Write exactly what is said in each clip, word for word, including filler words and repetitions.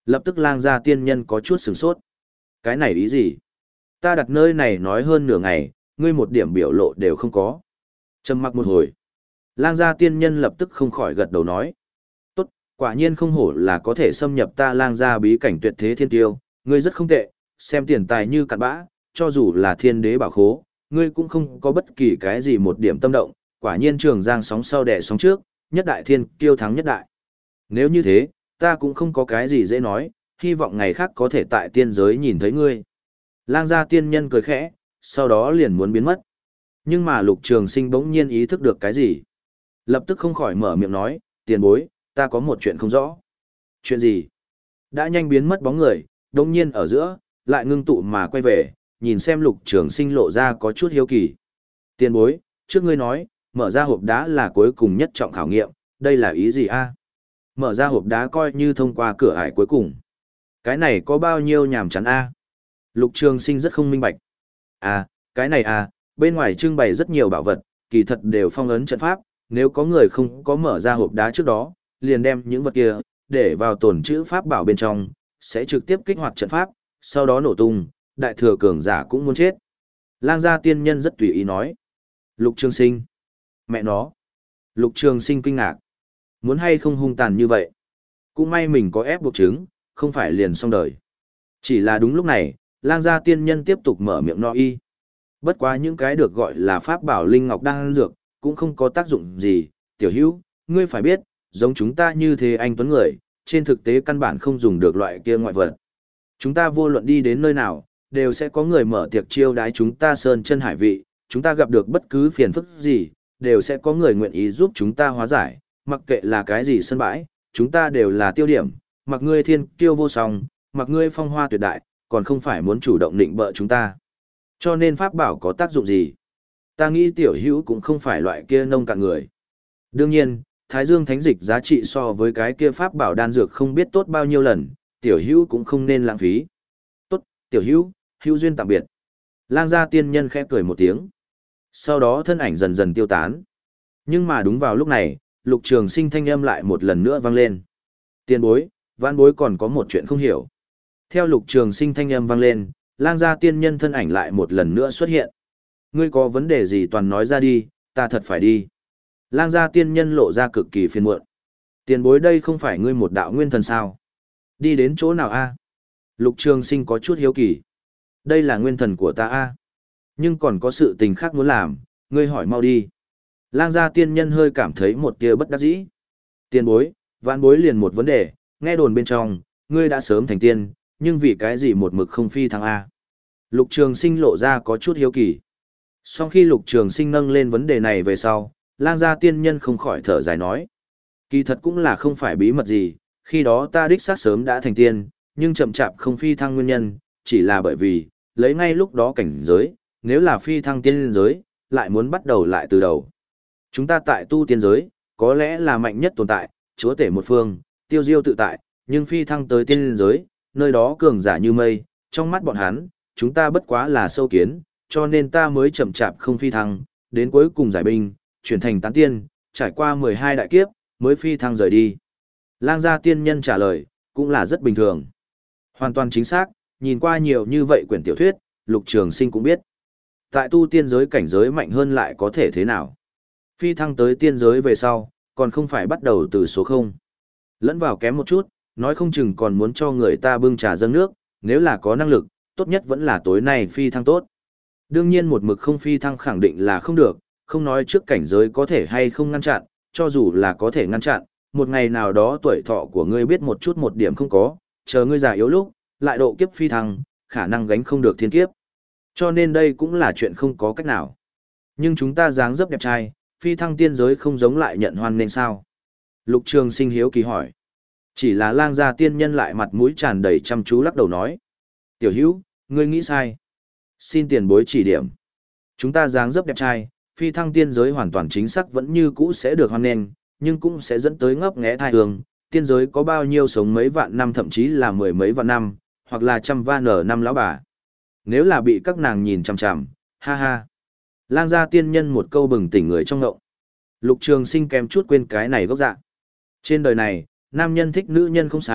Lập tức lang gia tiên nhân có chút sửng sốt. Cái này ý gì? Ta đặt nơi này nói hơn nửa ngày, ngươi một điểm biểu lộ đều không có. Trầm mặc một hồi. Lang gia tiên nhân lập tức không khỏi gật đầu nói. Tốt, quả nhiên không hổ là có thể xâm nhập ta lang gia bí cảnh tuyệt thế thiên tiêu, ngươi rất không tệ, xem tiền tài như cặn bã, cho dù là thiên đế bảo khố, ngươi cũng không có bất kỳ cái gì một điểm tâm động, quả nhiên trường giang sóng sau đẻ sóng trước, nhất đại thiên kiêu thắng nhất đại. Nếu như thế, ta cũng không có cái gì dễ nói, hy vọng ngày khác có thể tại tiên giới nhìn thấy ngươi. Lang gia tiên nhân cười khẽ, sau đó liền muốn biến mất. Nhưng mà Lục Trường Sinh bỗng nhiên ý thức được cái gì. Lập tức không khỏi mở miệng nói, tiền bối, ta có một chuyện không rõ. Chuyện gì? Đã nhanh biến mất bóng người, đồng nhiên ở giữa, lại ngưng tụ mà quay về, nhìn xem Lục Trường Sinh lộ ra có chút hiếu kỳ. Tiền bối, trước ngươi nói, mở ra hộp đá là cuối cùng nhất trọng khảo nghiệm, đây là ý gì a? Mở ra hộp đá coi như thông qua cửa ải cuối cùng. Cái này có bao nhiêu nhàm chán a? Lục Trường Sinh rất không minh bạch. À, cái này à, bên ngoài trưng bày rất nhiều bảo vật, kỳ thật đều phong ấn trận pháp, nếu có người không có mở ra hộp đá trước đó, liền đem những vật kia để vào tồn trữ pháp bảo bên trong, sẽ trực tiếp kích hoạt trận pháp, sau đó nổ tung, đại thừa cường giả cũng muốn chết. Lang gia tiên nhân rất tùy ý nói. Lục Trường Sinh. Mẹ nó. Lục Trường Sinh kinh ngạc. Muốn hay không hung tàn như vậy. Cũng may mình có ép buộc chứng, không phải liền xong đời. Chỉ là đúng lúc này, lang gia tiên nhân tiếp tục mở miệng no y. Bất quá những cái được gọi là pháp bảo linh ngọc đan dược, cũng không có tác dụng gì. Tiểu hữu, ngươi phải biết, giống chúng ta như thế anh tuấn người, trên thực tế căn bản không dùng được loại kia ngoại vật. Chúng ta vô luận đi đến nơi nào, đều sẽ có người mở tiệc chiêu đái chúng ta sơn chân hải vị, chúng ta gặp được bất cứ phiền phức gì, đều sẽ có người nguyện ý giúp chúng ta hóa giải, mặc kệ là cái gì sân bãi, chúng ta đều là tiêu điểm, mặc ngươi thiên kiêu vô song, mặc ngươi phong hoa tuyệt đại, còn không phải muốn chủ động định bợ chúng ta. Cho nên pháp bảo có tác dụng gì? Ta nghĩ tiểu hữu cũng không phải loại kia nông cạn người. Đương nhiên, Thái Dương Thánh Dịch giá trị so với cái kia pháp bảo đan dược không biết tốt bao nhiêu lần, tiểu hữu cũng không nên lãng phí. Tốt, tiểu hữu, hữu duyên tạm biệt. Lang gia tiên nhân khẽ cười một tiếng. Sau đó thân ảnh dần dần tiêu tán. Nhưng mà đúng vào lúc này, Lục Trường Sinh thanh âm lại một lần nữa vang lên. Tiền bối, vãn bối còn có một chuyện không hiểu. Theo Lục Trường Sinh thanh âm vang lên, lang gia tiên nhân thân ảnh lại một lần nữa xuất hiện. Ngươi có vấn đề gì toàn nói ra đi, ta thật phải đi. Lang gia tiên nhân lộ ra cực kỳ phiền muộn. Tiền bối đây không phải ngươi một đạo nguyên thần sao? Đi đến chỗ nào a? Lục Trường Sinh có chút hiếu kỳ. Đây là nguyên thần của ta a. Nhưng còn có sự tình khác muốn làm, ngươi hỏi mau đi. Lang gia tiên nhân hơi cảm thấy một tia bất đắc dĩ. Tiền bối, vãn bối liền một vấn đề, nghe đồn bên trong, ngươi đã sớm thành tiên, nhưng vì cái gì một mực không phi thăng A? Lục Trường Sinh lộ ra có chút hiếu kỳ. Sau khi Lục Trường Sinh nâng lên vấn đề này về sau, lang gia tiên nhân không khỏi thở dài nói. Kỳ thật cũng là không phải bí mật gì, khi đó ta đích xác sớm đã thành tiên, nhưng chậm chạp không phi thăng nguyên nhân, chỉ là bởi vì, lấy ngay lúc đó cảnh giới, nếu là phi thăng tiên giới, lại muốn bắt đầu lại từ đầu. Chúng ta tại tu tiên giới, có lẽ là mạnh nhất tồn tại, chúa tể một phương, tiêu diêu tự tại, nhưng phi thăng tới tiên giới, nơi đó cường giả như mây, trong mắt bọn hắn, chúng ta bất quá là sâu kiến, cho nên ta mới chậm chạp không phi thăng, đến cuối cùng giải binh, chuyển thành tán tiên, trải qua mười hai đại kiếp, mới phi thăng rời đi. Lang gia tiên nhân trả lời, cũng là rất bình thường. Hoàn toàn chính xác, nhìn qua nhiều như vậy quyển tiểu thuyết, Lục Trường Sinh cũng biết. Tại tu tiên giới cảnh giới mạnh hơn lại có thể thế nào? Phi thăng tới tiên giới về sau, còn không phải bắt đầu từ số không. Lẫn vào kém một chút, nói không chừng còn muốn cho người ta bưng trà dâng nước, nếu là có năng lực, tốt nhất vẫn là tối nay phi thăng tốt. Đương nhiên một mực không phi thăng khẳng định là không được, không nói trước cảnh giới có thể hay không ngăn chặn, cho dù là có thể ngăn chặn, một ngày nào đó tuổi thọ của ngươi biết một chút một điểm không có, chờ ngươi già yếu lúc, lại độ kiếp phi thăng, khả năng gánh không được thiên kiếp. Cho nên đây cũng là chuyện không có cách nào. Nhưng chúng ta dáng dấp đẹp trai, phi thăng tiên giới không giống lại nhận hoan nên sao? Lục Trường Sinh hiếu kỳ hỏi. Chỉ là lang gia tiên nhân lại mặt mũi tràn đầy chăm chú lắc đầu nói. Tiểu hữu, ngươi nghĩ sai. Xin tiền bối chỉ điểm. Chúng ta dáng dấp đẹp trai, phi thăng tiên giới hoàn toàn chính xác vẫn như cũ sẽ được hoan nên, nhưng cũng sẽ dẫn tới ngấp nghé thai hương. Tiên giới có bao nhiêu sống mấy vạn năm thậm chí là mười mấy vạn năm, hoặc là trăm van nở năm lão bà. Nếu là bị các nàng nhìn chằm chằm, ha ha. Lang gia tiên nhân một câu bừng tỉnh người trong ngộng. Lục Trường Sinh kèm chút quên cái này gốc dạng. Trên đời này, nam nhân thích nữ nhân không sai,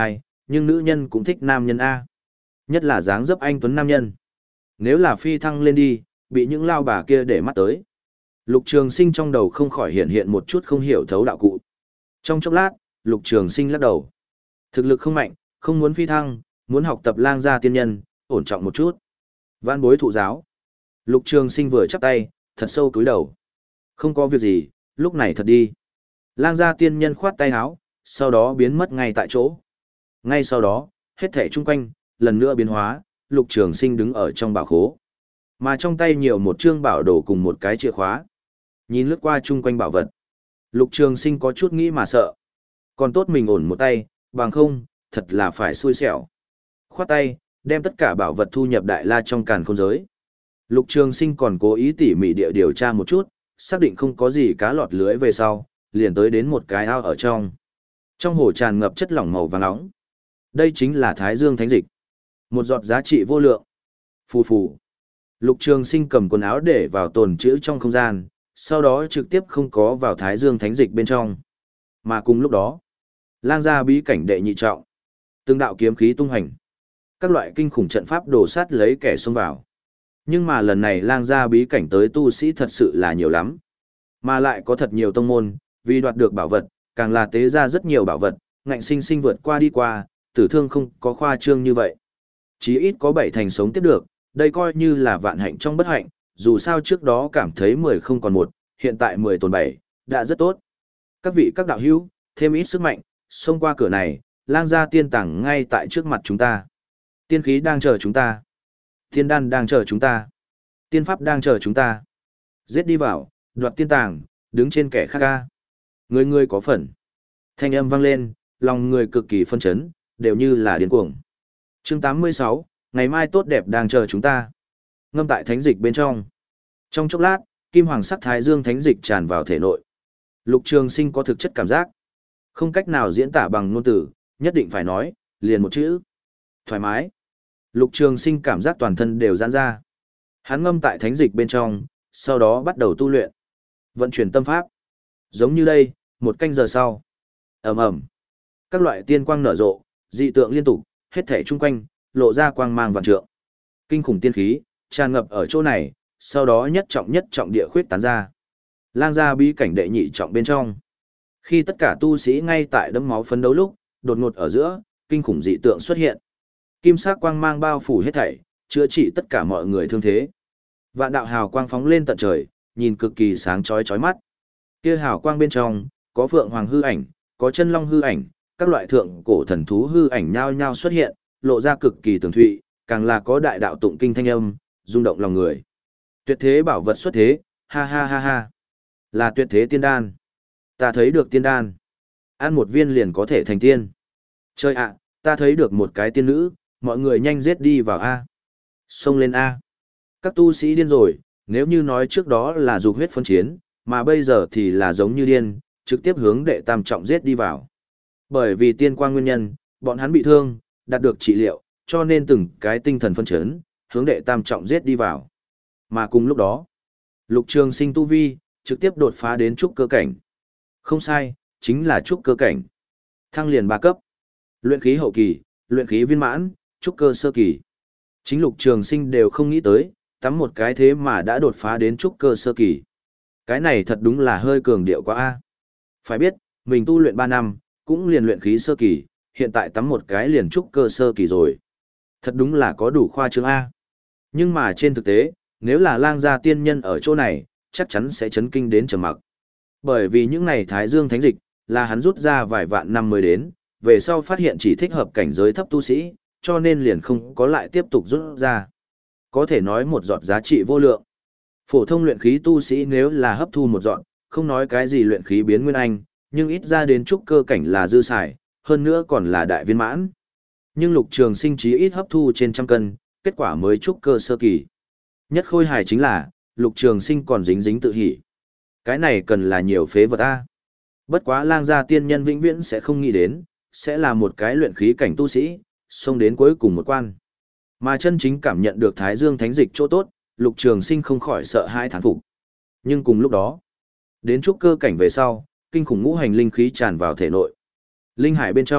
nhưng nữ nhân cũng thích nam nhân A. Nhất là dáng dấp anh tuấn nam nhân. Nếu là phi thăng lên đi, bị những lao bà kia để mắt tới. Lục Trường Sinh trong đầu không khỏi hiện hiện một chút không hiểu thấu đạo cụ. Trong chốc lát, Lục Trường Sinh lắc đầu. Thực lực không mạnh, không muốn phi thăng, muốn học tập lang gia tiên nhân, ổn trọng một chút. Vãn bối thụ giáo. Lục Trường Sinh vừa chắp tay, thật sâu cúi đầu. Không có việc gì, lúc này thật đi. Lang gia tiên nhân khoát tay áo, sau đó biến mất ngay tại chỗ. Ngay sau đó, hết thảy chung quanh, lần nữa biến hóa, Lục Trường Sinh đứng ở trong bảo khố. Mà trong tay nhiều một chương bảo đồ cùng một cái chìa khóa. Nhìn lướt qua chung quanh bảo vật. Lục Trường Sinh có chút nghĩ mà sợ. Còn tốt mình ổn một tay, bằng không, thật là phải xui xẻo. Khoát tay, đem tất cả bảo vật thu nhập đại la trong càn khôn giới. Lục Trường Sinh còn cố ý tỉ mỉ địa điều tra một chút, xác định không có gì cá lọt lưới về sau, liền tới đến một cái ao ở trong. Trong hồ tràn ngập chất lỏng màu vàng nóng. Đây chính là Thái Dương Thánh Dịch. Một giọt giá trị vô lượng. Phù phù. Lục Trường Sinh cầm quần áo để vào tồn trữ trong không gian, sau đó trực tiếp không có vào Thái Dương Thánh Dịch bên trong. Mà cùng lúc đó, lang gia bí cảnh đệ nhị trọng. Từng đạo kiếm khí tung hành. Các loại kinh khủng trận pháp đổ sát lấy kẻ xông vào. Nhưng mà lần này lang gia bí cảnh tới tu sĩ thật sự là nhiều lắm. Mà lại có thật nhiều tông môn, vì đoạt được bảo vật, càng là tế ra rất nhiều bảo vật, ngạnh sinh sinh vượt qua đi qua, tử thương không có khoa trương như vậy. Chí ít có bảy thành sống tiếp được, đây coi như là vạn hạnh trong bất hạnh, dù sao trước đó cảm thấy mười không còn một, hiện tại mười tồn bảy, đã rất tốt. Các vị các đạo hữu, thêm ít sức mạnh, xông qua cửa này, lang gia tiên tàng ngay tại trước mặt chúng ta. Tiên khí đang chờ chúng ta. Tiên đan đang chờ chúng ta. Tiên pháp đang chờ chúng ta. Giết đi vào, đoạt tiên tàng, đứng trên kẻ khác ca. Người người có phần. Thanh âm vang lên, lòng người cực kỳ phân chấn, đều như là điên cuồng. Chương tám mươi sáu, ngày mai tốt đẹp đang chờ chúng ta. Ngâm tại thánh dịch bên trong. Trong chốc lát, kim hoàng sắc thái dương thánh dịch tràn vào thể nội. Lục Trường Sinh có thực chất cảm giác. Không cách nào diễn tả bằng ngôn từ, nhất định phải nói, liền một chữ. Thoải mái. Lục Trường Sinh cảm giác toàn thân đều giãn ra. Hắn ngâm tại thánh dịch bên trong, sau đó bắt đầu tu luyện. Vận chuyển tâm pháp. Giống như đây, một canh giờ sau. Ầm ầm. Các loại tiên quang nở rộ, dị tượng liên tục, hết thảy chung quanh, lộ ra quang mang vạn trượng. Kinh khủng tiên khí, tràn ngập ở chỗ này, sau đó nhất trọng nhất trọng địa khuyết tán ra. Lang gia bí cảnh đệ nhị trọng bên trong. Khi tất cả tu sĩ ngay tại đấm máu phấn đấu lúc, đột ngột ở giữa, kinh khủng dị tượng xuất hiện. Kim sắc quang mang bao phủ hết thảy, chữa trị tất cả mọi người thương thế. Vạn đạo hào quang phóng lên tận trời, nhìn cực kỳ sáng chói chói mắt. Kia hào quang bên trong, có phượng hoàng hư ảnh, có chân long hư ảnh, các loại thượng cổ thần thú hư ảnh nhao nhao xuất hiện, lộ ra cực kỳ tường thụy, càng là có đại đạo tụng kinh thanh âm, rung động lòng người. Tuyệt thế bảo vật xuất thế, ha ha ha ha. Là tuyệt thế tiên đan. Ta thấy được tiên đan. Ăn một viên liền có thể thành tiên. Chơi ạ, ta thấy được một cái tiên nữ, mọi người nhanh giết đi vào A. Xông lên A. Các tu sĩ điên rồi, nếu như nói trước đó là dục huyết phân chiến, mà bây giờ thì là giống như điên, trực tiếp hướng đệ tam trọng giết đi vào. Bởi vì tiên quang nguyên nhân, bọn hắn bị thương, đạt được trị liệu, cho nên từng cái tinh thần phân chấn, hướng đệ tam trọng giết đi vào. Mà cùng lúc đó, Lục Trường Sinh tu vi, trực tiếp đột phá đến trúc cơ cảnh. Không sai, chính là trúc cơ cảnh. Thăng liền ba cấp. Luyện khí hậu kỳ, luyện khí viên mãn, trúc cơ sơ kỳ. Chính Lục Trường Sinh đều không nghĩ tới, tắm một cái thế mà đã đột phá đến trúc cơ sơ kỳ. Cái này thật đúng là hơi cường điệu quá a. Phải biết, mình tu luyện ba năm, cũng liền luyện khí sơ kỳ, hiện tại tắm một cái liền trúc cơ sơ kỳ rồi. Thật đúng là có đủ khoa trương a. Nhưng mà trên thực tế, nếu là lang gia tiên nhân ở chỗ này, chắc chắn sẽ chấn kinh đến trầm mặc. Bởi vì những này Thái Dương Thánh Dịch, là hắn rút ra vài vạn năm mới đến, về sau phát hiện chỉ thích hợp cảnh giới thấp tu sĩ, cho nên liền không có lại tiếp tục rút ra. Có thể nói một giọt giá trị vô lượng. Phổ thông luyện khí tu sĩ nếu là hấp thu một giọt, không nói cái gì luyện khí biến nguyên anh, nhưng ít ra đến trúc cơ cảnh là dư xài, hơn nữa còn là đại viên mãn. Nhưng Lục Trường Sinh chí ít hấp thu trên trăm cân, kết quả mới trúc cơ sơ kỳ. Nhất khôi hài chính là, Lục Trường Sinh còn dính dính tự hỉ. Cái này cần là nhiều phế vật a. Bất quá lang gia tiên nhân vĩnh viễn sẽ không nghĩ đến, sẽ là một cái luyện khí cảnh tu sĩ, xông đến cuối cùng một quan. Mà chân chính cảm nhận được Thái Dương Thánh Dịch chỗ tốt, Lục Trường Sinh không khỏi sợ hãi thán phục. Nhưng cùng lúc đó, đến trúc cơ cảnh về sau, kinh khủng ngũ hành linh khí tràn vào thể nội. Linh hải bên trong,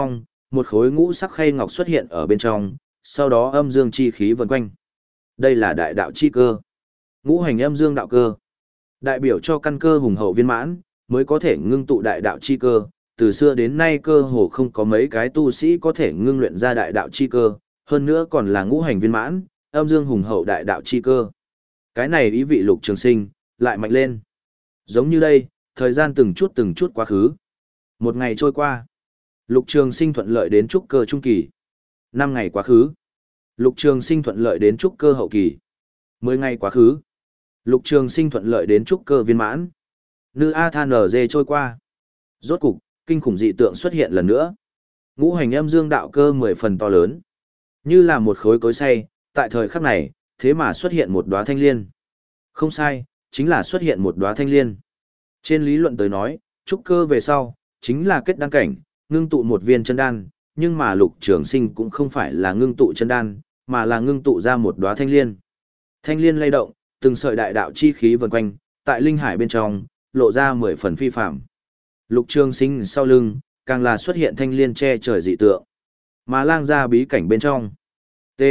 một khối ngũ sắc khay ngọc xuất hiện ở bên trong, sau đó âm dương chi khí vần quanh. Đây là đại đạo chi cơ. Ngũ hành âm dương đạo cơ. Đại biểu cho căn cơ hùng hậu viên mãn, mới có thể ngưng tụ đại đạo chi cơ. Từ xưa đến nay cơ hồ không có mấy cái tu sĩ có thể ngưng luyện ra đại đạo chi cơ, hơn nữa còn là ngũ hành viên mãn, âm dương hùng hậu đại đạo chi cơ. Cái này ý vị Lục Trường Sinh lại mạnh lên. Giống như đây, thời gian từng chút từng chút quá khứ. Một ngày trôi qua, Lục Trường Sinh thuận lợi đến trúc cơ trung kỳ. Năm ngày quá khứ, Lục Trường Sinh thuận lợi đến trúc cơ hậu kỳ. Mười ngày quá khứ, Lục Trường Sinh thuận lợi đến trúc cơ viên mãn. Nư A Than N G trôi qua. Rốt cục, kinh khủng dị tượng xuất hiện lần nữa. Ngũ hành âm dương đạo cơ mười phần to lớn, như là một khối cối xay, tại thời khắc này, thế mà xuất hiện một đóa thanh liên. Không sai, chính là xuất hiện một đóa thanh liên. Trên lý luận tới nói, trúc cơ về sau, chính là kết đan cảnh, ngưng tụ một viên chân đan, nhưng mà Lục Trường Sinh cũng không phải là ngưng tụ chân đan, mà là ngưng tụ ra một đóa thanh liên. Thanh liên lay động, từng sợi đại đạo chi khí vần quanh, tại linh hải bên trong, lộ ra mười phần phi phàm. Lục Trường Sinh sau lưng, càng là xuất hiện thanh liên che trời dị tượng. Mà lang gia bí cảnh bên trong, T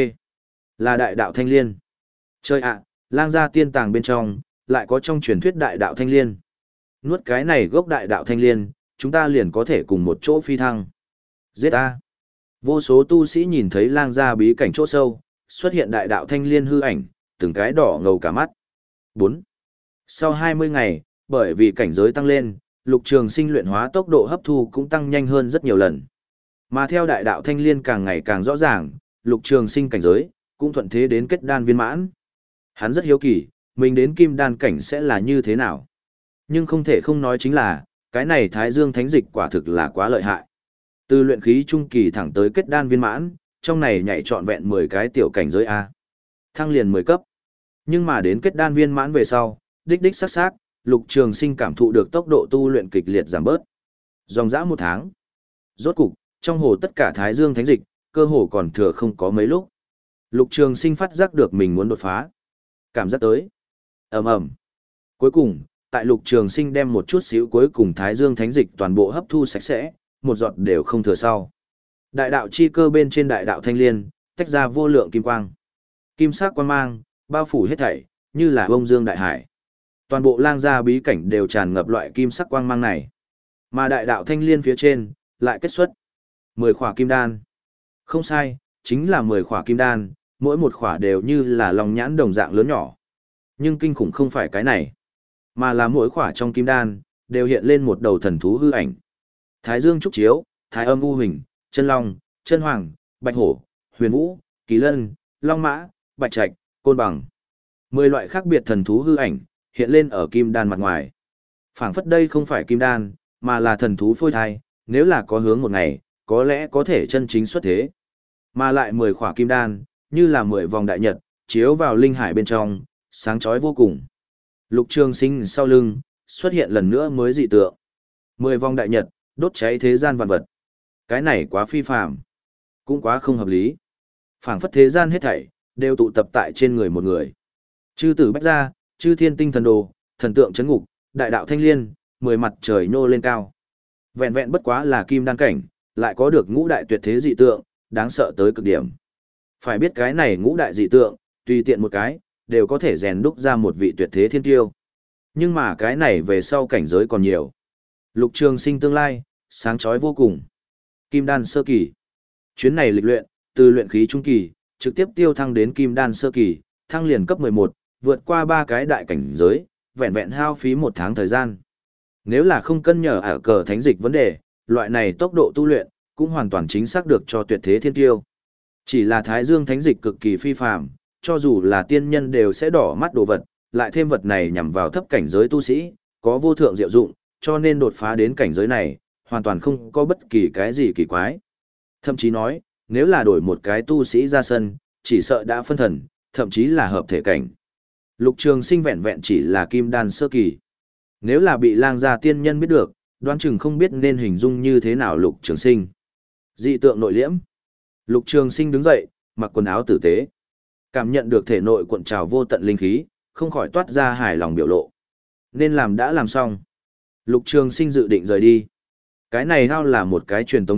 là đại đạo thanh liên. Chơi ạ, lang gia tiên tàng bên trong, lại có trong truyền thuyết đại đạo thanh liên. Nuốt cái này gốc đại đạo thanh liên, chúng ta liền có thể cùng một chỗ phi thăng. Giết a! Vô số tu sĩ nhìn thấy lang gia bí cảnh chỗ sâu, xuất hiện đại đạo thanh liên hư ảnh, từng cái đỏ ngầu cả mắt. bốn. Sau hai mươi ngày, bởi vì cảnh giới tăng lên, Lục Trường Sinh luyện hóa tốc độ hấp thu cũng tăng nhanh hơn rất nhiều lần. Mà theo đại đạo thanh liên càng ngày càng rõ ràng, Lục Trường Sinh cảnh giới cũng thuận thế đến kết đan viên mãn. Hắn rất hiếu kỳ, mình đến kim đan cảnh sẽ là như thế nào. Nhưng không thể không nói chính là, cái này Thái Dương Thánh Dịch quả thực là quá lợi hại. Từ luyện khí trung kỳ thẳng tới kết đan viên mãn, trong này nhảy trọn vẹn mười cái tiểu cảnh giới A. Thăng liền mười cấp. Nhưng mà đến kết đan viên mãn về sau, đích đích sắc sắc, Lục Trường Sinh cảm thụ được tốc độ tu luyện kịch liệt giảm bớt. Dòng dã một tháng. Rốt cục, trong hồ tất cả Thái Dương Thánh Dịch, cơ hồ còn thừa không có mấy lúc. Lục Trường Sinh phát giác được mình muốn đột phá. Cảm giác tới. Ầm ầm. Cuối cùng, tại Lục Trường Sinh đem một chút xíu cuối cùng Thái Dương Thánh Dịch toàn bộ hấp thu sạch sẽ, một giọt đều không thừa sau. Đại đạo chi cơ bên trên đại đạo thanh liên, tách ra vô lượng kim quang. Kim sắc quang mang, bao phủ hết thảy, như là bông dương đại hải. Toàn bộ lang gia bí cảnh đều tràn ngập loại kim sắc quang mang này. Mà đại đạo thanh liên phía trên, lại kết xuất mười khỏa kim đan. Không sai, chính là mười khỏa kim đan, mỗi một khỏa đều như là lòng nhãn đồng dạng lớn nhỏ. Nhưng kinh khủng không phải cái này, mà là mỗi khỏa trong kim đan, đều hiện lên một đầu thần thú hư ảnh. Thái Dương trúc chiếu, Thái Âm u hình, Chân Long, Chân Hoàng, Bạch Hổ, Huyền Vũ, Kỳ Lân, Long Mã, Bạch Trạch, Côn Bằng. Mười loại khác biệt thần thú hư ảnh, hiện lên ở kim đan mặt ngoài. Phảng phất đây không phải kim đan, mà là thần thú phôi thai, nếu là có hướng một ngày, có lẽ có thể chân chính xuất thế. Mà lại mười khỏa kim đan, như là mười vòng đại nhật, chiếu vào linh hải bên trong, sáng chói vô cùng. Lục Trường Sinh sau lưng, xuất hiện lần nữa mới dị tượng. Mười vòng đại nhật, đốt cháy thế gian vạn vật. Cái này quá phi phàm, cũng quá không hợp lý. Phảng phất thế gian hết thảy đều tụ tập tại trên người một người. Chư tử bách gia, chư thiên tinh thần đồ, thần tượng chấn ngục, đại đạo thanh liên, mười mặt trời nhô lên cao. Vẹn vẹn bất quá là kim đan cảnh, lại có được ngũ đại tuyệt thế dị tượng, đáng sợ tới cực điểm. Phải biết cái này ngũ đại dị tượng, tùy tiện một cái, đều có thể rèn đúc ra một vị tuyệt thế thiên tiêu. Nhưng mà cái này về sau cảnh giới còn nhiều. Lục Trường Sinh tương lai, sáng chói vô cùng. Kim đan sơ kỳ. Chuyến này lịch luyện, từ luyện khí trung kỳ, trực tiếp tiêu thăng đến kim đan sơ kỳ, thăng liền cấp mười một, vượt qua ba cái đại cảnh giới, vẹn vẹn hao phí một tháng thời gian. Nếu là không cân nhờ ở cờ thánh dịch vấn đề, loại này tốc độ tu luyện, cũng hoàn toàn chính xác được cho tuyệt thế thiên tiêu. Chỉ là Thái Dương thánh dịch cực kỳ phi phàm, cho dù là tiên nhân đều sẽ đỏ mắt đồ vật, lại thêm vật này nhằm vào thấp cảnh giới tu sĩ, có vô thượng diệu dụng, cho nên đột phá đến cảnh giới này, hoàn toàn không có bất kỳ cái gì kỳ quái. Thậm chí nói, nếu là đổi một cái tu sĩ ra sân, chỉ sợ đã phân thần, thậm chí là hợp thể cảnh. Lục Trường Sinh vẹn vẹn chỉ là kim đan sơ kỳ. Nếu là bị lang gia tiên nhân biết được, đoán chừng không biết nên hình dung như thế nào Lục Trường Sinh. Dị tượng nội liễm. Lục Trường Sinh đứng dậy, mặc quần áo tử tế. Cảm nhận được thể nội cuộn trào vô tận linh khí, không khỏi toát ra hài lòng biểu lộ. Nên làm đã làm xong. Lục Trường Sinh dự định rời đi. Cái này hao là một cái truyền tống trận,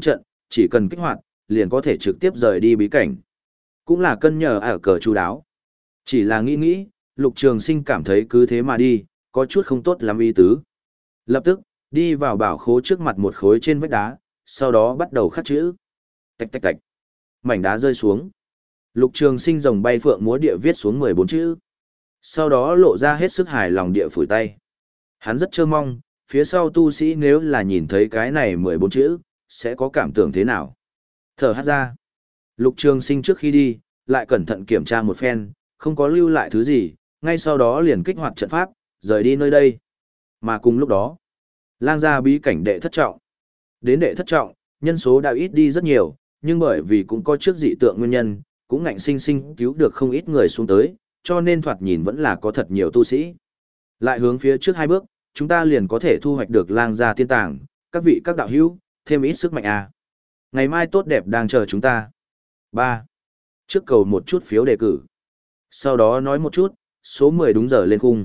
chỉ cần kích hoạt, liền có thể trực tiếp rời đi bí cảnh. Cũng là cân nhờ ở cờ chú đáo. Chỉ là nghĩ nghĩ, Lục Trường Sinh cảm thấy cứ thế mà đi, có chút không tốt lắm ý tứ. Lập tức, đi vào bảo khố trước mặt một khối trên vách đá, sau đó bắt đầu khắc chữ. Tạch tạch tạch. Mảnh đá rơi xuống. Lục Trường Sinh rồng bay phượng múa địa viết xuống mười bốn chữ. Sau đó lộ ra hết sức hài lòng địa phủi tay. Hắn rất trơ mong, phía sau tu sĩ nếu là nhìn thấy cái này mười bốn chữ, sẽ có cảm tưởng thế nào. Thở hát ra. Lục Trường Sinh trước khi đi, lại cẩn thận kiểm tra một phen, không có lưu lại thứ gì, ngay sau đó liền kích hoạt trận pháp, rời đi nơi đây. Mà cùng lúc đó, lang gia bí cảnh đệ thất trọng. Đến đệ thất trọng, nhân số đã ít đi rất nhiều, nhưng bởi vì cũng có trước dị tượng nguyên nhân, cũng ngạnh sinh sinh cứu được không ít người xuống tới, cho nên thoạt nhìn vẫn là có thật nhiều tu sĩ. Lại hướng phía trước hai bước, chúng ta liền có thể thu hoạch được lang gia tiên tàng, các vị các đạo hữu, thêm ít sức mạnh à. Ngày mai tốt đẹp đang chờ chúng ta. ba. Trước cầu một chút phiếu đề cử. Sau đó nói một chút, số mười đúng giờ lên khung.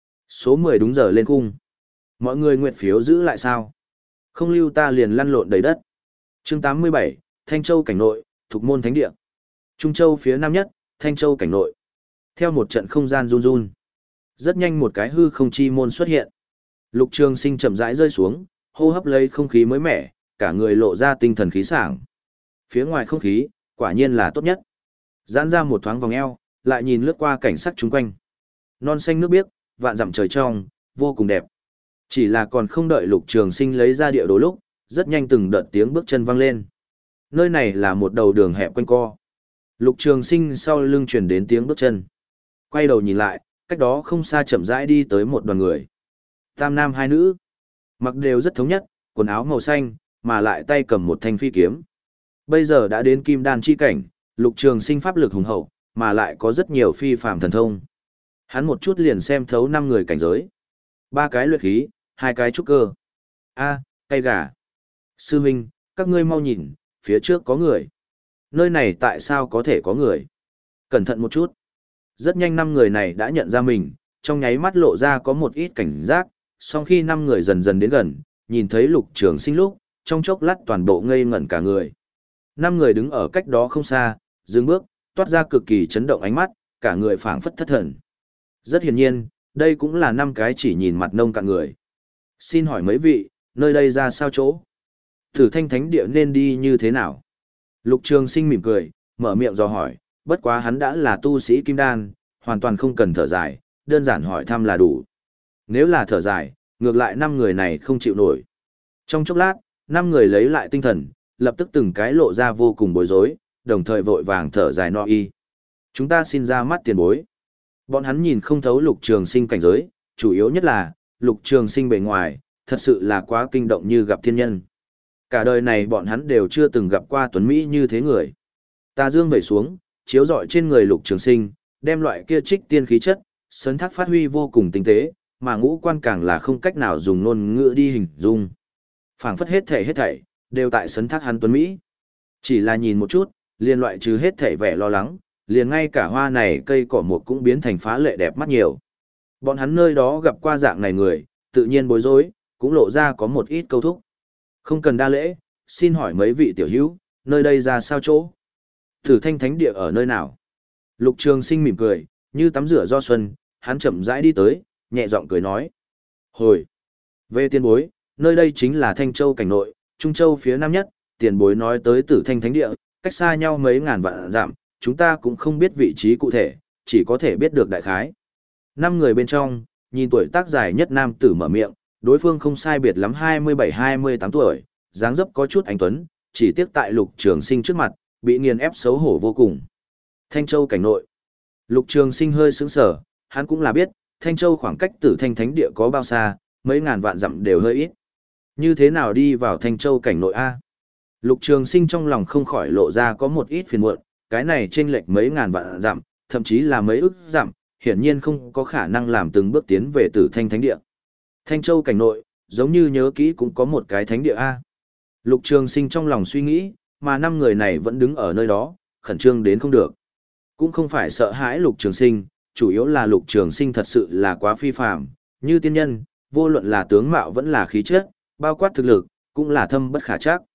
Số mười đúng giờ lên khung. Mọi người nguyện phiếu giữ lại sao? Không lưu ta liền lăn lộn đầy đất. Chương tám mươi bảy, Thanh Châu cảnh nội, thuộc môn thánh địa. Trung Châu phía nam nhất, Thanh Châu cảnh nội. Theo một trận không gian run run, rất nhanh một cái hư không chi môn xuất hiện. Lục Trường Sinh chậm rãi rơi xuống, hô hấp lấy không khí mới mẻ, cả người lộ ra tinh thần khí sảng. Phía ngoài không khí, quả nhiên là tốt nhất. Giãn ra một thoáng vòng eo, lại nhìn lướt qua cảnh sắc chung quanh. Non xanh nước biếc, vạn dặm trời trong, vô cùng đẹp. Chỉ là còn không đợi Lục Trường Sinh lấy ra địa đồ lúc, rất nhanh từng đợt tiếng bước chân vang lên. Nơi này là một đầu đường hẹp quanh co. Lục Trường Sinh sau lưng truyền đến tiếng bước chân. Quay đầu nhìn lại, cách đó không xa chậm rãi đi tới một đoàn người. Tam nam hai nữ, mặc đều rất thống nhất, quần áo màu xanh, mà lại tay cầm một thanh phi kiếm. Bây giờ đã đến kim đan chi cảnh, Lục Trường Sinh pháp lực hùng hậu, mà lại có rất nhiều phi phàm thần thông. Hắn một chút liền xem thấu năm người cảnh giới. Ba cái luyện khí, hai cái trúc cơ. A, cây gà. Sư huynh, các ngươi mau nhìn, phía trước có người. Nơi này tại sao có thể có người? Cẩn thận một chút. Rất nhanh năm người này đã nhận ra mình, trong nháy mắt lộ ra có một ít cảnh giác, song khi năm người dần dần đến gần, nhìn thấy Lục Trường Sinh lúc, trong chốc lát toàn bộ ngây ngẩn cả người. Năm người đứng ở cách đó không xa, dừng bước, toát ra cực kỳ chấn động ánh mắt, cả người phảng phất thất thần. Rất hiển nhiên, đây cũng là năm cái chỉ nhìn mặt nông cạn người. Xin hỏi mấy vị, nơi đây ra sao chỗ? Thử Thanh Thánh Địa nên đi như thế nào? Lục Trường Sinh mỉm cười, mở miệng dò hỏi, bất quá hắn đã là tu sĩ kim đan, hoàn toàn không cần thở dài, đơn giản hỏi thăm là đủ. Nếu là thở dài, ngược lại năm người này không chịu nổi. Trong chốc lát, năm người lấy lại tinh thần, lập tức từng cái lộ ra vô cùng bối rối, đồng thời vội vàng thở dài no y. Chúng ta xin ra mắt tiền bối. Bọn hắn nhìn không thấu Lục Trường Sinh cảnh giới, chủ yếu nhất là, Lục Trường Sinh bề ngoài, thật sự là quá kinh động như gặp thiên nhân. Cả đời này bọn hắn đều chưa từng gặp qua tuấn Mỹ như thế người. Tà dương vẩy xuống, chiếu rọi trên người Lục Trường Sinh, đem loại kia trích tiên khí chất, sấn thác phát huy vô cùng tinh tế, mà ngũ quan càng là không cách nào dùng ngôn ngữ đi hình dung. Phảng phất hết thảy hết thảy, đều tại sấn thác hắn tuấn Mỹ. Chỉ là nhìn một chút, liền loại trừ hết thảy vẻ lo lắng, liền ngay cả hoa này cây cỏ một cũng biến thành phá lệ đẹp mắt nhiều. Bọn hắn nơi đó gặp qua dạng này người, tự nhiên bối rối, cũng lộ ra có một ít câu thúc. Không cần đa lễ, xin hỏi mấy vị tiểu hữu, nơi đây ra sao chỗ? Thử Thanh Thánh Địa ở nơi nào? Lục Trường Sinh mỉm cười, như tắm rửa do xuân, hắn chậm rãi đi tới, nhẹ giọng cười nói. Hồi! Về tiền bối, nơi đây chính là Thanh Châu cảnh nội, Trung Châu phía nam nhất, tiền bối nói tới Tử Thanh Thánh Địa, cách xa nhau mấy ngàn vạn dặm, chúng ta cũng không biết vị trí cụ thể, chỉ có thể biết được đại khái. Năm người bên trong, nhìn tuổi tác dài nhất nam tử mở miệng, đối phương không sai biệt lắm hai mươi bảy hai mươi tám tuổi, dáng dấp có chút anh tuấn, chỉ tiếc tại Lục Trường Sinh trước mặt, bị nghiền ép xấu hổ vô cùng. Thanh Châu cảnh nội. Lục Trường Sinh hơi sững sờ, hắn cũng là biết, Thanh Châu khoảng cách Tử Thanh Thánh Địa có bao xa, mấy ngàn vạn dặm đều hơi ít. Như thế nào đi vào Thanh Châu cảnh nội a? Lục Trường Sinh trong lòng không khỏi lộ ra có một ít phiền muộn, cái này chênh lệch mấy ngàn vạn dặm, thậm chí là mấy ức dặm, hiển nhiên không có khả năng làm từng bước tiến về Tử Thanh Thánh Địa. Thanh Châu cảnh nội, giống như nhớ kỹ cũng có một cái thánh địa a. Lục Trường Sinh trong lòng suy nghĩ, mà năm người này vẫn đứng ở nơi đó, khẩn trương đến không được. Cũng không phải sợ hãi Lục Trường Sinh, chủ yếu là Lục Trường Sinh thật sự là quá phi phàm, như tiên nhân, vô luận là tướng mạo vẫn là khí chất, bao quát thực lực, cũng là thâm bất khả trắc.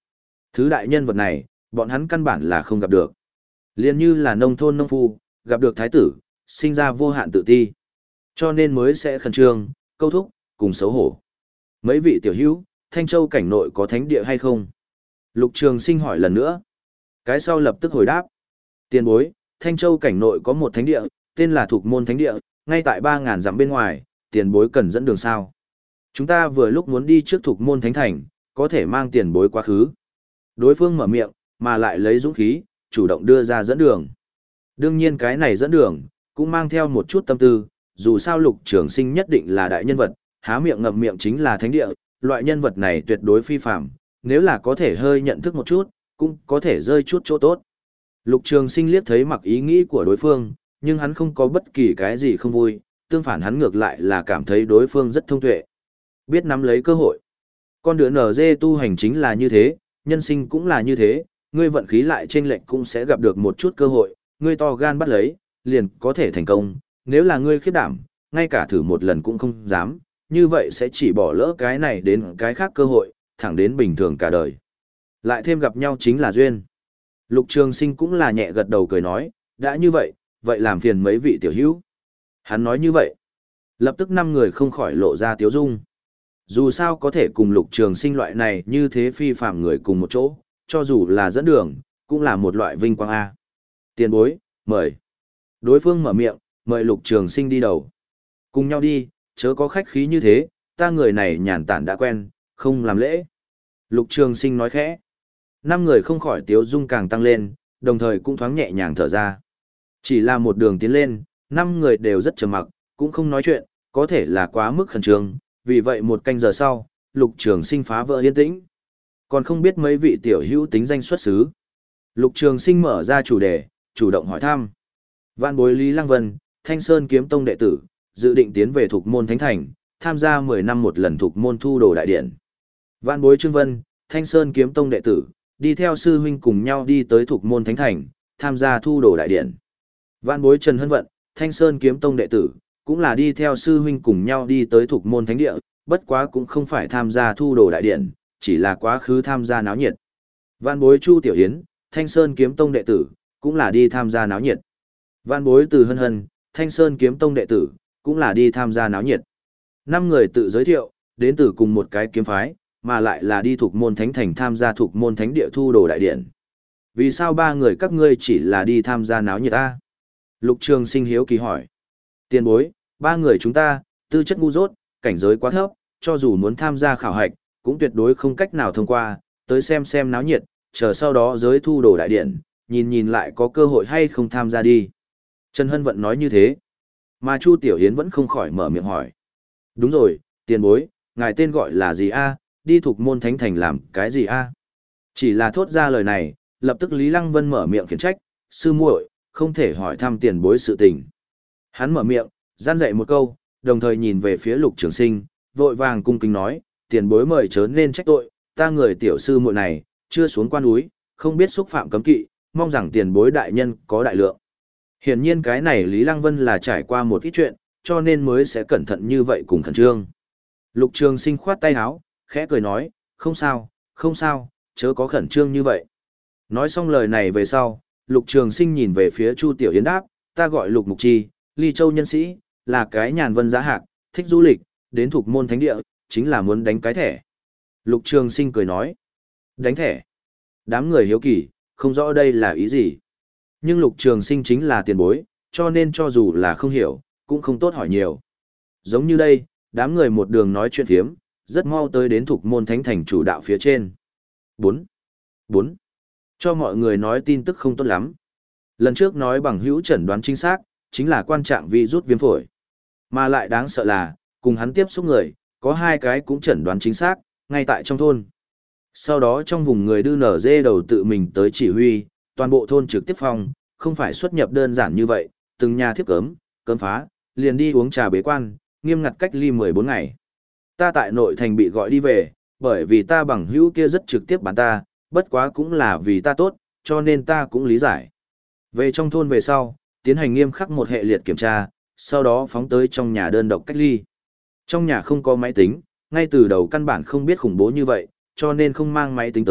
Thứ đại nhân vật này, bọn hắn căn bản là không gặp được. Liên như là nông thôn nông phu, gặp được thái tử, sinh ra vô hạn tự ti. Cho nên mới sẽ khẩn trương, câu thúc, cùng xấu hổ. Mấy vị tiểu hữu, Thanh Châu cảnh nội có thánh địa hay không? Lục Trường Sinh hỏi lần nữa. Cái sau lập tức hồi đáp. Tiền bối, Thanh Châu cảnh nội có một thánh địa, tên là Thục Môn Thánh Địa, ngay tại ba ngàn dặm bên ngoài, tiền bối cần dẫn đường sao? Chúng ta vừa lúc muốn đi trước Thục Môn Thánh Thành, có thể mang tiền bối quá khứ. Đối phương mở miệng, mà lại lấy dũng khí, chủ động đưa ra dẫn đường. Đương nhiên cái này dẫn đường, cũng mang theo một chút tâm tư, dù sao Lục Trường Sinh nhất định là đại nhân vật, há miệng ngậm miệng chính là thánh địa, loại nhân vật này tuyệt đối phi phàm, nếu là có thể hơi nhận thức một chút, cũng có thể rơi chút chỗ tốt. Lục Trường Sinh liếc thấy mặc ý nghĩ của đối phương, nhưng hắn không có bất kỳ cái gì không vui, tương phản hắn ngược lại là cảm thấy đối phương rất thông tuệ. Biết nắm lấy cơ hội. Con đứa en giê tu hành chính là như thế, nhân sinh cũng là như thế, ngươi vận khí lại chênh lệch cũng sẽ gặp được một chút cơ hội, ngươi to gan bắt lấy, liền có thể thành công, nếu là ngươi khiếp đảm, ngay cả thử một lần cũng không dám, như vậy sẽ chỉ bỏ lỡ cái này đến cái khác cơ hội, thẳng đến bình thường cả đời. Lại thêm gặp nhau chính là duyên. Lục Trường Sinh cũng là nhẹ gật đầu cười nói, đã như vậy, vậy làm phiền mấy vị tiểu hữu. Hắn nói như vậy, lập tức năm người không khỏi lộ ra tiếu dung. Dù sao có thể cùng Lục Trường Sinh loại này như thế phi phàm người cùng một chỗ, cho dù là dẫn đường, cũng là một loại vinh quang A. Tiền bối, mời. Đối phương mở miệng, mời Lục Trường Sinh đi đầu. Cùng nhau đi, chớ có khách khí như thế, ta người này nhàn tản đã quen, không làm lễ. Lục Trường Sinh nói khẽ. Năm người không khỏi tiếu dung càng tăng lên, đồng thời cũng thoáng nhẹ nhàng thở ra. Chỉ là một đường tiến lên, năm người đều rất trầm mặc, cũng không nói chuyện, có thể là quá mức khẩn trương, vì vậy một canh giờ sau, Lục Trường Sinh phá vỡ yên tĩnh. Còn không biết mấy vị tiểu hữu tính danh xuất xứ. Lục Trường Sinh mở ra chủ đề, chủ động hỏi thăm. Vạn bối Lý Lăng Vân, Thanh Sơn Kiếm Tông đệ tử, dự định tiến về Thục Môn Thánh Thành, tham gia mười năm một lần Thục Môn Thu Đồ Đại Điện. Vạn bối Trương Vân, Thanh Sơn Kiếm Tông đệ tử, đi theo sư huynh cùng nhau đi tới Thục Môn Thánh Thành, tham gia Thu Đồ Đại Điện. Vạn bối Trần Hân Vận, Thanh Sơn Kiếm Tông đệ tử, cũng là đi theo sư huynh cùng nhau đi tới Thục Môn Thánh Địa, bất quá cũng không phải tham gia Thu Đồ Đại Điện, chỉ là quá khứ tham gia náo nhiệt. Vạn bối Chu Tiểu Hiến, Thanh Sơn Kiếm Tông đệ tử, cũng là đi tham gia náo nhiệt. Vạn bối Từ Hân Hân, Thanh Sơn Kiếm Tông đệ tử, cũng là đi tham gia náo nhiệt. Năm người tự giới thiệu, đến từ cùng một cái kiếm phái, mà lại là đi Thục Môn Thánh Thành tham gia Thục Môn Thánh Địa Thu Đồ Đại Điện. Vì sao ba người các ngươi chỉ là đi tham gia náo nhiệt ta? Lục Trường Sinh hiếu kỳ hỏi. Tiền bối, ba người chúng ta, tư chất ngu dốt, cảnh giới quá thấp, cho dù muốn tham gia khảo hạch, cũng tuyệt đối không cách nào thông qua, tới xem xem náo nhiệt, chờ sau đó giới Thu Đồ Đại Điện, nhìn nhìn lại có cơ hội hay không tham gia đi. Trần Hân Vận nói như thế, mà Chu Tiểu Hiến vẫn không khỏi mở miệng hỏi. Đúng rồi, tiền bối, ngài tên gọi là gì a? Đi Thục Môn Thánh Thành làm cái gì a? Chỉ là thốt ra lời này, lập tức Lý Lăng Vân mở miệng khiển trách, sư muội, không thể hỏi thăm tiền bối sự tình. Hắn mở miệng, gian dạy một câu, đồng thời nhìn về phía Lục Trường Sinh, vội vàng cung kính nói, tiền bối mời chớ nên trách tội, ta người tiểu sư muội này, chưa xuống quan núi, không biết xúc phạm cấm kỵ, mong rằng tiền bối đại nhân có đại lượng. Hiển nhiên cái này Lý Lăng Vân là trải qua một ít chuyện, cho nên mới sẽ cẩn thận như vậy cùng khẩn trương. Lục Trường Sinh khoát tay áo, khẽ cười nói, không sao, không sao, chớ có khẩn trương như vậy. Nói xong lời này về sau, Lục Trường Sinh nhìn về phía Chu Tiểu Yến đáp, ta gọi Lục Mục Chi, Ly Châu nhân sĩ, là cái nhàn vân giá hạc, thích du lịch, đến Thục Môn Thánh Địa, chính là muốn đánh cái thẻ. Lục Trường Sinh cười nói, đánh thẻ. Đám người hiếu kỳ, không rõ đây là ý gì. Nhưng Lục Trường Sinh chính là tiền bối, cho nên cho dù là không hiểu, cũng không tốt hỏi nhiều. Giống như đây, đám người một đường nói chuyện thiếm, rất mau tới đến Thục Môn Thánh Thành chủ đạo phía trên. bốn. bốn. Cho mọi người nói tin tức không tốt lắm. Lần trước nói bằng hữu chẩn đoán chính xác, chính là quan trạng virus viêm phổi. Mà lại đáng sợ là, cùng hắn tiếp xúc người, có hai cái cũng chẩn đoán chính xác, ngay tại trong thôn. Sau đó trong vùng người đưa nở dê đầu tự mình tới chỉ huy, toàn bộ thôn trực tiếp phong, không phải xuất nhập đơn giản như vậy, từng nhà thiếp cấm, cấm phá, liền đi uống trà bế quan, nghiêm ngặt cách ly mười bốn ngày. Ta tại nội thành bị gọi đi về, bởi vì ta bằng hữu kia rất trực tiếp bán ta, bất quá cũng là vì ta tốt, cho nên ta cũng lý giải. Về trong thôn về sau, tiến hành nghiêm khắc một hệ liệt kiểm tra, sau đó phóng tới trong nhà đơn độc cách ly. Trong nhà không có máy tính, ngay từ đầu căn bản không biết khủng bố như vậy, cho nên không mang máy tính tới,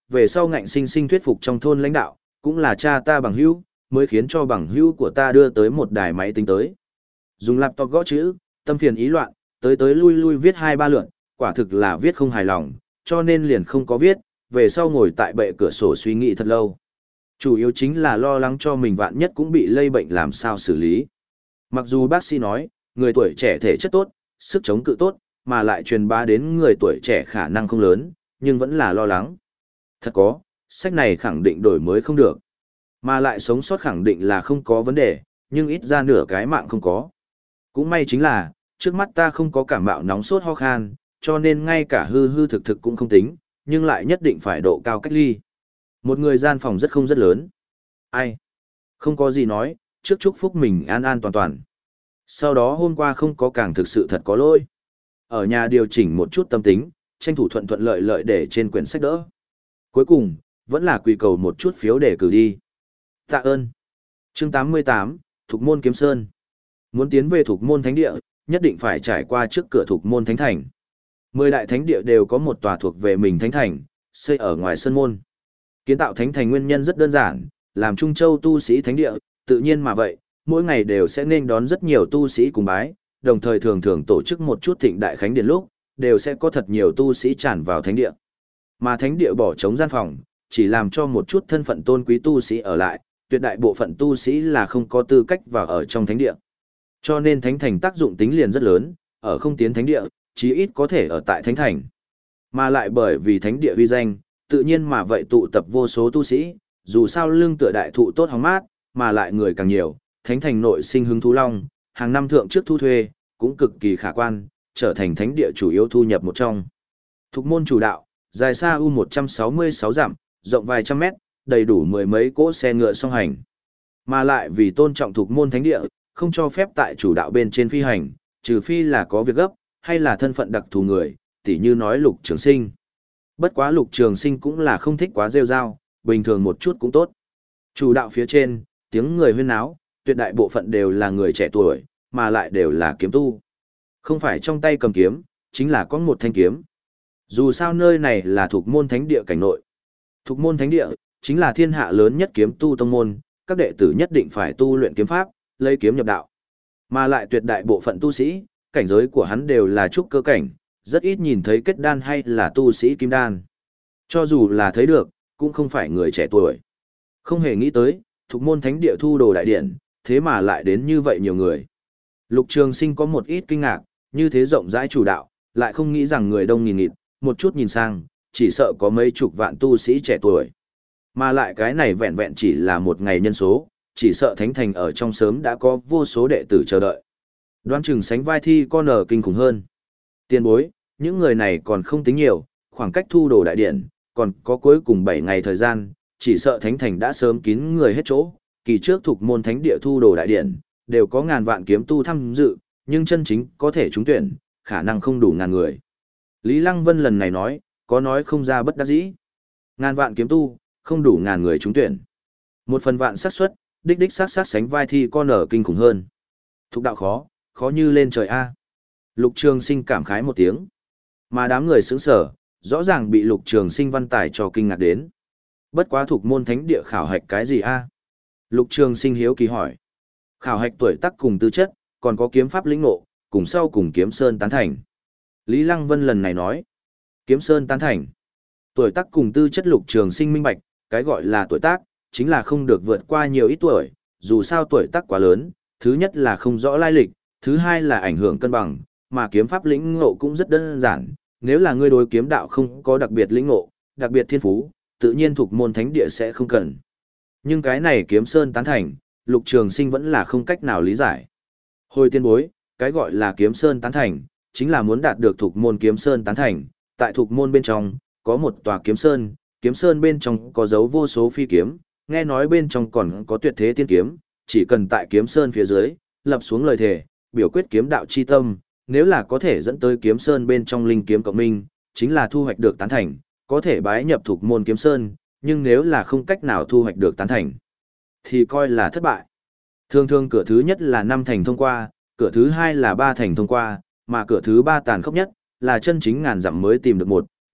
về sau ngạnh sinh sinh thuyết phục trong thôn lãnh đạo, cũng là cha ta bằng hữu, mới khiến cho bằng hữu của ta đưa tới một đài máy tính tới. Dùng laptop gõ chữ, tâm phiền ý loạn, tới tới lui lui viết hai ba lượt, quả thực là viết không hài lòng, cho nên liền không có viết, về sau ngồi tại bệ cửa sổ suy nghĩ thật lâu. Chủ yếu chính là lo lắng cho mình vạn nhất cũng bị lây bệnh làm sao xử lý. Mặc dù bác sĩ nói, người tuổi trẻ thể chất tốt, sức chống cự tốt, mà lại truyền bá đến người tuổi trẻ khả năng không lớn, nhưng vẫn là lo lắng. Thật có, sách này khẳng định đổi mới không được. Mà lại sống sót khẳng định là không có vấn đề, nhưng ít ra nửa cái mạng không có. Cũng may chính là, trước mắt ta không có cảm mạo nóng sốt ho khan, cho nên ngay cả hư hư thực thực cũng không tính, nhưng lại nhất định phải độ cao cách ly. Một người gian phòng rất không rất lớn. Ai? Không có gì nói, trước chúc phúc mình an an toàn toàn. Sau đó hôm qua không có càng thực sự thật có lỗi. Ở nhà điều chỉnh một chút tâm tính, tranh thủ thuận thuận lợi lợi để trên quyển sách đỡ. Cuối cùng, vẫn là quy cầu một chút phiếu để cử đi. Tạ ơn. Chương tám mươi tám, Thục môn Kiếm Sơn. Muốn tiến về Thục môn Thánh Địa, nhất định phải trải qua trước cửa Thục môn Thánh Thành. Mười đại thánh địa đều có một tòa thuộc về mình thánh thành, xây ở ngoài sân môn. Kiến tạo thánh thành nguyên nhân rất đơn giản, làm Trung Châu tu sĩ thánh địa, tự nhiên mà vậy, mỗi ngày đều sẽ nên đón rất nhiều tu sĩ cùng bái, đồng thời thường thường tổ chức một chút thịnh đại khánh điện lúc, đều sẽ có thật nhiều tu sĩ tràn vào thánh địa. Mà thánh địa bỏ trống gian phòng, chỉ làm cho một chút thân phận tôn quý tu sĩ ở lại, tuyệt đại bộ phận tu sĩ là không có tư cách vào ở trong thánh địa. Cho nên thánh thành tác dụng tính liền rất lớn, ở không tiến thánh địa, chí ít có thể ở tại thánh thành. Mà lại bởi vì thánh địa uy danh, tự nhiên mà vậy tụ tập vô số tu sĩ, dù sao lưng tựa đại thụ tốt hóng mát, mà lại người càng nhiều, thánh thành nội sinh hứng thú long, hàng năm thượng trước thu thuê, cũng cực kỳ khả quan, trở thành thánh địa chủ yếu thu nhập một trong. Thục môn chủ đạo, dài xa U một trăm sáu mươi sáu dặm, rộng vài trăm mét, đầy đủ mười mấy cỗ xe ngựa song hành. Mà lại vì tôn trọng thục môn thánh địa, không cho phép tại chủ đạo bên trên phi hành, trừ phi là có việc gấp, hay là thân phận đặc thù người, tỉ như nói Lục Trường Sinh. Bất quá Lục Trường Sinh cũng là không thích quá rêu rao, bình thường một chút cũng tốt. Chủ đạo phía trên, tiếng người huyên náo, tuyệt đại bộ phận đều là người trẻ tuổi, mà lại đều là kiếm tu. Không phải trong tay cầm kiếm, chính là có một thanh kiếm. Dù sao nơi này là thuộc môn thánh địa cảnh nội. Thuộc môn thánh địa, chính là thiên hạ lớn nhất kiếm tu tông môn, các đệ tử nhất định phải tu luyện kiếm pháp, lấy kiếm nhập đạo. Mà lại tuyệt đại bộ phận tu sĩ, cảnh giới của hắn đều là trúc cơ cảnh, rất ít nhìn thấy kết đan hay là tu sĩ kim đan. Cho dù là thấy được, cũng không phải người trẻ tuổi. Không hề nghĩ tới, thuộc môn thánh địa thu đồ đại điện, thế mà lại đến như vậy nhiều người. Lục Trường Sinh có một ít kinh ngạc, như thế rộng rãi chủ đạo, lại không nghĩ rằng người đông nghìn nghịt, một chút nhìn sang, chỉ sợ có mấy chục vạn tu sĩ trẻ tuổi. Mà lại cái này vẹn vẹn chỉ là một ngày nhân số, chỉ sợ thánh thành ở trong sớm đã có vô số đệ tử chờ đợi. Đoán chừng sánh vai thi con ở kinh khủng hơn. Tiền bối, những người này còn không tính nhiều, khoảng cách thu đồ đại điện, còn có cuối cùng bảy ngày thời gian, chỉ sợ thánh thành đã sớm kín người hết chỗ. Kỳ trước thuộc môn thánh địa thu đồ đại điện, đều có ngàn vạn kiếm tu tham dự, nhưng chân chính có thể trúng tuyển, khả năng không đủ ngàn người. Lý Lăng Vân lần này nói, có nói không ra bất đắc dĩ. Ngàn vạn kiếm tu, không đủ ngàn người trúng tuyển. Một phần vạn xác suất, đích đích xác xác sánh vai thi con ở kinh khủng hơn. Thục đạo khó, khó như lên trời A. Lục Trường Sinh cảm khái một tiếng. Mà đám người sững sở, rõ ràng bị Lục Trường Sinh văn tài cho kinh ngạc đến. Bất quá thuộc môn thánh địa khảo hạch cái gì A? Lục Trường Sinh hiếu kỳ hỏi. Khảo hạch tuổi tác cùng tư chất, còn có kiếm pháp lĩnh ngộ, cùng sau cùng kiếm sơn tán thành. Lý Lăng Vân lần này nói. Kiếm sơn tán thành. Tuổi tác cùng tư chất Lục Trường Sinh minh bạch, cái gọi là tuổi tác, chính là không được vượt qua nhiều ít tuổi, dù sao tuổi tác quá lớn, thứ nhất là không rõ lai lịch, thứ hai là ảnh hưởng cân bằng, mà kiếm pháp lĩnh ngộ cũng rất đơn giản, nếu là ngươi đối kiếm đạo không có đặc biệt lĩnh ngộ, đặc biệt thiên phú, tự nhiên thuộc môn thánh địa sẽ không cần. Nhưng cái này kiếm sơn tán thành, Lục Trường Sinh vẫn là không cách nào lý giải. Hồi tiên bối, cái gọi là kiếm sơn tán thành, chính là muốn đạt được thuộc môn kiếm sơn tán thành, tại thuộc môn bên trong, có một tòa kiếm sơn, kiếm sơn bên trong có dấu vô số phi kiếm, nghe nói bên trong còn có tuyệt thế tiên kiếm, chỉ cần tại kiếm sơn phía dưới, lập xuống lời thề, biểu quyết kiếm đạo chi tâm, nếu là có thể dẫn tới kiếm sơn bên trong linh kiếm cộng minh, chính là thu hoạch được tán thành, có thể bái nhập thuộc môn kiếm sơn, nhưng nếu là không cách nào thu hoạch được tán thành, thì coi là thất bại. Thường thường cửa thứ nhất là năm thành thông qua, cửa thứ hai là ba thành thông qua, mà cửa thứ ba tàn khốc nhất, là chân chính ngàn dặm mới tìm được một,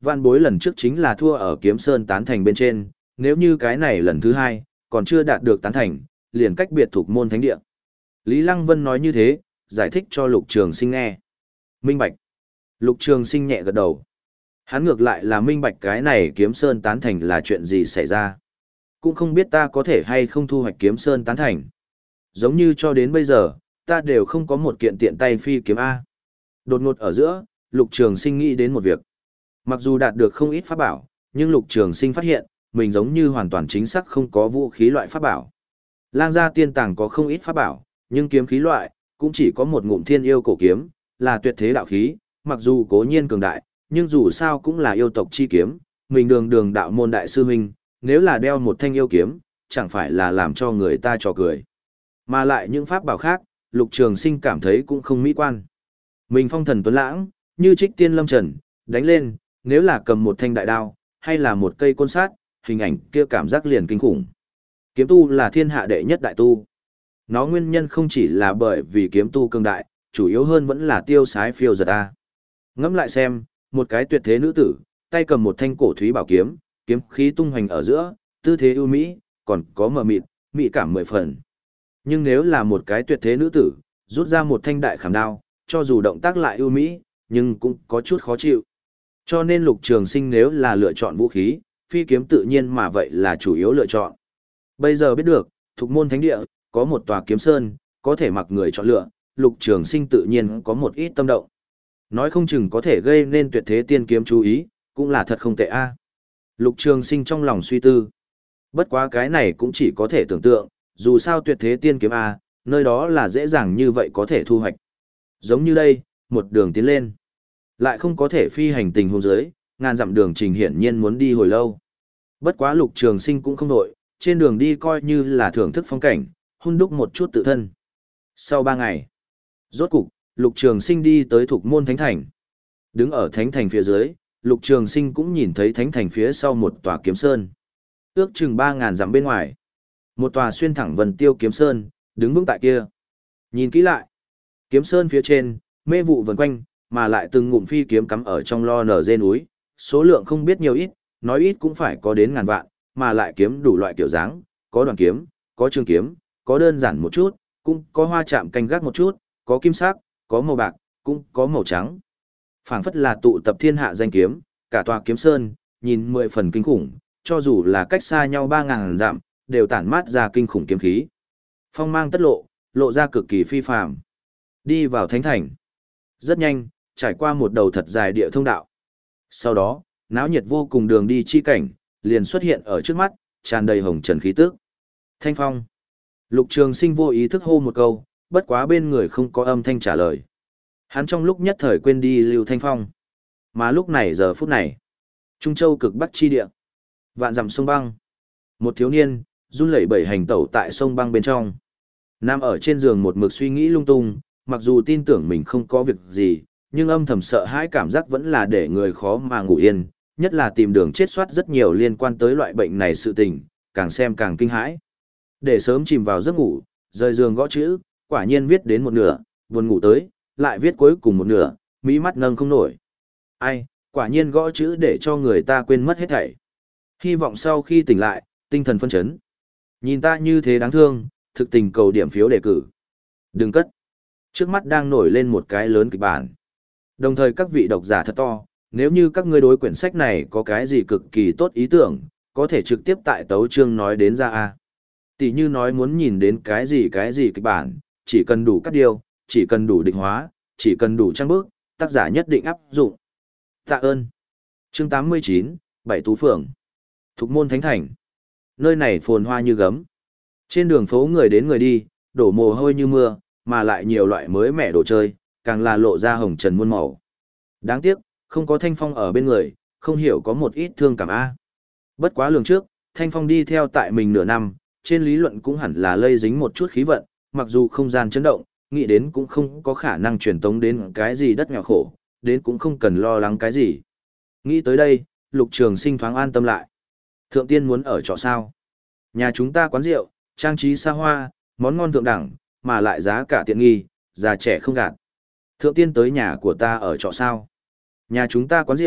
Vạn bối lần trước chính là thua ở Kiếm Sơn tán thành bên trên, nếu như cái này lần thứ hai, còn chưa đạt được tán thành, liền cách biệt thuộc môn thánh địa. Lý Lăng Vân nói như thế, giải thích cho Lục Trường Sinh nghe. Minh bạch. Lục Trường Sinh nhẹ gật đầu. Hắn ngược lại là minh bạch cái này Kiếm Sơn tán thành là chuyện gì xảy ra. Cũng không biết ta có thể hay không thu hoạch Kiếm Sơn tán thành. Giống như cho đến bây giờ, ta đều không có một kiện tiện tay phi kiếm A. Đột ngột ở giữa, Lục Trường Sinh nghĩ đến một việc. Mặc dù đạt được không ít pháp bảo, nhưng Lục Trường Sinh phát hiện, mình giống như hoàn toàn chính xác không có vũ khí loại pháp bảo. Lang gia tiên tàng có không ít pháp bảo, nhưng kiếm khí loại, cũng chỉ có một ngụm thiên yêu cổ kiếm, là tuyệt thế đạo khí, mặc dù cố nhiên cường đại, nhưng dù sao cũng là yêu tộc chi kiếm, mình đường đường đạo môn đại sư huynh, nếu là đeo một thanh yêu kiếm, chẳng phải là làm cho người ta trò cười. Mà lại những pháp bảo khác, Lục Trường Sinh cảm thấy cũng không mỹ quan. Mình phong thần tuấn lãng, như trích tiên lâm trần, đánh lên, nếu là cầm một thanh đại đao, hay là một cây côn sát, hình ảnh kia cảm giác liền kinh khủng. Kiếm tu là thiên hạ đệ nhất đại tu. Nó nguyên nhân không chỉ là bởi vì kiếm tu cường đại, chủ yếu hơn vẫn là tiêu sái phiêu giật ta. Ngẫm lại xem, một cái tuyệt thế nữ tử, tay cầm một thanh cổ thúy bảo kiếm, kiếm khí tung hoành ở giữa, tư thế ưu mỹ, còn có mờ mịt, mỹ cảm mười phần. Nhưng nếu là một cái tuyệt thế nữ tử, rút ra một thanh đại khảm đao, cho dù động tác lại ưu mỹ, nhưng cũng có chút khó chịu. Cho nên Lục Trường Sinh nếu là lựa chọn vũ khí, phi kiếm tự nhiên mà vậy là chủ yếu lựa chọn. Bây giờ biết được, thuộc môn thánh địa, có một tòa kiếm sơn, có thể mặc người chọn lựa, Lục Trường Sinh tự nhiên có một ít tâm động. Nói không chừng có thể gây nên tuyệt thế tiên kiếm chú ý, cũng là thật không tệ a. Lục Trường Sinh trong lòng suy tư. Bất quá cái này cũng chỉ có thể tưởng tượng, dù sao tuyệt thế tiên kiếm a, nơi đó là dễ dàng như vậy có thể thu hoạch. Giống như đây, một đường tiến lên, lại không có thể phi hành tình huống dưới, ngàn dặm đường trình hiển nhiên muốn đi hồi lâu. Bất quá Lục Trường Sinh cũng không đội, trên đường đi coi như là thưởng thức phong cảnh, hun đúc một chút tự thân. Sau ba ngày, rốt cục, Lục Trường Sinh đi tới Thục Môn Thánh Thành. Đứng ở Thánh Thành phía dưới, Lục Trường Sinh cũng nhìn thấy Thánh Thành phía sau một tòa kiếm sơn. Ước chừng ba ngàn dặm bên ngoài. Một tòa xuyên thẳng vần tiêu kiếm sơn, đứng vững tại kia. Nhìn kỹ lại, kiếm sơn phía trên, mê vụ vần quanh, mà lại từng ngụm phi kiếm cắm ở trong lo nở dê núi, số lượng không biết nhiều ít, nói ít cũng phải có đến ngàn vạn, mà lại kiếm đủ loại kiểu dáng, có đoàn kiếm, có trường kiếm, có đơn giản một chút, cũng có hoa chạm canh gác một chút, có kim sắc, có màu bạc, cũng có màu trắng. Phảng phất là tụ tập thiên hạ danh kiếm, cả tòa kiếm sơn, nhìn mười phần kinh khủng, cho dù là cách xa nhau ba ngàn dặm, đều tản mát ra kinh khủng kiếm khí. Phong mang tất lộ, lộ ra cực kỳ phi phàm. Đi vào thánh thành. Rất nhanh, trải qua một đầu thật dài địa thông đạo. Sau đó, náo nhiệt vô cùng đường đi chi cảnh, liền xuất hiện ở trước mắt, tràn đầy hồng trần khí tức. Thanh Phong. Lục Trường Sinh vô ý thức hô một câu, bất quá bên người không có âm thanh trả lời. Hắn trong lúc nhất thời quên đi Lưu Thanh Phong. Mà lúc này giờ phút này, Trung Châu cực bắc chi địa, vạn dặm sông băng. Một thiếu niên, run lẩy bẩy hành tẩu tại sông băng bên trong. Nằm ở trên giường một mực suy nghĩ lung tung, mặc dù tin tưởng mình không có việc gì, nhưng âm thầm sợ hãi cảm giác vẫn là để người khó mà ngủ yên, nhất là tìm đường chết soát rất nhiều liên quan tới loại bệnh này sự tình, càng xem càng kinh hãi. Để sớm chìm vào giấc ngủ, rời giường gõ chữ, quả nhiên viết đến một nửa, buồn ngủ tới, lại viết cuối cùng một nửa, mỹ mắt nâng không nổi. Ai, quả nhiên gõ chữ để cho người ta quên mất hết thảy. Hy vọng sau khi tỉnh lại, tinh thần phân chấn. Nhìn ta như thế đáng thương, thực tình cầu điểm phiếu đề cử. Đừng cất. Trước mắt đang nổi lên một cái lớn kịch bản. Đồng thời các vị độc giả thật to, nếu như các ngươi đối quyển sách này có cái gì cực kỳ tốt ý tưởng, có thể trực tiếp tại tấu chương nói đến ra a. Tỷ như nói muốn nhìn đến cái gì cái gì kịch bản, chỉ cần đủ cắt điều, chỉ cần đủ định hóa, chỉ cần đủ trang bức, tác giả nhất định áp dụng. Tạ ơn. Chương tám mươi chín, Bảy Tú Phường. Thục Môn Thánh Thành. Nơi này phồn hoa như gấm. Trên đường phố người đến người đi, đổ mồ hôi như mưa, mà lại nhiều loại mới mẻ đồ chơi, càng là lộ ra hồng trần muôn màu. Đáng tiếc, không có Thanh Phong ở bên người, không hiểu có một ít thương cảm a. Bất quá lường trước, Thanh Phong đi theo tại mình nửa năm, trên lý luận cũng hẳn là lây dính một chút khí vận, mặc dù không gian chấn động, nghĩ đến cũng không có khả năng truyền tống đến cái gì đất nghèo khổ, đến cũng không cần lo lắng cái gì. Nghĩ tới đây, Lục Trường Sinh thoáng an tâm lại. Thượng tiên muốn ở trọ sao? Nhà chúng ta quán rượu, trang trí xa hoa, món ngon thượng đẳng, mà lại giá cả tiện nghi, già trẻ không gạt. Thượng tiên tới nhà của ta ở trọ sao? Nhà chúng ta quán rượu,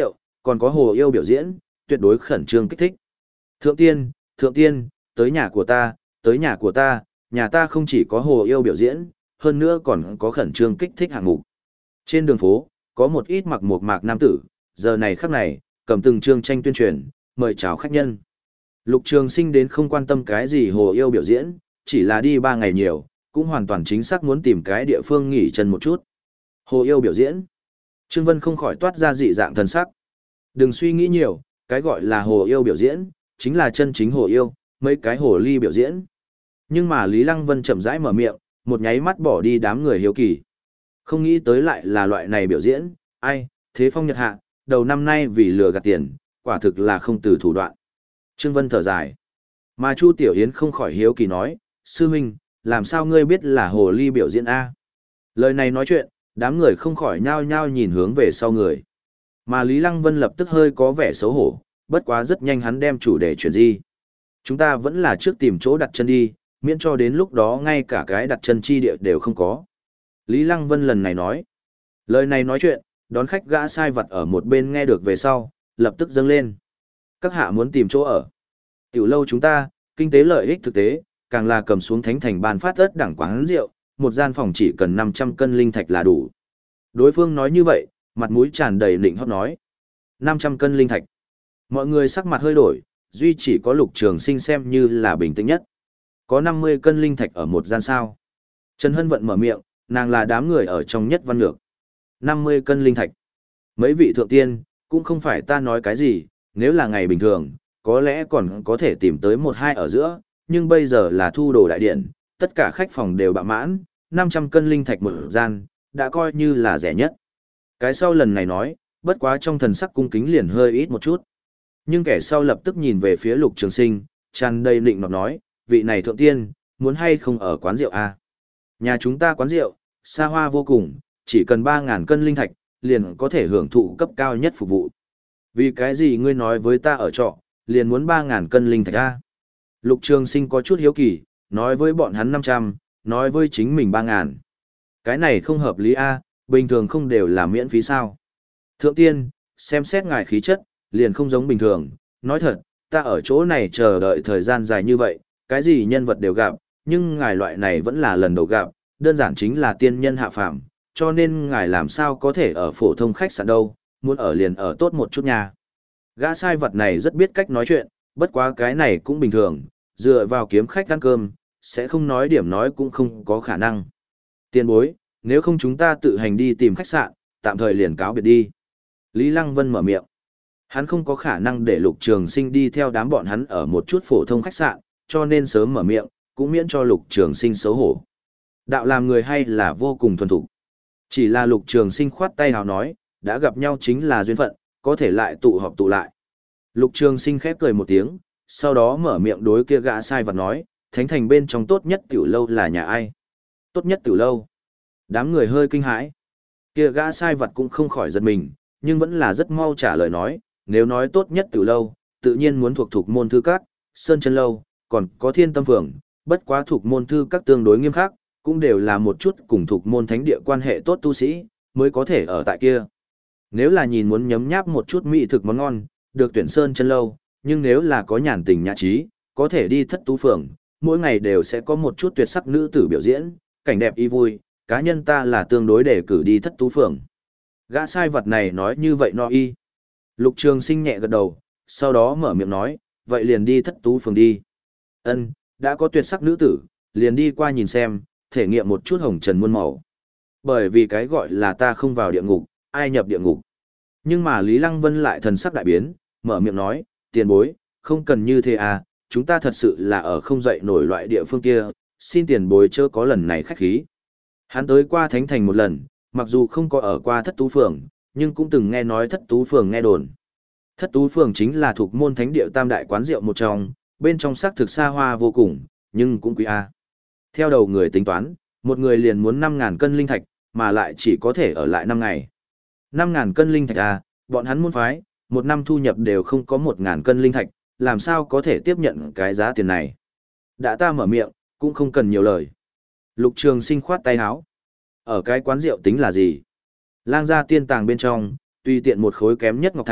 còn có hồ yêu biểu diễn, tuyệt đối khẩn trương kích thích. Thượng tiên, thượng tiên, tới nhà của ta, tới nhà của ta, nhà ta không chỉ có hồ yêu biểu diễn, hơn nữa còn có khẩn trương kích thích hạng mục. Trên đường phố, có một ít mặc một mạc nam tử, giờ này khắc này, cầm từng chương tranh tuyên truyền, mời chào khách nhân. Lục Trường Sinh đến không quan tâm cái gì hồ yêu biểu diễn, chỉ là đi ba ngày nhiều, cũng hoàn toàn chính xác muốn tìm cái địa phương nghỉ chân một chút. Hồ yêu biểu diễn. Trương Vân không khỏi toát ra dị dạng thần sắc. Đừng suy nghĩ nhiều, cái gọi là hồ yêu biểu diễn, chính là chân chính hồ yêu, mấy cái hồ ly biểu diễn. Nhưng mà Lý Lăng Vân chậm rãi mở miệng, một nháy mắt bỏ đi đám người hiếu kỳ. Không nghĩ tới lại là loại này biểu diễn, ai, thế phong nhật hạ, đầu năm nay vì lừa gạt tiền, quả thực là không từ thủ đoạn. Trương Vân thở dài. Mà Chu Tiểu Yến không khỏi hiếu kỳ nói, sư huynh, làm sao ngươi biết là hồ ly biểu diễn A? Lời này nói chuyện, đám người không khỏi nhao nhao nhìn hướng về sau người. Mà Lý Lăng Vân lập tức hơi có vẻ xấu hổ, bất quá rất nhanh hắn đem chủ đề chuyển di. Chúng ta vẫn là trước tìm chỗ đặt chân đi, miễn cho đến lúc đó ngay cả cái đặt chân chi địa đều không có. Lý Lăng Vân lần này nói. Lời này nói chuyện, đón khách gã sai vật ở một bên nghe được về sau, lập tức dâng lên. Các hạ muốn tìm chỗ ở. Tiểu lâu chúng ta, kinh tế lợi ích thực tế, càng là cầm xuống thánh thành ban phát tất đẳng quán rượu, một gian phòng chỉ cần năm trăm cân linh thạch là đủ. Đối phương nói như vậy, mặt mũi tràn đầy lịnh hót nói. năm trăm cân linh thạch. Mọi người sắc mặt hơi đổi, duy chỉ có Lục Trường Sinh xem như là bình tĩnh nhất. Có năm mươi cân linh thạch ở một gian sao. Trần Hân Vận mở miệng, nàng là đám người ở trong nhất văn lược. năm mươi cân linh thạch. Mấy vị thượng tiên, cũng không phải ta nói cái gì, nếu là ngày bình thường, có lẽ còn có thể tìm tới một hai ở giữa, nhưng bây giờ là thu đồ đại điện, tất cả khách phòng đều bạ mãn, năm trăm cân linh thạch một gian, đã coi như là rẻ nhất. Cái sau lần này nói, bất quá trong thần sắc cung kính liền hơi ít một chút. Nhưng kẻ sau lập tức nhìn về phía Lục Trường Sinh, tràn đầy định nọt nói, vị này thượng tiên, muốn hay không ở quán rượu a? Nhà chúng ta quán rượu, xa hoa vô cùng, chỉ cần ba ngàn cân linh thạch, liền có thể hưởng thụ cấp cao nhất phục vụ. Vì cái gì ngươi nói với ta ở trọ, liền muốn ba ngàn cân linh thạch a? Lục Trường Sinh có chút hiếu kỳ, nói với bọn hắn năm trăm, nói với chính mình ba ngàn. Cái này không hợp lý a, bình thường không đều là miễn phí sao? Thượng tiên, xem xét ngài khí chất, liền không giống bình thường, nói thật, ta ở chỗ này chờ đợi thời gian dài như vậy, cái gì nhân vật đều gặp, nhưng ngài loại này vẫn là lần đầu gặp, đơn giản chính là tiên nhân hạ phàm, cho nên ngài làm sao có thể ở phổ thông khách sạn đâu, muốn ở liền ở tốt một chút nha. Gã sai vật này rất biết cách nói chuyện, bất quá cái này cũng bình thường, dựa vào kiếm khách ăn cơm, sẽ không nói điểm nói cũng không có khả năng. Tiền bối, nếu không chúng ta tự hành đi tìm khách sạn, tạm thời liền cáo biệt đi. Lý Lăng Vân mở miệng. Hắn không có khả năng để Lục Trường Sinh đi theo đám bọn hắn ở một chút phổ thông khách sạn, cho nên sớm mở miệng, cũng miễn cho Lục Trường Sinh xấu hổ. Đạo làm người hay là vô cùng thuần thục. Chỉ là Lục Trường Sinh khoát tay hào nói, đã gặp nhau chính là duyên phận, có thể lại tụ họp tụ lại. Lục Trường Sinh khép cười một tiếng, sau đó mở miệng đối kia gã sai vật nói, thánh thành bên trong tốt nhất tiểu lâu là nhà ai? Tốt nhất tiểu lâu. Đám người hơi kinh hãi. Kia gã sai vật cũng không khỏi giật mình, nhưng vẫn là rất mau trả lời nói, nếu nói tốt nhất tiểu lâu, tự nhiên muốn thuộc thuộc môn thư các, Sơn Chân lâu, còn có Thiên Tâm phường, bất quá thuộc môn thư các tương đối nghiêm khắc, cũng đều là một chút cùng thuộc môn thánh địa quan hệ tốt tu sĩ, mới có thể ở tại kia. Nếu là nhìn muốn nhấm nháp một chút mỹ thực món ngon, được tuyển Sơn Chân lâu, nhưng nếu là có nhàn tình nhã trí, có thể đi Thất Tú phường, mỗi ngày đều sẽ có một chút tuyệt sắc nữ tử biểu diễn, cảnh đẹp y vui, cá nhân ta là tương đối để cử đi Thất Tú phường. Gã sai vật này nói như vậy no y. Lục Trường Sinh nhẹ gật đầu, sau đó mở miệng nói, vậy liền đi Thất Tú phường đi. Ân, đã có tuyệt sắc nữ tử, liền đi qua nhìn xem, thể nghiệm một chút hồng trần muôn màu. Bởi vì cái gọi là ta không vào địa ngục, ai nhập địa ngục. Nhưng mà Lý Lăng Vân lại thần sắc đại biến, mở miệng nói, tiền bối, không cần như thế à, chúng ta thật sự là ở không dậy nổi loại địa phương kia, xin tiền bối chớ có lần này khách khí. Hắn tới qua Thánh Thành một lần, mặc dù không có ở qua Thất Tú phường, nhưng cũng từng nghe nói Thất Tú phường nghe đồn. Thất Tú phường chính là thuộc môn thánh địa tam đại quán rượu một trong, bên trong sắc thực xa hoa vô cùng, nhưng cũng quý a. Theo đầu người tính toán, một người liền muốn năm ngàn cân linh thạch, mà lại chỉ có thể ở lại năm ngày. năm ngàn cân linh thạch a, bọn hắn môn phái, một năm thu nhập đều không có một ngàn cân linh thạch, làm sao có thể tiếp nhận cái giá tiền này. Đã ta mở miệng, cũng không cần nhiều lời. Lục Trường Sinh khoát tay áo. Ở cái quán rượu tính là gì? Lang gia tiên tàng bên trong, tùy tiện một khối kém nhất ngọc thạch,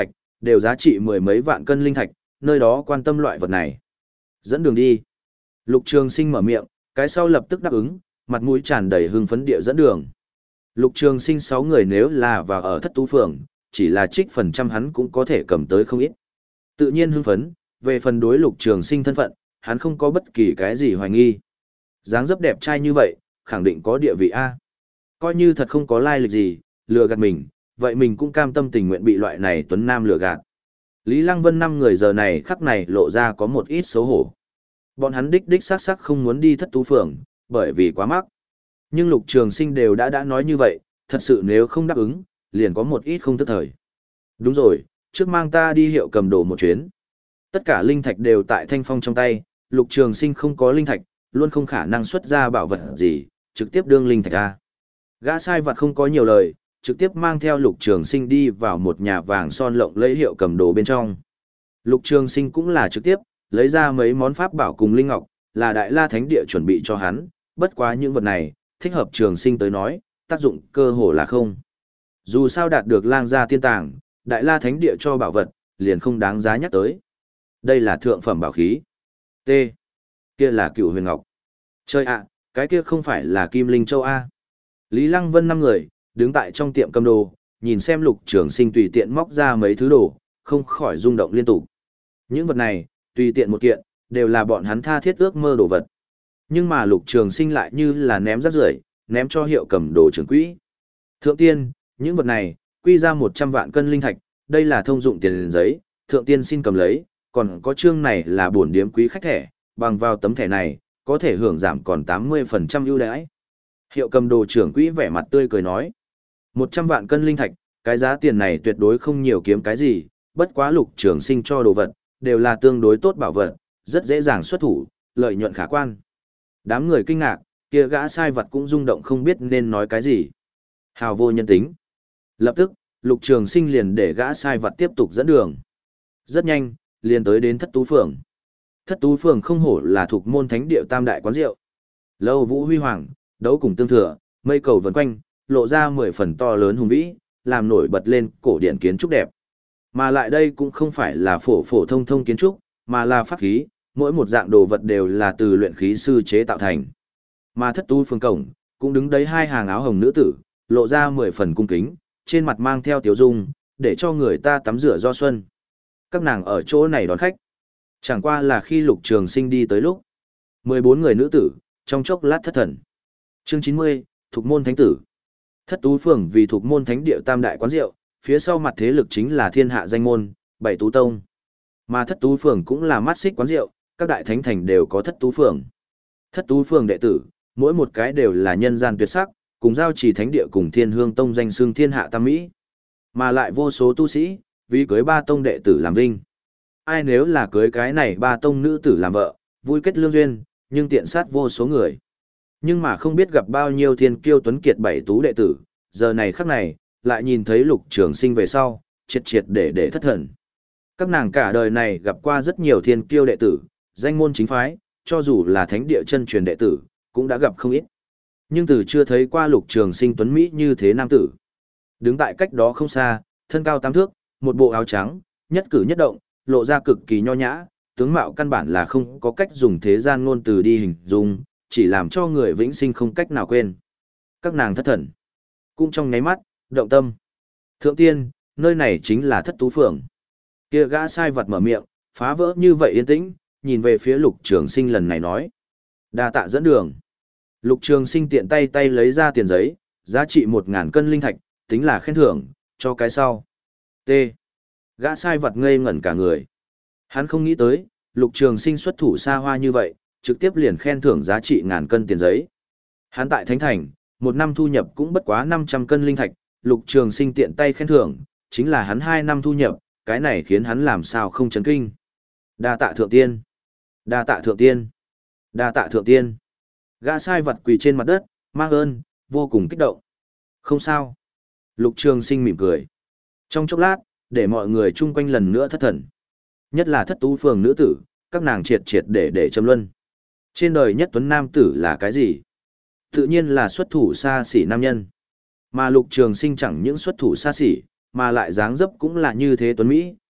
đều giá trị mười mấy vạn cân linh thạch, nơi đó quan tâm loại vật này. Dẫn đường đi. Lục Trường Sinh mở miệng, cái sau lập tức đáp ứng, mặt mũi tràn đầy hưng phấn địa dẫn đường. Lục Trường Sinh sáu người nếu là vào ở Thất Tú Phường, chỉ là trích phần trăm hắn cũng có thể cầm tới không ít. Tự nhiên hưng phấn, về phần đối Lục Trường Sinh thân phận, hắn không có bất kỳ cái gì hoài nghi. Dáng dấp đẹp trai như vậy, khẳng định có địa vị A. Coi như thật không có lai lịch gì, lừa gạt mình, vậy mình cũng cam tâm tình nguyện bị loại này tuấn nam lừa gạt. Lý Lăng Vân năm người giờ này khắc này lộ ra có một ít xấu hổ. Bọn hắn đích đích xác xác không muốn đi Thất Tú Phường, bởi vì quá mắc. Nhưng Lục Trường Sinh đều đã đã nói như vậy, thật sự nếu không đáp ứng, liền có một ít không tức thời. Đúng rồi, trước mang ta đi hiệu cầm đồ một chuyến. Tất cả linh thạch đều tại Thanh Phong trong tay, Lục Trường Sinh không có linh thạch, luôn không khả năng xuất ra bảo vật gì, trực tiếp đương linh thạch ra. Gã sai vật không có nhiều lời, trực tiếp mang theo Lục Trường Sinh đi vào một nhà vàng son lộng lẫy hiệu cầm đồ bên trong. Lục Trường Sinh cũng là trực tiếp lấy ra mấy món pháp bảo cùng linh ngọc, là Đại La Thánh Địa chuẩn bị cho hắn, bất quá những vật này, thích hợp Trường Sinh tới nói, tác dụng cơ hồ là không. Dù sao đạt được Lang gia tiên tàng, Đại La Thánh Địa cho bảo vật, liền không đáng giá nhắc tới. Đây là thượng phẩm bảo khí. T. Kia là Cửu Huyền Ngọc. Chơi ạ, cái kia không phải là Kim Linh Châu A. Lý Lăng Vân năm người, đứng tại trong tiệm cầm đồ, nhìn xem Lục Trường Sinh tùy tiện móc ra mấy thứ đồ, không khỏi rung động liên tục. Những vật này, tùy tiện một kiện, đều là bọn hắn tha thiết ước mơ đồ vật. Nhưng mà Lục Trường Sinh lại như là ném rác rưởi, ném cho hiệu cầm đồ trưởng quỹ. Thượng tiên, những vật này, quy ra một trăm vạn cân linh thạch, đây là thông dụng tiền giấy, thượng tiên xin cầm lấy, còn có chương này là bổn điếm quý khách thẻ, bằng vào tấm thẻ này, có thể hưởng giảm còn tám mươi phần trăm ưu đãi. Hiệu cầm đồ trưởng quỹ vẻ mặt tươi cười nói. một trăm vạn cân linh thạch, cái giá tiền này tuyệt đối không nhiều kiếm cái gì, bất quá Lục Trường Sinh cho đồ vật, đều là tương đối tốt bảo vật, rất dễ dàng xuất thủ, lợi nhuận khả quan. Đám người kinh ngạc, kia gã sai vật cũng rung động không biết nên nói cái gì. Hào vô nhân tính. Lập tức, Lục Trường Sinh liền để gã sai vật tiếp tục dẫn đường. Rất nhanh, liền tới đến Thất Tú Phường. Thất Tú Phường không hổ là thuộc môn thánh địa tam đại quán rượu. Lâu vũ huy hoàng, đấu cùng tương thừa, mây cầu vần quanh, lộ ra mười phần to lớn hùng vĩ, làm nổi bật lên cổ điển kiến trúc đẹp. Mà lại đây cũng không phải là phổ phổ thông thông kiến trúc, mà là pháp khí, mỗi một dạng đồ vật đều là từ luyện khí sư chế tạo thành. Mà Thất Tú Phường cổng, cũng đứng đấy hai hàng áo hồng nữ tử, lộ ra mười phần cung kính, trên mặt mang theo tiếu dung, để cho người ta tắm rửa do xuân. Các nàng ở chỗ này đón khách. Chẳng qua là khi Lục Trường Sinh đi tới lúc, mười bốn người nữ tử, trong chốc lát thất thần. Chương chín mươi, Thục môn thánh tử. Thất Tú Phường vì Thục môn thánh địa tam đại quán rượu, phía sau mặt thế lực chính là thiên hạ danh môn, bảy tú tông. Mà Thất Tú Phường cũng là mắt xích quán rượu, các đại thánh thành đều có Thất Tú Phường. Thất Tú Phường đệ tử, mỗi một cái đều là nhân gian tuyệt sắc, cùng giao trì thánh địa cùng Thiên Hương tông danh xưng thiên hạ tam mỹ. Mà lại vô số tu sĩ, vì cưới ba tông đệ tử làm vinh. Ai nếu là cưới cái này ba tông nữ tử làm vợ, vui kết lương duyên, nhưng tiện sát vô số người. Nhưng mà không biết gặp bao nhiêu thiên kiêu tuấn kiệt bảy tú đệ tử, giờ này khắc này, lại nhìn thấy Lục Trường Sinh về sau, triệt triệt để để thất thần. Các nàng cả đời này gặp qua rất nhiều thiên kiêu đệ tử, danh môn chính phái, cho dù là thánh địa chân truyền đệ tử, cũng đã gặp không ít. Nhưng từ chưa thấy qua Lục Trường Sinh tuấn mỹ như thế nam tử. Đứng tại cách đó không xa, thân cao tám thước, một bộ áo trắng, nhất cử nhất động, lộ ra cực kỳ nho nhã, tướng mạo căn bản là không có cách dùng thế gian ngôn từ đi hình dung, chỉ làm cho người vĩnh sinh không cách nào quên. Các nàng thất thần, cũng trong nháy mắt, động tâm. Thượng tiên, nơi này chính là Thất Tú Phường. Kia gã sai vật mở miệng, phá vỡ như vậy yên tĩnh, nhìn về phía Lục Trường Sinh lần này nói. Đa tạ dẫn đường. Lục Trường Sinh tiện tay tay lấy ra tiền giấy, giá trị một ngàn cân linh thạch, tính là khen thưởng, cho cái sau. T. Gã sai vật ngây ngẩn cả người. Hắn không nghĩ tới, Lục Trường Sinh xuất thủ xa hoa như vậy, trực tiếp liền khen thưởng giá trị ngàn cân tiền giấy. Hắn tại Thánh Thành, một năm thu nhập cũng bất quá năm trăm cân linh thạch, Lục Trường Sinh tiện tay khen thưởng, chính là hắn hai năm thu nhập, cái này khiến hắn làm sao không chấn kinh. Đa tạ thượng tiên, đa tạ thượng tiên, đa tạ thượng tiên. Gã sai vật quỳ trên mặt đất, mang ơn, vô cùng kích động. Không sao. Lục Trường Sinh mỉm cười. Trong chốc lát, để mọi người chung quanh lần nữa thất thần. Nhất là Thất Tú Phường nữ tử, các nàng triệt triệt để để châm luân. Trên đời nhất tuấn nam tử là cái gì? Tự nhiên là xuất thủ xa xỉ nam nhân. Mà Lục Trường Sinh chẳng những xuất thủ xa xỉ, mà lại dáng dấp cũng là như thế tuấn Mỹ,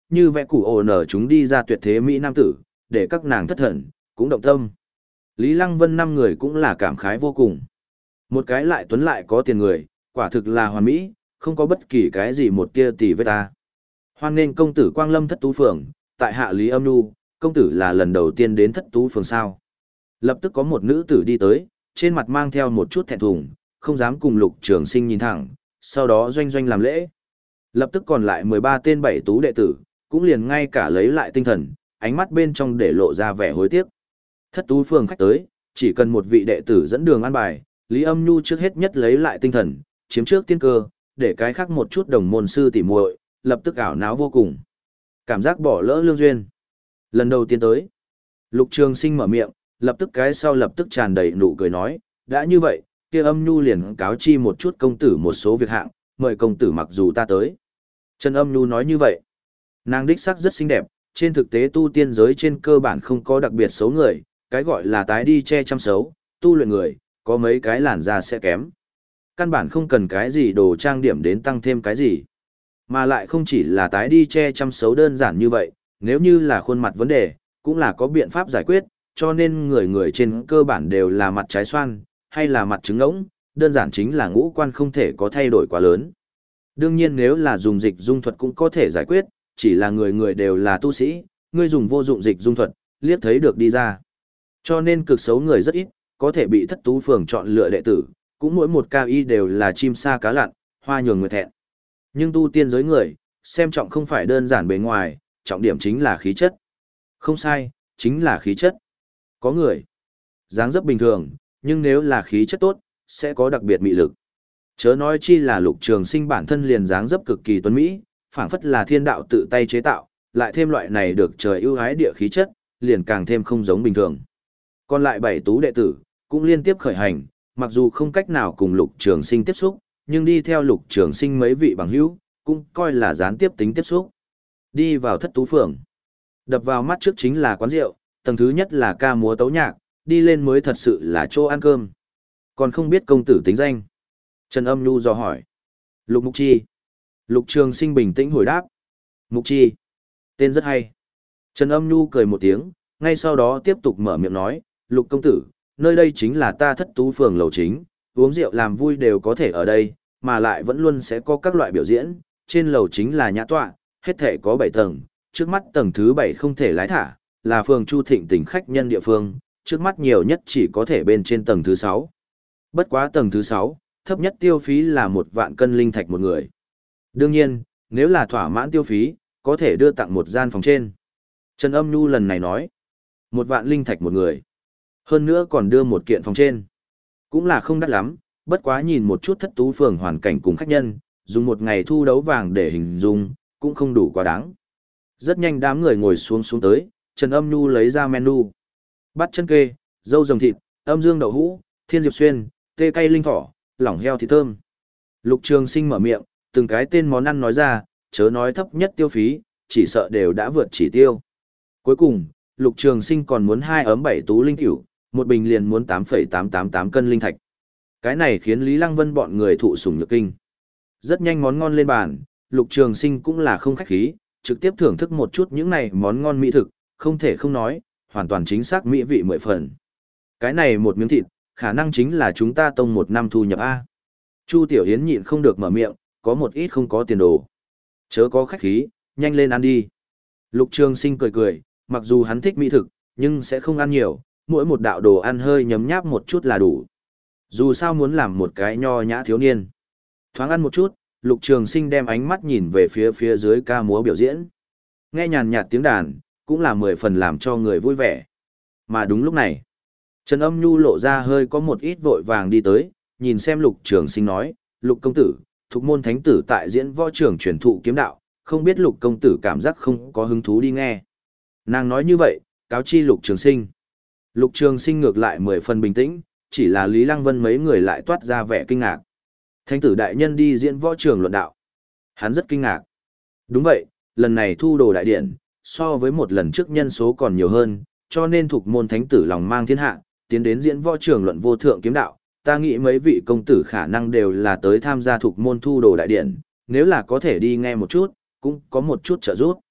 như vẽ củ ồ nở chúng đi ra tuyệt thế Mỹ Nam tử, để các nàng thất thần, cũng động tâm. Lý Lăng Vân năm người cũng là cảm khái vô cùng. Một cái lại tuấn lại có tiền người, quả thực là hoàn mỹ, không có bất kỳ cái gì một tia tì vết ta. Hoan nên công tử Quang Lâm thất tú phường, tại hạ Lý Âm Nhu, công tử là lần đầu tiên đến thất tú phường sao. Lập tức có một nữ tử đi tới, trên mặt mang theo một chút thẹn thùng, không dám cùng Lục Trường Sinh nhìn thẳng, sau đó doanh doanh làm lễ. Lập tức còn lại mười ba tên bảy tú đệ tử, cũng liền ngay cả lấy lại tinh thần, ánh mắt bên trong để lộ ra vẻ hối tiếc. Thất tú phường khách tới, chỉ cần một vị đệ tử dẫn đường an bài, Lý Âm Nhu trước hết nhất lấy lại tinh thần, chiếm trước tiên cơ, để cái khác một chút đồng môn sư tỉ muội, lập tức ảo náo vô cùng. Cảm giác bỏ lỡ lương duyên. Lần đầu tiên tới, Lục Trường Sinh mở miệng, lập tức cái sau lập tức tràn đầy nụ cười nói, đã như vậy, kia Âm Nhu liền cáo chi một chút công tử một số việc hạng, mời công tử mặc dù ta tới. Trần Âm Nhu nói như vậy, nàng đích sắc rất xinh đẹp, trên thực tế tu tiên giới trên cơ bản không có đặc biệt xấu người, cái gọi là tái đi che chăm xấu, tu luyện người, có mấy cái làn da sẽ kém. Căn bản không cần cái gì đồ trang điểm đến tăng thêm cái gì. Mà lại không chỉ là tái đi che chăm xấu đơn giản như vậy, nếu như là khuôn mặt vấn đề, cũng là có biện pháp giải quyết, cho nên người người trên cơ bản đều là mặt trái xoan, hay là mặt trứng ngỗng, đơn giản chính là ngũ quan không thể có thay đổi quá lớn. Đương nhiên nếu là dùng dịch dung thuật cũng có thể giải quyết, chỉ là người người đều là tu sĩ, người dùng vô dụng dịch dung thuật, liếc thấy được đi ra. Cho nên cực xấu người rất ít, có thể bị thất tú phường chọn lựa đệ tử, cũng mỗi một cao y đều là chim sa cá lặn, hoa nhường người thẹn. Nhưng tu tiên giới người, xem trọng không phải đơn giản bề ngoài, trọng điểm chính là khí chất. Không sai, chính là khí chất. Có người, dáng dấp bình thường, nhưng nếu là khí chất tốt, sẽ có đặc biệt mị lực. Chớ nói chi là Lục Trường Sinh bản thân liền dáng dấp cực kỳ tuấn mỹ, phảng phất là thiên đạo tự tay chế tạo, lại thêm loại này được trời ưu ái địa khí chất, liền càng thêm không giống bình thường. Còn lại bảy tú đệ tử, cũng liên tiếp khởi hành, mặc dù không cách nào cùng Lục Trường Sinh tiếp xúc, nhưng đi theo Lục Trường Sinh mấy vị bằng hữu, cũng coi là gián tiếp tính tiếp xúc. Đi vào thất tú phường. Đập vào mắt trước chính là quán rượu, tầng thứ nhất là ca múa tấu nhạc, đi lên mới thật sự là chỗ ăn cơm. Còn không biết công tử tính danh. Trần Âm Nhu dò hỏi. Lục Mục Chi. Lục Trường Sinh bình tĩnh hồi đáp. Mục Chi. Tên rất hay. Trần Âm Nhu cười một tiếng, ngay sau đó tiếp tục mở miệng nói, Lục công tử, nơi đây chính là ta thất tú phường lầu chính, uống rượu làm vui đều có thể ở đây, mà lại vẫn luôn sẽ có các loại biểu diễn, trên lầu chính là nhã tọa, hết thể có bảy tầng, trước mắt tầng thứ bảy không thể lái thả, là phường Chu Thịnh tỉnh khách nhân địa phương, trước mắt nhiều nhất chỉ có thể bên trên tầng thứ sáu. Bất quá tầng thứ sáu, thấp nhất tiêu phí là một vạn cân linh thạch một người. Đương nhiên, nếu là thỏa mãn tiêu phí, có thể đưa tặng một gian phòng trên. Trần Âm Nhu lần này nói, một vạn linh thạch một người. Hơn nữa còn đưa một kiện phòng trên. Cũng là không đắt lắm, bất quá nhìn một chút thất tú phường hoàn cảnh cùng khách nhân, dùng một ngày thu đấu vàng để hình dung, cũng không đủ quá đáng. Rất nhanh đám người ngồi xuống xuống tới, Trần Âm Nhu lấy ra menu. Bát chân kê, dâu rồng thịt, âm dương đậu hũ, thiên diệp xuyên, tê cay linh thỏ, lỏng heo thịt thơm. Lục Trường Sinh mở miệng, từng cái tên món ăn nói ra, chớ nói thấp nhất tiêu phí, chỉ sợ đều đã vượt chỉ tiêu. Cuối cùng, Lục Trường Sinh còn muốn hai ấm bảy tú linh tiểu, một bình liền muốn tám phẩy tám tám tám cân linh thạch. Cái này khiến Lý Lăng Vân bọn người thụ sủng nhược kinh. Rất nhanh món ngon lên bàn, Lục Trường Sinh cũng là không khách khí, trực tiếp thưởng thức một chút những này món ngon mỹ thực, không thể không nói, hoàn toàn chính xác mỹ vị mười phần. Cái này một miếng thịt, khả năng chính là chúng ta tông một năm thu nhập A. Chu Tiểu Yến nhịn không được mở miệng, có một ít không có tiền đồ. Chớ có khách khí, nhanh lên ăn đi. Lục Trường Sinh cười cười, mặc dù hắn thích mỹ thực, nhưng sẽ không ăn nhiều, mỗi một đạo đồ ăn hơi nhấm nháp một chút là đủ. Dù sao muốn làm một cái nho nhã thiếu niên. Thoáng ăn một chút, Lục Trường Sinh đem ánh mắt nhìn về phía phía dưới ca múa biểu diễn. Nghe nhàn nhạt tiếng đàn, cũng là mười phần làm cho người vui vẻ. Mà đúng lúc này, Trần Âm Nhu lộ ra hơi có một ít vội vàng đi tới, nhìn xem Lục Trường Sinh nói, Lục công tử, thuộc môn thánh tử tại diễn võ trường truyền thụ kiếm đạo, không biết Lục công tử cảm giác không có hứng thú đi nghe. Nàng nói như vậy, cáo chi Lục Trường Sinh. Lục Trường Sinh ngược lại mười phần bình tĩnh, chỉ là Lý Lăng Vân mấy người lại toát ra vẻ kinh ngạc. Thánh tử đại nhân đi diễn võ trường luận đạo. Hắn rất kinh ngạc. Đúng vậy, lần này thu đồ đại điện, so với một lần trước nhân số còn nhiều hơn, cho nên thuộc môn thánh tử lòng mang thiên hạ, tiến đến diễn võ trường luận vô thượng kiếm đạo. Ta nghĩ mấy vị công tử khả năng đều là tới tham gia thuộc môn thu đồ đại điện, nếu là có thể đi nghe một chút, cũng có một chút trợ giúp.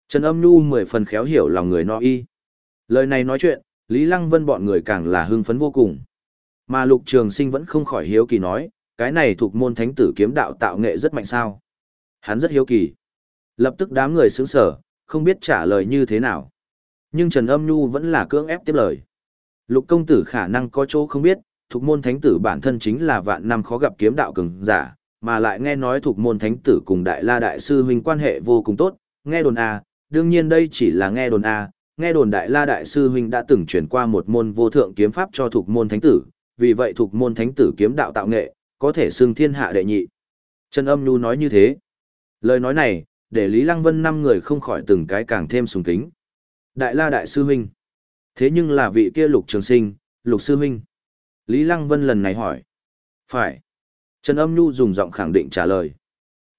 Trần Âm Nhu mười phần khéo hiểu lòng người no y. Lời này nói chuyện, Lý Lăng Vân bọn người càng là hưng phấn vô cùng. Mà Lục Trường Sinh vẫn không khỏi hiếu kỳ nói, cái này thuộc môn thánh tử kiếm đạo tạo nghệ rất mạnh sao. Hắn rất hiếu kỳ. Lập tức đám người sững sờ, không biết trả lời như thế nào. Nhưng Trần Âm Nhu vẫn là cưỡng ép tiếp lời. Lục công tử khả năng có chỗ không biết, thuộc môn thánh tử bản thân chính là vạn năm khó gặp kiếm đạo cường giả, mà lại nghe nói thuộc môn thánh tử cùng Đại La Đại Sư huynh quan hệ vô cùng tốt, nghe đồn a, đương nhiên đây chỉ là nghe đồn a, nghe đồn Đại La Đại Sư huynh đã từng chuyển qua một môn vô thượng kiếm pháp cho thuộc môn thánh tử, vì vậy thuộc môn thánh tử kiếm đạo tạo nghệ, có thể xưng thiên hạ đệ nhị. Trần Âm Nhu nói như thế. Lời nói này, để Lý Lăng Vân năm người không khỏi từng cái càng thêm sùng kính. Đại La Đại Sư huynh. Thế nhưng là vị kia Lục Trường Sinh, Lục Sư huynh. Lý Lăng Vân lần này hỏi. Phải. Trần Âm Nhu dùng giọng khẳng định trả lời. T.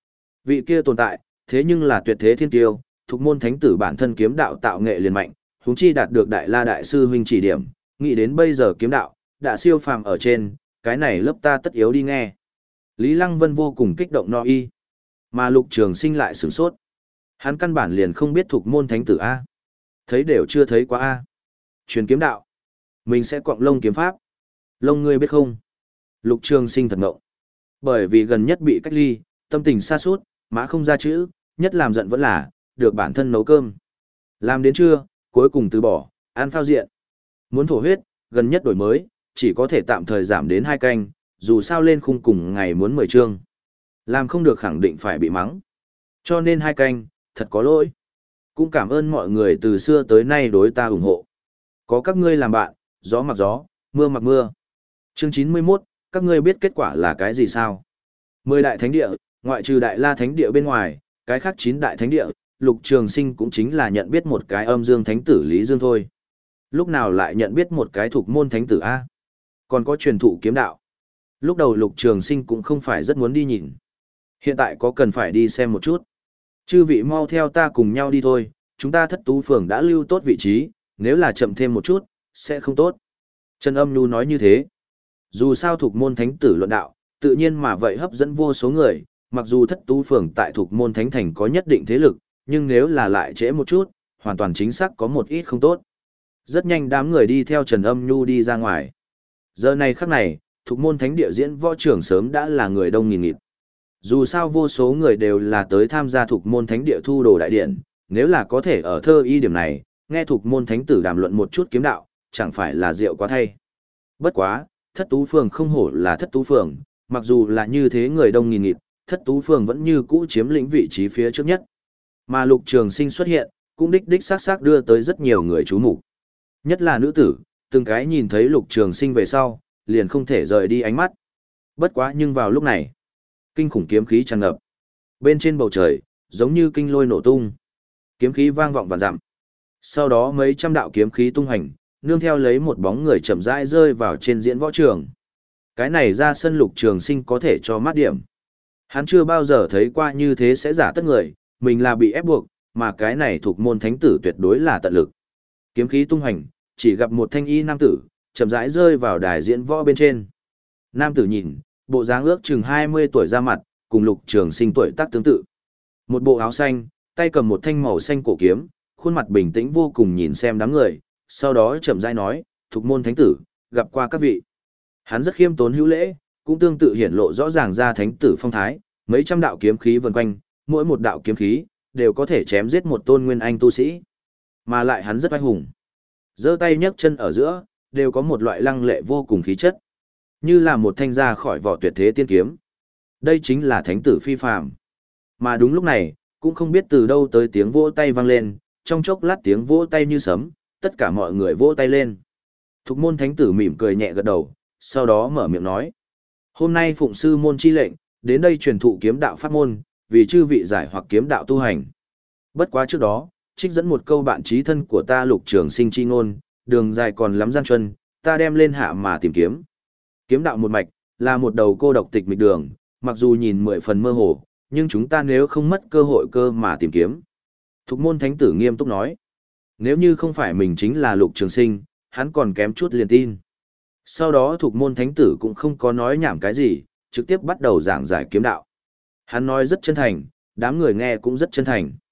Vị kia tồn tại, thế nhưng là tuyệt thế thiên tiêu, thuộc môn thánh tử bản thân kiếm đạo tạo nghệ liền mạnh, huống chi đạt được Đại La Đại Sư huynh chỉ điểm, nghĩ đến bây giờ kiếm đạo đã siêu phàm ở trên, cái này lớp ta tất yếu đi nghe. Lý Lăng Vân vô cùng kích động no y, mà Lục Trường Sinh lại sửng sốt. Hắn căn bản liền không biết thuộc môn thánh tử a, thấy đều chưa thấy qua a. Truyền kiếm đạo, mình sẽ quặng lông kiếm pháp. Lông ngươi biết không? Lục Trường Sinh thật ngộng. Bởi vì gần nhất bị cách ly, tâm tình sa sút, mã không ra chữ, nhất làm giận vẫn là được bản thân nấu cơm. Làm đến trưa, cuối cùng từ bỏ, ăn phao diện. Muốn thổ huyết, gần nhất đổi mới, chỉ có thể tạm thời giảm đến hai canh, dù sao lên khung cùng ngày muốn mười chương. Làm không được khẳng định phải bị mắng. Cho nên hai canh, thật có lỗi. Cũng cảm ơn mọi người từ xưa tới nay đối ta ủng hộ. Có các ngươi làm bạn, gió mặc gió, mưa mặc mưa. Chương chín mươi mốt, các ngươi biết kết quả là cái gì sao? Mười đại thánh địa, ngoại trừ Đại La thánh địa bên ngoài, cái khác chín đại thánh địa, Lục Trường Sinh cũng chính là nhận biết một cái âm dương thánh tử Lý Dương thôi. Lúc nào lại nhận biết một cái thuộc môn thánh tử A? Còn có truyền thụ kiếm đạo. Lúc đầu Lục Trường Sinh cũng không phải rất muốn đi nhìn. Hiện tại có cần phải đi xem một chút. Chư vị mau theo ta cùng nhau đi thôi, chúng ta Thất Tú Phường đã lưu tốt vị trí, nếu là chậm thêm một chút, sẽ không tốt. Trần Âm Nhu nói như thế. Dù sao thuộc môn thánh tử luận đạo, tự nhiên mà vậy hấp dẫn vô số người, mặc dù Thất Tú Phường tại thuộc môn thánh thành có nhất định thế lực, nhưng nếu là lại trễ một chút, hoàn toàn chính xác có một ít không tốt. Rất nhanh đám người đi theo Trần Âm Nhu đi ra ngoài. Giờ này khắc này, thuộc môn thánh địa diễn võ trưởng sớm đã là người đông nghìn nghịt. Dù sao vô số người đều là tới tham gia thuộc môn thánh địa thu đồ đại điện, nếu là có thể ở thơ y điểm này, nghe thuộc môn thánh tử đàm luận một chút kiếm đạo, chẳng phải là rượu quá thay. Bất quá, Thất Tú Phường không hổ là Thất Tú Phường, mặc dù là như thế người đông nghìn nghịt, Thất Tú Phường vẫn như cũ chiếm lĩnh vị trí phía trước nhất. Mà Lục Trường Sinh xuất hiện, cũng đích đích xác xác đưa tới rất nhiều người chú mục. Nhất là nữ tử, từng cái nhìn thấy Lục Trường Sinh về sau, liền không thể rời đi ánh mắt. Bất quá nhưng vào lúc này, kinh khủng kiếm khí tràn ngập. Bên trên bầu trời, giống như kinh lôi nổ tung. Kiếm khí vang vọng vạn dặm. Sau đó mấy trăm đạo kiếm khí tung hành, nương theo lấy một bóng người chậm rãi rơi vào trên diễn võ trường. Cái này ra sân Lục Trường Sinh có thể cho mát điểm. Hắn chưa bao giờ thấy qua như thế sẽ giả tất người, mình là bị ép buộc, mà cái này thuộc môn thánh tử tuyệt đối là tận lực. Kiếm khí tung hành, chỉ gặp một thanh y nam tử, chậm rãi rơi vào đài diễn võ bên trên. Nam tử nhìn, bộ dáng ước chừng hai mươi tuổi ra mặt, cùng Lục Trường Sinh tuổi tác tương tự. Một bộ áo xanh, tay cầm một thanh màu xanh cổ kiếm, khuôn mặt bình tĩnh vô cùng nhìn xem đám người, sau đó chậm rãi nói, "Thuộc môn thánh tử, gặp qua các vị." Hắn rất khiêm tốn hữu lễ, cũng tương tự hiển lộ rõ ràng ra thánh tử phong thái, mấy trăm đạo kiếm khí vần quanh, mỗi một đạo kiếm khí đều có thể chém giết một tôn nguyên anh tu sĩ. Mà lại hắn rất oai hùng. Giơ tay nhấc chân ở giữa, đều có một loại lăng lệ vô cùng khí chất, như là một thanh ra khỏi vỏ tuyệt thế tiên kiếm. Đây chính là thánh tử phi phàm. Mà đúng lúc này, cũng không biết từ đâu tới tiếng vỗ tay vang lên, trong chốc lát tiếng vỗ tay như sấm, tất cả mọi người vỗ tay lên. Thục môn thánh tử mỉm cười nhẹ gật đầu, sau đó mở miệng nói: "Hôm nay phụng sư môn chi lệnh, đến đây truyền thụ kiếm đạo pháp môn, vì chư vị giải hoặc kiếm đạo tu hành. Bất quá trước đó, trích dẫn một câu bạn trí thân của ta Lục Trường Sinh chi ngôn, đường dài còn lắm gian truân, ta đem lên hạ mà tìm kiếm. Kiếm đạo một mạch, là một đầu cô độc tịch mịch đường, mặc dù nhìn mười phần mơ hồ, nhưng chúng ta nếu không mất cơ hội cơ mà tìm kiếm." Thục môn thánh tử nghiêm túc nói. Nếu như không phải mình chính là Lục Trường Sinh, hắn còn kém chút liền tin. Sau đó thục môn thánh tử cũng không có nói nhảm cái gì, trực tiếp bắt đầu giảng giải kiếm đạo. Hắn nói rất chân thành, đám người nghe cũng rất chân thành.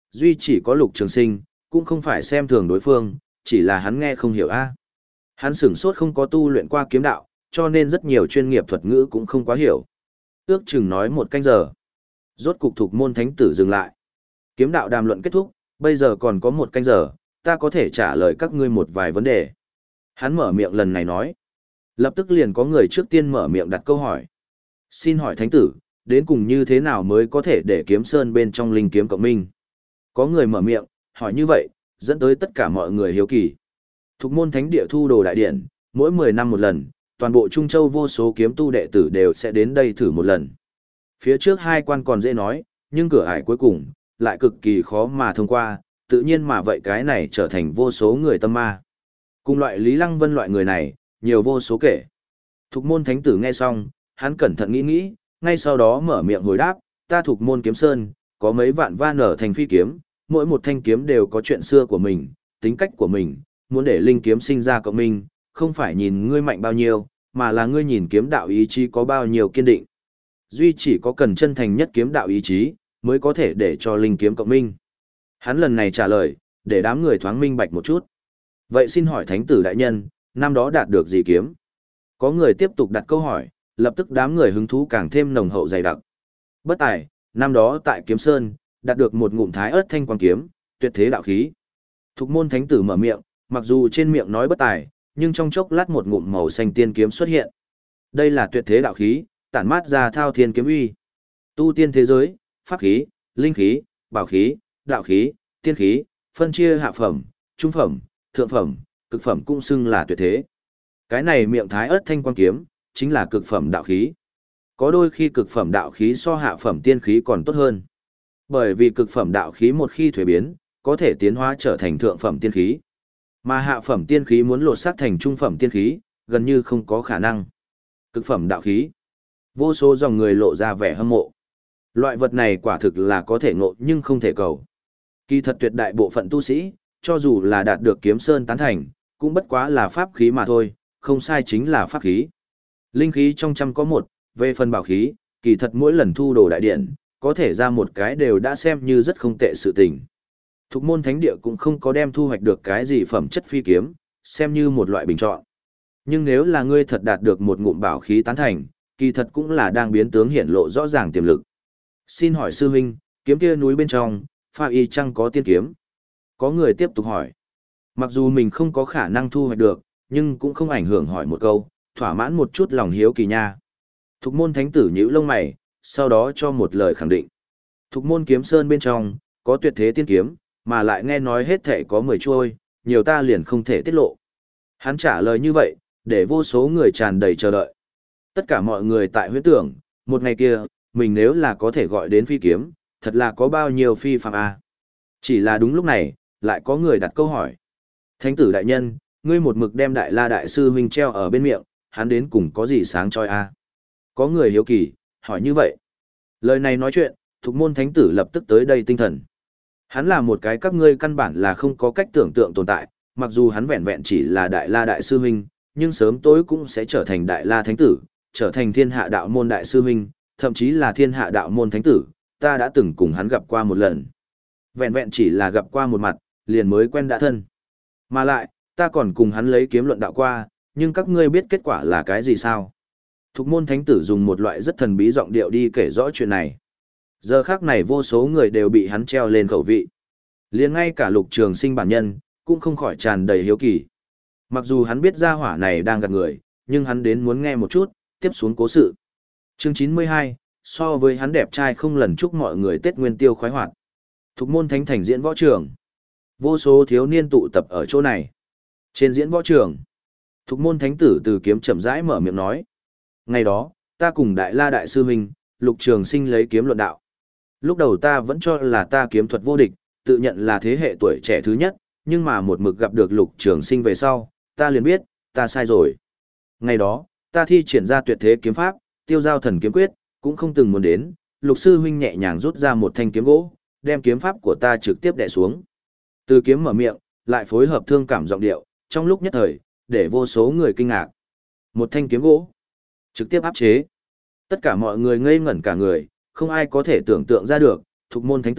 duy chỉ có Lục Trường Sinh, cũng không phải xem thường đối phương, chỉ là hắn nghe không hiểu a. Hắn sửng sốt không có tu luyện qua kiếm đạo, cho nên rất nhiều chuyên nghiệp thuật ngữ cũng không quá hiểu. Ước chừng nói một canh giờ. Rốt cục Thục Môn Thánh Tử dừng lại. Kiếm đạo đàm luận kết thúc, bây giờ còn có một canh giờ, ta có thể trả lời các ngươi một vài vấn đề. Hắn mở miệng lần này nói. Lập tức liền có người trước tiên mở miệng đặt câu hỏi. Xin hỏi Thánh Tử, đến cùng như thế nào mới có thể để kiếm sơn bên trong linh kiếm cộng minh? Có người mở miệng, hỏi như vậy, dẫn tới tất cả mọi người hiếu kỳ. Thục Môn Thánh Địa thu đồ đại điện, mỗi mười năm một lần, toàn bộ Trung Châu vô số kiếm tu đệ tử đều sẽ đến đây thử một lần. Phía trước hai quan còn dễ nói, nhưng cửa ải cuối cùng, lại cực kỳ khó mà thông qua, tự nhiên mà vậy cái này trở thành vô số người tâm ma. Cùng loại Lý Lăng Vân loại người này, nhiều vô số kể. Thục Môn Thánh Tử nghe xong, hắn cẩn thận nghĩ nghĩ, ngay sau đó mở miệng hồi đáp, ta Thục Môn Kiếm Sơn, có mấy vạn va nở thành phi kiếm, mỗi một thanh kiếm đều có chuyện xưa của mình, tính cách của mình, muốn để linh kiếm sinh ra cộng minh, không phải nhìn ngươi mạnh bao nhiêu, mà là ngươi nhìn kiếm đạo ý chí có bao nhiêu kiên định. Duy chỉ có cần chân thành nhất kiếm đạo ý chí, mới có thể để cho linh kiếm cộng minh. Hắn lần này trả lời, để đám người thoáng minh bạch một chút. Vậy xin hỏi Thánh Tử đại nhân, năm đó đạt được gì kiếm? Có người tiếp tục đặt câu hỏi, lập tức đám người hứng thú càng thêm nồng hậu dày đặc. Bất tài, năm đó tại Kiếm Sơn, đạt được một ngụm thái ớt thanh quang kiếm, tuyệt thế đạo khí. Thục Môn Thánh Tử mở miệng, mặc dù trên miệng nói bất tài, nhưng trong chốc lát một ngụm màu xanh tiên kiếm xuất hiện. Đây là tuyệt thế đạo khí, tản mát ra thao thiên kiếm uy. Tu tiên thế giới, pháp khí, linh khí, bảo khí, đạo khí, tiên khí, phân chia hạ phẩm, trung phẩm, thượng phẩm, cực phẩm cũng xưng là tuyệt thế. Cái này miệng thái ớt thanh quang kiếm, chính là cực phẩm đạo khí. Có đôi khi cực phẩm đạo khí so hạ phẩm tiên khí còn tốt hơn. Bởi vì cực phẩm đạo khí một khi thuế biến, có thể tiến hóa trở thành thượng phẩm tiên khí. Mà hạ phẩm tiên khí muốn lột xác thành trung phẩm tiên khí, gần như không có khả năng. Cực phẩm đạo khí. Vô số dòng người lộ ra vẻ hâm mộ. Loại vật này quả thực là có thể ngộ nhưng không thể cầu. Kỳ thật tuyệt đại bộ phận tu sĩ, cho dù là đạt được kiếm sơn tán thành, cũng bất quá là pháp khí mà thôi, không sai chính là pháp khí. Linh khí trong trăm có một, về phần bảo khí, kỳ thật mỗi lần thu đồ đại điện, có thể ra một cái đều đã xem như rất không tệ sự tình. Thục Môn Thánh Địa cũng không có đem thu hoạch được cái gì phẩm chất phi kiếm, xem như một loại bình chọn. Nhưng nếu là ngươi thật đạt được một ngụm bảo khí tán thành, kỳ thật cũng là đang biến tướng hiển lộ rõ ràng tiềm lực. Xin hỏi sư huynh, kiếm kia núi bên trong, pha y chăng có tiên kiếm? Có người tiếp tục hỏi. Mặc dù mình không có khả năng thu hoạch được, nhưng cũng không ảnh hưởng hỏi một câu, thỏa mãn một chút lòng hiếu kỳ nha. Thục Môn Thánh Tử nhíu lông mày, sau đó cho một lời khẳng định. Thục Môn Kiếm Sơn bên trong, có tuyệt thế tiên kiếm, mà lại nghe nói hết thể có mười chuôi, nhiều ta liền không thể tiết lộ. Hắn trả lời như vậy, để vô số người tràn đầy chờ đợi. Tất cả mọi người tại huyễn tưởng, một ngày kia, mình nếu là có thể gọi đến phi kiếm, thật là có bao nhiêu phi phạm a. Chỉ là đúng lúc này, lại có người đặt câu hỏi. Thánh tử đại nhân, ngươi một mực đem Đại La Đại Sư huynh treo ở bên miệng, hắn đến cùng có gì sáng choi a? Có người hiếu kỳ, hỏi như vậy. Lời này nói chuyện, Thục Môn Thánh Tử lập tức tới đây tinh thần. Hắn là một cái các ngươi căn bản là không có cách tưởng tượng tồn tại, mặc dù hắn vẹn vẹn chỉ là Đại La Đại Sư huynh, nhưng sớm tối cũng sẽ trở thành Đại La Thánh Tử, trở thành Thiên Hạ Đạo Môn Đại Sư huynh, thậm chí là Thiên Hạ Đạo Môn Thánh Tử, ta đã từng cùng hắn gặp qua một lần. Vẹn vẹn chỉ là gặp qua một mặt, liền mới quen đã thân. Mà lại, ta còn cùng hắn lấy kiếm luận đạo qua, nhưng các ngươi biết kết quả là cái gì sao? Thục Môn Thánh Tử dùng một loại rất thần bí giọng điệu đi kể rõ chuyện này. Giờ khác này vô số người đều bị hắn treo lên khẩu vị. Liền ngay cả Lục Trường Sinh bản nhân, cũng không khỏi tràn đầy hiếu kỳ. Mặc dù hắn biết gia hỏa này đang gạt người, nhưng hắn đến muốn nghe một chút, tiếp xuống cố sự. Chương chín mươi hai, so với hắn đẹp trai không lần chúc mọi người Tết Nguyên Tiêu khoái hoạt. Thục Môn Thánh Thành diễn võ trường. Vô số thiếu niên tụ tập ở chỗ này. Trên diễn võ trường, Thục Môn Thánh Tử từ kiếm chậm rãi mở miệng nói. Ngày đó, ta cùng Đại La Đại Sư huynh, Lục Trường Sinh lấy kiếm luận đạo. Lúc đầu ta vẫn cho là ta kiếm thuật vô địch, tự nhận là thế hệ tuổi trẻ thứ nhất, nhưng mà một mực gặp được Lục Trường Sinh về sau, ta liền biết, ta sai rồi. Ngày đó, ta thi triển ra tuyệt thế kiếm pháp, Tiêu Giao Thần Kiếm Quyết, cũng không từng muốn đến, Lục sư huynh nhẹ nhàng rút ra một thanh kiếm gỗ, đem kiếm pháp của ta trực tiếp đè xuống. Từ kiếm mở miệng, lại phối hợp thương cảm giọng điệu, trong lúc nhất thời, để vô số người kinh ngạc. Một thanh kiếm gỗ, trực tiếp áp chế. Tất cả mọi người ngây ngẩn cả người, không ai có thể tưởng tượng ra được, Thục Môn Thánh Tử,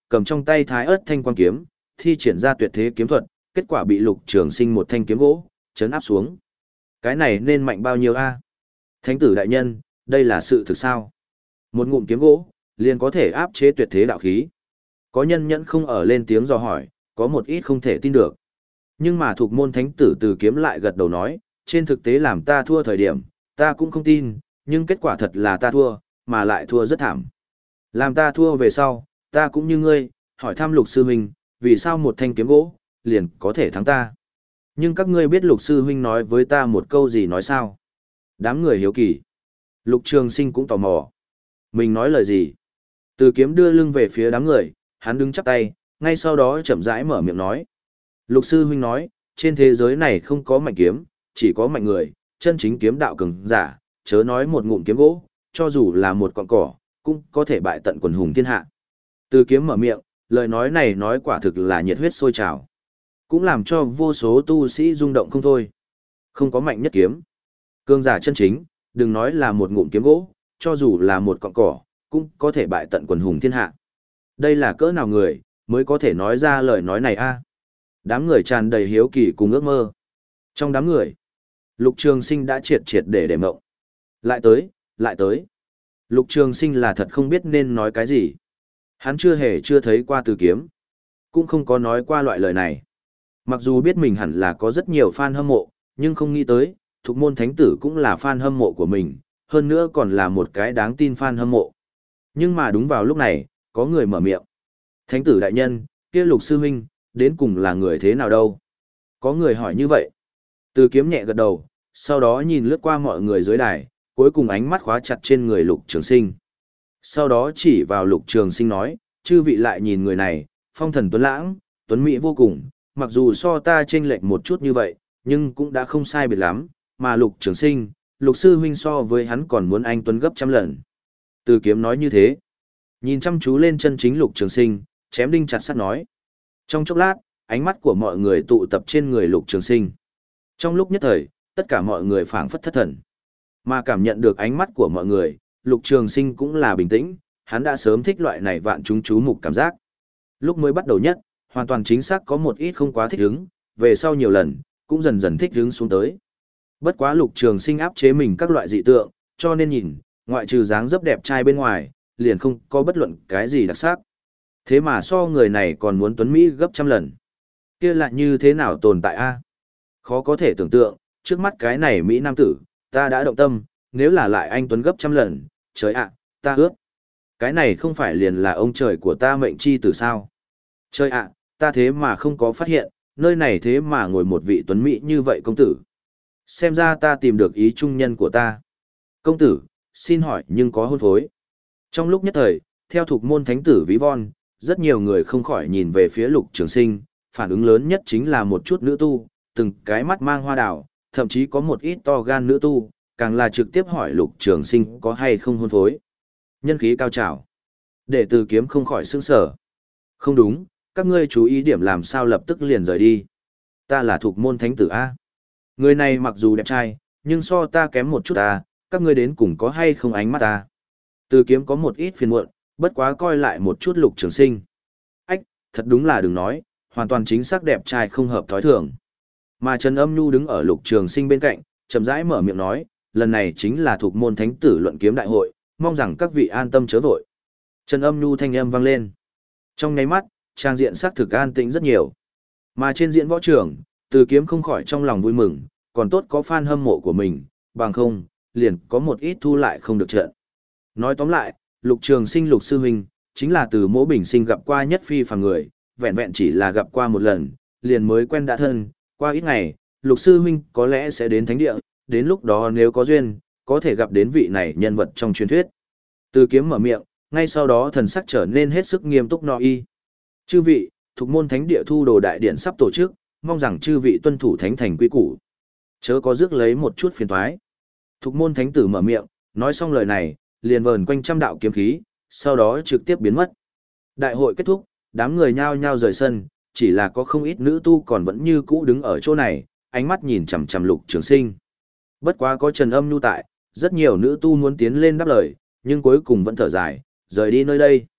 cầm trong tay thái ớt thanh quang kiếm, thi triển ra tuyệt thế kiếm thuật, kết quả bị Lục Trường Sinh một thanh kiếm gỗ chấn áp xuống. Cái này nên mạnh bao nhiêu a? Thánh tử đại nhân, đây là sự thực sao? Một ngụm kiếm gỗ liền có thể áp chế tuyệt thế đạo khí. Có nhân nhẫn không ở lên tiếng dò hỏi, có một ít không thể tin được. Nhưng mà thuộc môn thánh tử Từ Kiếm lại gật đầu nói, trên thực tế làm ta thua thời điểm, ta cũng không tin, nhưng kết quả thật là ta thua, mà lại thua rất thảm. Làm ta thua về sau, ta cũng như ngươi, hỏi thăm Lục sư huynh, vì sao một thanh kiếm gỗ liền có thể thắng ta. Nhưng các ngươi biết Lục sư huynh nói với ta một câu gì nói sao? Đám người hiếu kỳ. Lục Trường Sinh cũng tò mò. Mình nói lời gì? Từ Kiếm đưa lưng về phía đám người, hắn đứng chắp tay, ngay sau đó chậm rãi mở miệng nói. Lục sư huynh nói, trên thế giới này không có mạnh kiếm, chỉ có mạnh người, chân chính kiếm đạo cường giả, chớ nói một ngụm kiếm gỗ, cho dù là một cọng cỏ, cũng có thể bại tận quần hùng thiên hạ. Từ Kiếm mở miệng, lời nói này nói quả thực là nhiệt huyết sôi trào, cũng làm cho vô số tu sĩ rung động không thôi. Không có mạnh nhất kiếm, cường giả chân chính, đừng nói là một ngụm kiếm gỗ, cho dù là một cọng cỏ, cũng có thể bại tận quần hùng thiên hạ. Đây là cỡ nào người, mới có thể nói ra lời nói này a? Đám người tràn đầy hiếu kỳ cùng ước mơ. Trong đám người, Lục Trường Sinh đã triệt triệt để để mộng. Lại tới, lại tới. Lục Trường Sinh là thật không biết nên nói cái gì. Hắn chưa hề chưa thấy qua Từ Kiếm, cũng không có nói qua loại lời này. Mặc dù biết mình hẳn là có rất nhiều fan hâm mộ, nhưng không nghĩ tới, Thục Môn Thánh Tử cũng là fan hâm mộ của mình, hơn nữa còn là một cái đáng tin fan hâm mộ. Nhưng mà đúng vào lúc này, có người mở miệng. Thánh tử đại nhân, kia Lục sư huynh, đến cùng là người thế nào đâu? Có người hỏi như vậy. Từ Kiếm nhẹ gật đầu, sau đó nhìn lướt qua mọi người dưới đài, cuối cùng ánh mắt khóa chặt trên người Lục Trường Sinh. Sau đó chỉ vào Lục Trường Sinh nói, chư vị lại nhìn người này, phong thần tuấn lãng, tuấn mỹ vô cùng, mặc dù so ta chênh lệch một chút như vậy, nhưng cũng đã không sai biệt lắm, mà Lục Trường Sinh, Lục sư huynh so với hắn còn muốn anh tuấn gấp trăm lần. Từ Kiếm nói như thế, nhìn chăm chú lên chân chính Lục Trường Sinh, chém đinh chặt sắt nói. Trong chốc lát, ánh mắt của mọi người tụ tập trên người Lục Trường Sinh. Trong lúc nhất thời, tất cả mọi người phảng phất thất thần. Mà cảm nhận được ánh mắt của mọi người, Lục Trường Sinh cũng là bình tĩnh, hắn đã sớm thích loại này vạn chúng chú mục cảm giác. Lúc mới bắt đầu nhất, hoàn toàn chính xác có một ít không quá thích hứng, về sau nhiều lần, cũng dần dần thích hứng xuống tới. Bất quá Lục Trường Sinh áp chế mình các loại dị tượng, cho nên nhìn, ngoại trừ dáng dấp đẹp trai bên ngoài, liền không có bất luận cái gì đặc sắc. Thế mà so người này còn muốn tuấn mỹ gấp trăm lần. Kia lại như thế nào tồn tại a? Khó có thể tưởng tượng, trước mắt cái này mỹ nam tử, ta đã động tâm, nếu là lại anh tuấn gấp trăm lần, trời ạ, ta ước. Cái này không phải liền là ông trời của ta mệnh chi tử sao? Trời ạ, ta thế mà không có phát hiện, nơi này thế mà ngồi một vị tuấn mỹ như vậy công tử. Xem ra ta tìm được ý trung nhân của ta. Công tử, xin hỏi nhưng có hôn phối. Trong lúc nhất thời, theo thuộc môn thánh tử ví von, rất nhiều người không khỏi nhìn về phía Lục Trường Sinh, phản ứng lớn nhất chính là một chút nữ tu, từng cái mắt mang hoa đào, thậm chí có một ít to gan nữ tu, càng là trực tiếp hỏi Lục Trường Sinh có hay không hôn phối. Nhân khí cao trào. Để Từ Kiếm không khỏi sững sờ. Không đúng, các ngươi chú ý điểm làm sao lập tức liền rời đi. Ta là thuộc môn thánh tử A. Người này mặc dù đẹp trai, nhưng so ta kém một chút ta, các ngươi đến cùng có hay không ánh mắt ta. Từ Kiếm có một ít phiền muộn, bất quá coi lại một chút Lục Trường Sinh. Ách, thật đúng là đừng nói, hoàn toàn chính xác đẹp trai không hợp thói thường. Mà Trần Âm Nhu đứng ở Lục Trường Sinh bên cạnh, chậm rãi mở miệng nói, lần này chính là thuộc môn thánh tử luận kiếm đại hội, mong rằng các vị an tâm chớ vội. Trần Âm Nhu thanh âm vang lên. Trong nháy mắt, trang diện sắc thực an tĩnh rất nhiều. Mà trên diễn võ trường, Từ Kiếm không khỏi trong lòng vui mừng, còn tốt có fan hâm mộ của mình, bằng không, liền có một ít thu lại không được trận. Nói tóm lại, Lục Trường Sinh Lục sư huynh, chính là từ Mỗ Bình Sinh gặp qua nhất phi phàm người, vẹn vẹn chỉ là gặp qua một lần, liền mới quen đã thân, qua ít ngày, Lục sư huynh có lẽ sẽ đến thánh địa, đến lúc đó nếu có duyên, có thể gặp đến vị này nhân vật trong truyền thuyết. Từ Kiếm mở miệng, ngay sau đó thần sắc trở nên hết sức nghiêm túc no y. Chư vị, thuộc môn thánh địa thu đồ đại điện sắp tổ chức, mong rằng chư vị tuân thủ thánh thành quy củ, chớ có rước lấy một chút phiền toái. Thuộc môn thánh tử mở miệng, nói xong lời này, liền vờn quanh trăm đạo kiếm khí, sau đó trực tiếp biến mất. Đại hội kết thúc, đám người nhao nhao rời sân, chỉ là có không ít nữ tu còn vẫn như cũ đứng ở chỗ này, ánh mắt nhìn chằm chằm Lục Trường Sinh. Bất quá có Trần Âm Nhu tại, rất nhiều nữ tu muốn tiến lên đáp lời, nhưng cuối cùng vẫn thở dài, rời đi nơi đây.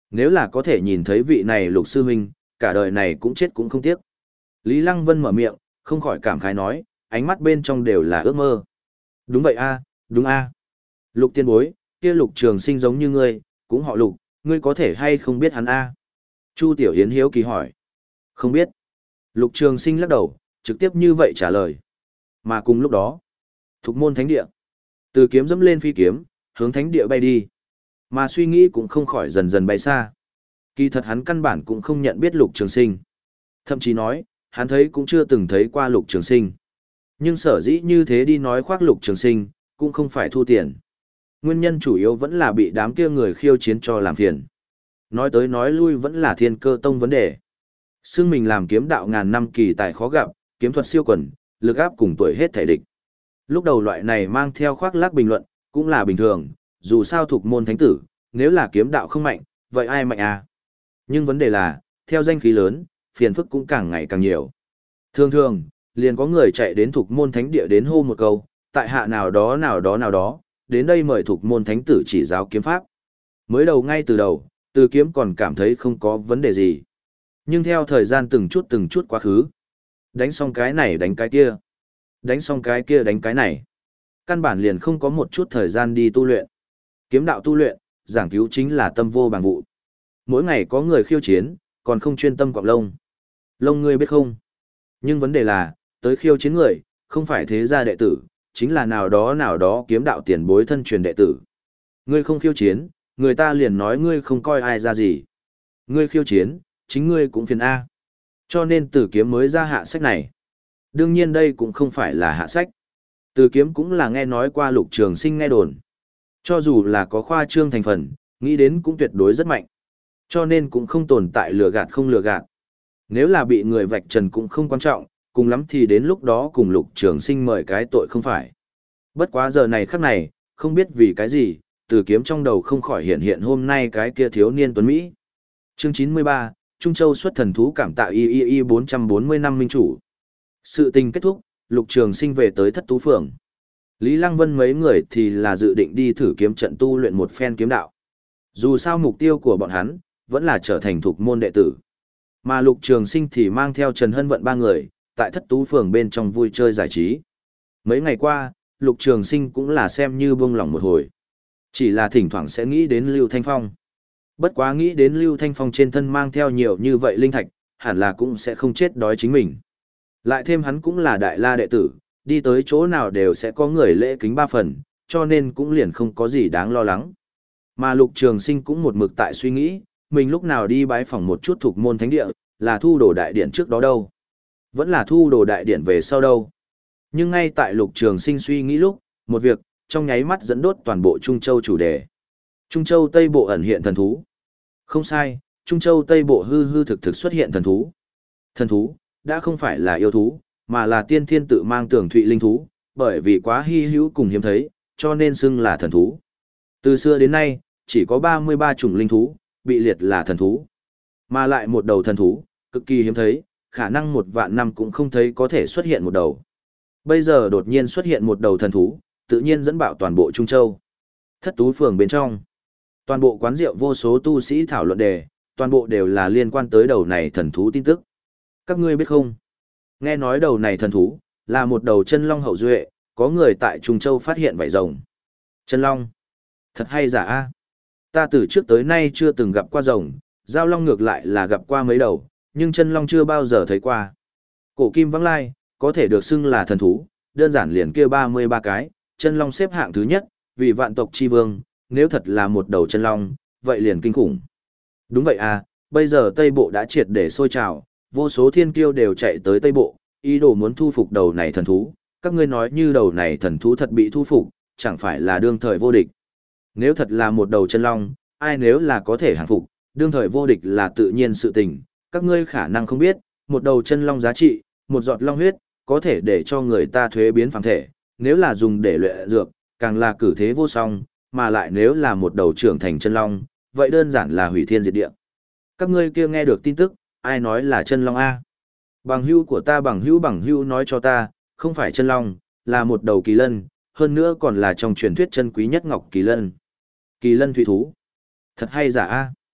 Nếu là có thể nhìn thấy vị này Lục sư huynh, cả đời này cũng chết cũng không tiếc. Lý Lăng Vân mở miệng, không khỏi cảm khái nói, ánh mắt bên trong đều là ước mơ. Đúng vậy a, đúng a. Lục tiên bối, kia Lục Trường Sinh giống như ngươi, cũng họ Lục, ngươi có thể hay không biết hắn a? Chu Tiểu Yến hiếu kỳ hỏi. Không biết. Lục Trường Sinh lắc đầu, trực tiếp như vậy trả lời. Mà cùng lúc đó, Thục Môn Thánh Địa, Từ Kiếm dẫm lên phi kiếm, hướng Thánh Địa bay đi. Mà suy nghĩ cũng không khỏi dần dần bay xa. Kỳ thật hắn căn bản cũng không nhận biết Lục Trường Sinh. Thậm chí nói, hắn thấy cũng chưa từng thấy qua Lục Trường Sinh. Nhưng sở dĩ như thế đi nói khoác Lục Trường Sinh, cũng không phải thu tiền. Nguyên nhân chủ yếu vẫn là bị đám kia người khiêu chiến cho làm phiền. Nói tới nói lui vẫn là Thiên Cơ Tông vấn đề. Xưng mình làm kiếm đạo ngàn năm kỳ tài khó gặp, kiếm thuật siêu quần, lực áp cùng tuổi hết thể địch. Lúc đầu loại này mang theo khoác lác bình luận, cũng là bình thường, dù sao thuộc môn thánh tử, nếu là kiếm đạo không mạnh, vậy ai mạnh à? Nhưng vấn đề là, theo danh khí lớn, phiền phức cũng càng ngày càng nhiều. Thường thường, liền có người chạy đến thuộc môn thánh địa đến hô một câu, tại hạ nào đó nào đó nào đó, đến đây mời thuộc môn thánh tử chỉ giáo kiếm pháp. Mới đầu ngay từ đầu, Từ Kiếm còn cảm thấy không có vấn đề gì. Nhưng theo thời gian từng chút từng chút quá khứ, đánh xong cái này đánh cái kia, đánh xong cái kia đánh cái này, căn bản liền không có một chút thời gian đi tu luyện. Kiếm đạo tu luyện, giảng cứu chính là tâm vô bằng vụ. Mỗi ngày có người khiêu chiến, còn không chuyên tâm cọng lông. Lông ngươi biết không? Nhưng vấn đề là, tới khiêu chiến người, không phải thế gia đệ tử, chính là nào đó nào đó kiếm đạo tiền bối thân truyền đệ tử. Ngươi không khiêu chiến, người ta liền nói ngươi không coi ai ra gì. Ngươi khiêu chiến, chính ngươi cũng phiền A. Cho nên Từ Kiếm mới ra hạ sách này. Đương nhiên đây cũng không phải là hạ sách. Từ Kiếm cũng là nghe nói qua Lục Trường Sinh nghe đồn. Cho dù là có khoa trương thành phần, nghĩ đến cũng tuyệt đối rất mạnh. Cho nên cũng không tồn tại lừa gạt không lừa gạt. Nếu là bị người vạch trần cũng không quan trọng, cùng lắm thì đến lúc đó cùng Lục Trường Sinh mời cái tội không phải. Bất quá giờ này khắc này, không biết vì cái gì, Từ Kiếm trong đầu không khỏi hiện hiện hôm nay cái kia thiếu niên tuấn Mỹ. Chương chín mươi ba, Trung Châu xuất thần thú cảm tạ y y y bốn trăm bốn mươi năm minh chủ. Sự tình kết thúc, Lục Trường Sinh về tới Thất Tú Phường. Lý Lăng Vân mấy người thì là dự định đi thử kiếm trận tu luyện một phen kiếm đạo. Dù sao mục tiêu của bọn hắn, vẫn là trở thành thuộc môn đệ tử. Mà Lục Trường Sinh thì mang theo Trần Hân Vận ba người, tại Thất Tú Phường bên trong vui chơi giải trí. Mấy ngày qua, Lục Trường Sinh cũng là xem như buông lỏng một hồi. Chỉ là thỉnh thoảng sẽ nghĩ đến Lưu Thanh Phong. Bất quá nghĩ đến Lưu Thanh Phong trên thân mang theo nhiều như vậy linh thạch, hẳn là cũng sẽ không chết đói chính mình. Lại thêm hắn cũng là đại la đệ tử, đi tới chỗ nào đều sẽ có người lễ kính ba phần, cho nên cũng liền không có gì đáng lo lắng. Mà Lục Trường Sinh cũng một mực tại suy nghĩ, mình lúc nào đi bái phỏng một chút thuộc môn thánh địa, là thu đồ đại điện trước đó đâu. Vẫn là thu đồ đại điện về sau đâu. Nhưng ngay tại Lục Trường Sinh suy nghĩ lúc, một việc, trong nháy mắt dẫn đốt toàn bộ Trung Châu chủ đề. Trung Châu Tây Bộ ẩn hiện thần thú. Không sai, Trung Châu Tây Bộ hư hư thực thực xuất hiện thần thú. Thần thú, đã không phải là yêu thú, mà là tiên thiên tự mang tưởng thụy linh thú, bởi vì quá hy hữu cùng hiếm thấy, cho nên xưng là thần thú. Từ xưa đến nay, chỉ có ba mươi ba chủng linh thú, bị liệt là thần thú. Mà lại một đầu thần thú, cực kỳ hiếm thấy, khả năng một vạn năm cũng không thấy có thể xuất hiện một đầu. Bây giờ đột nhiên xuất hiện một đầu thần thú, tự nhiên dẫn bạo toàn bộ Trung Châu. Thất Tú Phường bên trong, toàn bộ quán rượu vô số tu sĩ thảo luận đề, toàn bộ đều là liên quan tới đầu này thần thú tin tức. Các ngươi biết không? Nghe nói đầu này thần thú, là một đầu chân long hậu duệ, có người tại Trung Châu phát hiện vảy rồng. Chân long? Thật hay giả a? Ta từ trước tới nay chưa từng gặp qua rồng, giao long ngược lại là gặp qua mấy đầu, nhưng chân long chưa bao giờ thấy qua. Cổ kim vắng lai, có thể được xưng là thần thú, đơn giản liền kia ba mươi ba cái, chân long xếp hạng thứ nhất, vì vạn tộc chi vương, nếu thật là một đầu chân long, vậy liền kinh khủng. Đúng vậy à, bây giờ Tây Bộ đã triệt để sôi trào, vô số thiên kiêu đều chạy tới Tây Bộ, ý đồ muốn thu phục đầu này thần thú, các ngươi nói như đầu này thần thú thật bị thu phục, chẳng phải là đương thời vô địch. Nếu thật là một đầu chân long, ai nếu là có thể hàng phục, đương thời vô địch là tự nhiên sự tình, các ngươi khả năng không biết, một đầu chân long giá trị, một giọt long huyết, có thể để cho người ta thuế biến phàm thể, nếu là dùng để luyện dược, càng là cử thế vô song, mà lại nếu là một đầu trưởng thành chân long, vậy đơn giản là hủy thiên diệt địa. Các ngươi kia nghe được tin tức, ai nói là chân long a? Bằng hữu của ta bằng hữu bằng hữu nói cho ta, không phải chân long, là một đầu kỳ lân, hơn nữa còn là trong truyền thuyết chân quý nhất ngọc kỳ lân. Kỳ lân thủy thú. Thật hay giả a?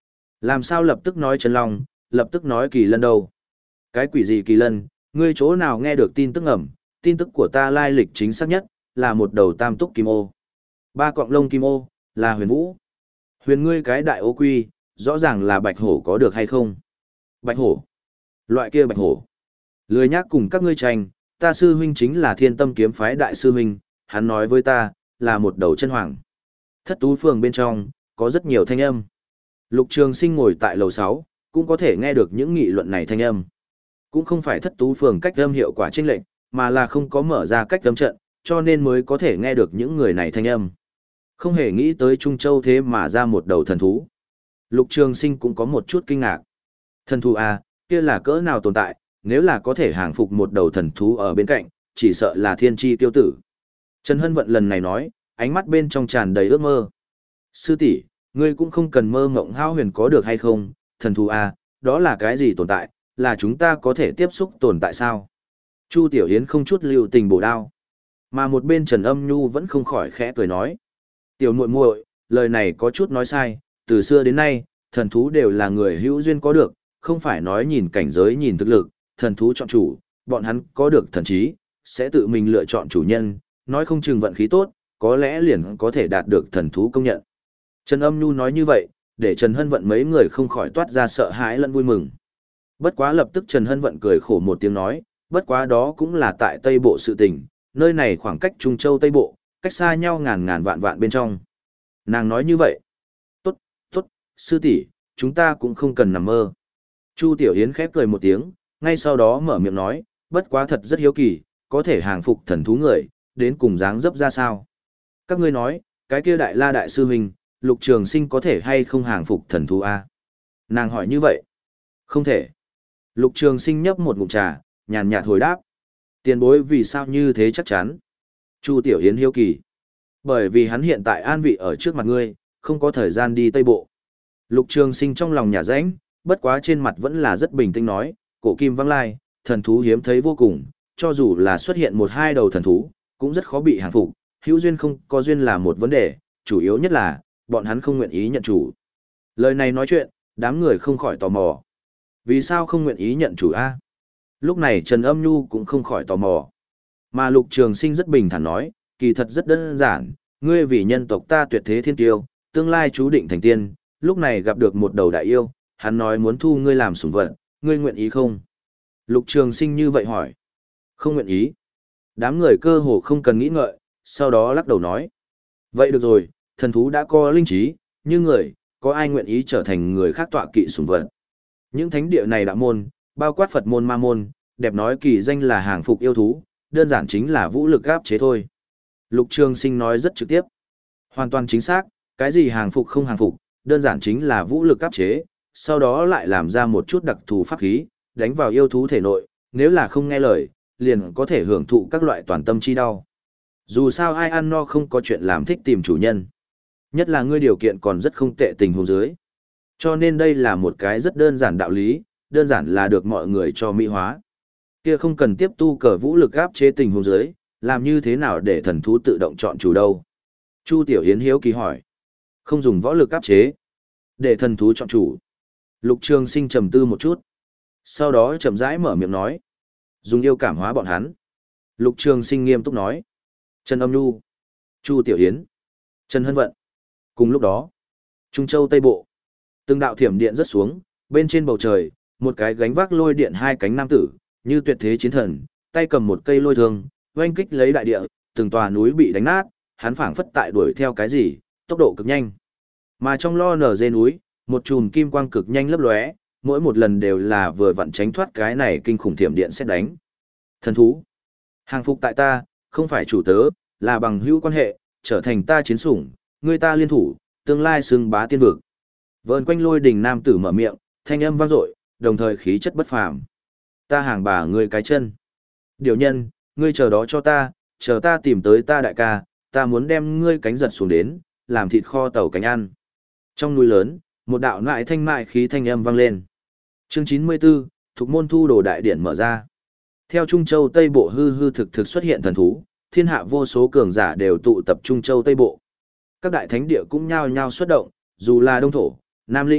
Làm sao lập tức nói Trần Long, lập tức nói Kỳ Lân đâu? Cái quỷ gì Kỳ Lân, ngươi chỗ nào nghe được tin tức ẩm, tin tức của ta lai lịch chính xác nhất, là một đầu tam túc kim ô. Ba cọng lông kim ô, là huyền vũ. Huyền ngươi cái đại ô quy, rõ ràng là bạch hổ có được hay không? Bạch hổ? Loại kia bạch hổ. Lười nhác cùng các ngươi tranh, ta sư huynh chính là thiên tâm kiếm phái đại sư huynh, hắn nói với ta, là một đầu chân hoàng. Thất tú phường bên trong, có rất nhiều thanh âm. Lục Trường Sinh ngồi tại lầu sáu, cũng có thể nghe được những nghị luận này thanh âm. Cũng không phải thất tú phường cách âm hiệu quả chênh lệch, mà là không có mở ra cách âm trận, cho nên mới có thể nghe được những người này thanh âm. Không hề nghĩ tới Trung Châu thế mà ra một đầu thần thú. Lục Trường Sinh cũng có một chút kinh ngạc. Thần thú à, kia là cỡ nào tồn tại, nếu là có thể hàng phục một đầu thần thú ở bên cạnh, chỉ sợ là thiên chi tiêu tử. Trần Hân Vận lần này nói, ánh mắt bên trong tràn đầy ước mơ. Sư tỷ, ngươi cũng không cần mơ mộng hao huyền có được hay không, thần thú à, đó là cái gì tồn tại, là chúng ta có thể tiếp xúc tồn tại sao? Chu Tiểu Yến không chút lưu tình bổ đao. Mà một bên Trần Âm Nhu vẫn không khỏi khẽ cười nói. Tiểu muội muội, lời này có chút nói sai, từ xưa đến nay, thần thú đều là người hữu duyên có được, không phải nói nhìn cảnh giới nhìn thực lực, thần thú chọn chủ, bọn hắn có được thần trí, sẽ tự mình lựa chọn chủ nhân, nói không chừng vận khí tốt, có lẽ liền có thể đạt được thần thú công nhận. Trần Âm Nhu nói như vậy, để Trần Hân Vận mấy người không khỏi toát ra sợ hãi lẫn vui mừng. Bất quá lập tức Trần Hân Vận cười khổ một tiếng nói, bất quá đó cũng là tại Tây Bộ sự tình, nơi này khoảng cách Trung Châu Tây Bộ, cách xa nhau ngàn ngàn vạn vạn bên trong. Nàng nói như vậy. Tốt, tốt, sư tỷ, chúng ta cũng không cần nằm mơ. Chu Tiểu Yến khép cười một tiếng, ngay sau đó mở miệng nói, bất quá thật rất hiếu kỳ, có thể hàng phục thần thú người, đến cùng dáng dấp ra sao. Các ngươi nói, cái kia đại la đại sư huynh, Lục Trường Sinh có thể hay không hàng phục thần thú A? Nàng hỏi như vậy. Không thể. Lục Trường Sinh nhấp một ngụm trà, nhàn nhạt hồi đáp. Tiền bối vì sao như thế chắc chắn? Chu Tiểu Yến hiếu kỳ. Bởi vì hắn hiện tại an vị ở trước mặt ngươi, không có thời gian đi Tây Bộ. Lục Trường Sinh trong lòng nhà rãnh, bất quá trên mặt vẫn là rất bình tĩnh nói, cổ kim văng lai, thần thú hiếm thấy vô cùng, cho dù là xuất hiện một hai đầu thần thú, cũng rất khó bị hàng phục, hữu duyên không có duyên là một vấn đề, chủ yếu nhất là, bọn hắn không nguyện ý nhận chủ. Lời này nói chuyện, đám người không khỏi tò mò. Vì sao không nguyện ý nhận chủ a? Lúc này Trần Âm Nhu cũng không khỏi tò mò. Mà Lục Trường Sinh rất bình thản nói, kỳ thật rất đơn giản, ngươi vì nhân tộc ta tuyệt thế thiên tiêu, tương lai chú định thành tiên, lúc này gặp được một đầu đại yêu, hắn nói muốn thu ngươi làm sủng vật, ngươi nguyện ý không? Lục Trường Sinh như vậy hỏi. Không nguyện ý. Đám người cơ hồ không cần nghĩ ngợi, sau đó lắc đầu nói. Vậy được rồi, thần thú đã có linh trí, như người, có ai nguyện ý trở thành người khác tọa kỵ sủng vật? Những thánh địa này đạo môn, bao quát Phật môn ma môn, đẹp nói kỳ danh là hàng phục yêu thú, đơn giản chính là vũ lực áp chế thôi. Lục Trường Sinh nói rất trực tiếp. Hoàn toàn chính xác, cái gì hàng phục không hàng phục, đơn giản chính là vũ lực áp chế, sau đó lại làm ra một chút đặc thù pháp khí, đánh vào yêu thú thể nội, nếu là không nghe lời, liền có thể hưởng thụ các loại toàn tâm chi đau. Dù sao ai ăn no không có chuyện làm thích tìm chủ nhân. Nhất là ngươi điều kiện còn rất không tệ tình huống dưới. Cho nên đây là một cái rất đơn giản đạo lý, đơn giản là được mọi người cho mỹ hóa. Kia không cần tiếp tu cờ vũ lực áp chế tình huống dưới, làm như thế nào để thần thú tự động chọn chủ đâu? Chu Tiểu Hiến hiếu kỳ hỏi. Không dùng võ lực áp chế, để thần thú chọn chủ. Lục Trường Sinh trầm tư một chút. Sau đó chậm rãi mở miệng nói. Dùng yêu cảm hóa bọn hắn. Lục Trường Sinh nghiêm túc nói. Trần Âm Nhu, Chu Tiểu Hiến, Trần Hân Vận. Cùng lúc đó, Trung Châu Tây Bộ. Từng đạo thiểm điện rớt xuống, bên trên bầu trời, một cái gánh vác lôi điện hai cánh nam tử, như tuyệt thế chiến thần, tay cầm một cây lôi thương, oanh kích lấy đại địa, từng tòa núi bị đánh nát, hắn phảng phất tại đuổi theo cái gì, tốc độ cực nhanh. Mà trong lo nở dê núi, một chùm kim quang cực nhanh lấp lóe, mỗi một lần đều là vừa vặn tránh thoát cái này kinh khủng thiểm điện xét đánh. Thần thú, hàng phục tại ta, không phải chủ tớ, là bằng hữu quan hệ, trở thành ta chiến sủng, người ta liên thủ, tương lai xưng bá tiên vực. Vờn quanh lôi đình nam tử mở miệng, thanh âm vang dội, đồng thời khí chất bất phàm. Ta hàng bà ngươi cái chân. Điều nhân, ngươi chờ đó cho ta, chờ ta tìm tới ta đại ca, ta muốn đem ngươi cánh giật xuống đến, làm thịt kho tàu cánh ăn. Trong núi lớn, một đạo nại thanh mại khí thanh âm vang lên. Chương chín mươi tư, thuộc môn thu đồ đại điển mở ra. Theo Trung Châu Tây Bộ hư hư thực thực xuất hiện thần thú, thiên hạ vô số cường giả đều tụ tập Trung Châu Tây Bộ. Các đại thánh địa cũng nhao nhao xuất động, dù là Đông Thổ, Nam Lĩnh,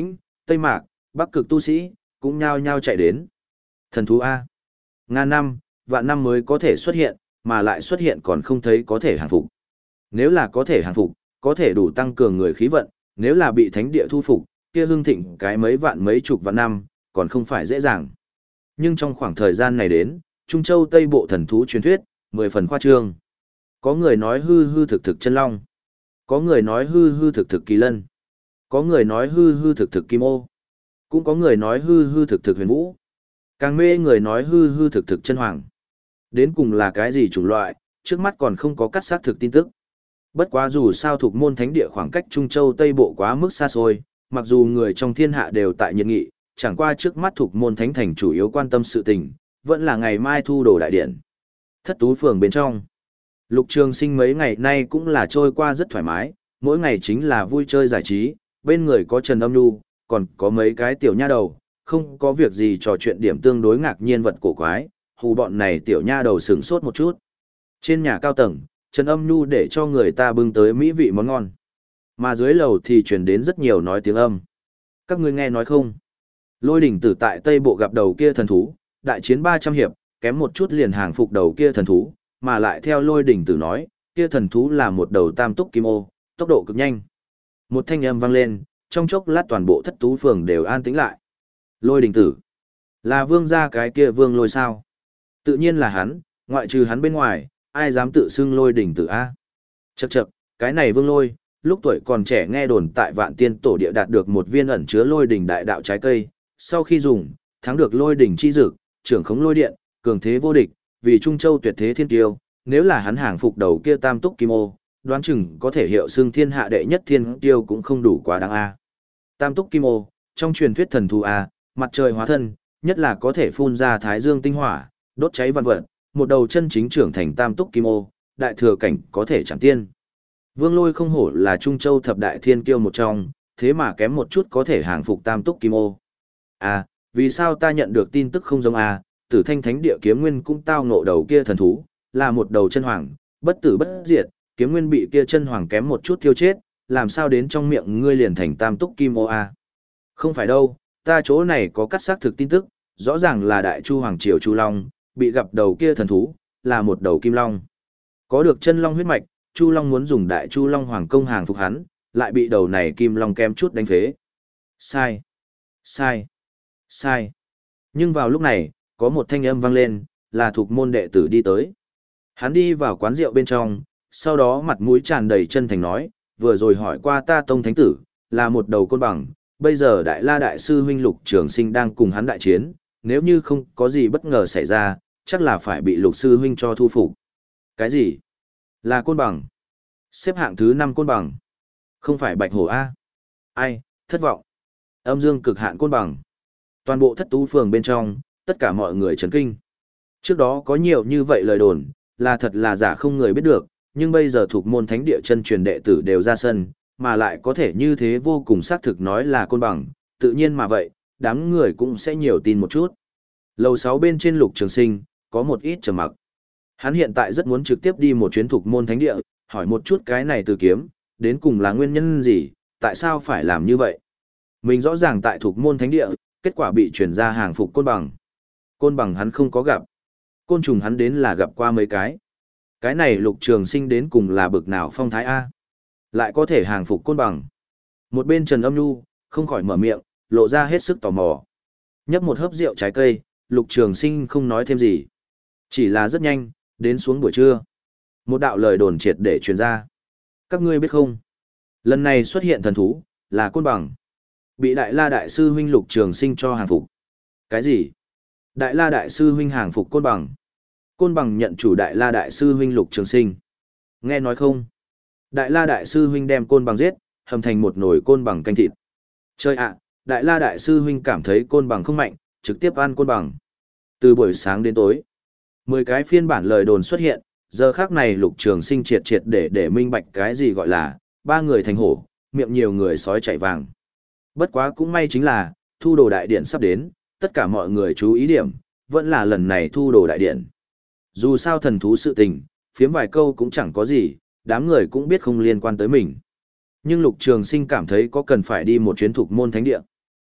Tây Mạc, Bắc Cực tu sĩ, cũng nhao nhao chạy đến. Thần thú A. Ngàn năm, vạn năm mới có thể xuất hiện, mà lại xuất hiện còn không thấy có thể hàng phục. Nếu là có thể hàng phục, có thể đủ tăng cường người khí vận, nếu là bị thánh địa thu phục, kia hưng thịnh cái mấy vạn mấy chục vạn năm, còn không phải dễ dàng. Nhưng trong khoảng thời gian này đến, Trung Châu Tây Bộ thần thú truyền thuyết, mười phần khoa trương. Có người nói hư hư thực thực chân long. Có người nói hư hư thực thực kỳ lân. Có người nói hư hư thực thực kim ô. Cũng có người nói hư hư thực thực huyền vũ. Càng mê người nói hư hư thực thực chân hoàng. Đến cùng là cái gì chủng loại, trước mắt còn không có cắt xác thực tin tức. Bất quá dù sao thuộc môn thánh địa khoảng cách Trung Châu Tây Bộ quá mức xa xôi, mặc dù người trong thiên hạ đều tại nhiệt nghị, chẳng qua trước mắt thuộc môn thánh thành chủ yếu quan tâm sự tình, vẫn là ngày mai thu đồ đại điện. Thất tú phường bên trong. Lục Trường Sinh mấy ngày nay cũng là trôi qua rất thoải mái, mỗi ngày chính là vui chơi giải trí, bên người có Trần Âm Nhu, còn có mấy cái tiểu nha đầu, không có việc gì trò chuyện điểm tương đối ngạc nhiên vật cổ quái, hù bọn này tiểu nha đầu sửng sốt một chút. Trên nhà cao tầng, Trần Âm Nhu để cho người ta bưng tới mỹ vị món ngon. Mà dưới lầu thì truyền đến rất nhiều nói tiếng âm. Các ngươi nghe nói không? Lôi đỉnh tử tại Tây Bộ gặp đầu kia thần thú, đại chiến ba trăm hiệp, kém một chút liền hàng phục đầu kia thần thú, mà lại theo lôi đỉnh tử nói, kia thần thú là một đầu tam túc kim ô, tốc độ cực nhanh. Một thanh âm vang lên, trong chốc lát toàn bộ thất tú phường đều an tĩnh lại. Lôi đỉnh tử, là vương gia cái kia vương lôi sao? Tự nhiên là hắn, ngoại trừ hắn bên ngoài, ai dám tự xưng lôi đỉnh tử a? Chậc chậc, cái này vương lôi, lúc tuổi còn trẻ nghe đồn tại Vạn Tiên tổ địa đạt được một viên ẩn chứa lôi đỉnh đại đạo trái cây, sau khi dùng, thắng được lôi đỉnh chi dược, trưởng khống lôi điện, cường thế vô địch, vì Trung Châu tuyệt thế thiên tiêu, nếu là hắn hàng phục đầu kia tam túc kim ô, đoán chừng có thể hiệu xưng thiên hạ đệ nhất thiên tiêu cũng không đủ quá đáng a. Tam túc kim ô, trong truyền thuyết thần thú a, mặt trời hóa thân, nhất là có thể phun ra thái dương tinh hỏa, đốt cháy vạn vật, một đầu chân chính trưởng thành tam túc kim ô, đại thừa cảnh có thể chẳng tiên. Vương Lôi không hổ là Trung Châu thập đại thiên kiêu một trong, thế mà kém một chút có thể hàng phục tam túc kim ô. À, vì sao ta nhận được tin tức không giống à, Tử Thanh Thánh Địa kiếm nguyên cũng tao ngộ đầu kia thần thú, là một đầu chân hoàng, bất tử bất diệt, kiếm nguyên bị kia chân hoàng kém một chút thiêu chết, làm sao đến trong miệng ngươi liền thành tam túc kim ô à? Không phải đâu, ta chỗ này có cắt xác thực tin tức, rõ ràng là Đại Chu Hoàng Triều Chu Long, bị gặp đầu kia thần thú, là một đầu kim long. Có được chân long huyết mạch, Chu Long muốn dùng Đại Chu Long Hoàng công hàng phục hắn, lại bị đầu này kim long kém chút đánh phế. Sai, sai, sai. Nhưng vào lúc này, có một thanh âm vang lên, là thuộc môn đệ tử đi tới. Hắn đi vào quán rượu bên trong, sau đó mặt mũi tràn đầy chân thành nói, vừa rồi hỏi qua ta tông thánh tử, là một đầu côn bằng, bây giờ Đại La Đại sư huynh Lục Trường Sinh đang cùng hắn đại chiến, nếu như không có gì bất ngờ xảy ra, chắc là phải bị Lục sư huynh cho thu phục. Cái gì? Là côn bằng. Xếp hạng thứ năm côn bằng. Không phải bạch hổ A. Ai, thất vọng. Âm dương cực hạn côn bằng. Toàn bộ thất tú phường bên trong, tất cả mọi người chấn kinh. Trước đó có nhiều như vậy lời đồn, là thật là giả không người biết được, nhưng bây giờ thuộc môn thánh địa chân truyền đệ tử đều ra sân, mà lại có thể như thế vô cùng xác thực nói là côn bằng, tự nhiên mà vậy, đám người cũng sẽ nhiều tin một chút. Lầu sáu bên trên Lục Trường Sinh, có một ít trầm mặc. Hắn hiện tại rất muốn trực tiếp đi một chuyến thuộc môn thánh địa, hỏi một chút cái này từ kiếm, đến cùng là nguyên nhân gì, tại sao phải làm như vậy. Mình rõ ràng tại thuộc môn thánh địa, kết quả bị chuyển ra hàng phục côn bằng. Côn bằng hắn không có gặp. Côn trùng hắn đến là gặp qua mấy cái. Cái này Lục Trường Sinh đến cùng là bực nào phong thái A. Lại có thể hàng phục côn bằng. Một bên Trần Âm Nhu, không khỏi mở miệng, lộ ra hết sức tò mò. Nhấp một hớp rượu trái cây, Lục Trường Sinh không nói thêm gì. Chỉ là rất nhanh, đến xuống buổi trưa. Một đạo lời đồn triệt để truyền ra. Các ngươi biết không? Lần này xuất hiện thần thú, là côn bằng. Bị Đại La Đại sư huynh Lục Trường Sinh cho hàng phục. Cái gì? Đại La Đại sư huynh hàng phục côn bằng. Côn bằng nhận chủ Đại La Đại sư huynh Lục Trường Sinh. Nghe nói không? Đại La Đại sư huynh đem côn bằng giết, hầm thành một nồi côn bằng canh thịt. Chơi ạ, Đại La Đại sư huynh cảm thấy côn bằng không mạnh, trực tiếp ăn côn bằng. Từ buổi sáng đến tối, mười cái phiên bản lời đồn xuất hiện, giờ khác này Lục Trường Sinh triệt triệt để để minh bạch cái gì gọi là ba người thành hổ, miệng nhiều người sói chạy vàng. Bất quá cũng may chính là, thu đồ đại điện sắp đến, tất cả mọi người chú ý điểm, vẫn là lần này thu đồ đại điện. Dù sao thần thú sự tình, phiếm vài câu cũng chẳng có gì, đám người cũng biết không liên quan tới mình. Nhưng Lục Trường Sinh cảm thấy có cần phải đi một chuyến thuộc môn thánh địa.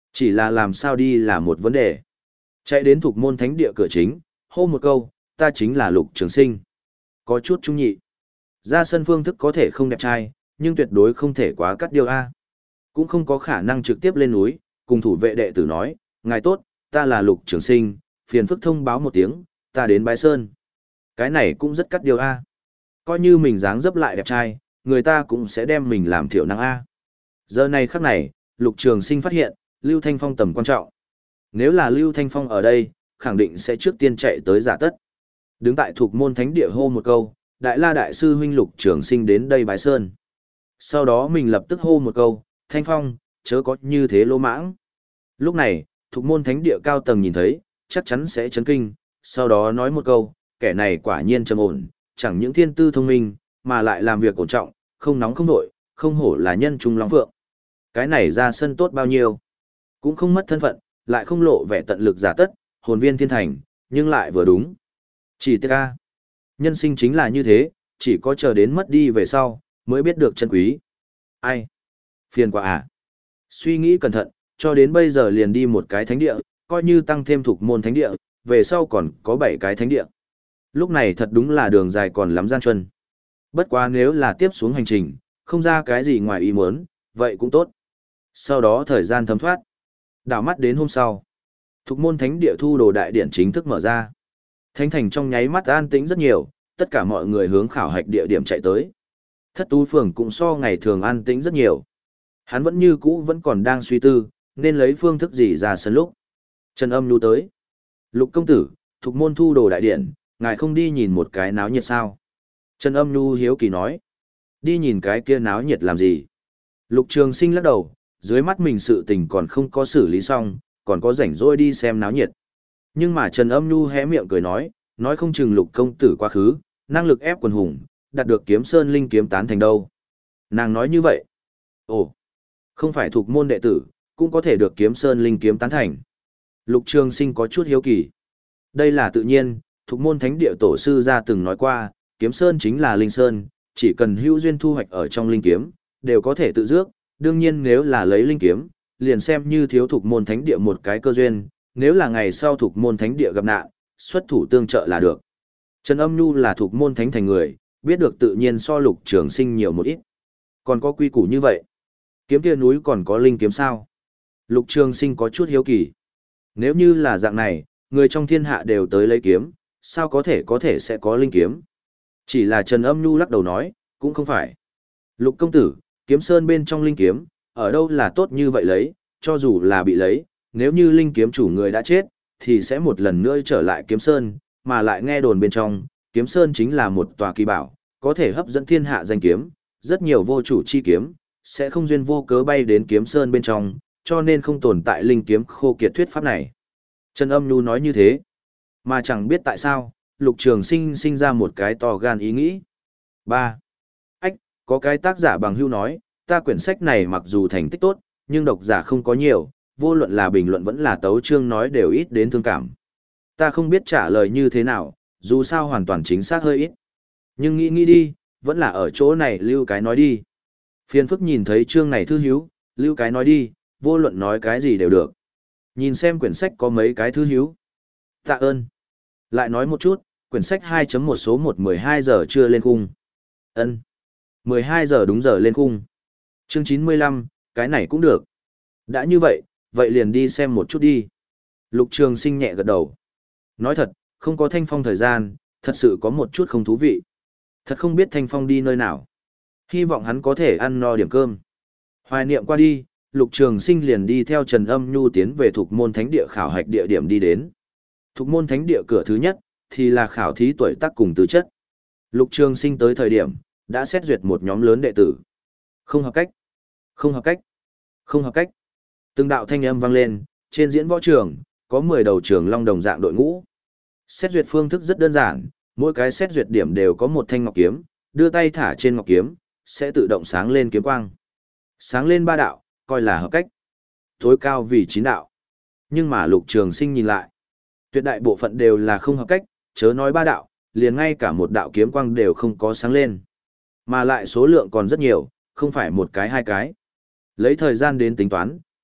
Chỉ là làm sao đi là một vấn đề. Chạy đến thuộc môn thánh địa cửa chính, hô một câu, ta chính là Lục Trường Sinh. Có chút trung nhị. Ra sân phương thức có thể không đẹp trai, nhưng tuyệt đối không thể quá cắt điều A. Cũng không có khả năng trực tiếp lên núi, cùng thủ vệ đệ tử nói, ngài tốt, ta là Lục Trường Sinh, phiền phức thông báo một tiếng, ta đến Bái Sơn. Cái này cũng rất cắt điều A. Coi như mình dáng dấp lại đẹp trai, người ta cũng sẽ đem mình làm thiểu năng A. Giờ này khắc này, Lục Trường Sinh phát hiện, Lưu Thanh Phong tầm quan trọng. Nếu là Lưu Thanh Phong ở đây, khẳng định sẽ trước tiên chạy tới giả tất. Đứng tại thuộc môn thánh địa hô một câu, Đại La Đại sư huynh Lục Trường Sinh đến đây Bái Sơn. Sau đó mình lập tức hô một câu, Thanh Phong, chớ có như thế lỗ mãng. Lúc này, thuộc môn thánh địa cao tầng nhìn thấy, chắc chắn sẽ chấn kinh, sau đó nói một câu, kẻ này quả nhiên trầm ổn, chẳng những thiên tư thông minh, mà lại làm việc ổn trọng, không nóng không nội, không hổ là nhân trung long phượng. Cái này ra sân tốt bao nhiêu, cũng không mất thân phận, lại không lộ vẻ tận lực giả tất, hồn viên thiên thành, nhưng lại vừa đúng. Chỉ tiếc ca. Nhân sinh chính là như thế, chỉ có chờ đến mất đi về sau, mới biết được chân quý. Ai? Phiền quá à? Suy nghĩ cẩn thận, cho đến bây giờ liền đi một cái thánh địa, coi như tăng thêm thuộc môn thánh địa, về sau còn có bảy cái thánh địa. Lúc này thật đúng là đường dài còn lắm gian truân. Bất quá nếu là tiếp xuống hành trình, không ra cái gì ngoài ý muốn, vậy cũng tốt. Sau đó thời gian thấm thoát. Đảo mắt đến hôm sau. Thục môn thánh địa thu đồ đại điện chính thức mở ra. Thánh thành trong nháy mắt an tĩnh rất nhiều, tất cả mọi người hướng khảo hạch địa điểm chạy tới. Thất tú phường cũng so ngày thường an tĩnh rất nhiều. Hắn vẫn như cũ vẫn còn đang suy tư, nên lấy phương thức gì ra sân lúc. Trần Âm Nhu tới. Lục công tử, thục môn thu đồ đại điện, ngài không đi nhìn một cái náo nhiệt sao? Trần Âm Nhu hiếu kỳ nói. Đi nhìn cái kia náo nhiệt làm gì? Lục Trường Sinh lắc đầu, dưới mắt mình sự tình còn không có xử lý xong, còn có rảnh rỗi đi xem náo nhiệt. Nhưng mà Trần Âm Nhu hé miệng cười nói, nói không chừng Lục công tử quá khứ, năng lực ép quần hùng, đạt được Kiếm Sơn linh kiếm tán thành đâu. Nàng nói như vậy. Ồ, không phải thuộc môn đệ tử, cũng có thể được Kiếm Sơn linh kiếm tán thành. Lục Trường Sinh có chút hiếu kỳ. Đây là tự nhiên, thuộc môn thánh địa tổ sư ra từng nói qua, Kiếm Sơn chính là linh sơn, chỉ cần hữu duyên thu hoạch ở trong linh kiếm, đều có thể tự dước, đương nhiên nếu là lấy linh kiếm, liền xem như thiếu thuộc môn thánh địa một cái cơ duyên, nếu là ngày sau thuộc môn thánh địa gặp nạn, xuất thủ tương trợ là được. Trần Âm Nhu là thuộc môn thánh thành người, biết được tự nhiên so Lục Trường Sinh nhiều một ít. Còn có quy củ như vậy, kiếm kia núi còn có linh kiếm sao? Lục Trường Sinh có chút hiếu kỳ. Nếu như là dạng này, người trong thiên hạ đều tới lấy kiếm, sao có thể có thể sẽ có linh kiếm? Chỉ là Trần Âm Nhu lắc đầu nói, cũng không phải. Lục công tử, Kiếm Sơn bên trong linh kiếm, ở đâu là tốt như vậy lấy, cho dù là bị lấy, nếu như linh kiếm chủ người đã chết, thì sẽ một lần nữa trở lại Kiếm Sơn, mà lại nghe đồn bên trong, Kiếm Sơn chính là một tòa kỳ bảo, có thể hấp dẫn thiên hạ danh kiếm, rất nhiều vô chủ chi kiếm, sẽ không duyên vô cớ bay đến Kiếm Sơn bên trong, cho nên không tồn tại linh kiếm khô kiệt thuyết pháp này. Trần Âm Nhu nói như thế, mà chẳng biết tại sao, Lục Trường Sinh sinh ra một cái to gan ý nghĩ. ba. Ách, có cái tác giả bằng hữu nói, ta quyển sách này mặc dù thành tích tốt, nhưng độc giả không có nhiều, vô luận là bình luận vẫn là tấu chương nói đều ít đến thương cảm. Ta không biết trả lời như thế nào, dù sao hoàn toàn chính xác hơi ít. Nhưng nghĩ nghĩ đi, vẫn là ở chỗ này lưu cái nói đi. Phiền phức nhìn thấy chương này thư hữu, lưu cái nói đi, vô luận nói cái gì đều được. Nhìn xem quyển sách có mấy cái thư hữu. Tạ ơn. Lại nói một chút, quyển sách hai chấm một số một mười hai giờ chưa lên khung. Ân. mười hai giờ đúng giờ lên khung. Chương chín mươi lăm, cái này cũng được. Đã như vậy, vậy liền đi xem một chút đi. Lục Trường Sinh nhẹ gật đầu. Nói thật, không có Thanh Phong thời gian, thật sự có một chút không thú vị. Thật không biết Thanh Phong đi nơi nào. Hy vọng hắn có thể ăn no điểm cơm. Hoài niệm qua đi, Lục Trường Sinh liền đi theo Trần Âm Nhu tiến về Thục môn thánh địa khảo hạch địa điểm đi đến. Thục môn thánh địa cửa thứ nhất, thì là khảo thí tuổi tác cùng tư chất. Lục Trường Sinh tới thời điểm, đã xét duyệt một nhóm lớn đệ tử. Không hợp cách, không hợp cách, không hợp cách. Từng đạo thanh âm vang lên, trên diễn võ trường, có mười đầu trường long đồng dạng đội ngũ. Xét duyệt phương thức rất đơn giản, mỗi cái xét duyệt điểm đều có một thanh ngọc kiếm, đưa tay thả trên ngọc kiếm, sẽ tự động sáng lên kiếm quang. Sáng lên ba đạo, coi là hợp cách. Tối cao vì chín đạo. Nhưng mà Lục Trường Sinh nhìn lại, tuyệt đại bộ phận đều là không hợp cách, chớ nói ba đạo, liền ngay cả một đạo kiếm quang đều không có sáng lên. Mà lại số lượng còn rất nhiều, không phải một cái hai cái. Lấy thời gian đến tính toán,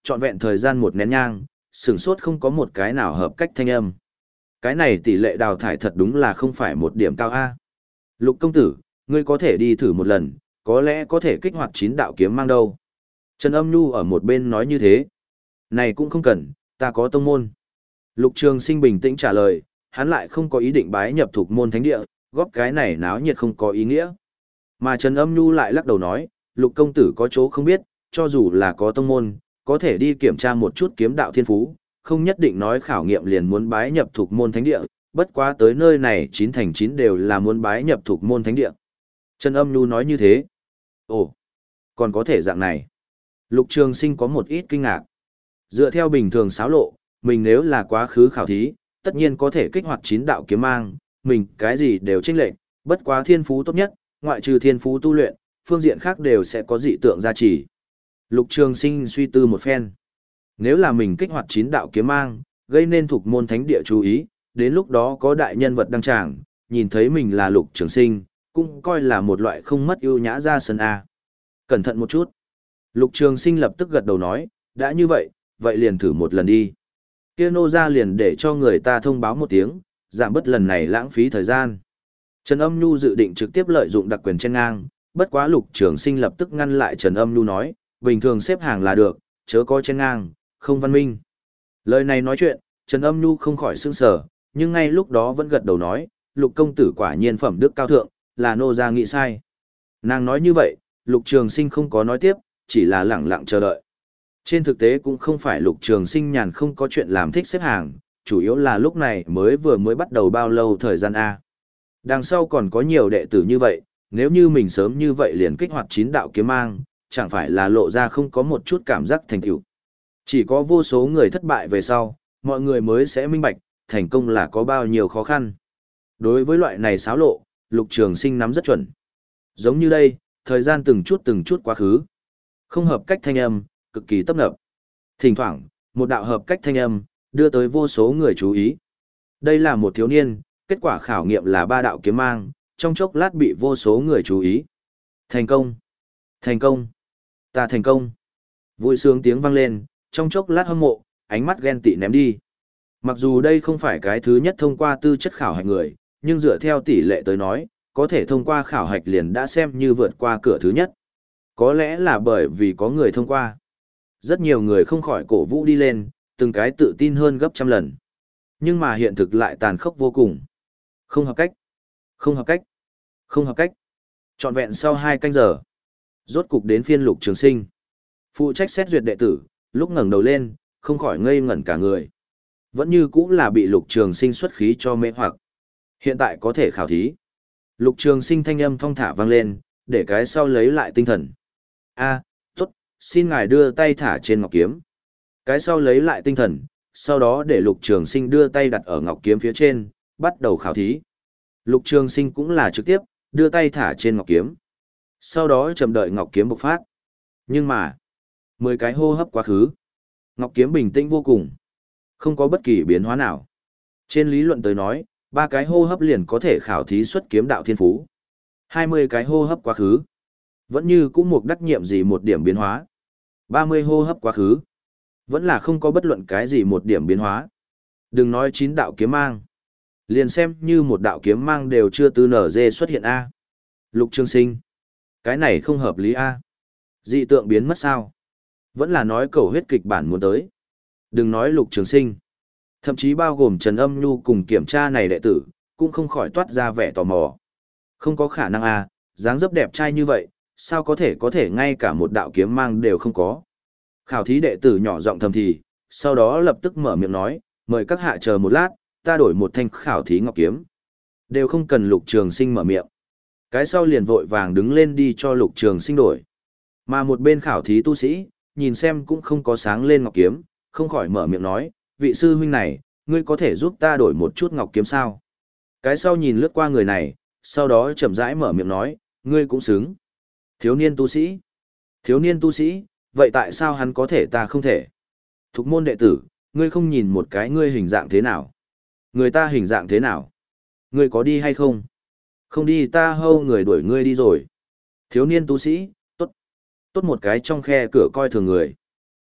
trọn vẹn thời gian một nén nhang, sửng sốt không có một cái nào hợp cách thanh âm. Cái này tỷ lệ đào thải thật đúng là không phải một điểm cao A. Lục công tử, ngươi có thể đi thử một lần, có lẽ có thể kích hoạt chín đạo kiếm mang đâu. Trần Âm Nhu ở một bên nói như thế. Này cũng không cần, ta có tông môn. Lục Trường Sinh bình tĩnh trả lời, hắn lại không có ý định bái nhập thuộc môn thánh địa, góp cái này náo nhiệt không có ý nghĩa. Mà Trần Âm Nhu lại lắc đầu nói, Lục công tử có chỗ không biết, cho dù là có tông môn, có thể đi kiểm tra một chút kiếm đạo thiên phú, không nhất định nói khảo nghiệm liền muốn bái nhập thuộc môn thánh địa, bất quá tới nơi này chín thành chín đều là muốn bái nhập thuộc môn thánh địa. Trần Âm Nhu nói như thế. Ồ, còn có thể dạng này. Lục Trường Sinh có một ít kinh ngạc. Dựa theo bình thường xáo lộ, mình nếu là quá khứ khảo thí, tất nhiên có thể kích hoạt chín đạo kiếm mang, mình cái gì đều chênh lệch, bất quá thiên phú tốt nhất, ngoại trừ thiên phú tu luyện, phương diện khác đều sẽ có dị tượng gia trì. Lục Trường Sinh suy tư một phen. Nếu là mình kích hoạt chín đạo kiếm mang, gây nên thuộc môn thánh địa chú ý, đến lúc đó có đại nhân vật đăng tràng, nhìn thấy mình là Lục Trường Sinh, cũng coi là một loại không mất ưu nhã ra sân A. Cẩn thận một chút. Lục Trường Sinh lập tức gật đầu nói, đã như vậy, vậy liền thử một lần đi. Kia nô ra liền để cho người ta thông báo một tiếng, giảm bớt lần này lãng phí thời gian. Trần Âm Nhu dự định trực tiếp lợi dụng đặc quyền trên ngang, bất quá Lục Trường Sinh lập tức ngăn lại Trần Âm Nhu nói, bình thường xếp hàng là được, chớ có trên ngang, không văn minh. Lời này nói chuyện, Trần Âm Nhu không khỏi sững sờ, nhưng ngay lúc đó vẫn gật đầu nói, Lục công tử quả nhiên phẩm đức cao thượng, là nô gia nghĩ sai. Nàng nói như vậy, Lục Trường Sinh không có nói tiếp, chỉ là lẳng lặng chờ đợi. Trên thực tế cũng không phải Lục Trường Sinh nhàn không có chuyện làm thích xếp hàng, chủ yếu là lúc này mới vừa mới bắt đầu bao lâu thời gian A. Đằng sau còn có nhiều đệ tử như vậy, nếu như mình sớm như vậy liền kích hoạt chín đạo kiếm mang, chẳng phải là lộ ra không có một chút cảm giác thành tựu. Chỉ có vô số người thất bại về sau, mọi người mới sẽ minh bạch, thành công là có bao nhiêu khó khăn. Đối với loại này xáo lộ, Lục Trường Sinh nắm rất chuẩn. Giống như đây, thời gian từng chút từng chút quá khứ. Không hợp cách thanh âm, cực kỳ tấp nập. Thỉnh thoảng, một đạo hợp cách thanh âm, đưa tới vô số người chú ý. Đây là một thiếu niên, kết quả khảo nghiệm là ba đạo kiếm mang, trong chốc lát bị vô số người chú ý. Thành công! Thành công! Ta thành công! Vui sướng tiếng vang lên, trong chốc lát hâm mộ, ánh mắt ghen tị ném đi. Mặc dù đây không phải cái thứ nhất thông qua tư chất khảo hạch người, nhưng dựa theo tỷ lệ tới nói, có thể thông qua khảo hạch liền đã xem như vượt qua cửa thứ nhất. Có lẽ là bởi vì có người thông qua. Rất nhiều người không khỏi cổ vũ đi lên, từng cái tự tin hơn gấp trăm lần. Nhưng mà hiện thực lại tàn khốc vô cùng. Không hợp cách. Không hợp cách. Không hợp cách. Trọn vẹn sau hai canh giờ. Rốt cục đến phiên Lục Trường Sinh. Phụ trách xét duyệt đệ tử, lúc ngẩng đầu lên, không khỏi ngây ngẩn cả người. Vẫn như cũng là bị Lục Trường Sinh xuất khí cho mê hoặc. Hiện tại có thể khảo thí. Lục Trường Sinh thanh âm thong thả vang lên, để cái sau lấy lại tinh thần. A, tốt, xin ngài đưa tay thả trên ngọc kiếm. Cái sau lấy lại tinh thần, sau đó để Lục Trường Sinh đưa tay đặt ở ngọc kiếm phía trên, bắt đầu khảo thí. Lục Trường Sinh cũng là trực tiếp, đưa tay thả trên ngọc kiếm. Sau đó chậm đợi ngọc kiếm bộc phát. Nhưng mà, mười cái hô hấp quá khứ. Ngọc kiếm bình tĩnh vô cùng. Không có bất kỳ biến hóa nào. Trên lý luận tới nói, ba cái hô hấp liền có thể khảo thí xuất kiếm đạo thiên phú. hai mươi cái hô hấp quá khứ. Vẫn như cũng một đắc nhiệm gì một điểm biến hóa. ba mươi hô hấp quá khứ. Vẫn là không có bất luận cái gì một điểm biến hóa. Đừng nói chín đạo kiếm mang. Liền xem như một đạo kiếm mang đều chưa từ nở dê xuất hiện A. Lục Trường Sinh. Cái này không hợp lý A. Dị tượng biến mất sao? Vẫn là nói cầu huyết kịch bản muốn tới. Đừng nói Lục Trường Sinh. Thậm chí bao gồm Trần Âm Nhu cùng kiểm tra này đệ tử, cũng không khỏi toát ra vẻ tò mò. Không có khả năng A, dáng dấp đẹp trai như vậy, sao có thể có thể ngay cả một đạo kiếm mang đều không có. Khảo thí đệ tử nhỏ giọng thầm thì, sau đó lập tức mở miệng nói, mời các hạ chờ một lát, ta đổi một thanh khảo thí ngọc kiếm. Đều không cần Lục Trường Sinh mở miệng. Cái sau liền vội vàng đứng lên đi cho Lục Trường Sinh đổi. Mà một bên khảo thí tu sĩ, nhìn xem cũng không có sáng lên ngọc kiếm, không khỏi mở miệng nói, vị sư huynh này, ngươi có thể giúp ta đổi một chút ngọc kiếm sao? Cái sau nhìn lướt qua người này, sau đó chậm rãi mở miệng nói, ngươi cũng xứng. Thiếu niên tu sĩ. Thiếu niên tu sĩ, vậy tại sao hắn có thể ta không thể? Thục môn đệ tử, ngươi không nhìn một cái ngươi hình dạng thế nào? Người ta hình dạng thế nào? Ngươi có đi hay không? Không đi ta hâu người đuổi ngươi đi rồi. Thiếu niên tu sĩ, tốt. Tốt một cái trong khe cửa coi thường người.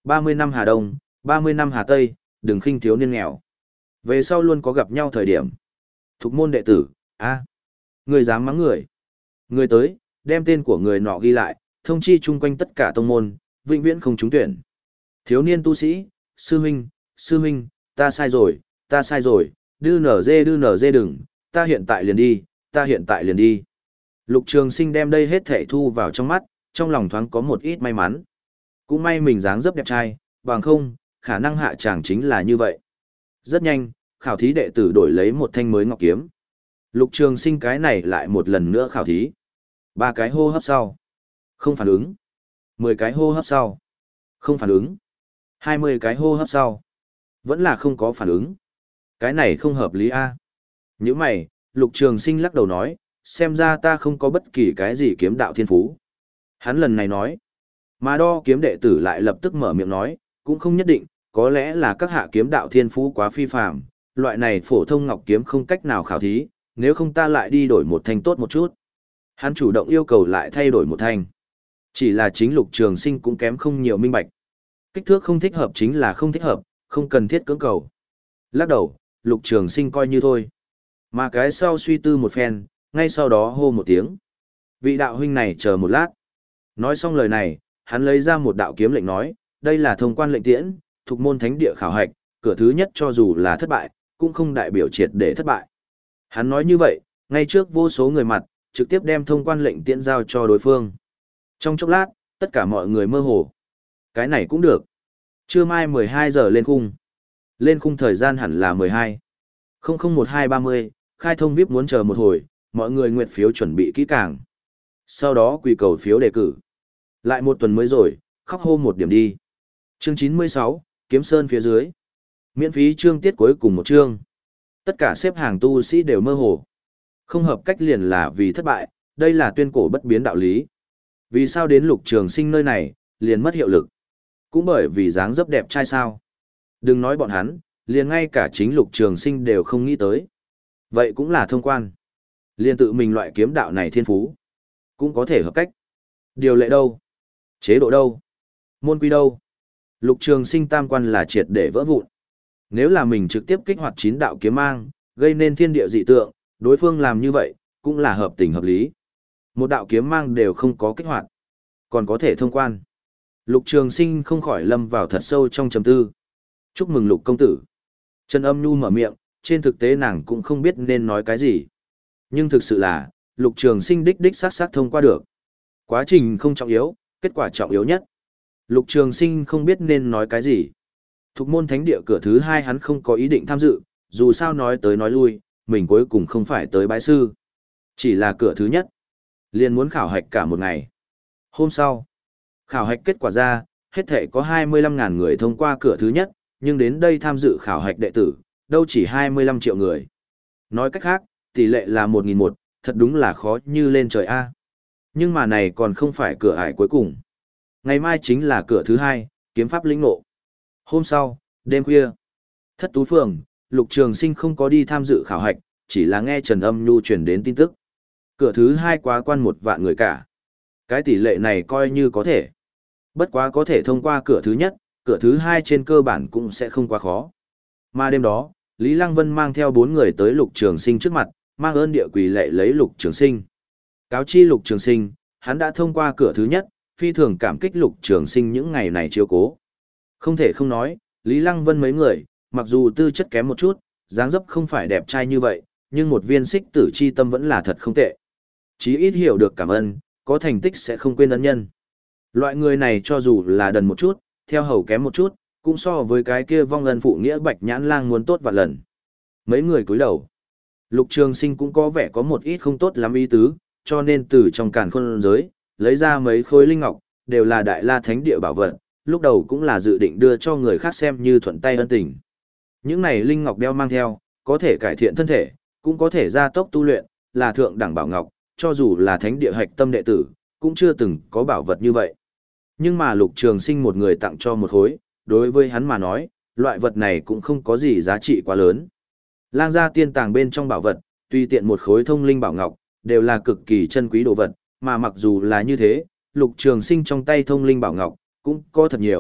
ba mươi năm Hà Đông, ba mươi năm Hà Tây, đừng khinh thiếu niên nghèo. Về sau luôn có gặp nhau thời điểm. Thục môn đệ tử, a, người dám mắng người. Người tới, đem tên của người nọ ghi lại, thông chi chung quanh tất cả tông môn, vĩnh viễn không trúng tuyển. Thiếu niên tu sĩ, sư huynh, sư huynh, ta sai rồi, ta sai rồi, đư nở dê đư nở dê đừng, ta hiện tại liền đi, ta hiện tại liền đi. Lục Trường Sinh đem đây hết thảy thu vào trong mắt, trong lòng thoáng có một ít may mắn. Cũng may mình dáng dấp đẹp trai, bằng không, khả năng hạ chàng chính là như vậy. Rất nhanh, khảo thí đệ tử đổi lấy một thanh mới ngọc kiếm. Lục Trường Sinh cái này lại một lần nữa khảo thí. Ba cái hô hấp sau. Không phản ứng. Mười cái hô hấp sau. Không phản ứng. Hai mươi cái hô hấp sau. Vẫn là không có phản ứng. Cái này không hợp lý a. Những mày, Lục Trường Sinh lắc đầu nói, xem ra ta không có bất kỳ cái gì kiếm đạo thiên phú. Hắn lần này nói. Mà đo kiếm đệ tử lại lập tức mở miệng nói, cũng không nhất định, có lẽ là các hạ kiếm đạo thiên phú quá phi phàm, loại này phổ thông ngọc kiếm không cách nào khảo thí, nếu không ta lại đi đổi một thanh tốt một chút. Hắn chủ động yêu cầu lại thay đổi một thanh. Chỉ là chính Lục Trường Sinh cũng kém không nhiều minh bạch. Kích thước không thích hợp chính là không thích hợp, không cần thiết cưỡng cầu. Lắc đầu, Lục Trường Sinh coi như thôi. Mà cái sau suy tư một phen, ngay sau đó hô một tiếng. Vị đạo huynh này chờ một lát. Nói xong lời này, hắn lấy ra một đạo kiếm lệnh nói, đây là thông quan lệnh tiễn, thuộc môn thánh địa khảo hạch, cửa thứ nhất cho dù là thất bại, cũng không đại biểu triệt để thất bại. Hắn nói như vậy, ngay trước vô số người mặt, trực tiếp đem thông quan lệnh tiễn giao cho đối phương. Trong chốc lát, tất cả mọi người mơ hồ. Cái này cũng được. Trưa mai mười hai giờ lên khung. Lên khung thời gian hẳn là mười hai. không không một hai ba mươi, khai thông vi ai pi muốn chờ một hồi, mọi người nguyện phiếu chuẩn bị kỹ càng. Sau đó quỳ cầu phiếu đề cử. Lại một tuần mới rồi, khóc hô một điểm đi. Chương chín mươi sáu, Kiếm Sơn phía dưới. Miễn phí chương tiết cuối cùng một chương. Tất cả xếp hàng tu sĩ đều mơ hồ. Không hợp cách liền là vì thất bại, đây là tuyên cổ bất biến đạo lý. Vì sao đến Lục Trường Sinh nơi này, liền mất hiệu lực? Cũng bởi vì dáng dấp đẹp trai sao? Đừng nói bọn hắn, liền ngay cả chính Lục Trường Sinh đều không nghĩ tới. Vậy cũng là thông quan. Liền tự mình loại kiếm đạo này thiên phú. Cũng có thể hợp cách. Điều lệ đâu? Chế độ đâu? Môn quy đâu? Lục Trường Sinh tam quan là triệt để vỡ vụn. Nếu là mình trực tiếp kích hoạt chín đạo kiếm mang, gây nên thiên địa dị tượng, đối phương làm như vậy, cũng là hợp tình hợp lý. Một đạo kiếm mang đều không có kích hoạt, còn có thể thông quan. Lục Trường Sinh không khỏi lâm vào thật sâu trong trầm tư. Chúc mừng Lục công tử. Trần Âm Nhu mở miệng, trên thực tế nàng cũng không biết nên nói cái gì. Nhưng thực sự là, Lục Trường Sinh đích đích sát sát thông qua được. Quá trình không trọng yếu, kết quả trọng yếu nhất. Lục Trường Sinh không biết nên nói cái gì. Thục môn thánh địa cửa thứ hai hắn không có ý định tham dự, dù sao nói tới nói lui, mình cuối cùng không phải tới bái sư. Chỉ là cửa thứ nhất. Liền muốn khảo hạch cả một ngày. Hôm sau, khảo hạch kết quả ra, hết thể có hai mươi lăm nghìn người thông qua cửa thứ nhất, nhưng đến đây tham dự khảo hạch đệ tử, đâu chỉ hai mươi lăm triệu người. Nói cách khác, tỷ lệ là một nghìn một, thật đúng là khó như lên trời A. Nhưng mà này còn không phải cửa ải cuối cùng. Ngày mai chính là cửa thứ hai, kiếm pháp lĩnh ngộ. Hôm sau, đêm khuya, Thất Tú Phường, Lục Trường Sinh không có đi tham dự khảo hạch, chỉ là nghe Trần Âm Nhu truyền đến tin tức. Cửa thứ hai quá quan một vạn người cả. Cái tỷ lệ này coi như có thể. Bất quá có thể thông qua cửa thứ nhất, cửa thứ hai trên cơ bản cũng sẽ không quá khó. Mà đêm đó, Lý Lăng Vân mang theo bốn người tới Lục Trường Sinh trước mặt, mang ơn địa quỳ lệ lấy Lục Trường Sinh. Cáo chi Lục Trường Sinh, hắn đã thông qua cửa thứ nhất, phi thường cảm kích Lục Trường Sinh những ngày này chiếu cố. Không thể không nói, Lý Lăng Vân mấy người, mặc dù tư chất kém một chút, dáng dấp không phải đẹp trai như vậy, nhưng một viên xích tử chi tâm vẫn là thật không tệ. Chí ít hiểu được cảm ơn, có thành tích sẽ không quên ân nhân. Loại người này cho dù là đần một chút, theo hầu kém một chút, cũng so với cái kia vong ân phụ nghĩa Bạch Nhãn Lang muốn tốt vạn lần. Mấy người cúi đầu. Lục Trường Sinh cũng có vẻ có một ít không tốt lắm ý tứ, cho nên từ trong càn khôn giới, lấy ra mấy khối linh ngọc, đều là Đại La Thánh địa bảo vật, lúc đầu cũng là dự định đưa cho người khác xem như thuận tay ân tình. Những này linh ngọc đeo mang theo, có thể cải thiện thân thể, cũng có thể gia tốc tu luyện, là thượng đẳng bảo ngọc, cho dù là thánh địa hạch tâm đệ tử, cũng chưa từng có bảo vật như vậy. Nhưng mà Lục Trường Sinh một người tặng cho một khối, đối với hắn mà nói, loại vật này cũng không có gì giá trị quá lớn. Lang gia tiên tàng bên trong bảo vật, tùy tiện một khối thông linh bảo ngọc, đều là cực kỳ chân quý đồ vật, mà mặc dù là như thế, Lục Trường Sinh trong tay thông linh bảo ngọc, cũng có thật nhiều,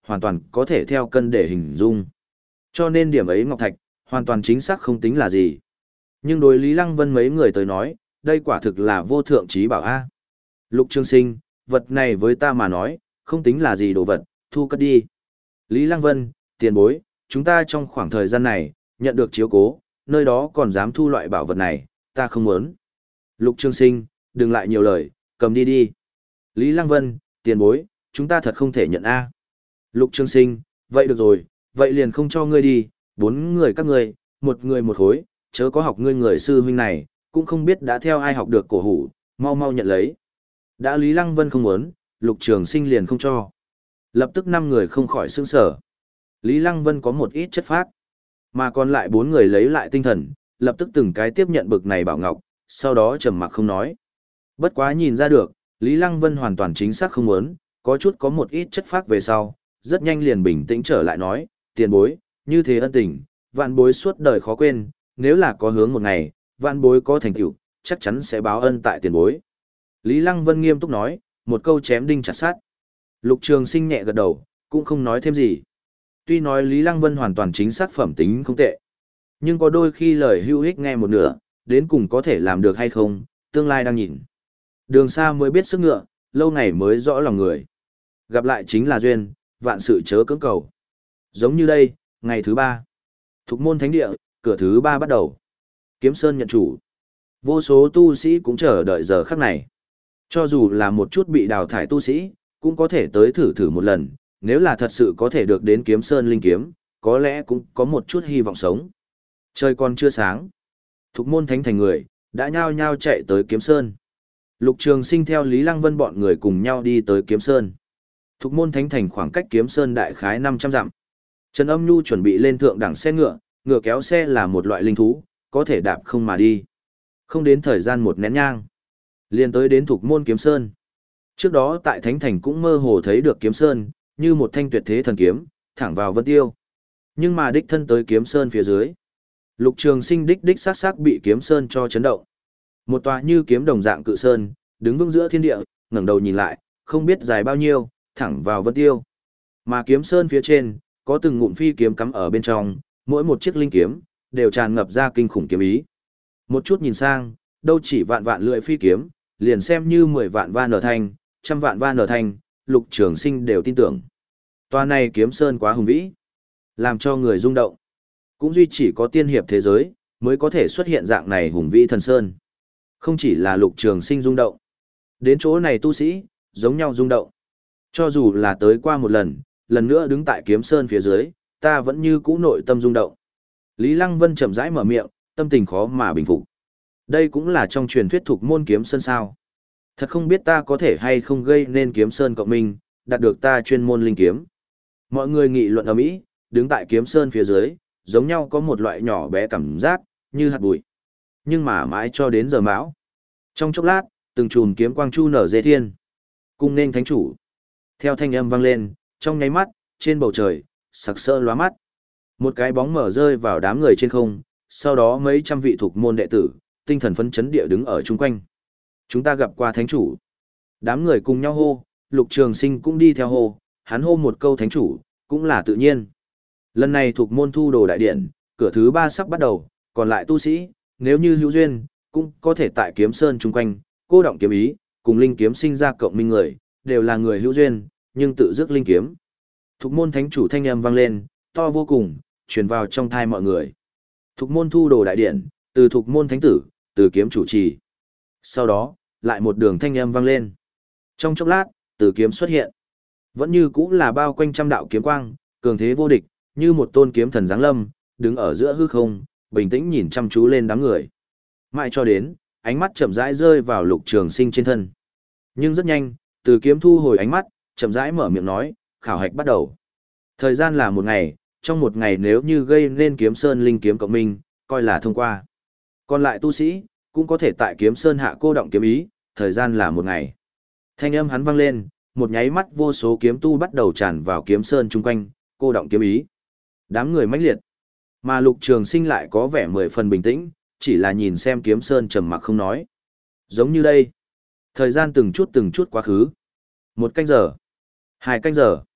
hoàn toàn có thể theo cân để hình dung. Cho nên điểm ấy ngọc thạch, hoàn toàn chính xác không tính là gì. Nhưng đối Lý Lăng Vân mấy người tới nói, đây quả thực là vô thượng trí bảo A. Lục Trường Sinh, vật này với ta mà nói, không tính là gì đồ vật, thu cất đi. Lý Lăng Vân, tiền bối, chúng ta trong khoảng thời gian này, nhận được chiếu cố, nơi đó còn dám thu loại bảo vật này, ta không muốn. Lục Trường Sinh, đừng lại nhiều lời, cầm đi đi. Lý Lăng Vân, tiền bối, chúng ta thật không thể nhận A. Lục Trường Sinh, vậy được rồi, vậy liền không cho ngươi đi, bốn người các ngươi, một người một khối, chớ có học ngươi người sư huynh này, cũng không biết đã theo ai học được cổ hủ, mau mau nhận lấy. Đã Lý Lăng Vân không muốn, Lục Trường Sinh liền không cho. Lập tức năm người không khỏi sững sờ. Lý Lăng Vân có một ít chất phác, mà còn lại bốn người lấy lại tinh thần, lập tức từng cái tiếp nhận bực này bảo ngọc, sau đó trầm mặc không nói. Bất quá nhìn ra được, Lý Lăng Vân hoàn toàn chính xác không muốn, có chút có một ít chất phác về sau, rất nhanh liền bình tĩnh trở lại nói, tiền bối, như thế ân tình, vạn bối suốt đời khó quên, nếu là có hướng một ngày, vạn bối có thành tựu, chắc chắn sẽ báo ân tại tiền bối. Lý Lăng Vân nghiêm túc nói, một câu chém đinh chặt sắt. Lục Trường Sinh nhẹ gật đầu, cũng không nói thêm gì. Tuy nói Lý Lăng Vân hoàn toàn chính xác phẩm tính không tệ, nhưng có đôi khi lời hữu ích nghe một nửa, đến cùng có thể làm được hay không, tương lai đang nhìn. Đường xa mới biết sức ngựa, lâu ngày mới rõ lòng người. Gặp lại chính là duyên, vạn sự chớ cưỡng cầu. Giống như đây, ngày thứ ba. Thục môn thánh địa, cửa thứ ba bắt đầu. Kiếm Sơn nhận chủ. Vô số tu sĩ cũng chờ đợi giờ khắc này. Cho dù là một chút bị đào thải tu sĩ, cũng có thể tới thử thử một lần, nếu là thật sự có thể được đến Kiếm Sơn linh kiếm, có lẽ cũng có một chút hy vọng sống. Trời còn chưa sáng. Thục môn thánh thành người, đã nhao nhao chạy tới Kiếm Sơn. Lục Trường Sinh theo Lý Lăng Vân bọn người cùng nhau đi tới Kiếm Sơn. Thục môn thánh thành khoảng cách Kiếm Sơn đại khái năm trăm dặm. Trần Âm Nhu chuẩn bị lên thượng đẳng xe ngựa, ngựa kéo xe là một loại linh thú, có thể đạp không mà đi. Không đến thời gian một nén nhang, liền tới đến Thục môn Kiếm Sơn. Trước đó tại Thánh Thành cũng mơ hồ thấy được Kiếm Sơn, như một thanh tuyệt thế thần kiếm, thẳng vào Vân Tiêu. Nhưng mà đích thân tới Kiếm Sơn phía dưới. Lục Trường Sinh đích đích sát sát bị Kiếm Sơn cho chấn động. Một tòa như kiếm đồng dạng cự sơn, đứng vững giữa thiên địa, ngẩng đầu nhìn lại, không biết dài bao nhiêu, thẳng vào Vân Tiêu. Mà Kiếm Sơn phía trên, có từng ngụm phi kiếm cắm ở bên trong, mỗi một chiếc linh kiếm đều tràn ngập ra kinh khủng kiếm ý. Một chút nhìn sang, đâu chỉ vạn vạn lưỡi phi kiếm, liền xem như mười vạn va nở thanh, trăm vạn va nở thanh, Lục Trường Sinh đều tin tưởng. Tòa này Kiếm Sơn quá hùng vĩ, làm cho người rung động. Cũng duy chỉ có tiên hiệp thế giới mới có thể xuất hiện dạng này hùng vĩ thần sơn. Không chỉ là Lục Trường Sinh rung động, đến chỗ này tu sĩ giống nhau rung động. Cho dù là tới qua một lần, lần nữa đứng tại Kiếm Sơn phía dưới, ta vẫn như cũ nội tâm rung động. Lý Lăng Vân chậm rãi mở miệng, tâm tình khó mà bình phục. Đây cũng là trong truyền thuyết thuộc môn Kiếm Sơn sao? Thật không biết ta có thể hay không gây nên Kiếm Sơn cộng minh, đạt được ta chuyên môn linh kiếm. Mọi người nghị luận ầm ĩ, đứng tại Kiếm Sơn phía dưới, giống nhau có một loại nhỏ bé cảm giác, như hạt bụi. Nhưng mà mãi cho đến giờ mão. Trong chốc lát, từng chùm kiếm quang chu nở dê thiên. Cung nên thánh chủ. Theo thanh âm vang lên, trong nháy mắt, trên bầu trời, sặc sỡ lóa mắt. Một cái bóng mở rơi vào đám người trên không, sau đó mấy trăm vị thuộc môn đệ tử, tinh thần phấn chấn địa đứng ở chung quanh. Chúng ta gặp qua thánh chủ. Đám người cùng nhau hô, Lục Trường Sinh cũng đi theo hô, hắn hô một câu thánh chủ, cũng là tự nhiên. Lần này thuộc môn thu đồ đại điện, cửa thứ ba sắp bắt đầu, còn lại tu sĩ, nếu như hữu duyên, cũng có thể tại Kiếm Sơn chung quanh, cô động kiếm ý, cùng linh kiếm sinh ra cộng minh người, đều là người hữu duyên, nhưng tự dứt linh kiếm. Thục môn thánh chủ thanh âm vang lên, to vô cùng, truyền vào trong thai mọi người. Thục môn thu đồ đại điện, từ thục môn thánh tử, từ kiếm chủ trì. Sau đó, lại một đường thanh âm vang lên. Trong chốc lát, từ kiếm xuất hiện. Vẫn như cũng là bao quanh trăm đạo kiếm quang, cường thế vô địch, như một tôn kiếm thần giáng lâm, đứng ở giữa hư không, bình tĩnh nhìn chăm chú lên đám người. Mãi cho đến, ánh mắt chậm rãi rơi vào Lục Trường Sinh trên thân. Nhưng rất nhanh, từ kiếm thu hồi ánh mắt, chậm rãi mở miệng nói, khảo hạch bắt đầu. Thời gian là một ngày, trong một ngày nếu như gây nên Kiếm Sơn linh kiếm cộng minh, coi là thông qua. Còn lại tu sĩ, cũng có thể tại Kiếm Sơn hạ cô động kiếm ý, thời gian là một ngày. Thanh âm hắn vang lên, một nháy mắt vô số kiếm tu bắt đầu tràn vào Kiếm Sơn chung quanh, cô động kiếm ý. Đám người mãnh liệt. Mà Lục Trường Sinh lại có vẻ mười phần bình tĩnh, chỉ là nhìn xem Kiếm Sơn trầm mặc không nói. Giống như đây. Thời gian từng chút từng chút quá khứ. Một canh giờ. Hai canh giờ.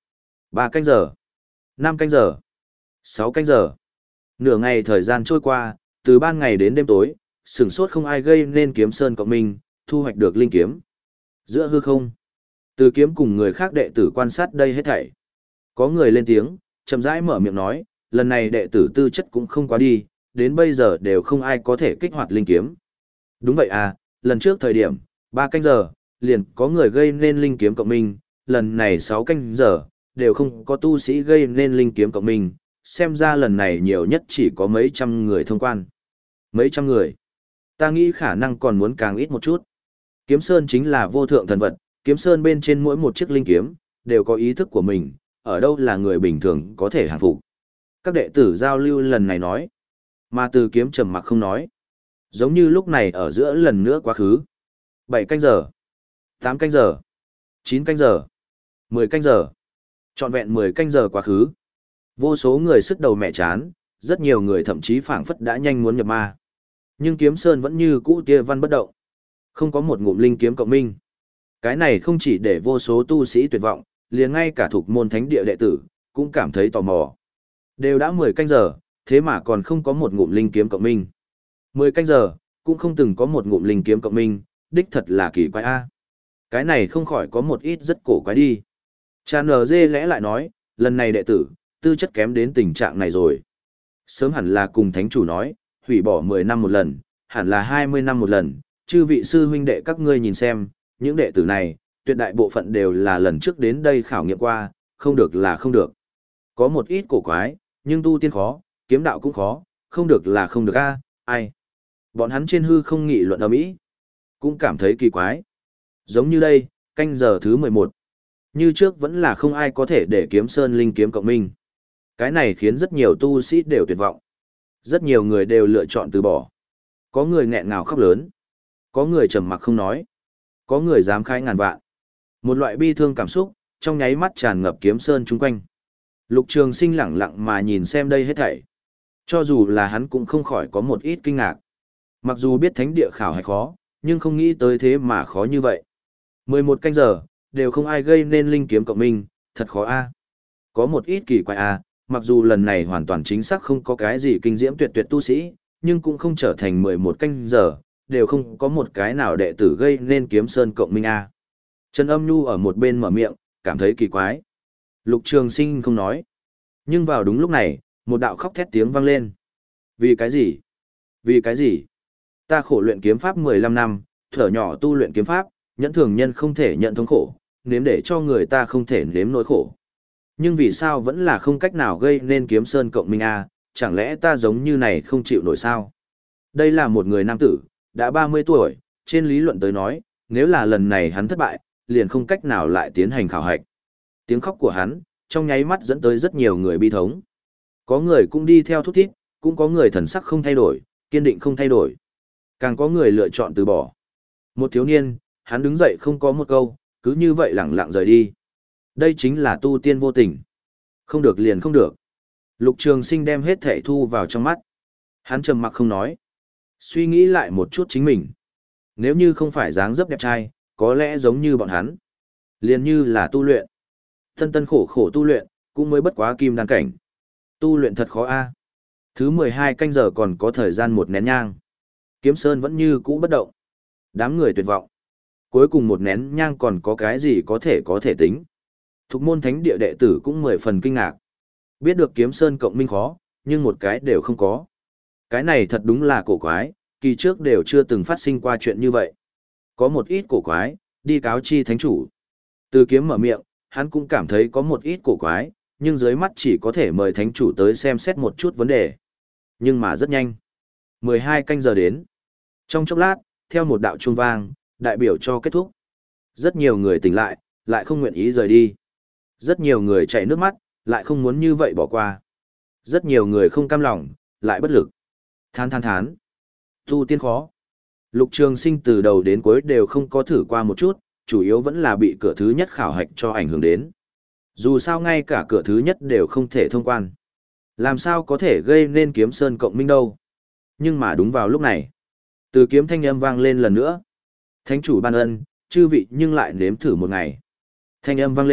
Ba canh giờ, năm canh giờ, sáu canh giờ. Nửa ngày thời gian trôi qua, từ ban ngày đến đêm tối, sửng sốt không ai gây nên kiếm sơn cộng minh, thu hoạch được linh kiếm. Giữa hư không, từ kiếm cùng người khác đệ tử quan sát đây hết thảy. Có người lên tiếng, chậm rãi mở miệng nói, lần này đệ tử tư chất cũng không quá đi, đến bây giờ đều không ai có thể kích hoạt linh kiếm. Đúng vậy à, lần trước thời điểm, ba canh giờ, liền có người gây nên linh kiếm cộng minh, lần này sáu canh giờ, đều không có tu sĩ gây nên linh kiếm cộng minh, xem ra lần này nhiều nhất chỉ có mấy trăm người thông quan. Mấy trăm người. Ta nghĩ khả năng còn muốn càng ít một chút. Kiếm Sơn chính là vô thượng thần vật, Kiếm Sơn bên trên mỗi một chiếc linh kiếm, đều có ý thức của mình, ở đâu là người bình thường có thể hàng phục. Các đệ tử giao lưu lần này nói, mà Từ Kiếm trầm mặc không nói. Giống như lúc này ở giữa lần nữa quá khứ. bảy canh giờ, tám canh giờ, chín canh giờ, mười canh giờ. Trọn vẹn mười canh giờ quá khứ. Vô số người sức đầu mẹ chán, rất nhiều người thậm chí phảng phất đã nhanh muốn nhập ma. Nhưng Kiếm Sơn vẫn như cũ tia văn bất động. Không có một ngụm linh kiếm cộng minh. Cái này không chỉ để vô số tu sĩ tuyệt vọng, liền ngay cả thuộc môn thánh địa đệ tử, cũng cảm thấy tò mò. Đều đã mười canh giờ, thế mà còn không có một ngụm linh kiếm cộng minh. mười canh giờ, cũng không từng có một ngụm linh kiếm cộng minh, đích thật là kỳ quái a. Cái này không khỏi có một ít rất cổ quái đi. Cha nờ dê lẽ lại nói, lần này đệ tử, tư chất kém đến tình trạng này rồi. Sớm hẳn là cùng thánh chủ nói, hủy bỏ mười năm một lần, hẳn là hai mươi năm một lần, chư vị sư huynh đệ các ngươi nhìn xem, những đệ tử này, tuyệt đại bộ phận đều là lần trước đến đây khảo nghiệm qua, không được là không được. Có một ít cổ quái, nhưng tu tiên khó, kiếm đạo cũng khó, không được là không được a, ai. Bọn hắn trên hư không nghị luận ầm ĩ, cũng cảm thấy kỳ quái. Giống như đây, canh giờ thứ mười một. Như trước vẫn là không ai có thể để Kiếm Sơn linh kiếm cộng minh. Cái này khiến rất nhiều tu sĩ đều tuyệt vọng. Rất nhiều người đều lựa chọn từ bỏ. Có người nghẹn ngào khóc lớn. Có người trầm mặc không nói. Có người dám khai ngàn vạn. Một loại bi thương cảm xúc, trong nháy mắt tràn ngập Kiếm Sơn chung quanh. Lục Trường Sinh lẳng lặng mà nhìn xem đây hết thảy. Cho dù là hắn cũng không khỏi có một ít kinh ngạc. Mặc dù biết thánh địa khảo hạch khó, nhưng không nghĩ tới thế mà khó như vậy. mười một canh giờ, đều không ai gây nên linh kiếm cộng minh, thật khó a. Có một ít kỳ quái a, mặc dù lần này hoàn toàn chính xác không có cái gì kinh diễm tuyệt tuyệt tu sĩ, nhưng cũng không trở thành mười một canh giờ, đều không có một cái nào đệ tử gây nên Kiếm Sơn cộng minh a. Trần Âm Nhu ở một bên mở miệng, cảm thấy kỳ quái. Lục Trường Sinh không nói. Nhưng vào đúng lúc này, một đạo khóc thét tiếng vang lên. Vì cái gì? Vì cái gì? Ta khổ luyện kiếm pháp mười lăm năm, thở nhỏ tu luyện kiếm pháp, nhẫn thường nhân không thể nhận thống khổ, nếm để cho người ta không thể nếm nỗi khổ. Nhưng vì sao vẫn là không cách nào gây nên Kiếm Sơn cộng minh a, chẳng lẽ ta giống như này không chịu nổi sao? Đây là một người nam tử, đã ba mươi tuổi, trên lý luận tới nói, nếu là lần này hắn thất bại, liền không cách nào lại tiến hành khảo hạch. Tiếng khóc của hắn, trong nháy mắt dẫn tới rất nhiều người bi thống. Có người cũng đi theo thúc thít, cũng có người thần sắc không thay đổi, kiên định không thay đổi. Càng có người lựa chọn từ bỏ. Một thiếu niên, hắn đứng dậy không có một câu, cứ như vậy lẳng lặng rời đi. Đây chính là tu tiên vô tình. Không được liền không được. Lục Trường Sinh đem hết thảy thu vào trong mắt. Hắn trầm mặc không nói. Suy nghĩ lại một chút chính mình. Nếu như không phải dáng dấp đẹp trai, có lẽ giống như bọn hắn. Liền như là tu luyện. Tân tân khổ khổ tu luyện, cũng mới bất quá kim đan cảnh. Tu luyện thật khó a. Thứ mười hai canh giờ còn có thời gian một nén nhang. Kiếm Sơn vẫn như cũ bất động. Đám người tuyệt vọng. Cuối cùng một nén nhang còn có cái gì có thể có thể tính. Thục môn thánh địa đệ tử cũng mười phần kinh ngạc. Biết được Kiếm Sơn cộng minh khó, nhưng một cái đều không có. Cái này thật đúng là cổ quái, kỳ trước đều chưa từng phát sinh qua chuyện như vậy. Có một ít cổ quái, đi cáo chi thánh chủ. Từ Kiếm mở miệng, hắn cũng cảm thấy có một ít cổ quái, nhưng dưới mắt chỉ có thể mời thánh chủ tới xem xét một chút vấn đề. Nhưng mà rất nhanh. mười hai canh giờ đến. Trong chốc lát, theo một đạo chuông vang, đại biểu cho kết thúc. Rất nhiều người tỉnh lại, lại không nguyện ý rời đi. Rất nhiều người chảy nước mắt, lại không muốn như vậy bỏ qua. Rất nhiều người không cam lòng, lại bất lực. Thán thán thán. Tu tiên khó. Lục Trường Sinh từ đầu đến cuối đều không có thử qua một chút, chủ yếu vẫn là bị cửa thứ nhất khảo hạch cho ảnh hưởng đến. Dù sao ngay cả cửa thứ nhất đều không thể thông quan. Làm sao có thể gây nên Kiếm Sơn cộng minh đâu. Nhưng mà đúng vào lúc này, từ kiếm thanh âm vang lên lần nữa. Thánh chủ ban ân, chư vị nhưng lại nếm thử một ngày. Thanh âm vang lên,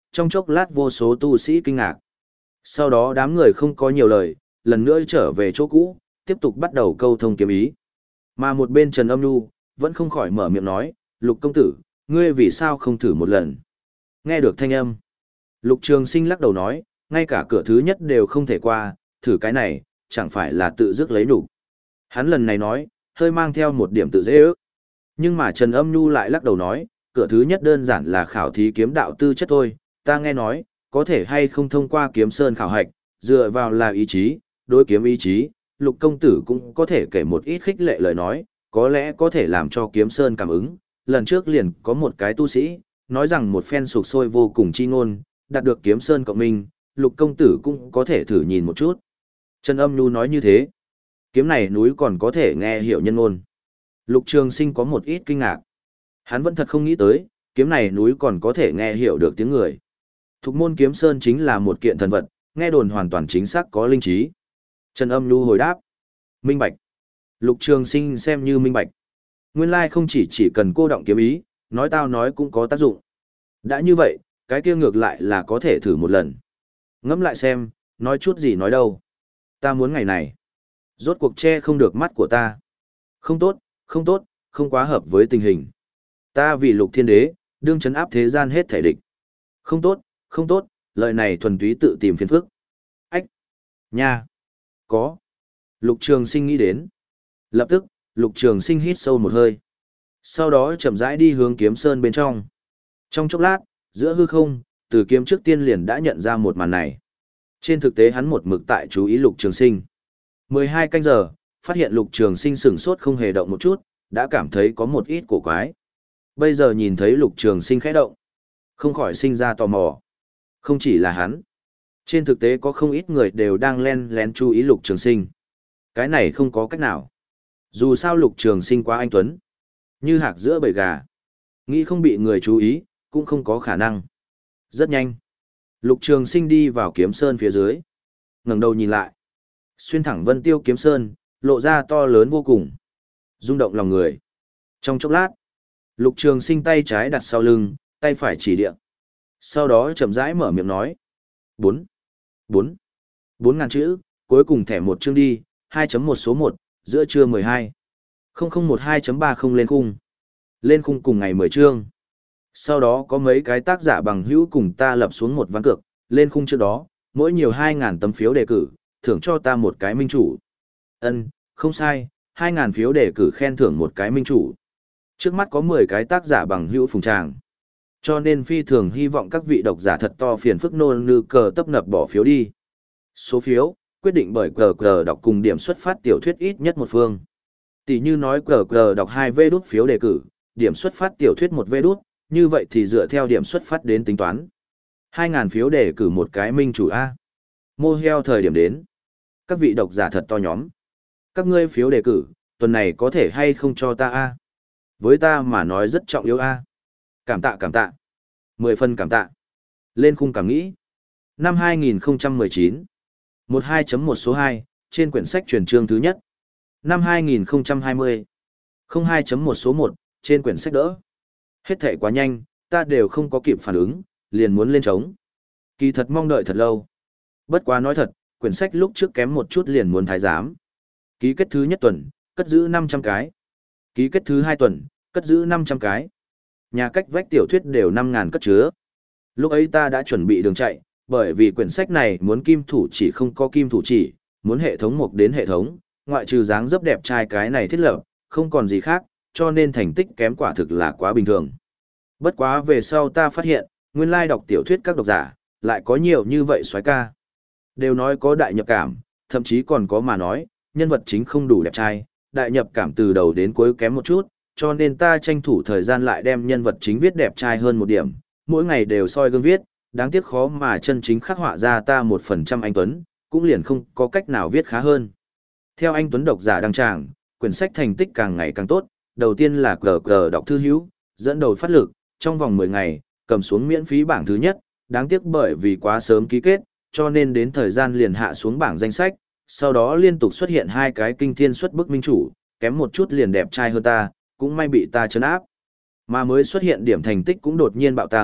trong chốc lát vô số tu sĩ kinh ngạc. Sau đó đám người không có nhiều lời, lần nữa trở về chỗ cũ, tiếp tục bắt đầu câu thông kiếm ý. Mà một bên Trần Âm Nhu, vẫn không khỏi mở miệng nói, Lục công tử, ngươi vì sao không thử một lần? Nghe được thanh âm. Lục Trường Sinh lắc đầu nói, ngay cả cửa thứ nhất đều không thể qua, thử cái này, chẳng phải là tự dứt lấy nhục. Hắn lần này nói, hơi mang theo một điểm tự dễ ước. Nhưng mà Trần Âm Nhu lại lắc đầu nói, cửa thứ nhất đơn giản là khảo thí kiếm đạo tư chất thôi, ta nghe nói, có thể hay không thông qua kiếm sơn khảo hạch, dựa vào là ý chí, đối kiếm ý chí, Lục công tử cũng có thể kể một ít khích lệ lời nói, có lẽ có thể làm cho kiếm sơn cảm ứng. Lần trước liền có một cái tu sĩ, nói rằng một phen sục sôi vô cùng chi ngôn, đạt được kiếm sơn cộng minh, Lục công tử cũng có thể thử nhìn một chút. Trần Âm Nhu nói như thế, kiếm này núi còn có thể nghe hiểu nhân ngôn. Lục Trường Sinh có một ít kinh ngạc. Hắn vẫn thật không nghĩ tới, kiếm này núi còn có thể nghe hiểu được tiếng người. Thục môn kiếm sơn chính là một kiện thần vật, nghe đồn hoàn toàn chính xác có linh trí. Trần Âm Nhu hồi đáp. Minh bạch. Lục Trường Sinh xem như minh bạch. Nguyên lai không chỉ chỉ cần cô động kiếm ý, nói tao nói cũng có tác dụng. Đã như vậy, cái kia ngược lại là có thể thử một lần. Ngẫm lại xem, nói chút gì nói đâu. Ta muốn ngày này. Rốt cuộc che không được mắt của ta. Không tốt, không tốt, không quá hợp với tình hình. Ta vì Lục Thiên Đế, đương chấn áp thế gian hết thể địch. Không tốt, không tốt, lời này thuần túy tự tìm phiền phức. Ách! Nha! Có! Lục Trường Sinh nghĩ đến. Lập tức, Lục Trường Sinh hít sâu một hơi. Sau đó chậm rãi đi hướng kiếm sơn bên trong. Trong chốc lát, giữa hư không, Từ Kiếm trước tiên liền đã nhận ra một màn này. Trên thực tế hắn một mực tại chú ý Lục Trường Sinh. mười hai canh giờ, phát hiện Lục Trường Sinh sửng sốt không hề động một chút, đã cảm thấy có một ít cổ quái. Bây giờ nhìn thấy Lục Trường Sinh khẽ động, không khỏi sinh ra tò mò. Không chỉ là hắn. Trên thực tế có không ít người đều đang len lén chú ý Lục Trường Sinh. Cái này không có cách nào. Dù sao Lục Trường Sinh quá anh tuấn. Như hạc giữa bầy gà. Nghĩ không bị người chú ý, cũng không có khả năng. Rất nhanh. Lục Trường Sinh đi vào kiếm sơn phía dưới. Ngẩng đầu nhìn lại. Xuyên thẳng vân tiêu kiếm sơn, lộ ra to lớn vô cùng. Rung động lòng người. Trong chốc lát, Lục Trường Sinh tay trái đặt sau lưng, tay phải chỉ địa. Sau đó chậm rãi mở miệng nói. Bốn. Bốn. Bốn ngàn chữ, cuối cùng thẻ một chương đi, hai chấm một số một, giữa trưa mười hai. không không một hai chấm ba không lên khung. Lên khung cùng ngày mười chương. Sau đó có mấy cái tác giả bằng hữu cùng ta lập xuống một ván cược, lên khung trước đó, mỗi nhiều hai ngàn tấm phiếu đề cử, thưởng cho ta một cái minh chủ. Ân, không sai, hai ngàn phiếu đề cử khen thưởng một cái minh chủ. Trước mắt có mười cái tác giả bằng hữu phùng tràng. Cho nên phi thường hy vọng các vị độc giả thật to phiền phức nôn nư cờ tấp nập bỏ phiếu đi. Số phiếu, quyết định bởi cờ cờ đọc cùng điểm xuất phát tiểu thuyết ít nhất một phương. Tỷ như nói cờ cờ đọc hai vê đút phiếu đề cử, điểm xuất phát tiểu thuyết một vê đút, như vậy thì dựa theo điểm xuất phát đến tính toán. hai ngàn phiếu đề cử một cái minh chủ A. Mô heo thời điểm đến. Các vị độc giả thật to nhóm. Các ngươi phiếu đề cử, tuần này có thể hay không cho ta A. Với ta mà nói rất trọng yếu A. Cảm tạ cảm tạ. Mười phân cảm tạ. Lên khung cảm nghĩ. Năm hai nghìn không trăm mười chín. mười hai chấm một số hai, trên quyển sách truyền chương thứ nhất. Năm hai nghìn không trăm hai mươi. không hai chấm một số một, trên quyển sách đỡ. Hết thảy quá nhanh, ta đều không có kịp phản ứng, liền muốn lên trống. Kỳ thật mong đợi thật lâu. Bất quá nói thật, quyển sách lúc trước kém một chút liền muốn thái giám. Ký kết thứ nhất tuần, cất giữ năm trăm cái. Ký kết thứ hai tuần, cất giữ năm trăm cái. Nhà cách vách tiểu thuyết đều năm ngàn cất chứa. Lúc ấy ta đã chuẩn bị đường chạy, bởi vì quyển sách này muốn kim thủ chỉ không có kim thủ chỉ, muốn hệ thống mục đến hệ thống, ngoại trừ dáng dấp đẹp trai cái này thiết lập, không còn gì khác, cho nên thành tích kém quả thực là quá bình thường. Bất quá về sau ta phát hiện, nguyên lai đọc tiểu thuyết các độc giả, lại có nhiều như vậy soái ca. Đều nói có đại nhập cảm, thậm chí còn có mà nói, nhân vật chính không đủ đẹp trai, đại nhập cảm từ đầu đến cuối kém một chút, cho nên ta tranh thủ thời gian lại đem nhân vật chính viết đẹp trai hơn một điểm, mỗi ngày đều soi gương viết, đáng tiếc khó mà chân chính khắc họa ra ta một phần trăm anh Tuấn, cũng liền không có cách nào viết khá hơn. Theo anh Tuấn độc giả đăng tràng, quyển sách thành tích càng ngày càng tốt, đầu tiên là cờ cờ đọc thư hữu, dẫn đầu phát lực, trong vòng mười ngày, cầm xuống miễn phí bảng thứ nhất, đáng tiếc bởi vì quá sớm ký kết, cho nên đến thời gian liền hạ xuống bảng danh sách, sau đó liên tục xuất hiện hai cái kinh thiên xuất bức minh chủ, kém một chút liền đẹp trai hơn ta, cũng may bị ta chấn áp. Mà mới xuất hiện điểm thành tích cũng đột nhiên bạo tăng,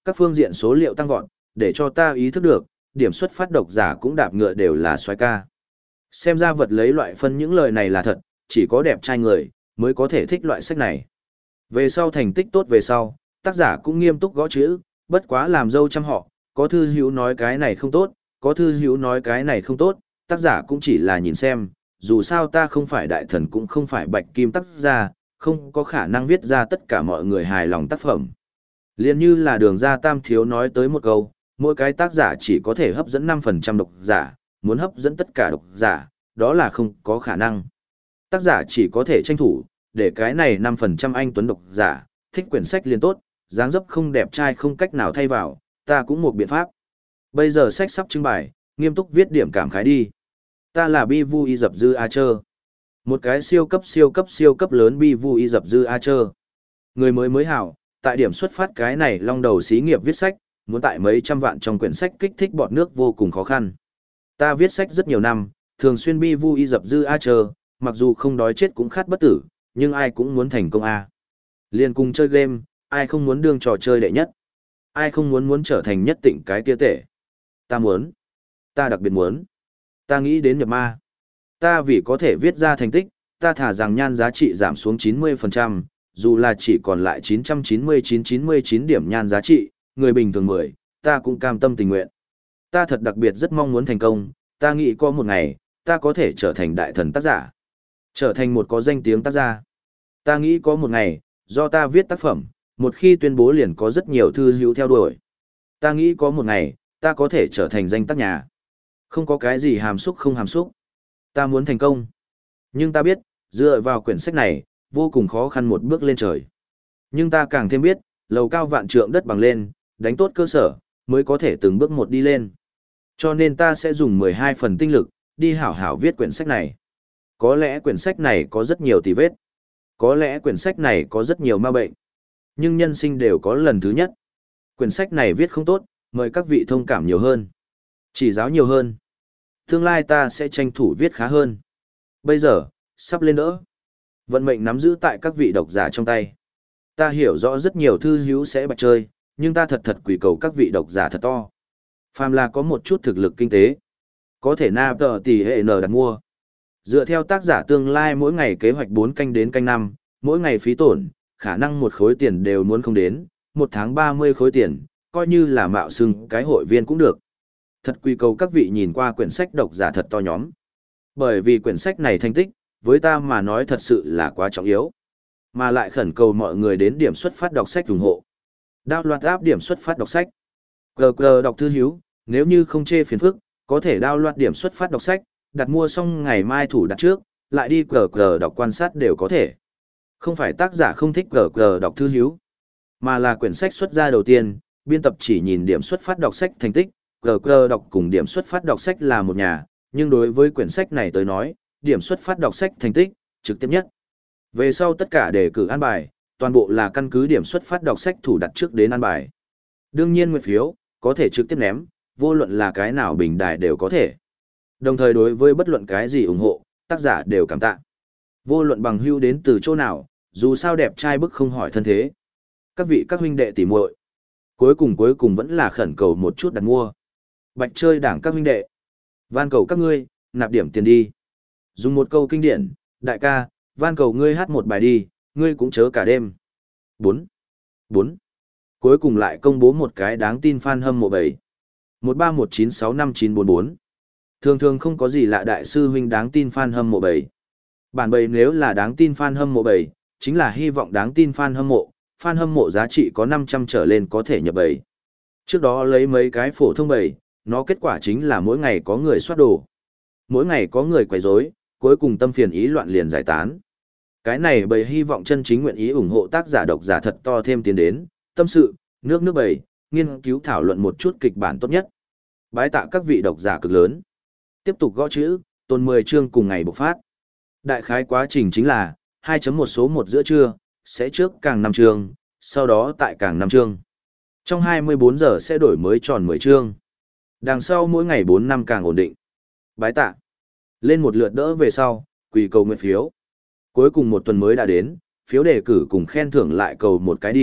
các phương diện số liệu tăng vọt, để cho ta ý thức được, điểm xuất phát độc giả cũng đạp ngựa đều là soái ca. Xem ra vật lấy loại phân những lời này là thật, chỉ có đẹp trai người mới có thể thích loại sách này. Về sau thành tích tốt về sau, tác giả cũng nghiêm túc gõ chữ, bất quá làm dâu trăm họ, có thư hữu nói cái này không tốt, có thư hữu nói cái này không tốt, tác giả cũng chỉ là nhìn xem, dù sao ta không phải đại thần cũng không phải bạch kim tác gia, không có khả năng viết ra tất cả mọi người hài lòng tác phẩm. Liên như là Đường Ra Tam Thiếu nói tới một câu, mỗi cái tác giả chỉ có thể hấp dẫn năm phần trăm độc giả, muốn hấp dẫn tất cả độc giả, đó là không có khả năng. Tác giả chỉ có thể tranh thủ, để cái này năm phần trăm anh tuấn độc giả, thích quyển sách liền tốt, dáng dấp không đẹp trai không cách nào thay vào, ta cũng một biện pháp. Bây giờ sách sắp trưng bày, nghiêm túc viết điểm cảm khái đi. Ta là Bi Vu Y Dập Dư A Chơ. Một cái siêu cấp siêu cấp siêu cấp lớn Bi Vu Y Dập Dư A Chơ. Người mới mới hảo, tại điểm xuất phát cái này long đầu xí nghiệp viết sách, muốn tại mấy trăm vạn trong quyển sách kích thích bọt nước vô cùng khó khăn. Ta viết sách rất nhiều năm, thường xuyên Bi Vu Y Dập Dư A Chơ, mặc dù không đói chết cũng khát bất tử, nhưng ai cũng muốn thành công a. Liên cùng chơi game, ai không muốn đương trò chơi đệ nhất? Ai không muốn muốn trở thành nhất tịnh cái kia tệ? Ta muốn. Ta đặc biệt muốn. Ta nghĩ đến nhập ma. Ta vì có thể viết ra thành tích, ta thả rằng nhan giá trị giảm xuống chín mươi phần trăm, dù là chỉ còn lại chín trăm chín mươi chín chín mươi chín điểm nhan giá trị, người bình thường mười, ta cũng cam tâm tình nguyện. Ta thật đặc biệt rất mong muốn thành công, ta nghĩ có một ngày, ta có thể trở thành đại thần tác giả. Trở thành một có danh tiếng tác gia. Ta nghĩ có một ngày, do ta viết tác phẩm, một khi tuyên bố liền có rất nhiều thư hữu theo đuổi. Ta nghĩ có một ngày, ta có thể trở thành danh tác nhà. Không có cái gì hàm xúc không hàm xúc. Ta muốn thành công. Nhưng ta biết, dựa vào quyển sách này, vô cùng khó khăn một bước lên trời. Nhưng ta càng thêm biết, lầu cao vạn trượng đất bằng lên, đánh tốt cơ sở, mới có thể từng bước một đi lên. Cho nên ta sẽ dùng mười hai phần tinh lực, đi hảo hảo viết quyển sách này. Có lẽ quyển sách này có rất nhiều tì vết. Có lẽ quyển sách này có rất nhiều ma bệnh. Nhưng nhân sinh đều có lần thứ nhất. Quyển sách này viết không tốt, mời các vị thông cảm nhiều hơn. Chỉ giáo nhiều hơn. Tương lai ta sẽ tranh thủ viết khá hơn. Bây giờ, sắp lên đỡ. Vận mệnh nắm giữ tại các vị độc giả trong tay. Ta hiểu rõ rất nhiều thư hữu sẽ bạch chơi, nhưng ta thật thật quỳ cầu các vị độc giả thật to. Phàm là có một chút thực lực kinh tế. Có thể na tờ tỷ hệ nờ đặt mua. Dựa theo tác giả tương lai mỗi ngày kế hoạch bốn canh đến canh năm, mỗi ngày phí tổn, khả năng một khối tiền đều muốn không đến, một tháng ba mươi khối tiền, coi như là mạo xưng cái hội viên cũng được. Thật quy cầu các vị nhìn qua quyển sách độc giả thật to nhóm. Bởi vì quyển sách này thành tích, với ta mà nói thật sự là quá trọng yếu. Mà lại khẩn cầu mọi người đến điểm xuất phát đọc sách ủng hộ. Download app điểm xuất phát đọc sách. giê giê đọc thư hiếu, nếu như không chê phiền phức, có thể download điểm xuất phát đọc sách, đặt mua xong ngày mai thủ đặt trước, lại đi giê giê đọc quan sát đều có thể. Không phải tác giả không thích giê giê đọc thư hiếu, mà là quyển sách xuất ra đầu tiên, biên tập chỉ nhìn điểm xuất phát đọc sách thành tích, giê giê đọc cùng điểm xuất phát đọc sách là một nhà, nhưng đối với quyển sách này tới nói, điểm xuất phát đọc sách thành tích, trực tiếp nhất. Về sau tất cả đề cử an bài, toàn bộ là căn cứ điểm xuất phát đọc sách thủ đặt trước đến an bài. Đương nhiên nguyện phiếu, có thể trực tiếp ném, vô luận là cái nào bình đài đều có thể. Đồng thời đối với bất luận cái gì ủng hộ, tác giả đều cảm tạ. Vô luận bằng hữu đến từ chỗ nào, dù sao đẹp trai bức không hỏi thân thế. Các vị các huynh đệ tỉ muội, cuối cùng cuối cùng vẫn là khẩn cầu một chút đặt mua. Bạch chơi đảng các huynh đệ, van cầu các ngươi, nạp điểm tiền đi. Dùng một câu kinh điển, đại ca, van cầu ngươi hát một bài đi, ngươi cũng chớ cả đêm. bốn. bốn. Cuối cùng lại công bố một cái đáng tin fan hâm mộ bảy. một ba một chín sáu năm chín bốn bốn. Thường thường không có gì lạ đại sư huynh đáng tin fan hâm mộ bảy. Bản bầy nếu là đáng tin fan hâm mộ bảy, chính là hy vọng đáng tin fan hâm mộ, fan hâm mộ giá trị có năm trăm trở lên có thể nhập bầy. Trước đó lấy mấy cái phổ thông bầy, nó kết quả chính là mỗi ngày có người soát đồ. Mỗi ngày có người quấy rối, cuối cùng tâm phiền ý loạn liền giải tán. Cái này bầy hy vọng chân chính nguyện ý ủng hộ tác giả độc giả thật to thêm tiến đến, tâm sự, nước nước bầy, nghiên cứu thảo luận một chút kịch bản tốt nhất. Bái tạ các vị độc giả cực lớn. Tiếp tục gõ chữ, tôn mười chương cùng ngày bộc phát. Đại khái quá trình chính là hai chấm một số một giữa trưa, sẽ trước càng năm chương, sau đó tại càng năm chương. Trong hai mươi bốn giờ sẽ đổi mới tròn mười chương. Đằng sau mỗi ngày bốn năm càng ổn định. Bái tạ. Lên một lượt đỡ về sau, quỳ cầu nguyện phiếu. Cuối cùng một tuần mới đã đến, phiếu đề cử cùng khen thưởng lại cầu một cái đi,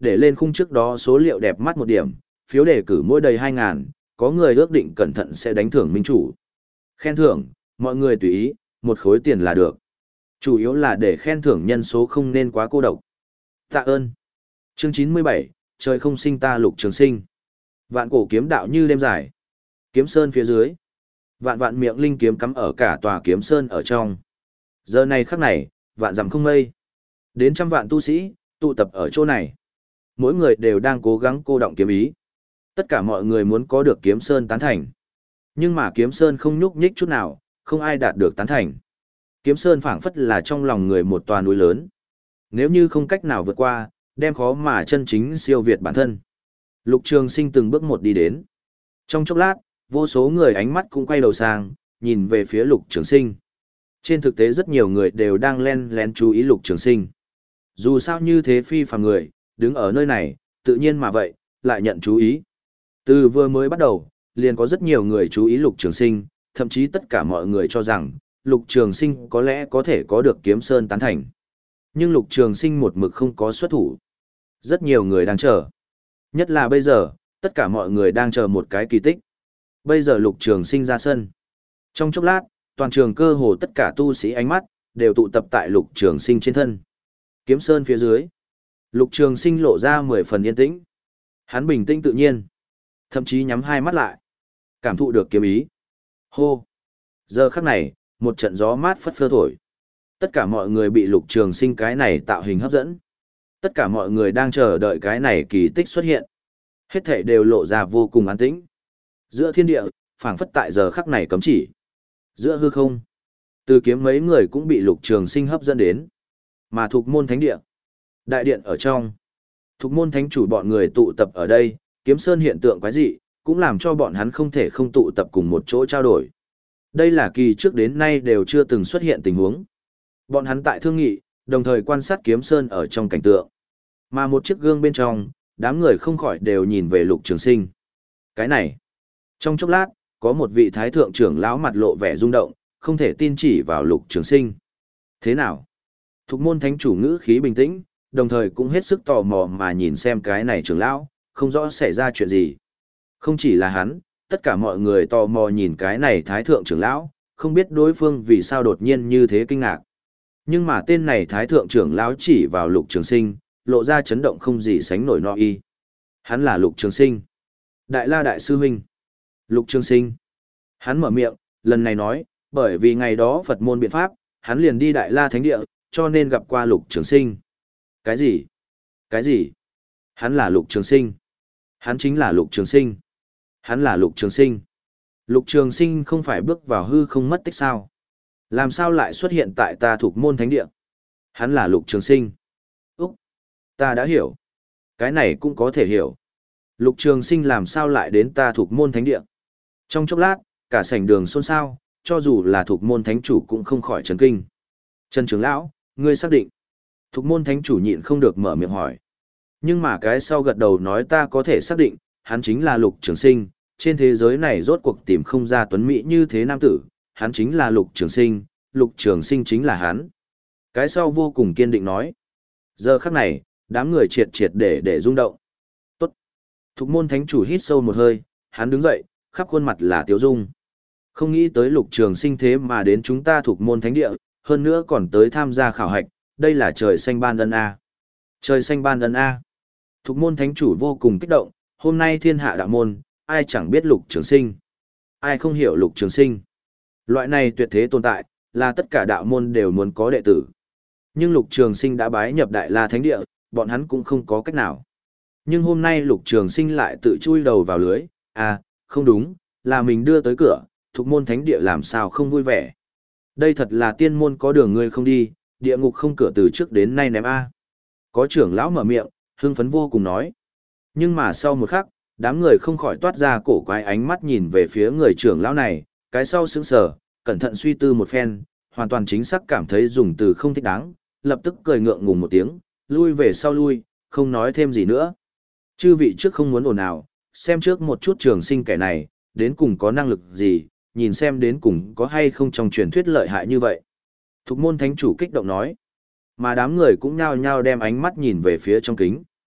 để lên khung trước đó số liệu đẹp mắt một điểm, phiếu đề cử mỗi đầy hai ngàn, có người ước định cẩn thận sẽ đánh thưởng minh chủ. Khen thưởng, mọi người tùy ý, một khối tiền là được. Chủ yếu là để khen thưởng nhân số không nên quá cô độc. Tạ ơn. Chương chín mươi bảy, trời không sinh ta Lục Trường Sinh. Vạn cổ kiếm đạo như đêm dài. Kiếm sơn phía dưới. Vạn vạn miệng linh kiếm cắm ở cả tòa kiếm sơn ở trong. Giờ này khắc này, vạn dặm không mây. Đến trăm vạn tu sĩ, tụ tập ở chỗ này. Mỗi người đều đang cố gắng cô động kiếm ý. Tất cả mọi người muốn có được kiếm sơn tán thành. Nhưng mà kiếm sơn không nhúc nhích chút nào, không ai đạt được tán thành. Kiếm sơn phảng phất là trong lòng người một tòa núi lớn. Nếu như không cách nào vượt qua, đem khó mà chân chính siêu việt bản thân. Lục Trường Sinh từng bước một đi đến. Trong chốc lát, vô số người ánh mắt cũng quay đầu sang, nhìn về phía Lục Trường Sinh. Trên thực tế rất nhiều người đều đang len lén chú ý Lục Trường Sinh. Dù sao như thế phi phàm người, đứng ở nơi này, tự nhiên mà vậy, lại nhận chú ý. Từ vừa mới bắt đầu, liền có rất nhiều người chú ý Lục Trường Sinh, thậm chí tất cả mọi người cho rằng, Lục Trường Sinh có lẽ có thể có được kiếm sơn tán thành. Nhưng Lục Trường Sinh một mực không có xuất thủ. Rất nhiều người đang chờ. Nhất là bây giờ, tất cả mọi người đang chờ một cái kỳ tích. Bây giờ Lục Trường Sinh ra sân. Trong chốc lát, toàn trường cơ hồ tất cả tu sĩ ánh mắt, đều tụ tập tại Lục Trường Sinh trên thân. Kiếm sơn phía dưới. Lục Trường Sinh lộ ra mười phần yên tĩnh. Hắn bình tĩnh tự nhiên. Thậm chí nhắm hai mắt lại. Cảm thụ được kiếm ý. Hô. Giờ khắc này, một trận gió mát phất phơ thổi. Tất cả mọi người bị Lục Trường Sinh cái này tạo hình hấp dẫn. Tất cả mọi người đang chờ đợi cái này kỳ tích xuất hiện. Hết thảy đều lộ ra vô cùng an tĩnh. Giữa thiên địa, phảng phất tại giờ khắc này cấm chỉ. Giữa hư không, từ kiếm mấy người cũng bị Lục Trường Sinh hấp dẫn đến. Mà thuộc môn thánh địa, đại điện ở trong, thuộc môn thánh chủ bọn người tụ tập ở đây, kiếm sơn hiện tượng quái dị, cũng làm cho bọn hắn không thể không tụ tập cùng một chỗ trao đổi. Đây là kỳ trước đến nay đều chưa từng xuất hiện tình huống. Bọn hắn tại thương nghị, đồng thời quan sát kiếm sơn ở trong cảnh tượng. Mà một chiếc gương bên trong, đám người không khỏi đều nhìn về Lục Trường Sinh. Cái này, trong chốc lát, có một vị thái thượng trưởng lão mặt lộ vẻ rung động, không thể tin chỉ vào Lục Trường Sinh. Thế nào? Thục môn thánh chủ ngữ khí bình tĩnh, đồng thời cũng hết sức tò mò mà nhìn xem cái này trưởng lão, không rõ xảy ra chuyện gì. Không chỉ là hắn, tất cả mọi người tò mò nhìn cái này thái thượng trưởng lão, không biết đối phương vì sao đột nhiên như thế kinh ngạc. Nhưng mà tên này thái thượng trưởng lão chỉ vào Lục Trường Sinh, lộ ra chấn động không gì sánh nổi no y. Hắn là Lục Trường Sinh. Đại La Đại Sư Huynh. Lục Trường Sinh. Hắn mở miệng, lần này nói, bởi vì ngày đó Phật môn biện pháp, hắn liền đi Đại La Thánh Địa, cho nên gặp qua Lục Trường Sinh. Cái gì? Cái gì? Hắn là Lục Trường Sinh. Hắn chính là Lục Trường Sinh. Hắn là Lục Trường Sinh. Lục Trường Sinh không phải bước vào hư không mất tích sao? Làm sao lại xuất hiện tại ta thuộc môn thánh địa? Hắn là Lục Trường Sinh. Úc! Ta đã hiểu. Cái này cũng có thể hiểu. Lục Trường Sinh làm sao lại đến ta thuộc môn thánh địa? Trong chốc lát, cả sảnh đường xôn xao, cho dù là thuộc môn thánh chủ cũng không khỏi chấn kinh. Trần trưởng lão, ngươi xác định. Thuộc môn thánh chủ nhịn không được mở miệng hỏi. Nhưng mà cái sau gật đầu nói ta có thể xác định, hắn chính là Lục Trường Sinh, trên thế giới này rốt cuộc tìm không ra tuấn mỹ như thế nam tử, hắn chính là Lục Trường Sinh, Lục Trường Sinh chính là hắn. Cái sau vô cùng kiên định nói. Giờ khắc này, đám người triệt triệt để để rung động. Tốt. Thục môn thánh chủ hít sâu một hơi, hắn đứng dậy, khắp khuôn mặt là tiếu dung. Không nghĩ tới Lục Trường Sinh thế mà đến chúng ta thuộc môn thánh địa, hơn nữa còn tới tham gia khảo hạch, đây là trời xanh ban ân A. Trời xanh ban ân A. Thục môn thánh chủ vô cùng kích động, hôm nay thiên hạ đạo môn, ai chẳng biết Lục Trường Sinh. Ai không hiểu Lục Trường Sinh. Loại này tuyệt thế tồn tại, là tất cả đạo môn đều muốn có đệ tử. Nhưng Lục Trường Sinh đã bái nhập Đại La Thánh Địa, bọn hắn cũng không có cách nào. Nhưng hôm nay Lục Trường Sinh lại tự chui đầu vào lưới, à, không đúng, là mình đưa tới cửa, thuộc môn thánh địa làm sao không vui vẻ. Đây thật là tiên môn có đường ngươi không đi, địa ngục không cửa từ trước đến nay ném a. Có trưởng lão mở miệng, hưng phấn vô cùng nói. Nhưng mà sau một khắc, đám người không khỏi toát ra cổ quái ánh mắt nhìn về phía người trưởng lão này, cái sau sững sờ, cẩn thận suy tư một phen, hoàn toàn chính xác cảm thấy dùng từ không thích đáng, lập tức cười ngượng ngùng một tiếng, lui về sau lui, không nói thêm gì nữa. Chư vị trước không muốn ồn ào, xem trước một chút Trường Sinh kẻ này, đến cùng có năng lực gì, nhìn xem đến cùng có hay không trong truyền thuyết lợi hại như vậy. Thục môn thánh chủ kích động nói, mà đám người cũng nhao nhao đem ánh mắt nhìn về phía trong kính.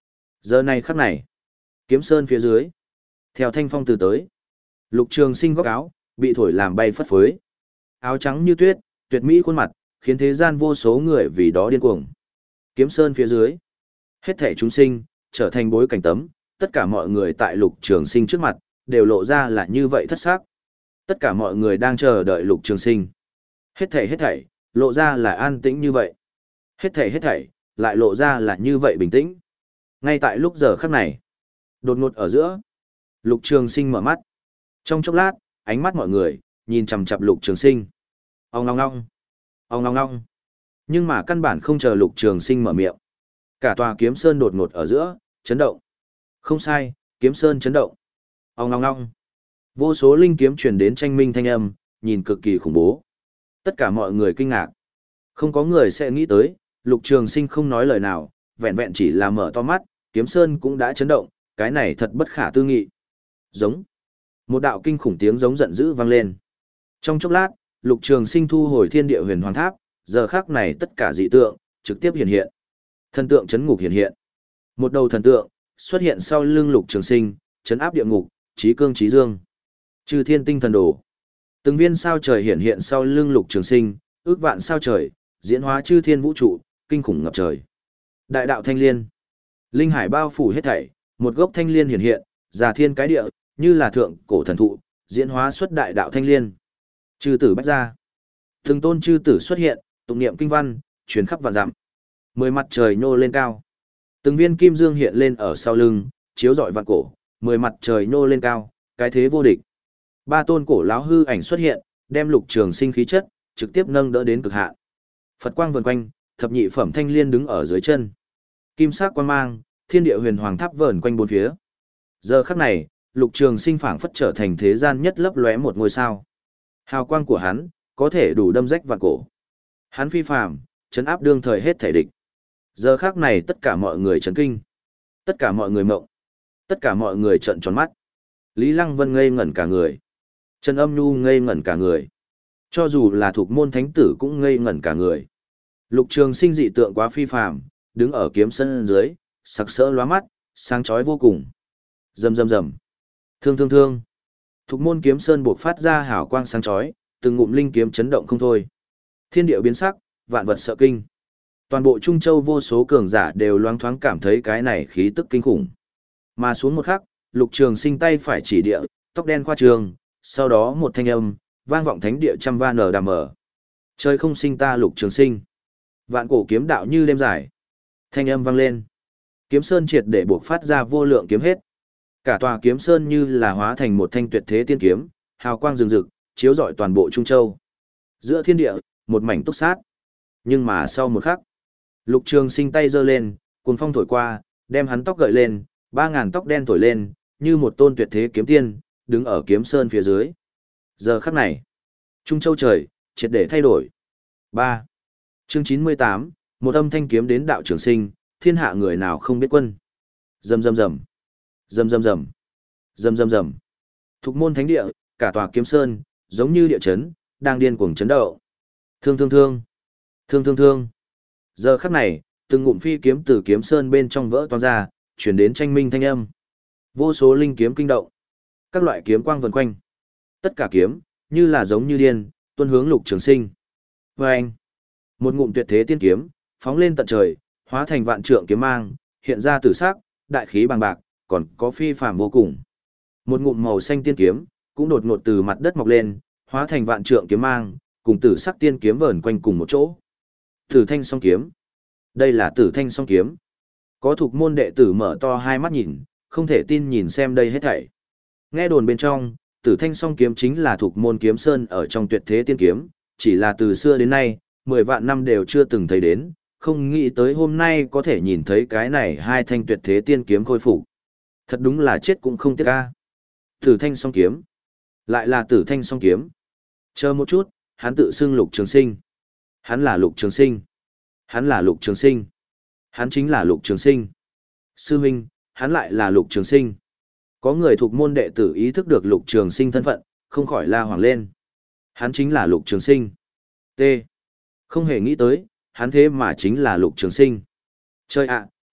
Giờ này khắc này, Kiếm Sơn phía dưới, theo thanh phong từ tới, Lục Trường Sinh góc áo bị thổi làm bay phất phới. Áo trắng như tuyết, tuyệt mỹ khuôn mặt, khiến thế gian vô số người vì đó điên cuồng. Kiếm Sơn phía dưới, hết thảy chúng sinh trở thành bối cảnh tấm, tất cả mọi người tại Lục Trường Sinh trước mặt đều lộ ra là như vậy thất sắc. Tất cả mọi người đang chờ đợi Lục Trường Sinh. Hết thảy hết thảy, lộ ra là an tĩnh như vậy. Hết thảy hết thảy, lại lộ ra là như vậy bình tĩnh. Ngay tại lúc giờ khắc này, đột ngột ở giữa, Lục Trường Sinh mở mắt. Trong chốc lát, ánh mắt mọi người nhìn chằm chằm Lục Trường Sinh. Ong ong ong, ong ong ong. Nhưng mà căn bản không chờ Lục Trường Sinh mở miệng. Cả tòa Kiếm Sơn đột ngột ở giữa, chấn động. Không sai, Kiếm Sơn chấn động. Ong ong ong. Vô số linh kiếm truyền đến tranh minh thanh âm, nhìn cực kỳ khủng bố. Tất cả mọi người kinh ngạc. Không có người sẽ nghĩ tới, Lục Trường Sinh không nói lời nào, vẹn vẹn chỉ là mở to mắt, Kiếm Sơn cũng đã chấn động, cái này thật bất khả tư nghị. Giống. Một đạo kinh khủng tiếng giống giận dữ vang lên. Trong chốc lát, Lục Trường Sinh thu hồi Thiên Địa Huyền Hoàng Tháp, giờ khắc này tất cả dị tượng trực tiếp hiện hiện. Thần tượng chấn ngục hiện hiện. Một đầu thần tượng xuất hiện sau lưng Lục Trường Sinh, chấn áp địa ngục, chí cương chí dương. Chư Thiên Tinh Thần Đồ. Từng viên sao trời hiện hiện sau lưng Lục Trường Sinh, ước vạn sao trời, diễn hóa chư thiên vũ trụ, kinh khủng ngập trời. Đại đạo thanh liên. Linh hải bao phủ hết thảy, một gốc thanh liên hiện hiện, già thiên cái địa, như là thượng cổ thần thụ, diễn hóa xuất đại đạo thanh liên. Chư tử bách gia. Từng tôn chư tử xuất hiện, tụng niệm kinh văn, truyền khắp vạn dặm. Mười mặt trời nhô lên cao. Từng viên kim dương hiện lên ở sau lưng, chiếu rọi vạn cổ, mười mặt trời nhô lên cao, cái thế vô địch. Ba tôn cổ lão hư ảnh xuất hiện, đem Lục Trường Sinh khí chất trực tiếp nâng đỡ đến cực hạn. Phật quang vần quanh, thập nhị phẩm thanh liên đứng ở dưới chân. Kim sắc quang mang, Thiên Địa Huyền Hoàng Tháp vờn quanh bốn phía. Giờ khắc này, Lục Trường Sinh phảng phất trở thành thế gian nhất lấp lóe một ngôi sao. Hào quang của hắn có thể đủ đâm rách vạn cổ. Hắn phi phàm, trấn áp đương thời hết thể địch. Giờ khắc này tất cả mọi người chấn kinh, tất cả mọi người mộng, tất cả mọi người trợn tròn mắt. Lý Lăng Vân ngây ngẩn cả người, Trần Âm Nhu ngây ngẩn cả người. Cho dù là thuộc môn thánh tử cũng ngây ngẩn cả người. Lục Trường Sinh dị tượng quá phi phàm, đứng ở kiếm sân dưới, sặc sỡ lóa mắt, sáng chói vô cùng. Rầm rầm rầm. Thương thương thương. Thuộc môn kiếm sơn buộc phát ra hào quang sáng chói, từng ngụm linh kiếm chấn động không thôi. Thiên địa biến sắc, vạn vật sợ kinh. Toàn bộ Trung Châu vô số cường giả đều loáng thoáng cảm thấy cái này khí tức kinh khủng. Mà xuống một khắc, Lục Trường Sinh tay phải chỉ địa, tóc đen khoa trường, sau đó một thanh âm vang vọng thánh địa trăm va nở đàm mở. Trời không sinh ta Lục Trường Sinh. Vạn cổ kiếm đạo như đêm dài. Thanh âm vang lên. Kiếm sơn triệt để buộc phát ra vô lượng kiếm hết. Cả tòa kiếm sơn như là hóa thành một thanh tuyệt thế tiên kiếm, hào quang rừng rực, chiếu rọi toàn bộ Trung Châu. Giữa thiên địa, một mảnh túc sát. Nhưng mà sau một khắc, Lục Trường Sinh tay giơ lên, cuồng phong thổi qua, đem hắn tóc gợi lên, ba ngàn tóc đen thổi lên, như một tôn tuyệt thế kiếm tiên, đứng ở kiếm sơn phía dưới. Giờ khắc này, Trung Châu trời, triệt để thay đổi. ba. Chương chín mươi tám, một âm thanh kiếm đến đạo Trường Sinh, thiên hạ người nào không biết quân. Rầm rầm rầm. Rầm rầm rầm. Rầm rầm rầm. Thục môn thánh địa, cả tòa kiếm sơn, giống như địa chấn, đang điên cuồng chấn động. Thương thương thương. Thương thương thương. Giờ khắc này, từng ngụm phi kiếm từ kiếm sơn bên trong vỡ toang ra, chuyển đến tranh minh thanh âm. Vô số linh kiếm kinh động. Các loại kiếm quang vần quanh. Tất cả kiếm, như là giống như điên, tuôn hướng Lục Trường Sinh. Và anh, một ngụm tuyệt thế tiên kiếm, phóng lên tận trời, hóa thành vạn trượng kiếm mang, hiện ra tử sắc, đại khí bằng bạc, còn có phi phàm vô cùng. Một ngụm màu xanh tiên kiếm, cũng đột ngột từ mặt đất mọc lên, hóa thành vạn trượng kiếm mang, cùng tử sắc tiên kiếm vờn quanh cùng một chỗ. Tử thanh song kiếm. Đây là tử thanh song kiếm. Có thuộc môn đệ tử mở to hai mắt nhìn, không thể tin nhìn xem đây hết thảy. Nghe đồn bên trong, tử thanh song kiếm chính là thuộc môn kiếm sơn ở trong tuyệt thế tiên kiếm, chỉ là từ xưa đến nay, mười vạn năm đều chưa từng thấy đến, không nghĩ tới hôm nay có thể nhìn thấy cái này hai thanh tuyệt thế tiên kiếm khôi phục. Thật đúng là chết cũng không tiếc ca. Tử thanh song kiếm. Lại là tử thanh song kiếm. Chờ một chút, hắn tự xưng Lục Trường Sinh. Hắn là Lục Trường Sinh. Hắn là Lục Trường Sinh. Hắn chính là Lục Trường Sinh. Sư huynh, hắn lại là Lục Trường Sinh. Có người thuộc môn đệ tử ý thức được Lục Trường Sinh thân phận, không khỏi la hoảng lên. Hắn chính là Lục Trường Sinh. T. Không hề nghĩ tới, hắn thế mà chính là Lục Trường Sinh. Chơi ạ,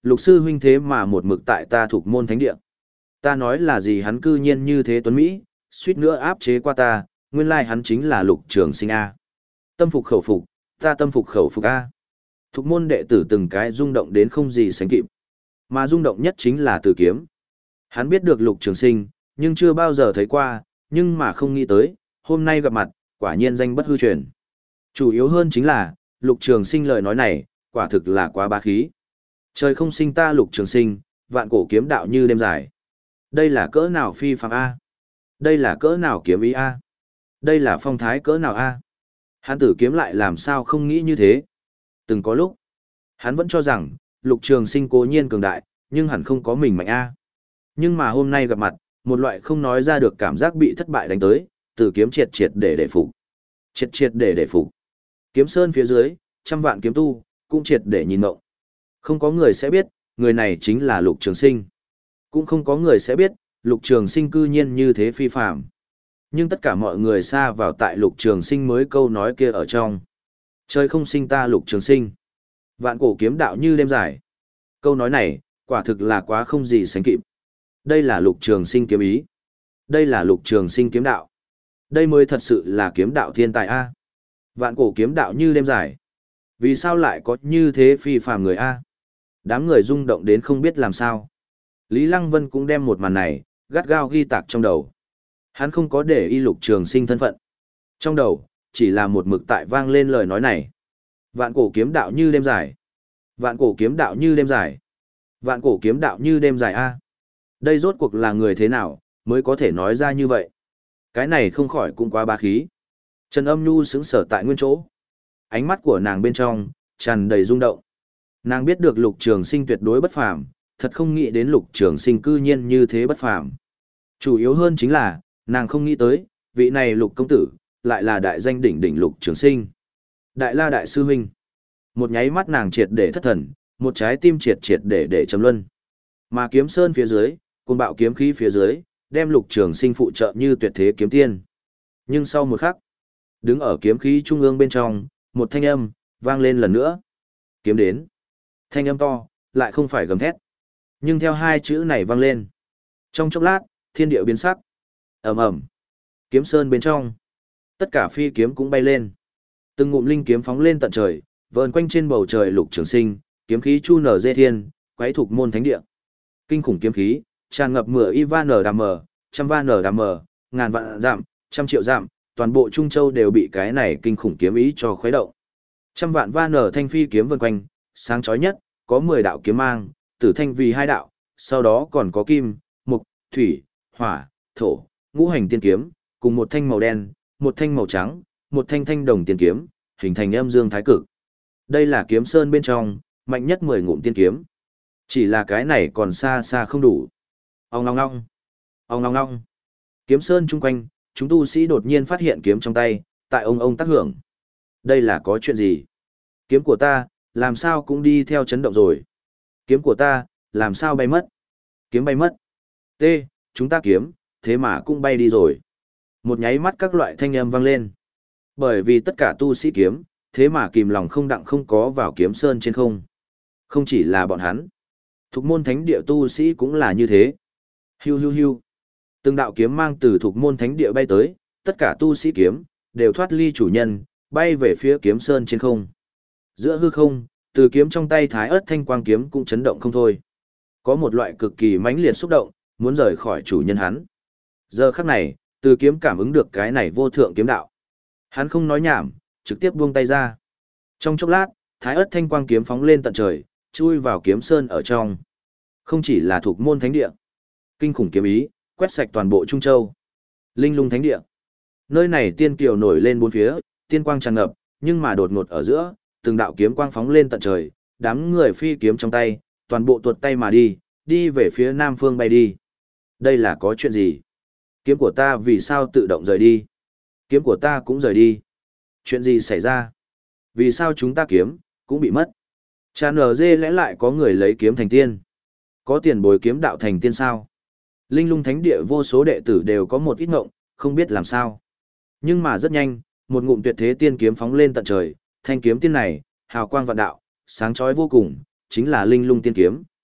Lục sư huynh thế mà một mực tại ta thuộc môn thánh địa. Ta nói là gì hắn cư nhiên như thế tuấn Mỹ, suýt nữa áp chế qua ta, nguyên lai hắn chính là Lục Trường Sinh A. Tâm phục khẩu phục, ta tâm phục khẩu phục A. Thuộc môn đệ tử từng cái rung động đến không gì sánh kịp. Mà rung động nhất chính là Từ Kiếm. Hắn biết được Lục Trường Sinh, nhưng chưa bao giờ thấy qua, nhưng mà không nghĩ tới, hôm nay gặp mặt, quả nhiên danh bất hư truyền. Chủ yếu hơn chính là, Lục Trường Sinh lời nói này, quả thực là quá bá khí. Trời không sinh ta Lục Trường Sinh, vạn cổ kiếm đạo như đêm dài. Đây là cỡ nào phi phàm A? Đây là cỡ nào kiếm ý A? Đây là phong thái cỡ nào A? Hắn Tử Kiếm lại làm sao không nghĩ như thế? Từng có lúc, hắn vẫn cho rằng, Lục Trường Sinh cố nhiên cường đại, nhưng hẳn không có mình mạnh A. Nhưng mà hôm nay gặp mặt, một loại không nói ra được cảm giác bị thất bại đánh tới, Tử Kiếm triệt triệt để để phục. Triệt triệt để để phục. Kiếm Sơn phía dưới, trăm vạn kiếm tu, cũng triệt để nhìn ngộng. Không có người sẽ biết, người này chính là Lục Trường Sinh. Cũng không có người sẽ biết, Lục Trường Sinh cư nhiên như thế phi phàm. Nhưng tất cả mọi người xa vào tại Lục Trường Sinh mới câu nói kia ở trong. Trời không sinh ta Lục Trường Sinh. Vạn cổ kiếm đạo như đêm dài. Câu nói này, quả thực là quá không gì sánh kịp. Đây là Lục Trường Sinh kiếm ý. Đây là Lục Trường Sinh kiếm đạo. Đây mới thật sự là kiếm đạo thiên tài A. Vạn cổ kiếm đạo như đêm dài. Vì sao lại có như thế phi phàm người A? Đám người rung động đến không biết làm sao. Lý Lăng Vân cũng đem một màn này, gắt gao ghi tạc trong đầu. Hắn không có để ý Lục Trường Sinh thân phận. Trong đầu, chỉ là một mực tại vang lên lời nói này. Vạn cổ kiếm đạo như đêm dài. Vạn cổ kiếm đạo như đêm dài. Vạn cổ kiếm đạo như đêm dài A. Đây rốt cuộc là người thế nào, mới có thể nói ra như vậy. Cái này không khỏi cũng quá bá khí. Trần Âm Nhu sững sờ tại nguyên chỗ. Ánh mắt của nàng bên trong, tràn đầy rung động. Nàng biết được Lục Trường Sinh tuyệt đối bất phàm, thật không nghĩ đến Lục Trường Sinh cư nhiên như thế bất phàm. Chủ yếu hơn chính là, nàng không nghĩ tới, vị này Lục công tử, lại là đại danh đỉnh đỉnh Lục Trường Sinh. Đại La đại sư huynh. Một nháy mắt nàng triệt để thất thần, một trái tim triệt triệt để để trầm luân. Mà Kiếm Sơn phía dưới, cùng bạo kiếm khí phía dưới, đem Lục Trường Sinh phụ trợ như tuyệt thế kiếm tiên. Nhưng sau một khắc, đứng ở kiếm khí trung ương bên trong, một thanh âm vang lên lần nữa. Kiếm đến. Thanh âm to, lại không phải gầm thét. Nhưng theo hai chữ này vang lên, trong chốc lát, thiên địa biến sắc. Ầm ầm. Kiếm Sơn bên trong, tất cả phi kiếm cũng bay lên. Từng ngụm linh kiếm phóng lên tận trời, vờn quanh trên bầu trời Lục Trường Sinh, kiếm khí chu nở dê thiên, quấy thuộc môn thánh địa. Kinh khủng kiếm khí, tràn ngập mười y van nở đàm mờ, trăm van nở đàm mờ, ngàn vạn dặm, trăm triệu dặm, toàn bộ Trung Châu đều bị cái này kinh khủng kiếm ý cho khuấy động. Trăm vạn van nở thanh phi kiếm vần quanh, sáng chói nhất, có mười đạo kiếm mang, tử thanh vì hai đạo, sau đó còn có kim, mục, thủy, hỏa, thổ, ngũ hành tiên kiếm, cùng một thanh màu đen, một thanh màu trắng, một thanh thanh đồng tiên kiếm, hình thành âm dương thái cực. Đây là Kiếm Sơn bên trong, mạnh nhất mười ngụm tiên kiếm. Chỉ là cái này còn xa xa không đủ. Ong ong ong, ong ong ong. Kiếm Sơn chung quanh, chúng tu sĩ đột nhiên phát hiện kiếm trong tay, tại ông ông tác hưởng. Đây là có chuyện gì? Kiếm của ta, làm sao cũng đi theo chấn động rồi. Kiếm của ta, làm sao bay mất? Kiếm bay mất. T, chúng ta kiếm, thế mà cũng bay đi rồi. Một nháy mắt các loại thanh âm vang lên. Bởi vì tất cả tu sĩ kiếm, thế mà kìm lòng không đặng không có vào Kiếm Sơn trên không. Không chỉ là bọn hắn. Thục môn thánh địa tu sĩ cũng là như thế. Hiu hiu hiu. Từng đạo kiếm mang từ thục môn thánh địa bay tới, tất cả tu sĩ kiếm, đều thoát ly chủ nhân, bay về phía Kiếm Sơn trên không. Giữa hư không, từ kiếm trong tay Thái Ức Thanh Quang kiếm cũng chấn động không thôi. Có một loại cực kỳ mãnh liệt xúc động, muốn rời khỏi chủ nhân hắn. Giờ khắc này, từ kiếm cảm ứng được cái này vô thượng kiếm đạo. Hắn không nói nhảm, trực tiếp buông tay ra. Trong chốc lát, Thái Ức Thanh Quang kiếm phóng lên tận trời, chui vào Kiếm Sơn ở trong. Không chỉ là thuộc môn thánh địa, kinh khủng kiếm ý, quét sạch toàn bộ Trung Châu. Linh Lung thánh địa. Nơi này tiên kiều nổi lên bốn phía, tiên quang tràn ngập, nhưng mà đột ngột ở giữa, từng đạo kiếm quang phóng lên tận trời, đám người phi kiếm trong tay, toàn bộ tuột tay mà đi, đi về phía nam phương bay đi. Đây là có chuyện gì? Kiếm của ta vì sao tự động rời đi? Kiếm của ta cũng rời đi. Chuyện gì xảy ra? Vì sao chúng ta kiếm, cũng bị mất? Chà nở dê lẽ lại có người lấy kiếm thành tiên? Có tiền bồi kiếm đạo thành tiên sao? Linh Lung thánh địa vô số đệ tử đều có một ít ngộng, không biết làm sao. Nhưng mà rất nhanh, một ngụm tuyệt thế tiên kiếm phóng lên tận trời, thanh kiếm tiên này, hào quang vạn đạo, sáng chói vô cùng, chính là Linh Lung tiên kiếm,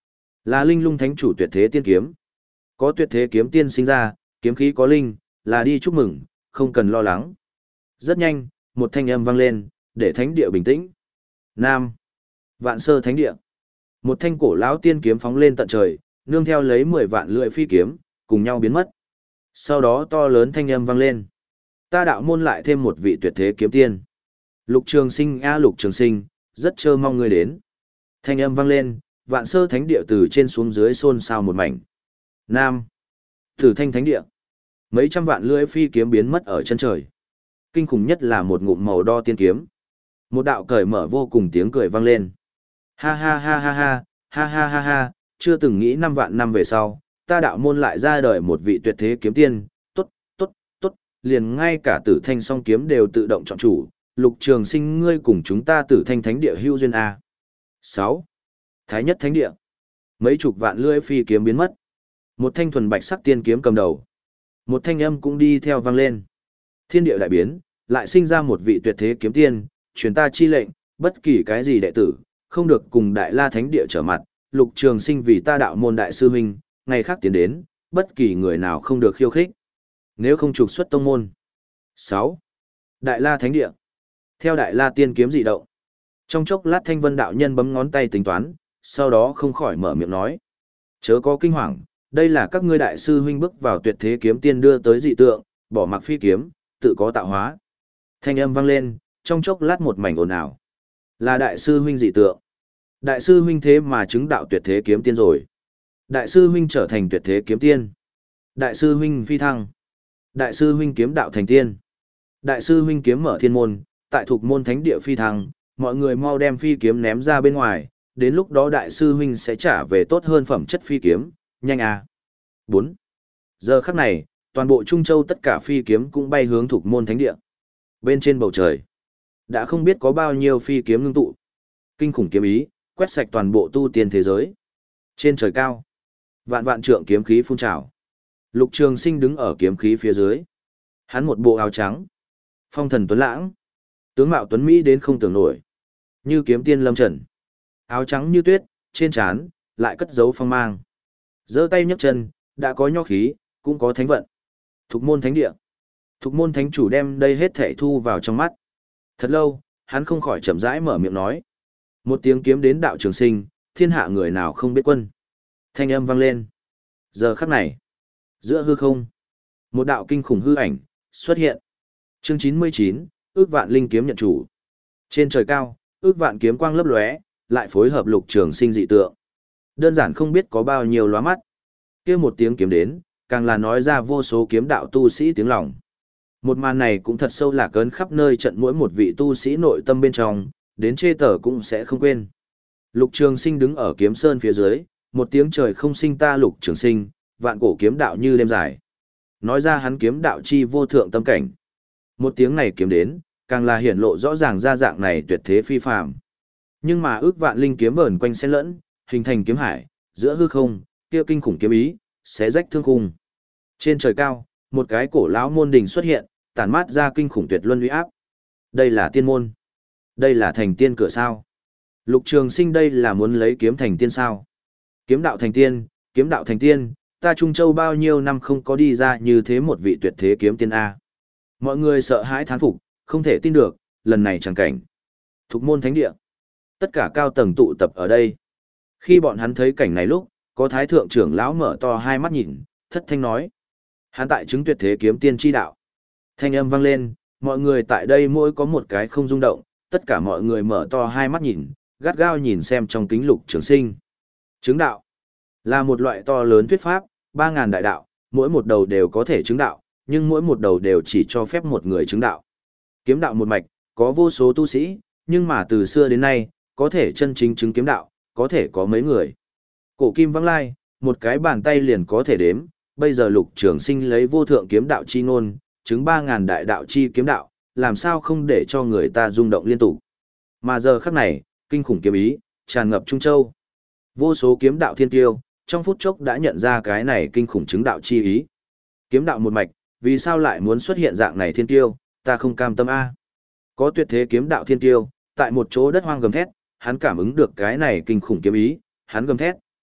Là linh lung thánh chủ tuyệt thế tiên kiếm. Có tuyệt thế kiếm tiên sinh ra, kiếm khí có linh, là đi chúc mừng, không cần lo lắng. Rất nhanh, một thanh âm vang lên, để thánh địa bình tĩnh. Nam. Vạn sơ thánh địa. Một thanh cổ lão tiên kiếm phóng lên tận trời, nương theo lấy mười vạn lưỡi phi kiếm, cùng nhau biến mất. Sau đó to lớn thanh âm vang lên. Ta đạo môn lại thêm một vị tuyệt thế kiếm tiên. Lục Trường Sinh a Lục Trường Sinh, rất trơ mong ngươi đến. Thanh âm vang lên, vạn sơ thánh địa từ trên xuống dưới xôn xao một mảnh. Nam. Tử thanh thánh địa. Mấy trăm vạn lưỡi phi kiếm biến mất ở chân trời. Kinh khủng nhất là một ngụm màu đo tiên kiếm. Một đạo cởi mở vô cùng tiếng cười vang lên. Ha ha ha ha ha, ha ha ha ha, chưa từng nghĩ năm vạn năm về sau, ta đạo môn lại ra đời một vị tuyệt thế kiếm tiên, tốt, tốt, tốt, liền ngay cả tử thanh song kiếm đều tự động chọn chủ, Lục Trường Sinh ngươi cùng chúng ta tử thanh thánh địa hữu duyên A. sáu. Thái nhất thánh địa. Mấy chục vạn lưỡi phi kiếm biến mất. Một thanh thuần bạch sắc tiên kiếm cầm đầu. Một thanh âm cũng đi theo vang lên. Thiên địa đại biến, lại sinh ra một vị tuyệt thế kiếm tiên, truyền ta chi lệnh, bất kỳ cái gì đệ tử, không được cùng Đại La Thánh địa trở mặt, Lục Trường Sinh vì ta đạo môn đại sư huynh, ngày khác tiến đến, bất kỳ người nào không được khiêu khích. Nếu không trục xuất tông môn. sáu. Đại La Thánh địa. Theo Đại La tiên kiếm dị động. Trong chốc lát Thanh Vân đạo nhân bấm ngón tay tính toán, sau đó không khỏi mở miệng nói: "Chớ có kinh hoàng, đây là các ngươi đại sư huynh bước vào tuyệt thế kiếm tiên đưa tới dị tượng, bỏ mặc phi kiếm, tự có tạo hóa." Thanh âm vang lên, trong chốc lát một mảnh ồn ào. Là đại sư huynh dị tượng. Đại sư huynh thế mà chứng đạo tuyệt thế kiếm tiên rồi. Đại sư huynh trở thành tuyệt thế kiếm tiên. Đại sư huynh phi thăng. Đại sư huynh kiếm đạo thành tiên. Đại sư huynh kiếm mở thiên môn, tại thuộc môn thánh địa phi thăng, mọi người mau đem phi kiếm ném ra bên ngoài, đến lúc đó đại sư huynh sẽ trả về tốt hơn phẩm chất phi kiếm, nhanh à. bốn. Giờ khắc này, toàn bộ Trung Châu tất cả phi kiếm cũng bay hướng thuộc môn thánh địa. Bên trên bầu trời, đã không biết có bao nhiêu phi kiếm ngưng tụ. Kinh khủng kiếm ý, quét sạch toàn bộ tu tiên thế giới. Trên trời cao, vạn vạn trượng kiếm khí phun trào. Lục Trường Sinh đứng ở kiếm khí phía dưới. Hắn một bộ áo trắng, phong thần tuấn lãng, tướng mạo tuấn mỹ đến không tưởng nổi, như kiếm tiên lâm trần. Áo trắng như tuyết, trên trán lại cất giấu phong mang. Giơ tay nhấc chân, đã có nho khí, cũng có thánh vận. Thục môn thánh địa. Thục môn thánh chủ đem đây hết thảy thu vào trong mắt. Thật lâu, hắn không khỏi chậm rãi mở miệng nói: "Một tiếng kiếm đến đạo Trường Sinh, thiên hạ người nào không biết quân." Thanh âm vang lên. Giờ khắc này, giữa hư không, một đạo kinh khủng hư ảnh xuất hiện. Chương chín mươi chín, ước vạn linh kiếm nhận chủ. Trên trời cao, ước vạn kiếm quang lấp lóe, lại phối hợp Lục Trường Sinh dị tượng. Đơn giản không biết có bao nhiêu lóa mắt. Kia một tiếng kiếm đến, càng là nói ra vô số kiếm đạo tu sĩ tiếng lòng. Một màn này cũng thật sâu lạc ấn khắp nơi trận mỗi một vị tu sĩ nội tâm bên trong, đến chê tở cũng sẽ không quên. Lục Trường Sinh đứng ở kiếm sơn phía dưới, một tiếng trời không sinh ta Lục Trường Sinh, vạn cổ kiếm đạo như đêm dài. Nói ra hắn kiếm đạo chi vô thượng tâm cảnh. Một tiếng này kiếm đến, càng là hiển lộ rõ ràng ra dạng này tuyệt thế phi phàm. Nhưng mà ước vạn linh kiếm vờn quanh xen lẫn, hình thành kiếm hải, giữa hư không, kia kinh khủng kiếm ý, xé rách thương khung. Trên trời cao, một cái cổ lão môn đình xuất hiện, tản mát ra kinh khủng tuyệt luân uy áp. Đây là tiên môn. Đây là thành tiên cửa sao? Lục Trường Sinh đây là muốn lấy kiếm thành tiên sao? Kiếm đạo thành tiên, kiếm đạo thành tiên, ta Trung Châu bao nhiêu năm không có đi ra như thế một vị tuyệt thế kiếm tiên A. Mọi người sợ hãi thán phục, không thể tin được, lần này chẳng cảnh. Thục môn thánh địa. Tất cả cao tầng tụ tập ở đây. Khi bọn hắn thấy cảnh này lúc, có thái thượng trưởng lão mở to hai mắt nhìn, thất thanh nói: "Hắn tại chứng tuyệt thế kiếm tiên chi đạo." Thanh âm vang lên, mọi người tại đây mỗi có một cái không rung động, tất cả mọi người mở to hai mắt nhìn, gắt gao nhìn xem trong kính Lục Trường Sinh. Chứng đạo là một loại to lớn thuyết pháp, ba ngàn đại đạo, mỗi một đầu đều có thể chứng đạo, nhưng mỗi một đầu đều chỉ cho phép một người chứng đạo. Kiếm đạo một mạch, có vô số tu sĩ, nhưng mà từ xưa đến nay, có thể chân chính chứng kiếm đạo, có thể có mấy người. Cổ kim vắng lai, một cái bàn tay liền có thể đếm, bây giờ Lục Trường Sinh lấy vô thượng kiếm đạo chi ngôn, chứng ba ngàn đại đạo chi kiếm đạo, làm sao không để cho người ta rung động liên tục. Mà giờ khắc này, kinh khủng kiếm ý, tràn ngập Trung Châu. Vô số kiếm đạo thiên tiêu, trong phút chốc đã nhận ra cái này kinh khủng chứng đạo chi ý. Kiếm đạo một mạch, vì sao lại muốn xuất hiện dạng này thiên tiêu, ta không cam tâm a. Có tuyệt thế kiếm đạo thiên tiêu, tại một chỗ đất hoang gầm thét, hắn cảm ứng được cái này kinh khủng kiếm ý, hắn gầm thét,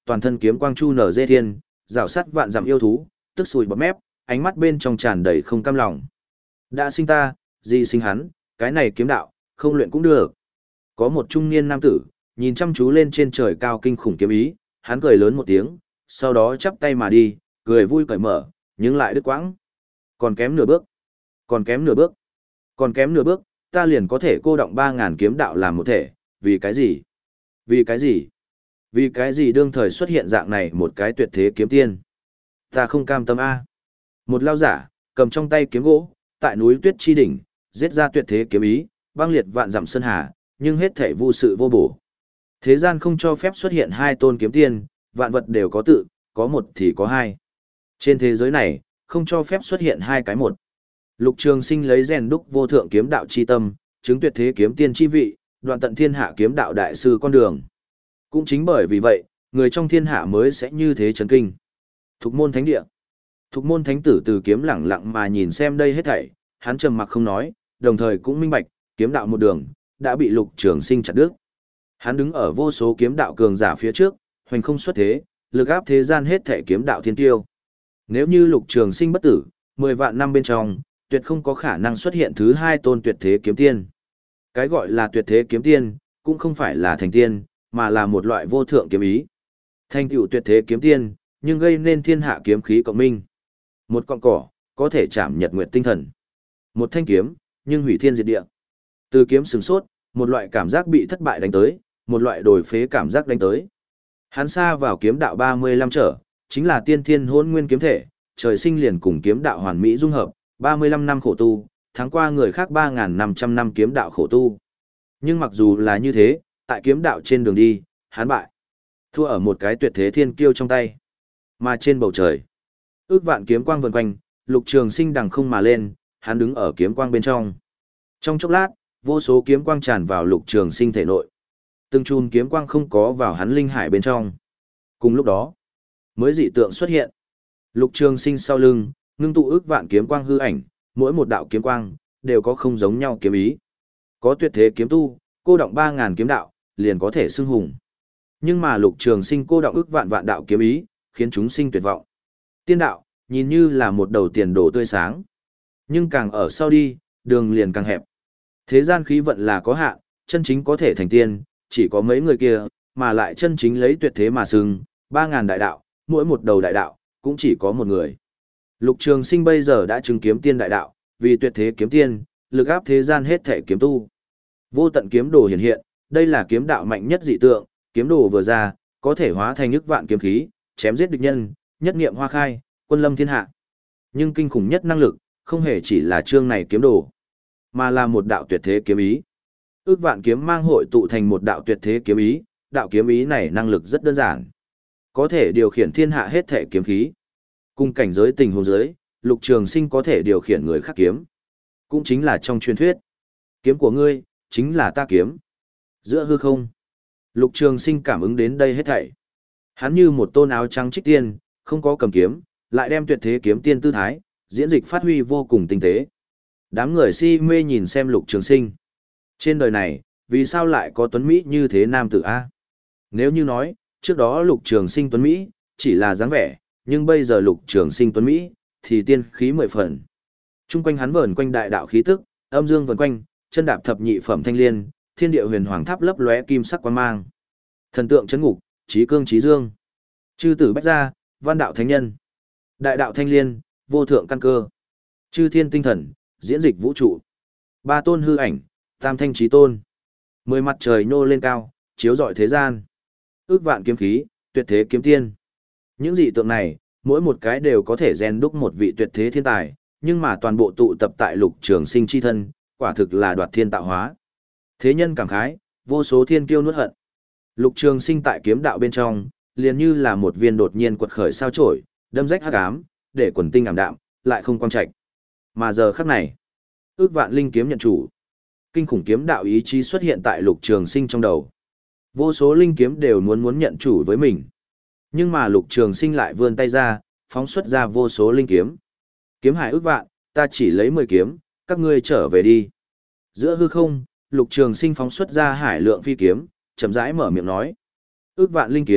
toàn thân kiếm quang chu nở dê thiên, rào sắt vạn dặm yêu thú, tức sùi bọt mép, ánh mắt bên trong tràn đầy không cam lòng. Đã sinh ta, gì sinh hắn, cái này kiếm đạo, không luyện cũng được. Có một trung niên nam tử, nhìn chăm chú lên trên trời cao kinh khủng kiếm ý, hắn cười lớn một tiếng, sau đó chắp tay mà đi, cười vui cởi mở, nhưng lại đứt quãng. Còn kém nửa bước, còn kém nửa bước, còn kém nửa bước, ta liền có thể cô động ba ngàn kiếm đạo làm một thể, vì cái gì? Vì cái gì? Vì cái gì đương thời xuất hiện dạng này một cái tuyệt thế kiếm tiên? Ta không cam tâm a. Một lao giả, cầm trong tay kiếm gỗ, tại núi tuyết chi đỉnh, giết ra tuyệt thế kiếm ý, băng liệt vạn dặm sơn hà, nhưng hết thể vô sự vô bổ. Thế gian không cho phép xuất hiện hai tôn kiếm tiên, vạn vật đều có tự, có một thì có hai. Trên thế giới này, không cho phép xuất hiện hai cái một. Lục Trường Sinh lấy rèn đúc vô thượng kiếm đạo chi tâm, chứng tuyệt thế kiếm tiên chi vị, đoạn tận thiên hạ kiếm đạo đại sư con đường. Cũng chính bởi vì vậy, người trong thiên hạ mới sẽ như thế chấn kinh. Thục môn thánh địa. Thục môn thánh tử từ kiếm lẳng lặng mà nhìn xem đây hết thảy, hắn trầm mặc không nói, đồng thời cũng minh bạch, kiếm đạo một đường, đã bị Lục Trường Sinh chặt đứt. Hắn đứng ở vô số kiếm đạo cường giả phía trước, hoành không xuất thế, lực áp thế gian hết thảy kiếm đạo thiên tiêu. Nếu như Lục Trường Sinh bất tử, mười vạn năm bên trong, tuyệt không có khả năng xuất hiện thứ hai tôn tuyệt thế kiếm tiên. Cái gọi là tuyệt thế kiếm tiên, cũng không phải là thành tiên, mà là một loại vô thượng kiếm ý. Thành tựu tuyệt thế kiếm tiên, nhưng gây nên thiên hạ kiếm khí cộng minh. Một cọng cỏ, có thể chạm nhật nguyệt tinh thần. Một thanh kiếm, nhưng hủy thiên diệt địa. Từ kiếm sừng sốt, một loại cảm giác bị thất bại đánh tới, một loại đổi phế cảm giác đánh tới. Hắn xa vào kiếm đạo ba mươi lăm trở, chính là tiên thiên hỗn nguyên kiếm thể, trời sinh liền cùng kiếm đạo hoàn mỹ dung hợp, ba mươi lăm năm khổ tu, tháng qua người khác ba nghìn năm trăm năm kiếm đạo khổ tu. Nhưng mặc dù là như thế, tại kiếm đạo trên đường đi, hắn bại. Thua ở một cái tuyệt thế thiên kiêu trong tay. Mà trên bầu trời, ước vạn kiếm quang vần quanh, Lục Trường Sinh đằng không mà lên, hắn đứng ở kiếm quang bên trong. Trong chốc lát, vô số kiếm quang tràn vào Lục Trường Sinh thể nội. Từng chùm kiếm quang không có vào hắn linh hải bên trong. Cùng lúc đó, mới dị tượng xuất hiện. Lục Trường Sinh sau lưng, ngưng tụ ước vạn kiếm quang hư ảnh, mỗi một đạo kiếm quang đều có không giống nhau kiếm ý. Có tuyệt thế kiếm tu, cô động ba ngàn kiếm đạo, liền có thể xưng hùng. Nhưng mà Lục Trường Sinh cô động ước vạn vạn đạo kiếm ý, khiến chúng sinh tuyệt vọng. Tiên đạo, nhìn như là một đầu tiền đồ tươi sáng. Nhưng càng ở sau đi, đường liền càng hẹp. Thế gian khí vận là có hạn, chân chính có thể thành tiên, chỉ có mấy người kia, mà lại chân chính lấy tuyệt thế mà xưng, ba ngàn đại đạo, mỗi một đầu đại đạo, cũng chỉ có một người. Lục Trường Sinh bây giờ đã chứng kiếm tiên đại đạo, vì tuyệt thế kiếm tiên, lực áp thế gian hết thể kiếm tu. Vô tận kiếm đồ hiện hiện, đây là kiếm đạo mạnh nhất dị tượng, kiếm đồ vừa ra, có thể hóa thành ức vạn kiếm khí, chém giết địch nhân, nhất niệm hoa khai, quân lâm thiên hạ. Nhưng kinh khủng nhất năng lực, không hề chỉ là chương này kiếm đồ, mà là một đạo tuyệt thế kiếm ý. Ước vạn kiếm mang hội tụ thành một đạo tuyệt thế kiếm ý, đạo kiếm ý này năng lực rất đơn giản, có thể điều khiển thiên hạ hết thể kiếm khí. Cùng cảnh giới tình huống giới, Lục Trường Sinh có thể điều khiển người khác kiếm, cũng chính là trong truyền thuyết, kiếm của ngươi chính là ta kiếm. Giữa hư không, Lục Trường Sinh cảm ứng đến đây hết thảy. Hắn như một tôn áo trắng trích tiên, không có cầm kiếm, lại đem tuyệt thế kiếm tiên tư thái, diễn dịch phát huy vô cùng tinh tế. Đám người si mê nhìn xem Lục Trường Sinh. Trên đời này, vì sao lại có tuấn Mỹ như thế nam tử A? Nếu như nói, trước đó Lục Trường Sinh tuấn Mỹ, chỉ là dáng vẻ, nhưng bây giờ Lục Trường Sinh tuấn Mỹ, thì tiên khí mười phần. Trung quanh hắn vờn quanh đại đạo khí tức, âm dương vần quanh, chân đạp thập nhị phẩm thanh liên, thiên địa huyền hoàng tháp lấp lóe kim sắc quang mang. Thần tượng chấn ngục, trí cương trí dương. Chư tử bách gia, văn đạo thánh nhân. Đại đạo thanh liên, vô thượng căn cơ. Chư thiên tinh thần, diễn dịch vũ trụ. Ba tôn hư ảnh, tam thanh trí tôn. Mười mặt trời nhô lên cao, chiếu rọi thế gian. Ước vạn kiếm khí, tuyệt thế kiếm tiên. Những dị tượng này, mỗi một cái đều có thể rèn đúc một vị tuyệt thế thiên tài, nhưng mà toàn bộ tụ tập tại Lục Trường Sinh chi thân, quả thực là đoạt thiên tạo hóa. Thế nhân cảm khái, vô số thiên kiêu nuốt hận. Lục Trường Sinh tại kiếm đạo bên trong, liền như là một viên đột nhiên quật khởi sao chổi, đâm rách hắc ám, để quần tinh ảm đạm, lại không quang trạch. Mà giờ khắc này, ước vạn linh kiếm nhận chủ. Kinh khủng kiếm đạo ý chí xuất hiện tại Lục Trường Sinh trong đầu. Vô số linh kiếm đều muốn muốn nhận chủ với mình. Nhưng mà Lục Trường Sinh lại vươn tay ra, phóng xuất ra vô số linh kiếm. Kiếm hải ước vạn, ta chỉ lấy mười kiếm, các ngươi trở về đi. Giữa hư không, Lục Trường Sinh phóng xuất ra hải lượng phi kiếm, chậm rãi mở miệng nói. Ước vạn linh kiếm,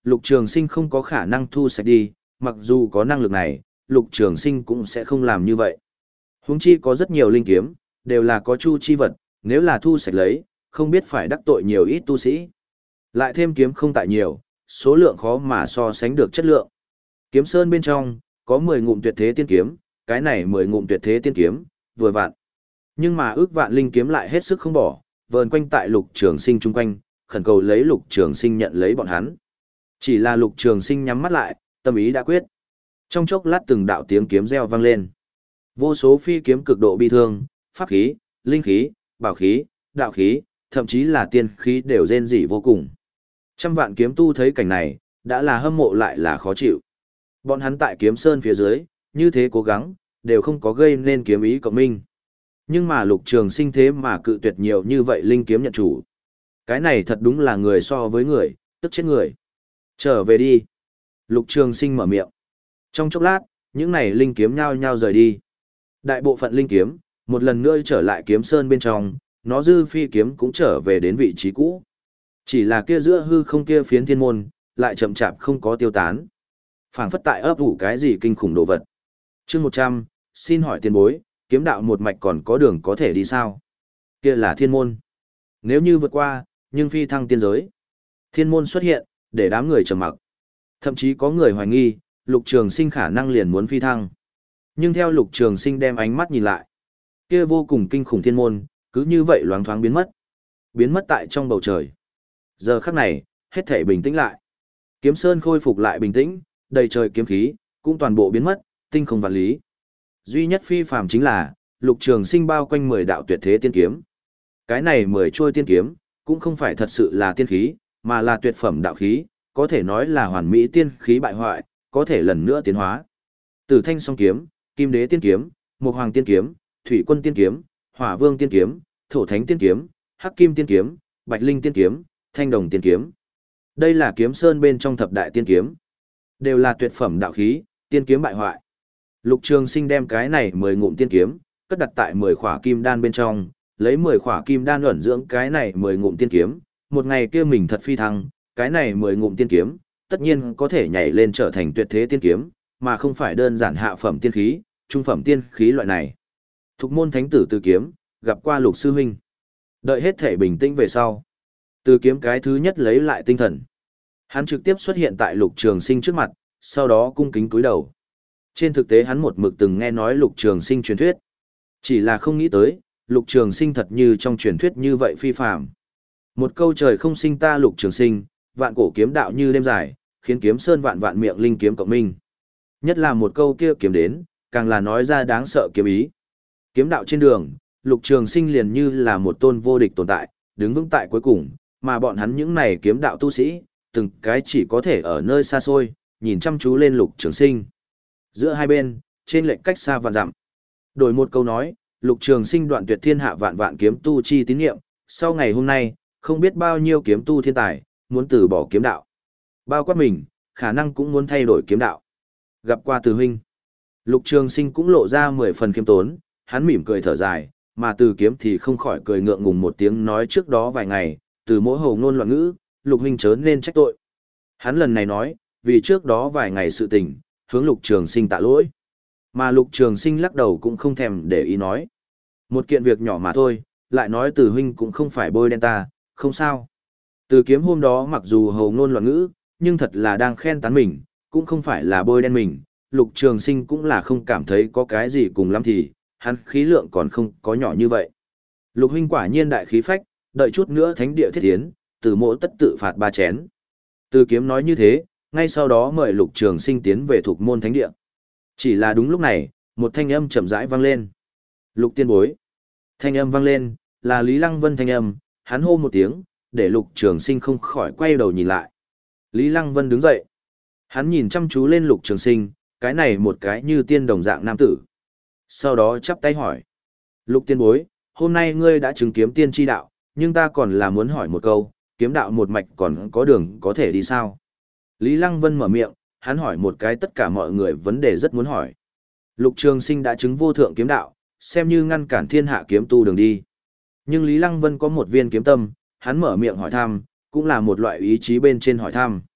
Lục Trường Sinh không có khả năng thu sạch đi, mặc dù có năng lực này, Lục Trường Sinh cũng sẽ không làm như vậy. Huống chi có rất nhiều linh kiếm, đều là có chu chi vật, nếu là thu sạch lấy, không biết phải đắc tội nhiều ít tu sĩ. Lại thêm kiếm không tại nhiều, số lượng khó mà so sánh được chất lượng. Kiếm sơn bên trong, có mười ngụm tuyệt thế tiên kiếm, cái này mười ngụm tuyệt thế tiên kiếm, vừa vặn. Nhưng mà ước vạn linh kiếm lại hết sức không bỏ, vờn quanh tại Lục Trường Sinh chung quanh, khẩn cầu lấy Lục Trường Sinh nhận lấy bọn hắn. Chỉ là Lục Trường Sinh nhắm mắt lại, tâm ý đã quyết. Trong chốc lát từng đạo tiếng kiếm reo vang lên. Vô số phi kiếm cực độ bi thương, pháp khí, linh khí, bảo khí, đạo khí, thậm chí là tiên khí đều rên rỉ vô cùng. Trăm vạn kiếm tu thấy cảnh này, đã là hâm mộ lại là khó chịu. Bọn hắn tại kiếm sơn phía dưới, như thế cố gắng, đều không có gây nên kiếm ý cộng minh. Nhưng mà Lục Trường Sinh thế mà cự tuyệt nhiều như vậy linh kiếm nhận chủ. Cái này thật đúng là người so với người, tức chết người. Trở về đi. Lục Trường Sinh mở miệng. Trong chốc lát, những này linh kiếm nhao nhao rời đi. Đại bộ phận linh kiếm, một lần nữa trở lại kiếm sơn bên trong, nó dư phi kiếm cũng trở về đến vị trí cũ. Chỉ là kia giữa hư không kia phiến thiên môn, lại chậm chạp không có tiêu tán. Phảng phất tại ấp ủ cái gì kinh khủng đồ vật. Chương một trăm, xin hỏi tiền bối, kiếm đạo một mạch còn có đường có thể đi sao? Kia là thiên môn. Nếu như vượt qua, nhưng phi thăng tiên giới. Thiên môn xuất hiện, để đám người trầm mặc. Thậm chí có người hoài nghi, Lục Trường Sinh khả năng liền muốn phi thăng. Nhưng theo Lục Trường Sinh đem ánh mắt nhìn lại, kia vô cùng kinh khủng thiên môn, cứ như vậy loáng thoáng biến mất. Biến mất tại trong bầu trời. Giờ khắc này, hết thảy bình tĩnh lại. Kiếm Sơn khôi phục lại bình tĩnh, đầy trời kiếm khí, cũng toàn bộ biến mất, tinh không vạn lý. Duy nhất phi phàm chính là, Lục Trường Sinh bao quanh mười đạo tuyệt thế tiên kiếm. Cái này mười trôi tiên kiếm, cũng không phải thật sự là tiên khí, mà là tuyệt phẩm đạo khí, có thể nói là hoàn mỹ tiên khí bại hoại, có thể lần nữa tiến hóa. Tử Thanh Song kiếm, Kim Đế tiên kiếm, Mộc Hoàng tiên kiếm, Thủy Quân tiên kiếm, Hỏa Vương tiên kiếm, Thổ Thánh tiên kiếm, Hắc Kim tiên kiếm, Bạch Linh tiên kiếm, Thanh Đồng tiên kiếm. Đây là kiếm sơn bên trong thập đại tiên kiếm, đều là tuyệt phẩm đạo khí, tiên kiếm bại hoại. Lục Trường Sinh đem cái này mười ngụm tiên kiếm, cất đặt tại mười khỏa kim đan bên trong, lấy mười khỏa kim đan ẩn dưỡng cái này mười ngụm tiên kiếm, một ngày kia mình thật phi thăng, cái này mười ngụm tiên kiếm, tất nhiên có thể nhảy lên trở thành tuyệt thế tiên kiếm, mà không phải đơn giản hạ phẩm tiên khí, trung phẩm tiên khí loại này. Thục môn thánh tử Từ Kiếm, gặp qua Lục sư huynh. Đợi hết thể bình tĩnh về sau, Từ Kiếm cái thứ nhất lấy lại tinh thần. Hắn trực tiếp xuất hiện tại Lục Trường Sinh trước mặt, sau đó cung kính cúi đầu. Trên thực tế hắn một mực từng nghe nói Lục Trường Sinh truyền thuyết, chỉ là không nghĩ tới, Lục Trường Sinh thật như trong truyền thuyết như vậy phi phàm. Một câu trời không sinh ta Lục Trường Sinh, vạn cổ kiếm đạo như đêm dài, khiến kiếm sơn vạn vạn miệng linh kiếm cộng minh. Nhất là một câu kia kiếm đến, càng là nói ra đáng sợ kiếm ý. Kiếm đạo trên đường, Lục Trường Sinh liền như là một tôn vô địch tồn tại, đứng vững tại cuối cùng, mà bọn hắn những này kiếm đạo tu sĩ, từng cái chỉ có thể ở nơi xa xôi, nhìn chăm chú lên Lục Trường Sinh. Giữa hai bên, trên lệch cách xa vạn dặm. Đổi một câu nói, Lục Trường Sinh đoạn tuyệt thiên hạ vạn vạn kiếm tu chi tín niệm, sau ngày hôm nay, không biết bao nhiêu kiếm tu thiên tài, muốn từ bỏ kiếm đạo. Bao quát mình, khả năng cũng muốn thay đổi kiếm đạo. Gặp qua Từ huynh, Lục Trường Sinh cũng lộ ra mười phần khiêm tốn, hắn mỉm cười thở dài, mà Từ Kiếm thì không khỏi cười ngượng ngùng một tiếng nói trước đó vài ngày, từ mỗi hồ ngôn loạn ngữ, Lục huynh chớ nên trách tội. Hắn lần này nói, vì trước đó vài ngày sự tình, hướng Lục Trường Sinh tạ lỗi. Mà Lục Trường Sinh lắc đầu cũng không thèm để ý nói. Một kiện việc nhỏ mà thôi, lại nói Từ huynh cũng không phải bôi đen ta, không sao. Từ Kiếm hôm đó mặc dù hồ ngôn loạn ngữ, nhưng thật là đang khen tán mình, cũng không phải là bôi đen mình. Lục Trường Sinh cũng là không cảm thấy có cái gì cùng lắm thì, hắn khí lượng còn không có nhỏ như vậy. Lục huynh quả nhiên đại khí phách, đợi chút nữa thánh địa thiết tiến, Từ mộ tất tự phạt ba chén. Từ Kiếm nói như thế, ngay sau đó mời Lục Trường Sinh tiến về thuộc môn thánh địa. Chỉ là đúng lúc này, một thanh âm chậm rãi vang lên. Lục tiên bối. Thanh âm vang lên, là Lý Lăng Vân thanh âm, hắn hô một tiếng, để Lục Trường Sinh không khỏi quay đầu nhìn lại. Lý Lăng Vân đứng dậy. Hắn nhìn chăm chú lên Lục Trường Sinh, cái này một cái như tiên đồng dạng nam tử. Sau đó chắp tay hỏi. Lục tiên bối, hôm nay ngươi đã chứng kiếm tiên tri đạo, nhưng ta còn là muốn hỏi một câu, kiếm đạo một mạch còn có đường có thể đi sao? Lý Lăng Vân mở miệng, hắn hỏi một cái tất cả mọi người vấn đề rất muốn hỏi. Lục Trường Sinh đã chứng vô thượng kiếm đạo, xem như ngăn cản thiên hạ kiếm tu đường đi. Nhưng Lý Lăng Vân có một viên kiếm tâm, hắn mở miệng hỏi thăm, cũng là một loại ý chí bên trên hỏi thăm.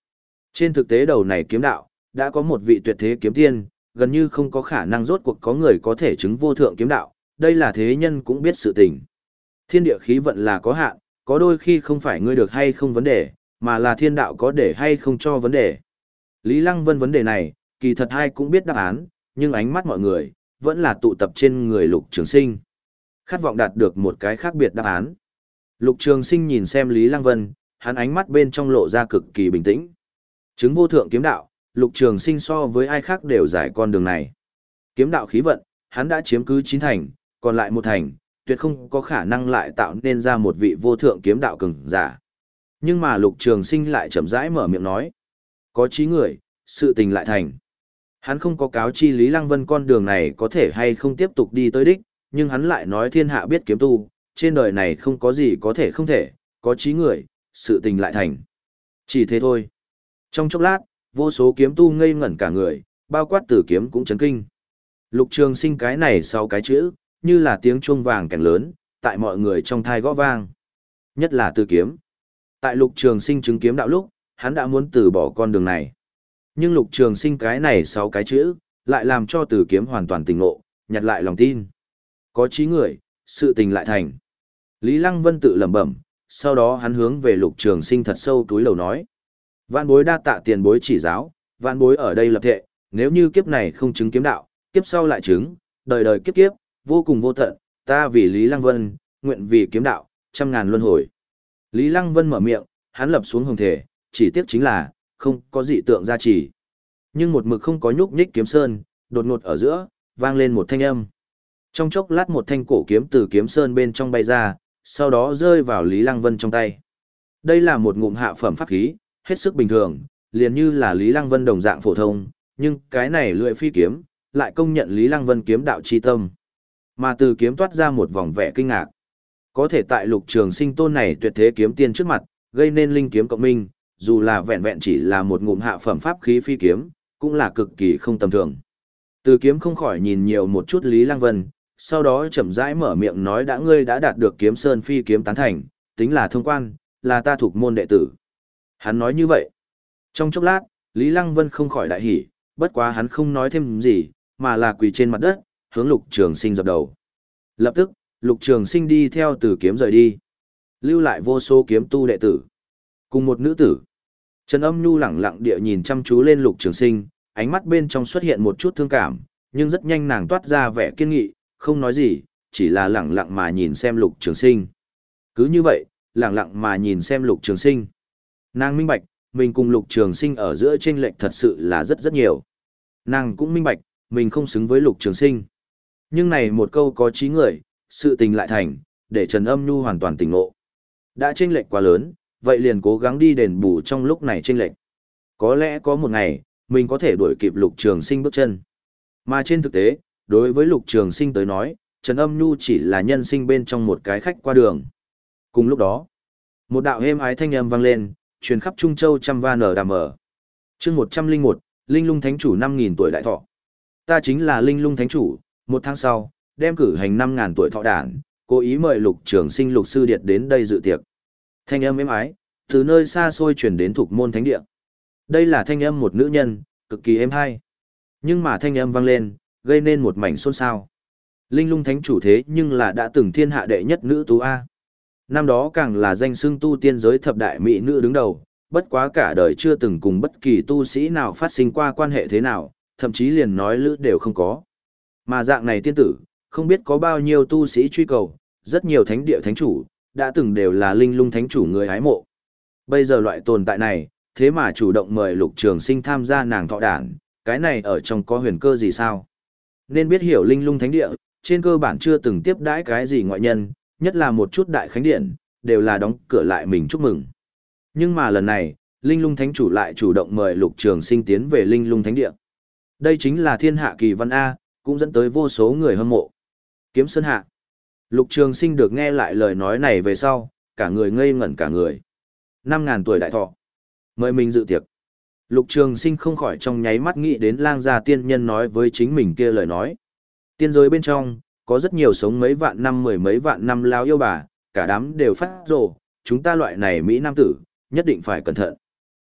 Trên thực tế đầu này kiếm đạo, đã có một vị tuyệt thế kiếm tiên, gần như không có khả năng rốt cuộc có người có thể chứng vô thượng kiếm đạo, đây là thế nhân cũng biết sự tình. Thiên địa khí vận là có hạn, có đôi khi không phải ngươi được hay không vấn đề, mà là thiên đạo có để hay không cho vấn đề. Lý Lăng Vân vấn đề này, kỳ thật ai cũng biết đáp án, nhưng ánh mắt mọi người, vẫn là tụ tập trên người Lục Trường Sinh. Khát vọng đạt được một cái khác biệt đáp án. Lục Trường Sinh nhìn xem Lý Lăng Vân, hắn ánh mắt bên trong lộ ra cực kỳ bình tĩnh. Chứng vô thượng kiếm đạo, Lục Trường Sinh so với ai khác đều giải con đường này. Kiếm đạo khí vận, hắn đã chiếm cứ chín thành, còn lại một thành, tuyệt không có khả năng lại tạo nên ra một vị vô thượng kiếm đạo cường giả. Nhưng mà Lục Trường Sinh lại chậm rãi mở miệng nói. Có chí người, sự tình lại thành. Hắn không có cáo chi Lý Lăng Vân con đường này có thể hay không tiếp tục đi tới đích, nhưng hắn lại nói thiên hạ biết kiếm tu, trên đời này không có gì có thể không thể, có chí người, sự tình lại thành. Chỉ thế thôi. Trong chốc lát, vô số kiếm tu ngây ngẩn cả người, bao quát Tử Kiếm cũng chấn kinh. Lục Trường Sinh cái này sau cái chữ, như là tiếng chuông vàng kèn lớn, tại mọi người trong thai gõ vang. Nhất là Tử Kiếm. Tại Lục Trường Sinh chứng kiếm đạo lúc, hắn đã muốn từ bỏ con đường này. Nhưng Lục Trường Sinh cái này sáu cái chữ, lại làm cho Tử Kiếm hoàn toàn tỉnh ngộ, nhặt lại lòng tin. Có chí người, sự tình lại thành. Lý Lăng Vân tự lẩm bẩm, sau đó hắn hướng về Lục Trường Sinh thật sâu túi lầu nói. Vạn bối đa tạ tiền bối chỉ giáo, vạn bối ở đây lập thệ, nếu như kiếp này không chứng kiếm đạo, kiếp sau lại chứng, đời đời kiếp kiếp, vô cùng vô tận, ta vì Lý Lăng Vân, nguyện vì kiếm đạo, trăm ngàn luân hồi. Lý Lăng Vân mở miệng, hắn lập xuống hồng thể, chỉ tiếc chính là, không có dị tượng gia trì. Nhưng một mực không có nhúc nhích kiếm sơn, đột ngột ở giữa, vang lên một thanh âm. Trong chốc lát một thanh cổ kiếm từ kiếm sơn bên trong bay ra, sau đó rơi vào Lý Lăng Vân trong tay. Đây là một ngụm hạ phẩm pháp khí, hết sức bình thường, liền như là Lý Lăng Vân đồng dạng phổ thông, nhưng cái này lưỡi phi kiếm, lại công nhận Lý Lăng Vân kiếm đạo chi tâm. Mà từ kiếm toát ra một vòng vẻ kinh ngạc. Có thể tại Lục Trường Sinh tôn này tuyệt thế kiếm tiên trước mặt, gây nên linh kiếm cộng minh, dù là vẹn vẹn chỉ là một ngụm hạ phẩm pháp khí phi kiếm, cũng là cực kỳ không tầm thường. Từ kiếm không khỏi nhìn nhiều một chút Lý Lăng Vân, sau đó chậm rãi mở miệng nói đã ngươi đã đạt được kiếm sơn phi kiếm tán thành, tính là thông quan, là ta thuộc môn đệ tử. Hắn nói như vậy. Trong chốc lát, Lý Lăng Vân không khỏi đại hỉ, bất quá hắn không nói thêm gì, mà là quỳ trên mặt đất, hướng Lục Trường Sinh dập đầu. Lập tức, Lục Trường Sinh đi theo Từ Kiếm rời đi, lưu lại vô số kiếm tu đệ tử. Cùng một nữ tử. Trần Âm Nhu lẳng lặng địa nhìn chăm chú lên Lục Trường Sinh, ánh mắt bên trong xuất hiện một chút thương cảm, nhưng rất nhanh nàng toát ra vẻ kiên nghị, không nói gì, chỉ là lẳng lặng mà nhìn xem Lục Trường Sinh. Cứ như vậy, lẳng lặng mà nhìn xem Lục Trường Sinh. Nàng minh bạch, mình cùng Lục Trường Sinh ở giữa chênh lệch thật sự là rất rất nhiều. Nàng cũng minh bạch, mình không xứng với Lục Trường Sinh. Nhưng này một câu có chí người, sự tình lại thành, để Trần Âm Nhu hoàn toàn tỉnh ngộ. Đã chênh lệch quá lớn, vậy liền cố gắng đi đền bù trong lúc này chênh lệch. Có lẽ có một ngày, mình có thể đuổi kịp Lục Trường Sinh bước chân. Mà trên thực tế, đối với Lục Trường Sinh tới nói, Trần Âm Nhu chỉ là nhân sinh bên trong một cái khách qua đường. Cùng lúc đó, một đạo êm ái thanh âm vang lên, truyền khắp Trung Châu trăm va nở đàm mở. Chương một trăm lẻ một, Linh Lung Thánh Chủ năm nghìn tuổi đại thọ. Ta chính là Linh Lung Thánh Chủ, một tháng sau, đem cử hành năm ngàn tuổi thọ đản, cố ý mời Lục Trường Sinh Lục sư điệt đến đây dự tiệc. Thanh âm êm ái, từ nơi xa xôi truyền đến thuộc môn thánh địa. Đây là thanh âm một nữ nhân, cực kỳ êm hay. Nhưng mà thanh âm vang lên, gây nên một mảnh xôn xao. Linh Lung Thánh Chủ thế nhưng là đã từng thiên hạ đệ nhất nữ tú A. Năm đó càng là danh xưng tu tiên giới thập đại mỹ nữ đứng đầu, bất quá cả đời chưa từng cùng bất kỳ tu sĩ nào phát sinh qua quan hệ thế nào, thậm chí liền nói lữ đều không có. Mà dạng này tiên tử, không biết có bao nhiêu tu sĩ truy cầu, rất nhiều thánh địa thánh chủ, đã từng đều là Linh Lung Thánh Chủ người hái mộ. Bây giờ loại tồn tại này, thế mà chủ động mời Lục Trường Sinh tham gia nàng thọ đản, cái này ở trong có huyền cơ gì sao? Nên biết hiểu Linh Lung Thánh Địa, trên cơ bản chưa từng tiếp đãi cái gì ngoại nhân, nhất là một chút đại khánh điện, đều là đóng cửa lại mình chúc mừng. Nhưng mà lần này, Linh Lung Thánh Chủ lại chủ động mời Lục Trường Sinh tiến về Linh Lung Thánh Địa. Đây chính là thiên hạ kỳ văn A, cũng dẫn tới vô số người hâm mộ. Kiếm Sơn Hạ. Lục Trường Sinh được nghe lại lời nói này về sau, cả người ngây ngẩn cả người. Năm ngàn tuổi đại thọ. Mời mình dự tiệc. Lục Trường Sinh không khỏi trong nháy mắt nghĩ đến Lang gia tiên nhân nói với chính mình kia lời nói. Tiên giới bên trong, có rất nhiều sống mấy vạn năm mười mấy vạn năm lao yêu bà, cả đám đều phát rồ, chúng ta loại này Mỹ Nam tử, nhất định phải cẩn thận.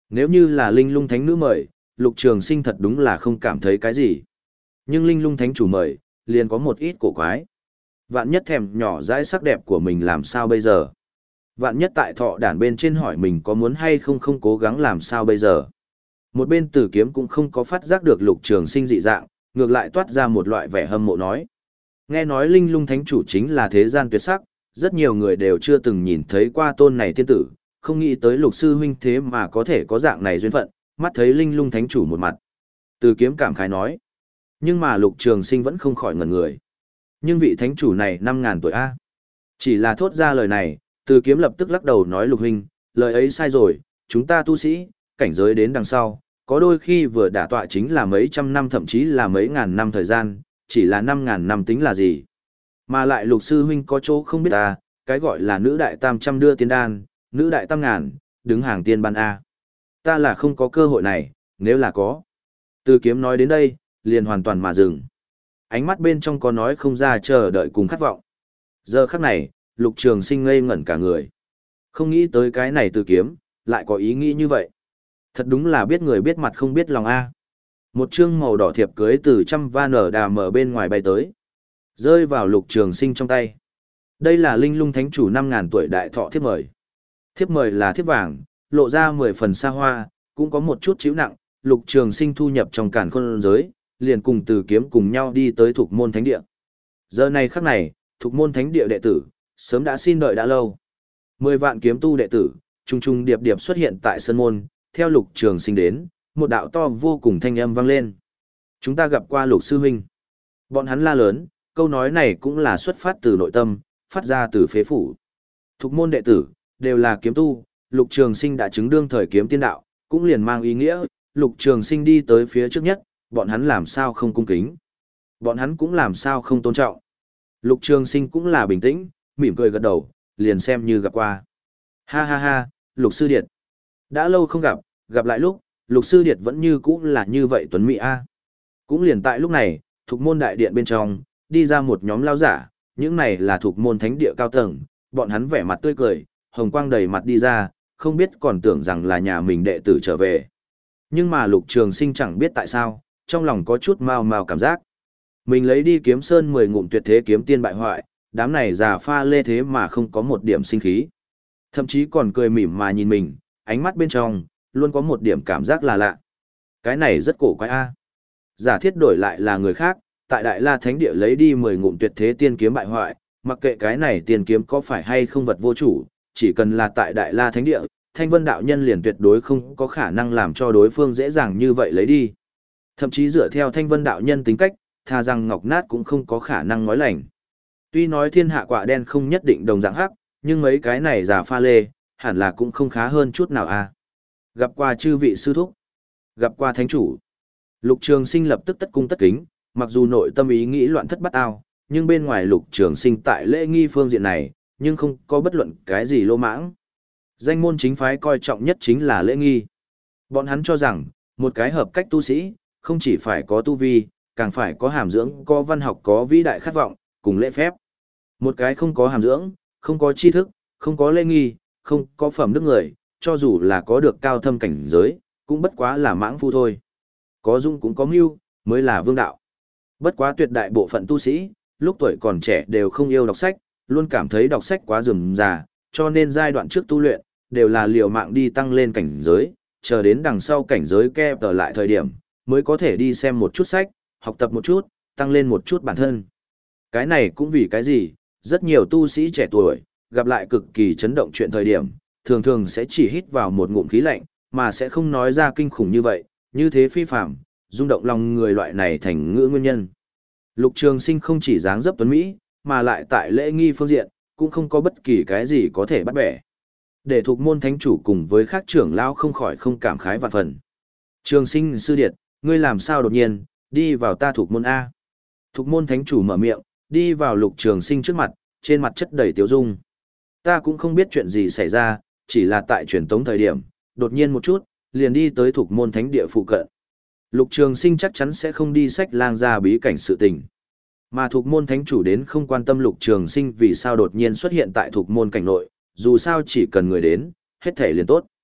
Nếu như là linh lung thánh nữ mời, Lục Trường Sinh thật đúng là không cảm thấy cái gì. Nhưng linh lung thánh chủ mời, liền có một ít cổ quái. Vạn nhất thèm nhỏ dãi sắc đẹp của mình làm sao bây giờ? Vạn nhất tại thọ đản bên trên hỏi mình có muốn hay không không cố gắng làm sao bây giờ? Một bên Tử Kiếm cũng không có phát giác được Lục Trường Sinh dị dạng, ngược lại toát ra một loại vẻ hâm mộ nói. Nghe nói linh lung thánh chủ chính là thế gian tuyệt sắc, rất nhiều người đều chưa từng nhìn thấy qua tôn này tiên tử, không nghĩ tới Lục sư huynh thế mà có thể có dạng này duyên phận, mắt thấy linh lung thánh chủ một mặt. Tử Kiếm cảm khái nói. Nhưng mà Lục Trường Sinh vẫn không khỏi ngẩn người. Nhưng vị thánh chủ này năm ngàn tuổi a. Chỉ là thốt ra lời này, Tử Kiếm lập tức lắc đầu nói Lục huynh, lời ấy sai rồi, chúng ta tu sĩ, cảnh giới đến đằng sau, có đôi khi vừa đả tọa chính là mấy trăm năm thậm chí là mấy ngàn năm thời gian, chỉ là năm ngàn năm tính là gì. Mà lại Lục sư huynh có chỗ không biết ta, cái gọi là nữ đại tam trăm đưa tiên đan, nữ đại tam ngàn, đứng hàng tiên ban A. Ta là không có cơ hội này, nếu là có. Tử Kiếm nói đến đây, liền hoàn toàn mà dừng. Ánh mắt bên trong có nói không ra chờ đợi cùng khát vọng. Giờ khắc này, Lục Trường Sinh ngây ngẩn cả người. Không nghĩ tới cái này Tử Kiếm, lại có ý nghĩ như vậy. Thật đúng là biết người biết mặt không biết lòng A. Một chương màu đỏ thiệp cưới từ trăm va nở đà mở bên ngoài bay tới. Rơi vào Lục Trường Sinh trong tay. Đây là linh lung thánh chủ năm ngàn tuổi đại thọ thiếp mời. Thiếp mời là thiếp vàng, lộ ra mười phần xa hoa, cũng có một chút chịu nặng. Lục Trường Sinh thu nhập trong càn khôn giới, liền cùng Tử Kiếm cùng nhau đi tới Thục Môn Thánh Địa. Giờ này khắc này, Thục Môn Thánh Địa đệ tử, sớm đã xin đợi đã lâu. Mười vạn kiếm tu đệ tử, trung trung điệp điệp xuất hiện tại sân môn, theo Lục Trường Sinh đến, một đạo to vô cùng thanh âm vang lên. Chúng ta gặp qua Lục sư huynh. Bọn hắn la lớn, câu nói này cũng là xuất phát từ nội tâm, phát ra từ phế phủ. Thục môn đệ tử, đều là kiếm tu, Lục Trường Sinh đã chứng đương thời kiếm tiên đạo, cũng liền mang ý nghĩa, Lục Trường Sinh đi tới phía trước nhất, bọn hắn làm sao không cung kính. Bọn hắn cũng làm sao không tôn trọng. Lục Trường Sinh cũng là bình tĩnh, mỉm cười gật đầu, liền xem như gặp qua. Ha ha ha, Lục sư điệt. Đã lâu không gặp, gặp lại lúc, Lục sư điệt vẫn như cũ là như vậy tuấn mỹ a. Cũng liền tại lúc này, Thục môn đại điện bên trong, đi ra một nhóm lao giả, những này là Thục môn thánh địa cao tầng, bọn hắn vẻ mặt tươi cười, hồng quang đầy mặt đi ra, không biết còn tưởng rằng là nhà mình đệ tử trở về. Nhưng mà Lục Trường Sinh chẳng biết tại sao, trong lòng có chút mau mau cảm giác. Mình lấy đi kiếm sơn mười ngụm tuyệt thế kiếm tiên bại hoại, đám này già pha lê thế mà không có một điểm sinh khí. Thậm chí còn cười mỉm mà nhìn mình, ánh mắt bên trong, luôn có một điểm cảm giác là lạ. Cái này rất cổ quái a. Giả thiết đổi lại là người khác, tại Đại La Thánh Địa lấy đi mười ngụm tuyệt thế tiên kiếm bại hoại, mặc kệ cái này tiên kiếm có phải hay không vật vô chủ, chỉ cần là tại Đại La Thánh Địa, Thanh Vân đạo nhân liền tuyệt đối không có khả năng làm cho đối phương dễ dàng như vậy lấy đi. Thậm chí dựa theo Thanh Vân đạo nhân tính cách, thà rằng ngọc nát cũng không có khả năng nói lành. Tuy nói thiên hạ quả đen không nhất định đồng dạng hắc, nhưng mấy cái này giả pha lê, hẳn là cũng không khá hơn chút nào a. Gặp qua chư vị sư thúc, gặp qua thánh chủ. Lục Trường Sinh lập tức tất cung tất kính, mặc dù nội tâm ý nghĩ loạn thất bát ao, nhưng bên ngoài Lục Trường Sinh tại lễ nghi phương diện này, nhưng không có bất luận cái gì lô mãng. Danh môn chính phái coi trọng nhất chính là lễ nghi. Bọn hắn cho rằng, một cái hợp cách tu sĩ, không chỉ phải có tu vi, càng phải có hàm dưỡng, có văn học, có vĩ đại khát vọng, cùng lễ phép. Một cái không có hàm dưỡng, không có tri thức, không có lễ nghi, không có phẩm đức người, cho dù là có được cao thâm cảnh giới, cũng bất quá là mãng phu thôi. Có dung cũng có mưu, mới là vương đạo. Bất quá tuyệt đại bộ phận tu sĩ, lúc tuổi còn trẻ đều không yêu đọc sách, luôn cảm thấy đọc sách quá rườm rà, cho nên giai đoạn trước tu luyện, đều là liều mạng đi tăng lên cảnh giới, chờ đến đằng sau cảnh giới kẹp trở lại thời điểm, mới có thể đi xem một chút sách, học tập một chút, tăng lên một chút bản thân. Cái này cũng vì cái gì, rất nhiều tu sĩ trẻ tuổi, gặp lại cực kỳ chấn động chuyện thời điểm, thường thường sẽ chỉ hít vào một ngụm khí lạnh, mà sẽ không nói ra kinh khủng như vậy, như thế phi phạm, rung động lòng người loại này thành ngữ nguyên nhân. Lục Trường Sinh không chỉ dáng dấp tuấn Mỹ, mà lại tại lễ nghi phương diện, cũng không có bất kỳ cái gì có thể bắt bẻ. Để thuộc môn thánh chủ cùng với các trưởng lão không khỏi không cảm khái vạn phần. Trường Sinh sư điệt, ngươi làm sao đột nhiên, đi vào ta thuộc môn A. Thuộc môn thánh chủ mở miệng, đi vào Lục Trường Sinh trước mặt, trên mặt chất đầy tiếu dung. Ta cũng không biết chuyện gì xảy ra, chỉ là tại truyền tống thời điểm, đột nhiên một chút, liền đi tới thuộc môn thánh địa phụ cận. Lục Trường Sinh chắc chắn sẽ không đi sách lang ra bí cảnh sự tình. Mà thuộc môn thánh chủ đến không quan tâm Lục Trường Sinh vì sao đột nhiên xuất hiện tại thuộc môn cảnh nội, dù sao chỉ cần người đến, hết thể liền tốt.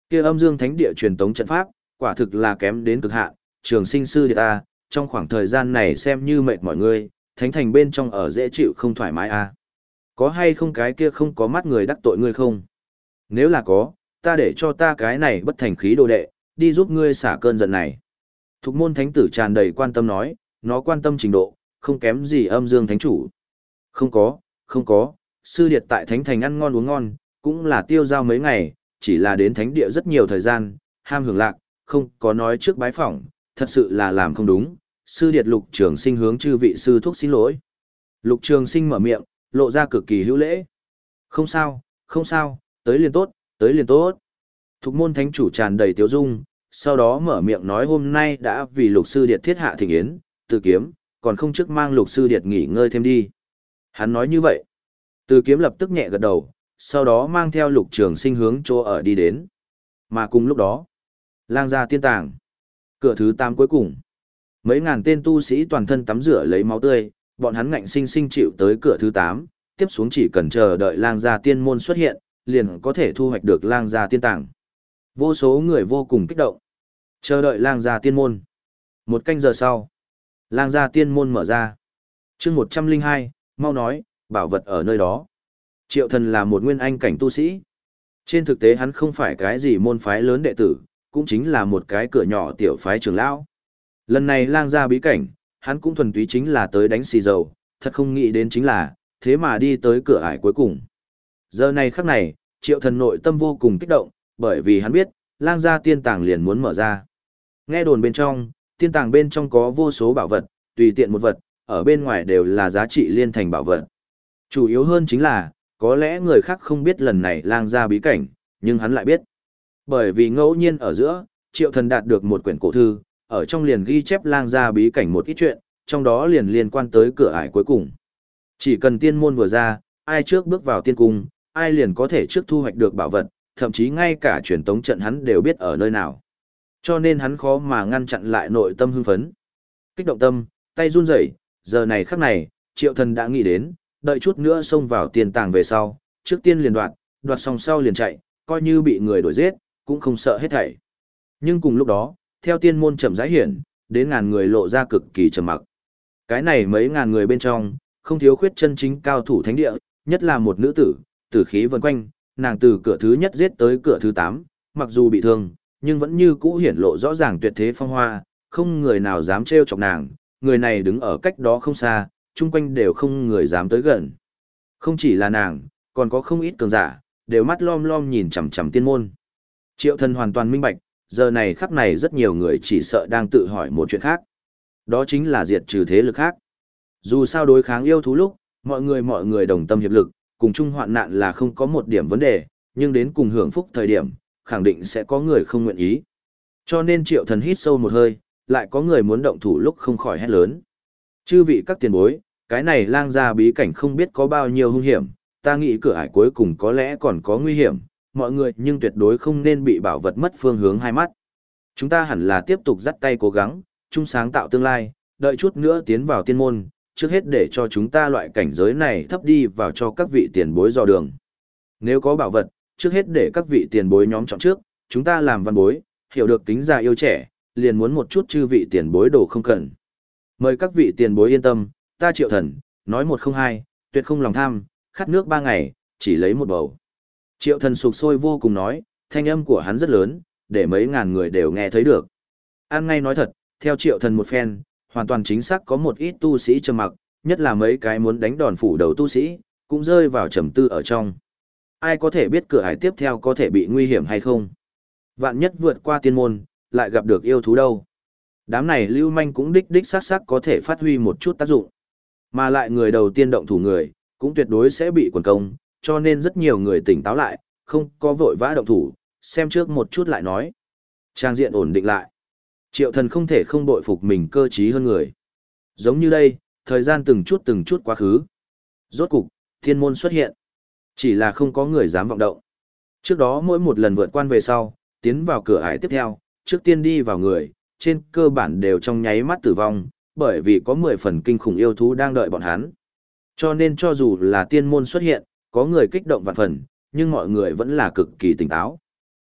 Kia âm dương thánh địa truyền tống trận pháp, quả thực là kém đến cực hạn, trường sinh sư địa ta, trong khoảng thời gian này xem như mệt mọi người, thánh thành bên trong ở dễ chịu không thoải mái à. Có hay không cái kia không có mắt người đắc tội ngươi không? Nếu là có, ta để cho ta cái này bất thành khí đồ đệ, đi giúp ngươi xả cơn giận này. Thục môn thánh tử tràn đầy quan tâm nói, nó quan tâm trình độ, không kém gì âm dương thánh chủ. Không có, không có, sư điệt tại thánh thành ăn ngon uống ngon, cũng là tiêu giao mấy ngày, chỉ là đến thánh địa rất nhiều thời gian, ham hưởng lạc, không có nói trước bái phỏng, thật sự là làm không đúng. Sư điệt Lục Trường Sinh hướng chư vị sư thúc xin lỗi. Lục Trường Sinh mở miệng, lộ ra cực kỳ hữu lễ. Không sao, không sao, tới liền tốt, tới liền tốt. Thục môn thánh chủ tràn đầy tiếu dung, sau đó mở miệng nói hôm nay đã vì Lục sư điệt thiết hạ thịnh yến, Từ Kiếm, còn không trước mang Lục sư điệt nghỉ ngơi thêm đi. Hắn nói như vậy. Từ Kiếm lập tức nhẹ gật đầu, sau đó mang theo Lục Trường Sinh hướng chỗ ở đi đến. Mà cùng lúc đó, lang gia tiên tàng, cửa thứ tám cuối cùng. Mấy ngàn tên tu sĩ toàn thân tắm rửa lấy máu tươi, bọn hắn ngạnh sinh sinh chịu tới cửa thứ tám, tiếp xuống chỉ cần chờ đợi lang gia tiên môn xuất hiện, liền có thể thu hoạch được lang gia tiên tàng. Vô số người vô cùng kích động. Chờ đợi lang gia tiên môn. Một canh giờ sau, lang gia tiên môn mở ra. Chương một trăm linh hai, mau nói, bảo vật ở nơi đó. Triệu Thần là một nguyên anh cảnh tu sĩ. Trên thực tế hắn không phải cái gì môn phái lớn đệ tử, cũng chính là một cái cửa nhỏ tiểu phái trưởng lão. Lần này lang gia bí cảnh, hắn cũng thuần túy chính là tới đánh xì dầu, thật không nghĩ đến chính là, thế mà đi tới cửa ải cuối cùng. Giờ này khắc này, Triệu Thần nội tâm vô cùng kích động, bởi vì hắn biết, lang gia tiên tàng liền muốn mở ra. Nghe đồn bên trong, tiên tàng bên trong có vô số bảo vật, tùy tiện một vật, ở bên ngoài đều là giá trị liên thành bảo vật. Chủ yếu hơn chính là, có lẽ người khác không biết lần này lang gia bí cảnh, nhưng hắn lại biết. Bởi vì ngẫu nhiên ở giữa, Triệu Thần đạt được một quyển cổ thư, ở trong liền ghi chép lang gia bí cảnh một ít chuyện, trong đó liền liên quan tới cửa ải cuối cùng. Chỉ cần tiên môn vừa ra, ai trước bước vào tiên cung, ai liền có thể trước thu hoạch được bảo vật, thậm chí ngay cả truyền tống trận hắn đều biết ở nơi nào. Cho nên hắn khó mà ngăn chặn lại nội tâm hưng phấn. Kích động tâm, tay run rẩy, giờ này khắc này, Triệu Thần đã nghĩ đến, đợi chút nữa xông vào tiền tàng về sau, trước tiên liền đoạt, đoạt xong sau liền chạy, coi như bị người đuổi giết, cũng không sợ hết thảy. Nhưng cùng lúc đó, theo tiên môn chậm rãi hiển, đến ngàn người lộ ra cực kỳ trầm mặc. Cái này mấy ngàn người bên trong, không thiếu khuyết chân chính cao thủ thánh địa, nhất là một nữ tử, tử khí vần quanh, nàng từ cửa thứ nhất giết tới cửa thứ tám, mặc dù bị thương, nhưng vẫn như cũ hiển lộ rõ ràng tuyệt thế phong hoa, không người nào dám trêu chọc nàng, người này đứng ở cách đó không xa, chung quanh đều không người dám tới gần. Không chỉ là nàng, còn có không ít cường giả, đều mắt lom lom nhìn chằm chằm tiên môn. Triệu Thần hoàn toàn minh bạch, giờ này khắc này rất nhiều người chỉ sợ đang tự hỏi một chuyện khác. Đó chính là diệt trừ thế lực khác. Dù sao đối kháng yêu thú lúc, mọi người mọi người đồng tâm hiệp lực, cùng chung hoạn nạn là không có một điểm vấn đề, nhưng đến cùng hưởng phúc thời điểm, khẳng định sẽ có người không nguyện ý. Cho nên Triệu Thần hít sâu một hơi, lại có người muốn động thủ lúc không khỏi hét lớn. Chư vị các tiền bối, cái này lang gia bí cảnh không biết có bao nhiêu hung hiểm, ta nghĩ cửa ải cuối cùng có lẽ còn có nguy hiểm, mọi người nhưng tuyệt đối không nên bị bảo vật mất phương hướng hai mắt. Chúng ta hẳn là tiếp tục dắt tay cố gắng, chung sáng tạo tương lai, đợi chút nữa tiến vào tiên môn, trước hết để cho chúng ta loại cảnh giới này thấp đi vào cho các vị tiền bối dò đường. Nếu có bảo vật, trước hết để các vị tiền bối nhóm chọn trước, chúng ta làm văn bối, hiểu được kính già yêu trẻ, liền muốn một chút chư vị tiền bối đồ không cần. Mời các vị tiền bối yên tâm, ta Triệu Thần, nói một không hai, tuyệt không lòng tham, khát nước ba ngày, chỉ lấy một bầu. Triệu Thần sục sôi vô cùng nói, thanh âm của hắn rất lớn, để mấy ngàn người đều nghe thấy được. An ngay nói thật, theo Triệu Thần một phen, hoàn toàn chính xác có một ít tu sĩ trầm mặc, nhất là mấy cái muốn đánh đòn phủ đầu tu sĩ, cũng rơi vào trầm tư ở trong. Ai có thể biết cửa ải tiếp theo có thể bị nguy hiểm hay không? Vạn nhất vượt qua tiên môn, lại gặp được yêu thú đâu? Đám này lưu manh cũng đích đích xác xác có thể phát huy một chút tác dụng. Mà lại người đầu tiên động thủ người, cũng tuyệt đối sẽ bị quần công, cho nên rất nhiều người tỉnh táo lại, không có vội vã động thủ, xem trước một chút lại nói. Trang diện ổn định lại. Triệu Thần không thể không bội phục mình cơ trí hơn người. Giống như đây, thời gian từng chút từng chút quá khứ. Rốt cục, thiên môn xuất hiện. Chỉ là không có người dám vọng động. Trước đó mỗi một lần vượt quan về sau, tiến vào cửa ải tiếp theo, trước tiên đi vào người, trên cơ bản đều trong nháy mắt tử vong, bởi vì có mười phần kinh khủng yêu thú đang đợi bọn hắn. Cho nên cho dù là tiên môn xuất hiện, có người kích động vạn phần, nhưng mọi người vẫn là cực kỳ tỉnh táo.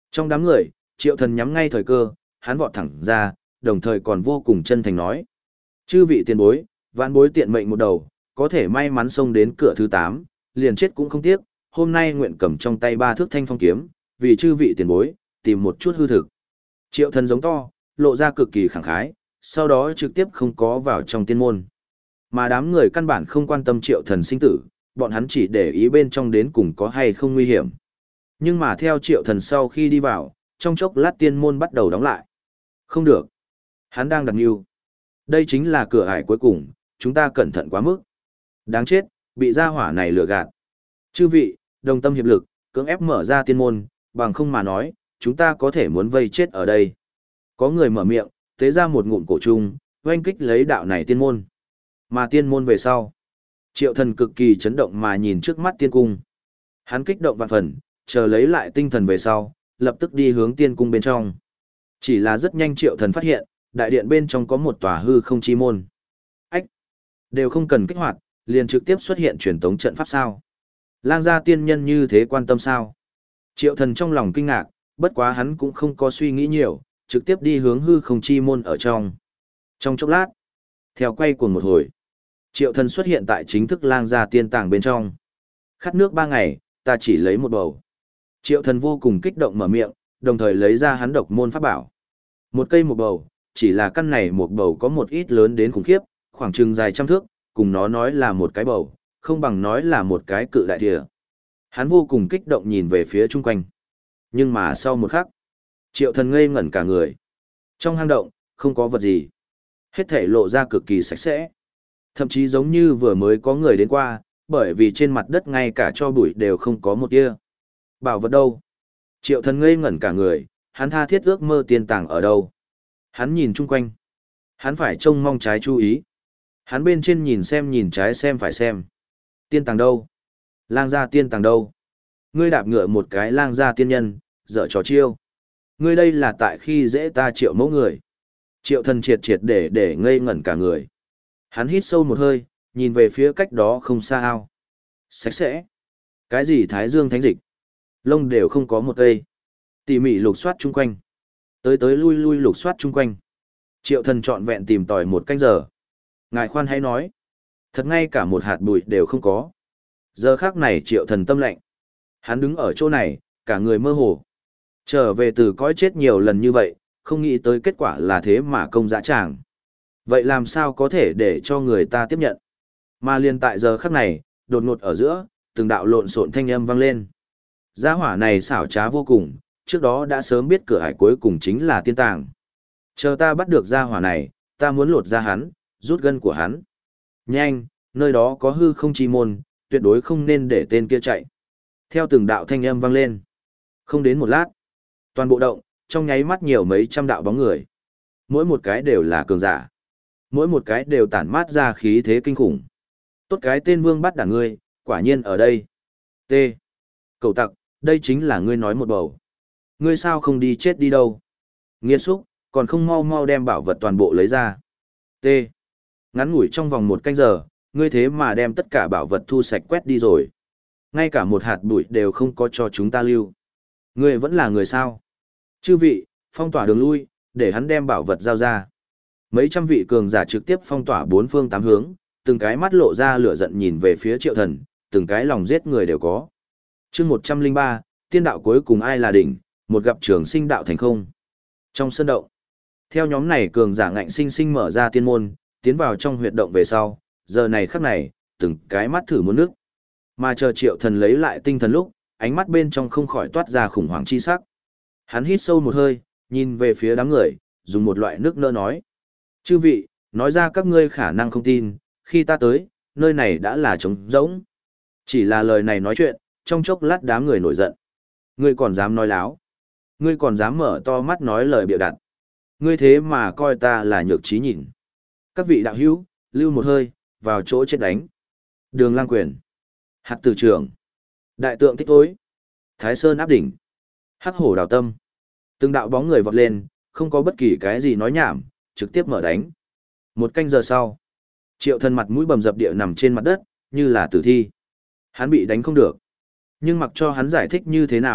Trong đám người, Triệu Thần nhắm ngay thời cơ, hắn vọt thẳng ra, đồng thời còn vô cùng chân thành nói. Chư vị tiền bối, vạn bối tiện mệnh một đầu, có thể may mắn xông đến cửa thứ tám, liền chết cũng không tiếc, hôm nay nguyện cầm trong tay ba thước thanh phong kiếm, vì chư vị tiền bối, tìm một chút hư thực. Triệu Thần giống to, lộ ra cực kỳ khẳng khái, sau đó trực tiếp không có vào trong tiên môn. Mà đám người căn bản không quan tâm Triệu Thần sinh tử, bọn hắn chỉ để ý bên trong đến cùng có hay không nguy hiểm. Nhưng mà theo Triệu Thần sau khi đi vào, trong chốc lát tiên môn bắt đầu đóng lại. Không được. Hắn đang đặt mưu. Đây chính là cửa ải cuối cùng, chúng ta cẩn thận quá mức. Đáng chết, bị gia hỏa này lừa gạt. Chư vị, đồng tâm hiệp lực, cưỡng ép mở ra tiên môn, bằng không mà nói, chúng ta có thể muốn vây chết ở đây. Có người mở miệng, tế ra một ngụm cổ trung, oanh kích lấy đạo này tiên môn. Mà tiên môn về sau. Triệu Thần cực kỳ chấn động mà nhìn trước mắt tiên cung. Hắn kích động vạn phần, chờ lấy lại tinh thần về sau, lập tức đi hướng tiên cung bên trong. Chỉ là rất nhanh Triệu Thần phát hiện, đại điện bên trong có một tòa hư không chi môn. Ách! Đều không cần kích hoạt, liền trực tiếp xuất hiện truyền tống trận pháp sao. Lang gia tiên nhân như thế quan tâm sao. Triệu Thần trong lòng kinh ngạc, bất quá hắn cũng không có suy nghĩ nhiều, trực tiếp đi hướng hư không chi môn ở trong. Trong chốc lát, theo quay cuồng một hồi, Triệu Thần xuất hiện tại chính thức Lang gia tiên tàng bên trong. Khát nước ba ngày, ta chỉ lấy một bầu. Triệu Thần vô cùng kích động mở miệng, đồng thời lấy ra hắn độc môn pháp bảo. Một cây một bầu, chỉ là căn này một bầu có một ít lớn đến khủng khiếp, khoảng chừng dài trăm thước, cùng nó nói là một cái bầu, không bằng nói là một cái cự đại thìa. Hắn vô cùng kích động nhìn về phía chung quanh. Nhưng mà sau một khắc, Triệu Thần ngây ngẩn cả người. Trong hang động, không có vật gì. Hết thể lộ ra cực kỳ sạch sẽ. Thậm chí giống như vừa mới có người đến qua, bởi vì trên mặt đất ngay cả tro bụi đều không có một tia. Bảo vật đâu? Triệu Thần ngây ngẩn cả người, hắn tha thiết ước mơ tiên tàng ở đâu? Hắn nhìn chung quanh. Hắn phải trông mong trái chú ý. Hắn bên trên nhìn xem nhìn trái xem phải xem. Tiên tàng đâu? Lang gia tiên tàng đâu? Ngươi đạp ngựa một cái lang gia tiên nhân, dở trò chiêu. Ngươi đây là tại khi dễ ta Triệu mẫu người. Triệu Thần triệt triệt để để ngây ngẩn cả người. Hắn hít sâu một hơi, nhìn về phía cách đó không xa ao. Sạch sẽ. Cái gì thái dương thánh dịch? Lông đều không có một cây. Tỉ mỉ lục soát chung quanh. Tới tới lui lui lục soát chung quanh. Triệu Thần trọn vẹn tìm tòi một canh giờ. Ngài khoan hãy nói. Thật ngay cả một hạt bụi đều không có. Giờ khác này Triệu Thần tâm lạnh. Hắn đứng ở chỗ này, cả người mơ hồ. Trở về từ cõi chết nhiều lần như vậy, không nghĩ tới kết quả là thế mà công dã tràng. Vậy làm sao có thể để cho người ta tiếp nhận? Mà liền tại giờ khắc này, đột ngột ở giữa, từng đạo lộn xộn thanh âm vang lên. Gia hỏa này xảo trá vô cùng, trước đó đã sớm biết cửa ải cuối cùng chính là tiên tàng. Chờ ta bắt được gia hỏa này, ta muốn lột ra hắn, rút gân của hắn. Nhanh, nơi đó có hư không chi môn, tuyệt đối không nên để tên kia chạy. Theo từng đạo thanh âm vang lên. Không đến một lát, toàn bộ động, trong nháy mắt nhiều mấy trăm đạo bóng người. Mỗi một cái đều là cường giả. Mỗi một cái đều tản mát ra khí thế kinh khủng. Tốt cái tên vương bắt đả ngươi, quả nhiên ở đây. T. Cậu tặc, đây chính là ngươi nói một bầu. Ngươi sao không đi chết đi đâu? Nghiệt xúc, còn không mau mau đem bảo vật toàn bộ lấy ra. T. Ngắn ngủi trong vòng một canh giờ, ngươi thế mà đem tất cả bảo vật thu sạch quét đi rồi. Ngay cả một hạt bụi đều không có cho chúng ta lưu. Ngươi vẫn là người sao? Chư vị, phong tỏa đường lui, để hắn đem bảo vật giao ra. Mấy trăm vị cường giả trực tiếp phong tỏa bốn phương tám hướng, từng cái mắt lộ ra lửa giận nhìn về phía Triệu Thần, từng cái lòng giết người đều có. Chương một trăm linh ba, tiên đạo cuối cùng ai là đỉnh, một gặp trường sinh đạo thành không. Trong sân động, theo nhóm này cường giả ngạnh sinh sinh mở ra tiên môn, tiến vào trong huyệt động về sau, giờ này khắc này, từng cái mắt thử muốn nước. Mà chờ Triệu Thần lấy lại tinh thần lúc, ánh mắt bên trong không khỏi toát ra khủng hoảng chi sắc. Hắn hít sâu một hơi, nhìn về phía đám người, dùng một loại nước nỡ nói. Chư vị, nói ra các ngươi khả năng không tin, khi ta tới, nơi này đã là trống rỗng. Chỉ là lời này nói chuyện, trong chốc lát đám người nổi giận. Ngươi còn dám nói láo. Ngươi còn dám mở to mắt nói lời bịa đặt. Ngươi thế mà coi ta là nhược trí nhìn. Các vị đạo hữu, lưu một hơi, vào chỗ chết đánh. Đường Lang Quyền, Hạt Tử Trưởng, Đại Tượng Thích Thối, Thái Sơn Áp Đỉnh, Hắc Hổ Đào Tâm. Từng đạo bóng người vọt lên, không có bất kỳ cái gì nói nhảm, trực tiếp mở đánh. Một canh giờ sau, Triệu Thần mặt mũi bầm dập địa nằm trên mặt đất, như là tử thi. Hắn bị đánh không được. Nhưng mặc cho hắn giải thích như thế nào,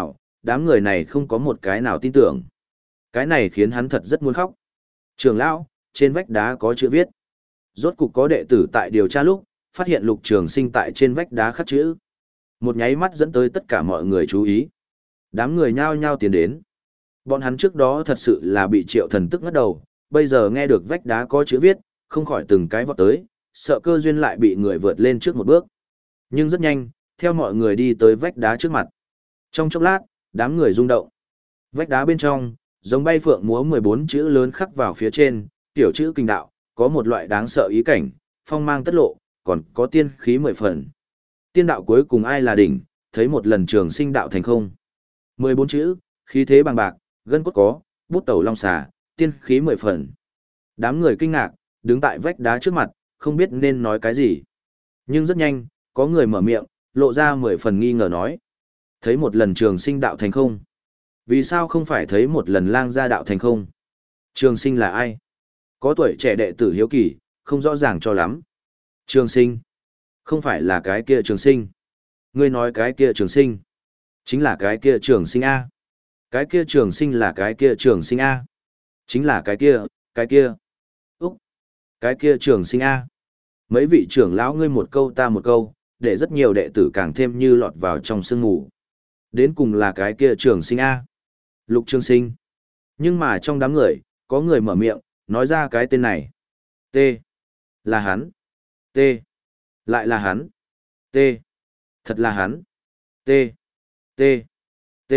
đám người này không có một cái nào tin tưởng. Cái này khiến hắn thật rất muốn khóc. Trường lão, trên vách đá có chữ viết. Rốt cục có đệ tử tại điều tra lúc, phát hiện Lục Trường Sinh tại trên vách đá khắc chữ. Một nháy mắt dẫn tới tất cả mọi người chú ý. Đám người nhao nhao tiến đến. Bọn hắn trước đó thật sự là bị Triệu Thần tức ngất đầu, bây giờ nghe được vách đá có chữ viết, không khỏi từng cái vọt tới, sợ cơ duyên lại bị người vượt lên trước một bước. Nhưng rất nhanh, theo mọi người đi tới vách đá trước mặt. Trong chốc lát, đám người rung động. Vách đá bên trong, giống bay phượng múa mười bốn chữ lớn khắc vào phía trên, tiểu chữ kinh đạo, có một loại đáng sợ ý cảnh, phong mang tất lộ, còn có tiên khí mười phần. Tiên đạo cuối cùng ai là đỉnh, thấy một lần Trường Sinh đạo thành không. mười bốn chữ, khí thế bằng bạc, gân cốt có, bút tẩu long xà, tiên khí mười phần. Đám người kinh ngạc, đứng tại vách đá trước mặt, không biết nên nói cái gì. Nhưng rất nhanh, có người mở miệng, lộ ra mười phần nghi ngờ nói. Thấy một lần Trường Sinh đạo thành không? Vì sao không phải thấy một lần Lang gia đạo thành không? Trường Sinh là ai? Có tuổi trẻ đệ tử hiếu kỳ, không rõ ràng cho lắm. Trường Sinh? Không phải là cái kia Trường Sinh. Ngươi nói cái kia Trường Sinh. Chính là cái kia Trường Sinh A. Cái kia Trường Sinh là cái kia Trường Sinh A. Chính là cái kia, cái kia. Úc. Cái kia Trường Sinh A. Mấy vị trưởng lão ngươi một câu ta một câu, để rất nhiều đệ tử càng thêm như lọt vào trong sương mù. Đến cùng là cái kia Trường Sinh A. Lục Trường Sinh. Nhưng mà trong đám người, có người mở miệng, nói ra cái tên này. T. Là hắn. T. Lại là hắn. T. Thật là hắn. T. T. T.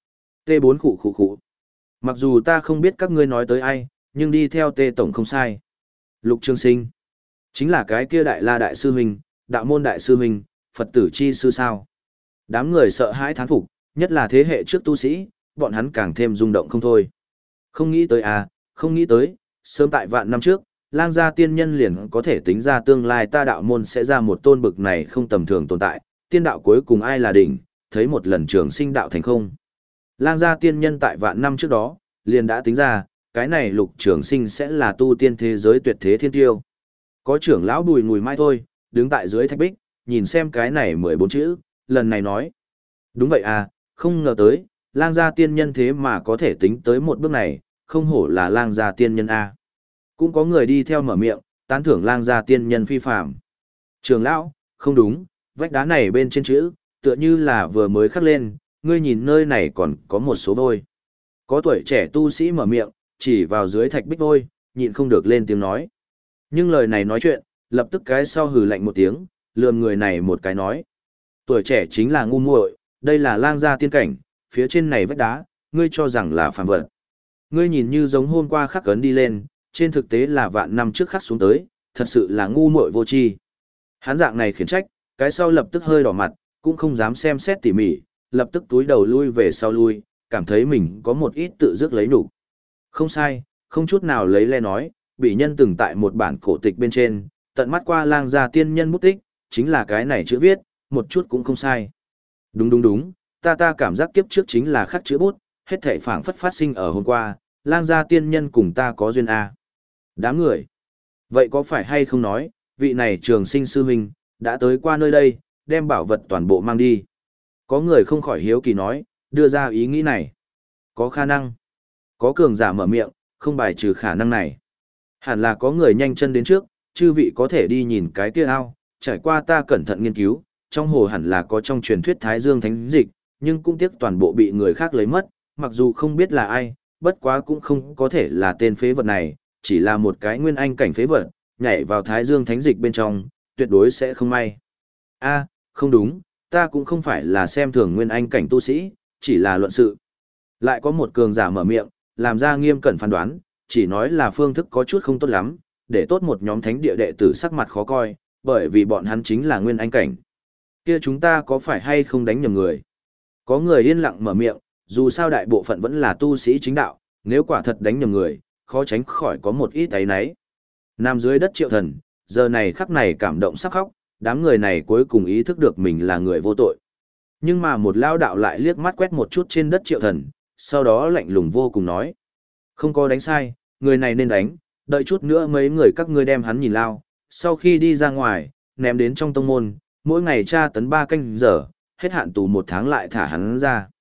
T bốn khụ khụ khụ. Mặc dù ta không biết các ngươi nói tới ai, nhưng đi theo T tổng không sai. Lục Trường Sinh. Chính là cái kia Đại La Đại Sư Huynh, Đạo Môn Đại Sư Huynh, Phật tử chi sư sao. Đám người sợ hãi thán phục, nhất là thế hệ trước tu sĩ, bọn hắn càng thêm rung động không thôi. Không nghĩ tới à, không nghĩ tới, sớm tại vạn năm trước, Lang gia tiên nhân liền có thể tính ra tương lai ta đạo môn sẽ ra một tôn bực này không tầm thường tồn tại, tiên đạo cuối cùng ai là đỉnh, thấy một lần Trường Sinh đạo thành không. Lang gia tiên nhân tại vạn năm trước đó, liền đã tính ra, cái này Lục Trường Sinh sẽ là tu tiên thế giới tuyệt thế thiên tiêu. Có trưởng lão Bùi Ngùi Mai thôi, đứng tại dưới thạch bích, nhìn xem cái này mười bốn chữ, lần này nói. Đúng vậy à, không ngờ tới, Lang gia tiên nhân thế mà có thể tính tới một bước này, không hổ là Lang gia tiên nhân a. Cũng có người đi theo mở miệng, tán thưởng Lang gia tiên nhân phi phàm. Trưởng lão, không đúng, vách đá này bên trên chữ, tựa như là vừa mới khắc lên, ngươi nhìn nơi này còn có một số vôi. Có tuổi trẻ tu sĩ mở miệng, chỉ vào dưới thạch bích vôi, nhịn không được lên tiếng nói. Nhưng lời này nói chuyện, lập tức cái sau hừ lạnh một tiếng, lườm người này một cái nói. Tuổi trẻ chính là ngu muội, đây là Lang gia tiên cảnh, phía trên này vách đá, ngươi cho rằng là phàm vật. Ngươi nhìn như giống hôm qua khắc cấn đi lên, trên thực tế là vạn năm trước khắc xuống tới, thật sự là ngu muội vô tri. Hán dạng này khiển trách, cái sau lập tức hơi đỏ mặt, cũng không dám xem xét tỉ mỉ, lập tức túi đầu lui về sau lui, cảm thấy mình có một ít tự dứt lấy nhục. Không sai, không chút nào lấy le nói, bị nhân từng tại một bản cổ tịch bên trên, tận mắt qua Lang gia tiên nhân bút tích, chính là cái này chữ viết, một chút cũng không sai. Đúng đúng đúng, ta ta cảm giác kiếp trước chính là khắc chữ bút, hết thảy phảng phất phát sinh ở hôm qua, Lang gia tiên nhân cùng ta có duyên a. Đám người. Vậy có phải hay không nói, vị này Trường Sinh sư huynh đã tới qua nơi đây, đem bảo vật toàn bộ mang đi. Có người không khỏi hiếu kỳ nói, đưa ra ý nghĩ này. Có khả năng. Có cường giả mở miệng, không bài trừ khả năng này. Hẳn là có người nhanh chân đến trước, chư vị có thể đi nhìn cái kia ao, trải qua ta cẩn thận nghiên cứu, trong hồ hẳn là có trong truyền thuyết Thái Dương Thánh Dịch, nhưng cũng tiếc toàn bộ bị người khác lấy mất, mặc dù không biết là ai, bất quá cũng không có thể là tên phế vật này, chỉ là một cái nguyên anh cảnh phế vật, nhảy vào Thái Dương Thánh Dịch bên trong, tuyệt đối sẽ không may. A, không đúng, ta cũng không phải là xem thường nguyên anh cảnh tu sĩ, chỉ là luận sự. Lại có một cường giả mở miệng, làm ra nghiêm cẩn phán đoán, chỉ nói là phương thức có chút không tốt lắm, để tốt một nhóm thánh địa đệ tử sắc mặt khó coi, bởi vì bọn hắn chính là nguyên anh cảnh. Kia chúng ta có phải hay không đánh nhầm người? Có người yên lặng mở miệng, dù sao đại bộ phận vẫn là tu sĩ chính đạo, nếu quả thật đánh nhầm người, khó tránh khỏi có một ít áy náy. Nằm dưới đất Triệu Thần, giờ này khắc này cảm động sắp khóc, đám người này cuối cùng ý thức được mình là người vô tội. Nhưng mà một lao đạo lại liếc mắt quét một chút trên đất Triệu Thần, sau đó lạnh lùng vô cùng nói. Không có đánh sai, người này nên đánh, đợi chút nữa mấy người các ngươi đem hắn nhìn lao, sau khi đi ra ngoài, ném đến trong tông môn, mỗi ngày tra tấn ba canh giờ, hết hạn tù một tháng lại thả hắn ra.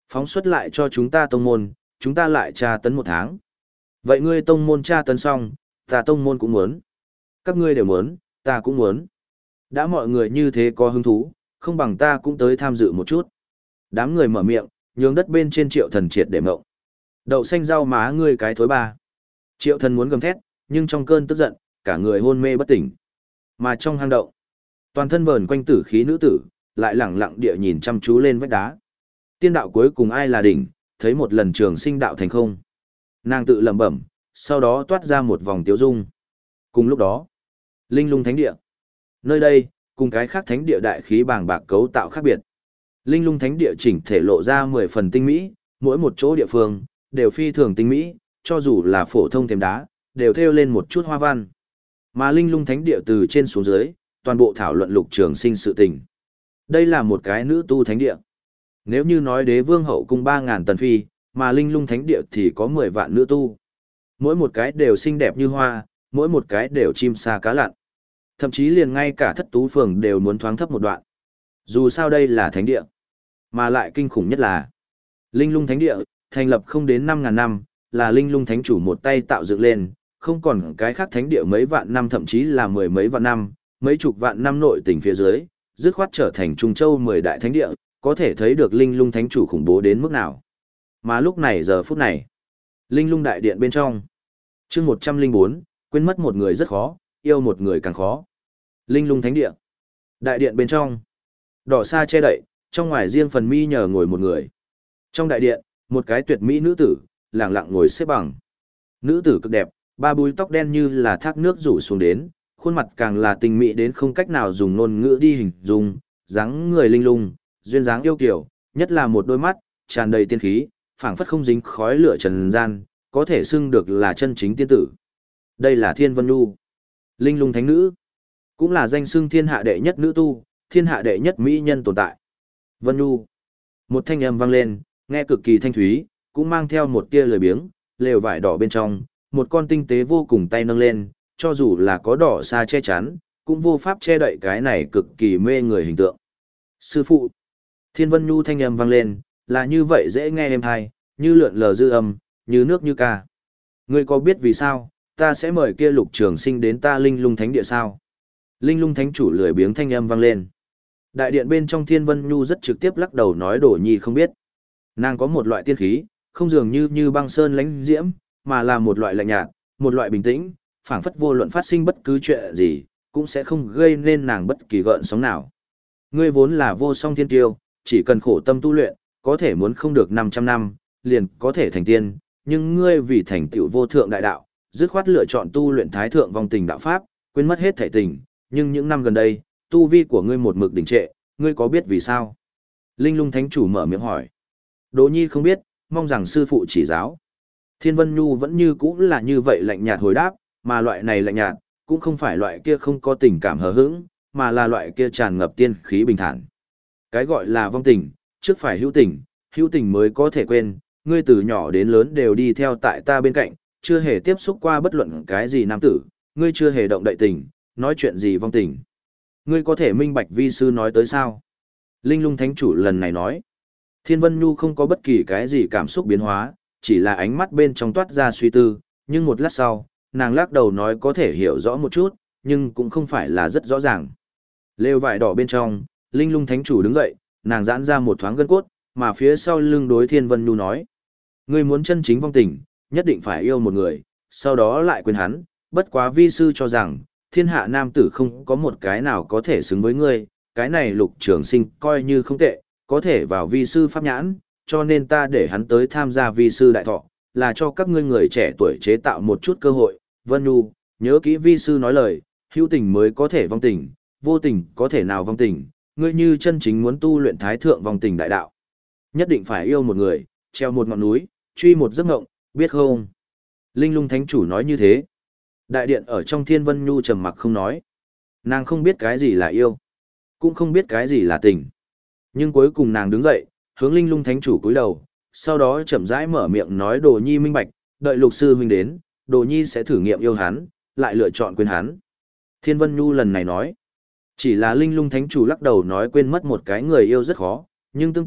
Phóng xuất lại cho chúng ta tông môn, chúng ta lại tra tấn một tháng. Vậy ngươi tông môn tra tấn xong, ta tông môn cũng muốn. Các ngươi đều muốn, ta cũng muốn. Đã mọi người như thế có hứng thú, không bằng ta cũng tới tham dự một chút. Đám người mở miệng, nhường đất bên trên Triệu Thần triệt để mộng. Đậu xanh rau má ngươi cái thối ba. Triệu Thần muốn gầm thét, nhưng trong cơn tức giận, cả người hôn mê bất tỉnh. Mà trong hang động, toàn thân vờn quanh tử khí nữ tử, lại lẳng lặng địa nhìn chăm chú lên vách đá. Tiên đạo cuối cùng ai là đỉnh, thấy một lần trường sinh đạo thành không. Nàng tự lẩm bẩm, sau đó toát ra một vòng tiếu dung. Cùng lúc đó, Linh Lung Thánh Địa. Nơi đây, cùng cái khác thánh địa đại khí bàng bạc cấu tạo khác biệt. Linh Lung Thánh Địa chỉnh thể lộ ra mười phần tinh mỹ, mỗi một chỗ địa phương đều phi thường tinh mỹ, cho dù là phổ thông thềm đá, đều thêu lên một chút hoa văn. Mà Linh Lung Thánh Địa từ trên xuống dưới, toàn bộ thảo luận Lục Trường Sinh sự tình. Đây là một cái nữ tu thánh địa. Nếu như nói Đế Vương hậu cung ba ngàn tần phi, mà Linh Lung Thánh Địa thì có mười vạn nữ tu. Mỗi một cái đều xinh đẹp như hoa, mỗi một cái đều chim sa cá lặn. Thậm chí liền ngay cả Thất Tú Phường đều muốn thoáng thấp một đoạn. Dù sao đây là thánh địa, mà lại kinh khủng nhất là Linh Lung Thánh Địa, thành lập không đến năm ngàn năm, là Linh Lung Thánh chủ một tay tạo dựng lên, không còn cái khác thánh địa mấy vạn năm thậm chí là mười mấy vạn năm, mấy chục vạn năm nội tình phía dưới, dứt khoát trở thành Trung Châu mười đại thánh địa, có thể thấy được Linh Lung Thánh chủ khủng bố đến mức nào. Mà lúc này giờ phút này, Linh Lung đại điện bên trong, chương một trăm linh bốn, quên mất một người rất khó, yêu một người càng khó. Linh Lung Thánh địa, đại điện bên trong, đỏ sa che đậy, trong ngoài riêng phần mi nhờ ngồi một người. Trong đại điện, một cái tuyệt mỹ nữ tử, lặng lặng ngồi xếp bằng. Nữ tử cực đẹp, ba búi tóc đen như là thác nước rủ xuống đến, khuôn mặt càng là tình mỹ đến không cách nào dùng ngôn ngữ đi hình dung, dáng người linh lung, duyên dáng yêu kiều, nhất là một đôi mắt tràn đầy tiên khí, phảng phất không dính khói lửa trần gian, có thể xưng được là chân chính tiên tử. Đây là Thiên Vân Nhu, Linh Lung thánh nữ, cũng là danh xưng thiên hạ đệ nhất nữ tu, thiên hạ đệ nhất mỹ nhân tồn tại. Vân Nhu. Một thanh âm vang lên, nghe cực kỳ thanh thúy, cũng mang theo một tia lười biếng, lều vải đỏ bên trong, một con tinh tế vô cùng tay nâng lên, cho dù là có đỏ xa che chắn, cũng vô pháp che đậy cái này cực kỳ mê người hình tượng. Sư phụ. Thiên Vân Nhu thanh âm vang lên, là như vậy dễ nghe êm hay, như lượn lờ dư âm, như nước như ca. Ngươi có biết vì sao, ta sẽ mời kia Lục Trường Sinh đến ta Linh Lung Thánh địa sao? Linh Lung Thánh chủ lười biếng thanh âm vang lên. Đại điện bên trong Thiên Vân Nhu rất trực tiếp lắc đầu nói Đồ Nhi không biết. Nàng có một loại tiên khí, không dường như như băng sơn lãnh diễm, mà là một loại lạnh nhạt, một loại bình tĩnh, phảng phất vô luận phát sinh bất cứ chuyện gì, cũng sẽ không gây nên nàng bất kỳ gợn sóng nào. Ngươi vốn là vô song thiên tiêu, chỉ cần khổ tâm tu luyện, có thể muốn không được năm trăm năm, liền có thể thành tiên, nhưng ngươi vì thành tựu vô thượng đại đạo, dứt khoát lựa chọn tu luyện thái thượng vong tình đạo pháp, quên mất hết thể tình, nhưng những năm gần đây, tu vi của ngươi một mực đỉnh trệ, ngươi có biết vì sao? Linh Lung Thánh chủ mở miệng hỏi. Đỗ Nhi không biết, mong rằng sư phụ chỉ giáo. Thiên Vân Nhu vẫn như cũ là như vậy lạnh nhạt hồi đáp, mà loại này lạnh nhạt, cũng không phải loại kia không có tình cảm hờ hững, mà là loại kia tràn ngập tiên khí bình thản. Cái gọi là vong tình, trước phải hữu tình, hữu tình mới có thể quên, ngươi từ nhỏ đến lớn đều đi theo tại ta bên cạnh, chưa hề tiếp xúc qua bất luận cái gì nam tử, ngươi chưa hề động đậy tình, nói chuyện gì vong tình. Ngươi có thể minh bạch vi sư nói tới sao? Linh Lung Thánh chủ lần này nói. Thiên Vân Nhu không có bất kỳ cái gì cảm xúc biến hóa, chỉ là ánh mắt bên trong toát ra suy tư, nhưng một lát sau, nàng lắc đầu nói có thể hiểu rõ một chút, nhưng cũng không phải là rất rõ ràng. Lều vải đỏ bên trong, Linh Lung Thánh chủ đứng dậy, nàng giãn ra một thoáng gân cốt, mà phía sau lưng đối Thiên Vân Nhu nói. Ngươi muốn chân chính vong tình, nhất định phải yêu một người, sau đó lại quên hắn, bất quá vi sư cho rằng, thiên hạ nam tử không có một cái nào có thể xứng với ngươi, cái này Lục Trường Sinh coi như không tệ, có thể vào vi sư pháp nhãn, cho nên ta để hắn tới tham gia vi sư đại thọ, là cho các ngươi người trẻ tuổi chế tạo một chút cơ hội. Vân Nhu, nhớ kỹ vi sư nói lời, hữu tình mới có thể vong tình, vô tình có thể nào vong tình, ngươi như chân chính muốn tu luyện thái thượng vong tình đại đạo. Nhất định phải yêu một người, treo một ngọn núi, truy một giấc ngộng, biết không? Linh Lung Thánh chủ nói như thế. Đại điện ở trong Thiên Vân Nhu trầm mặc không nói. Nàng không biết cái gì là yêu, cũng không biết cái gì là tình. Nhưng cuối cùng nàng đứng dậy, hướng Linh Lung Thánh chủ cúi đầu, sau đó chậm rãi mở miệng nói Đồ Nhi minh bạch, đợi Lục sư huynh đến, Đồ Nhi sẽ thử nghiệm yêu hắn, lại lựa chọn quên hắn. Thiên Vân Nhu lần này nói, chỉ là Linh Lung Thánh chủ lắc đầu nói quên mất một cái người yêu rất khó, nhưng tương tự,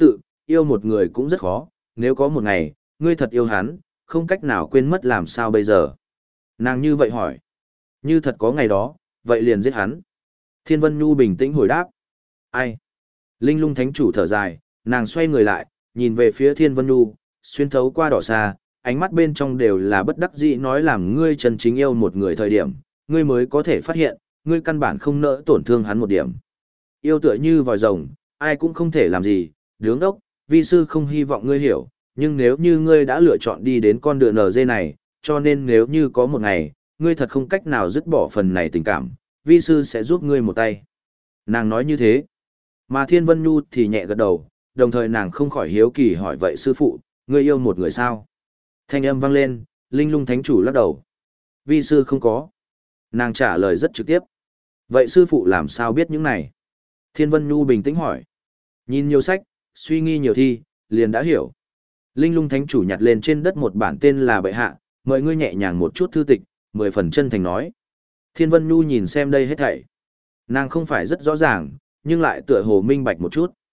Yêu một người cũng rất khó, nếu có một ngày, ngươi thật yêu hắn, không cách nào quên mất làm sao bây giờ. Nàng như vậy hỏi. Như thật có ngày đó, vậy liền giết hắn. Thiên Vân Nhu bình tĩnh hồi đáp. Ai? Linh lung thánh chủ thở dài, nàng xoay người lại, nhìn về phía Thiên Vân Nhu, xuyên thấu qua đỏ xa, ánh mắt bên trong đều là bất đắc dĩ nói làm ngươi chân chính yêu một người thời điểm, ngươi mới có thể phát hiện, ngươi căn bản không nỡ tổn thương hắn một điểm. Yêu tựa như vòi rồng, ai cũng không thể làm gì, đứng đốc, vi sư không hy vọng ngươi hiểu, nhưng nếu như ngươi đã lựa chọn đi đến con đường en giê này, cho nên nếu như có một ngày, ngươi thật không cách nào dứt bỏ phần này tình cảm, vi sư sẽ giúp ngươi một tay. Nàng nói như thế, mà Thiên Vân Nhu thì nhẹ gật đầu, đồng thời nàng không khỏi hiếu kỳ hỏi vậy sư phụ, ngươi yêu một người sao? Thanh âm vang lên, Linh lung thánh chủ lắc đầu. Vi sư không có. Nàng trả lời rất trực tiếp. Vậy sư phụ làm sao biết những này? Thiên Vân Nhu bình tĩnh hỏi. Nhìn nhiều sách, suy nghi nhiều thi, liền đã hiểu. Linh lung thánh chủ nhặt lên trên đất một bản tên là bệ hạ, mời ngươi nhẹ nhàng một chút thư tịch, mười phần chân thành nói. Thiên Vân Nhu nhìn xem đây hết thảy. Nàng không phải rất rõ ràng, nhưng lại tựa hồ minh bạch một chút.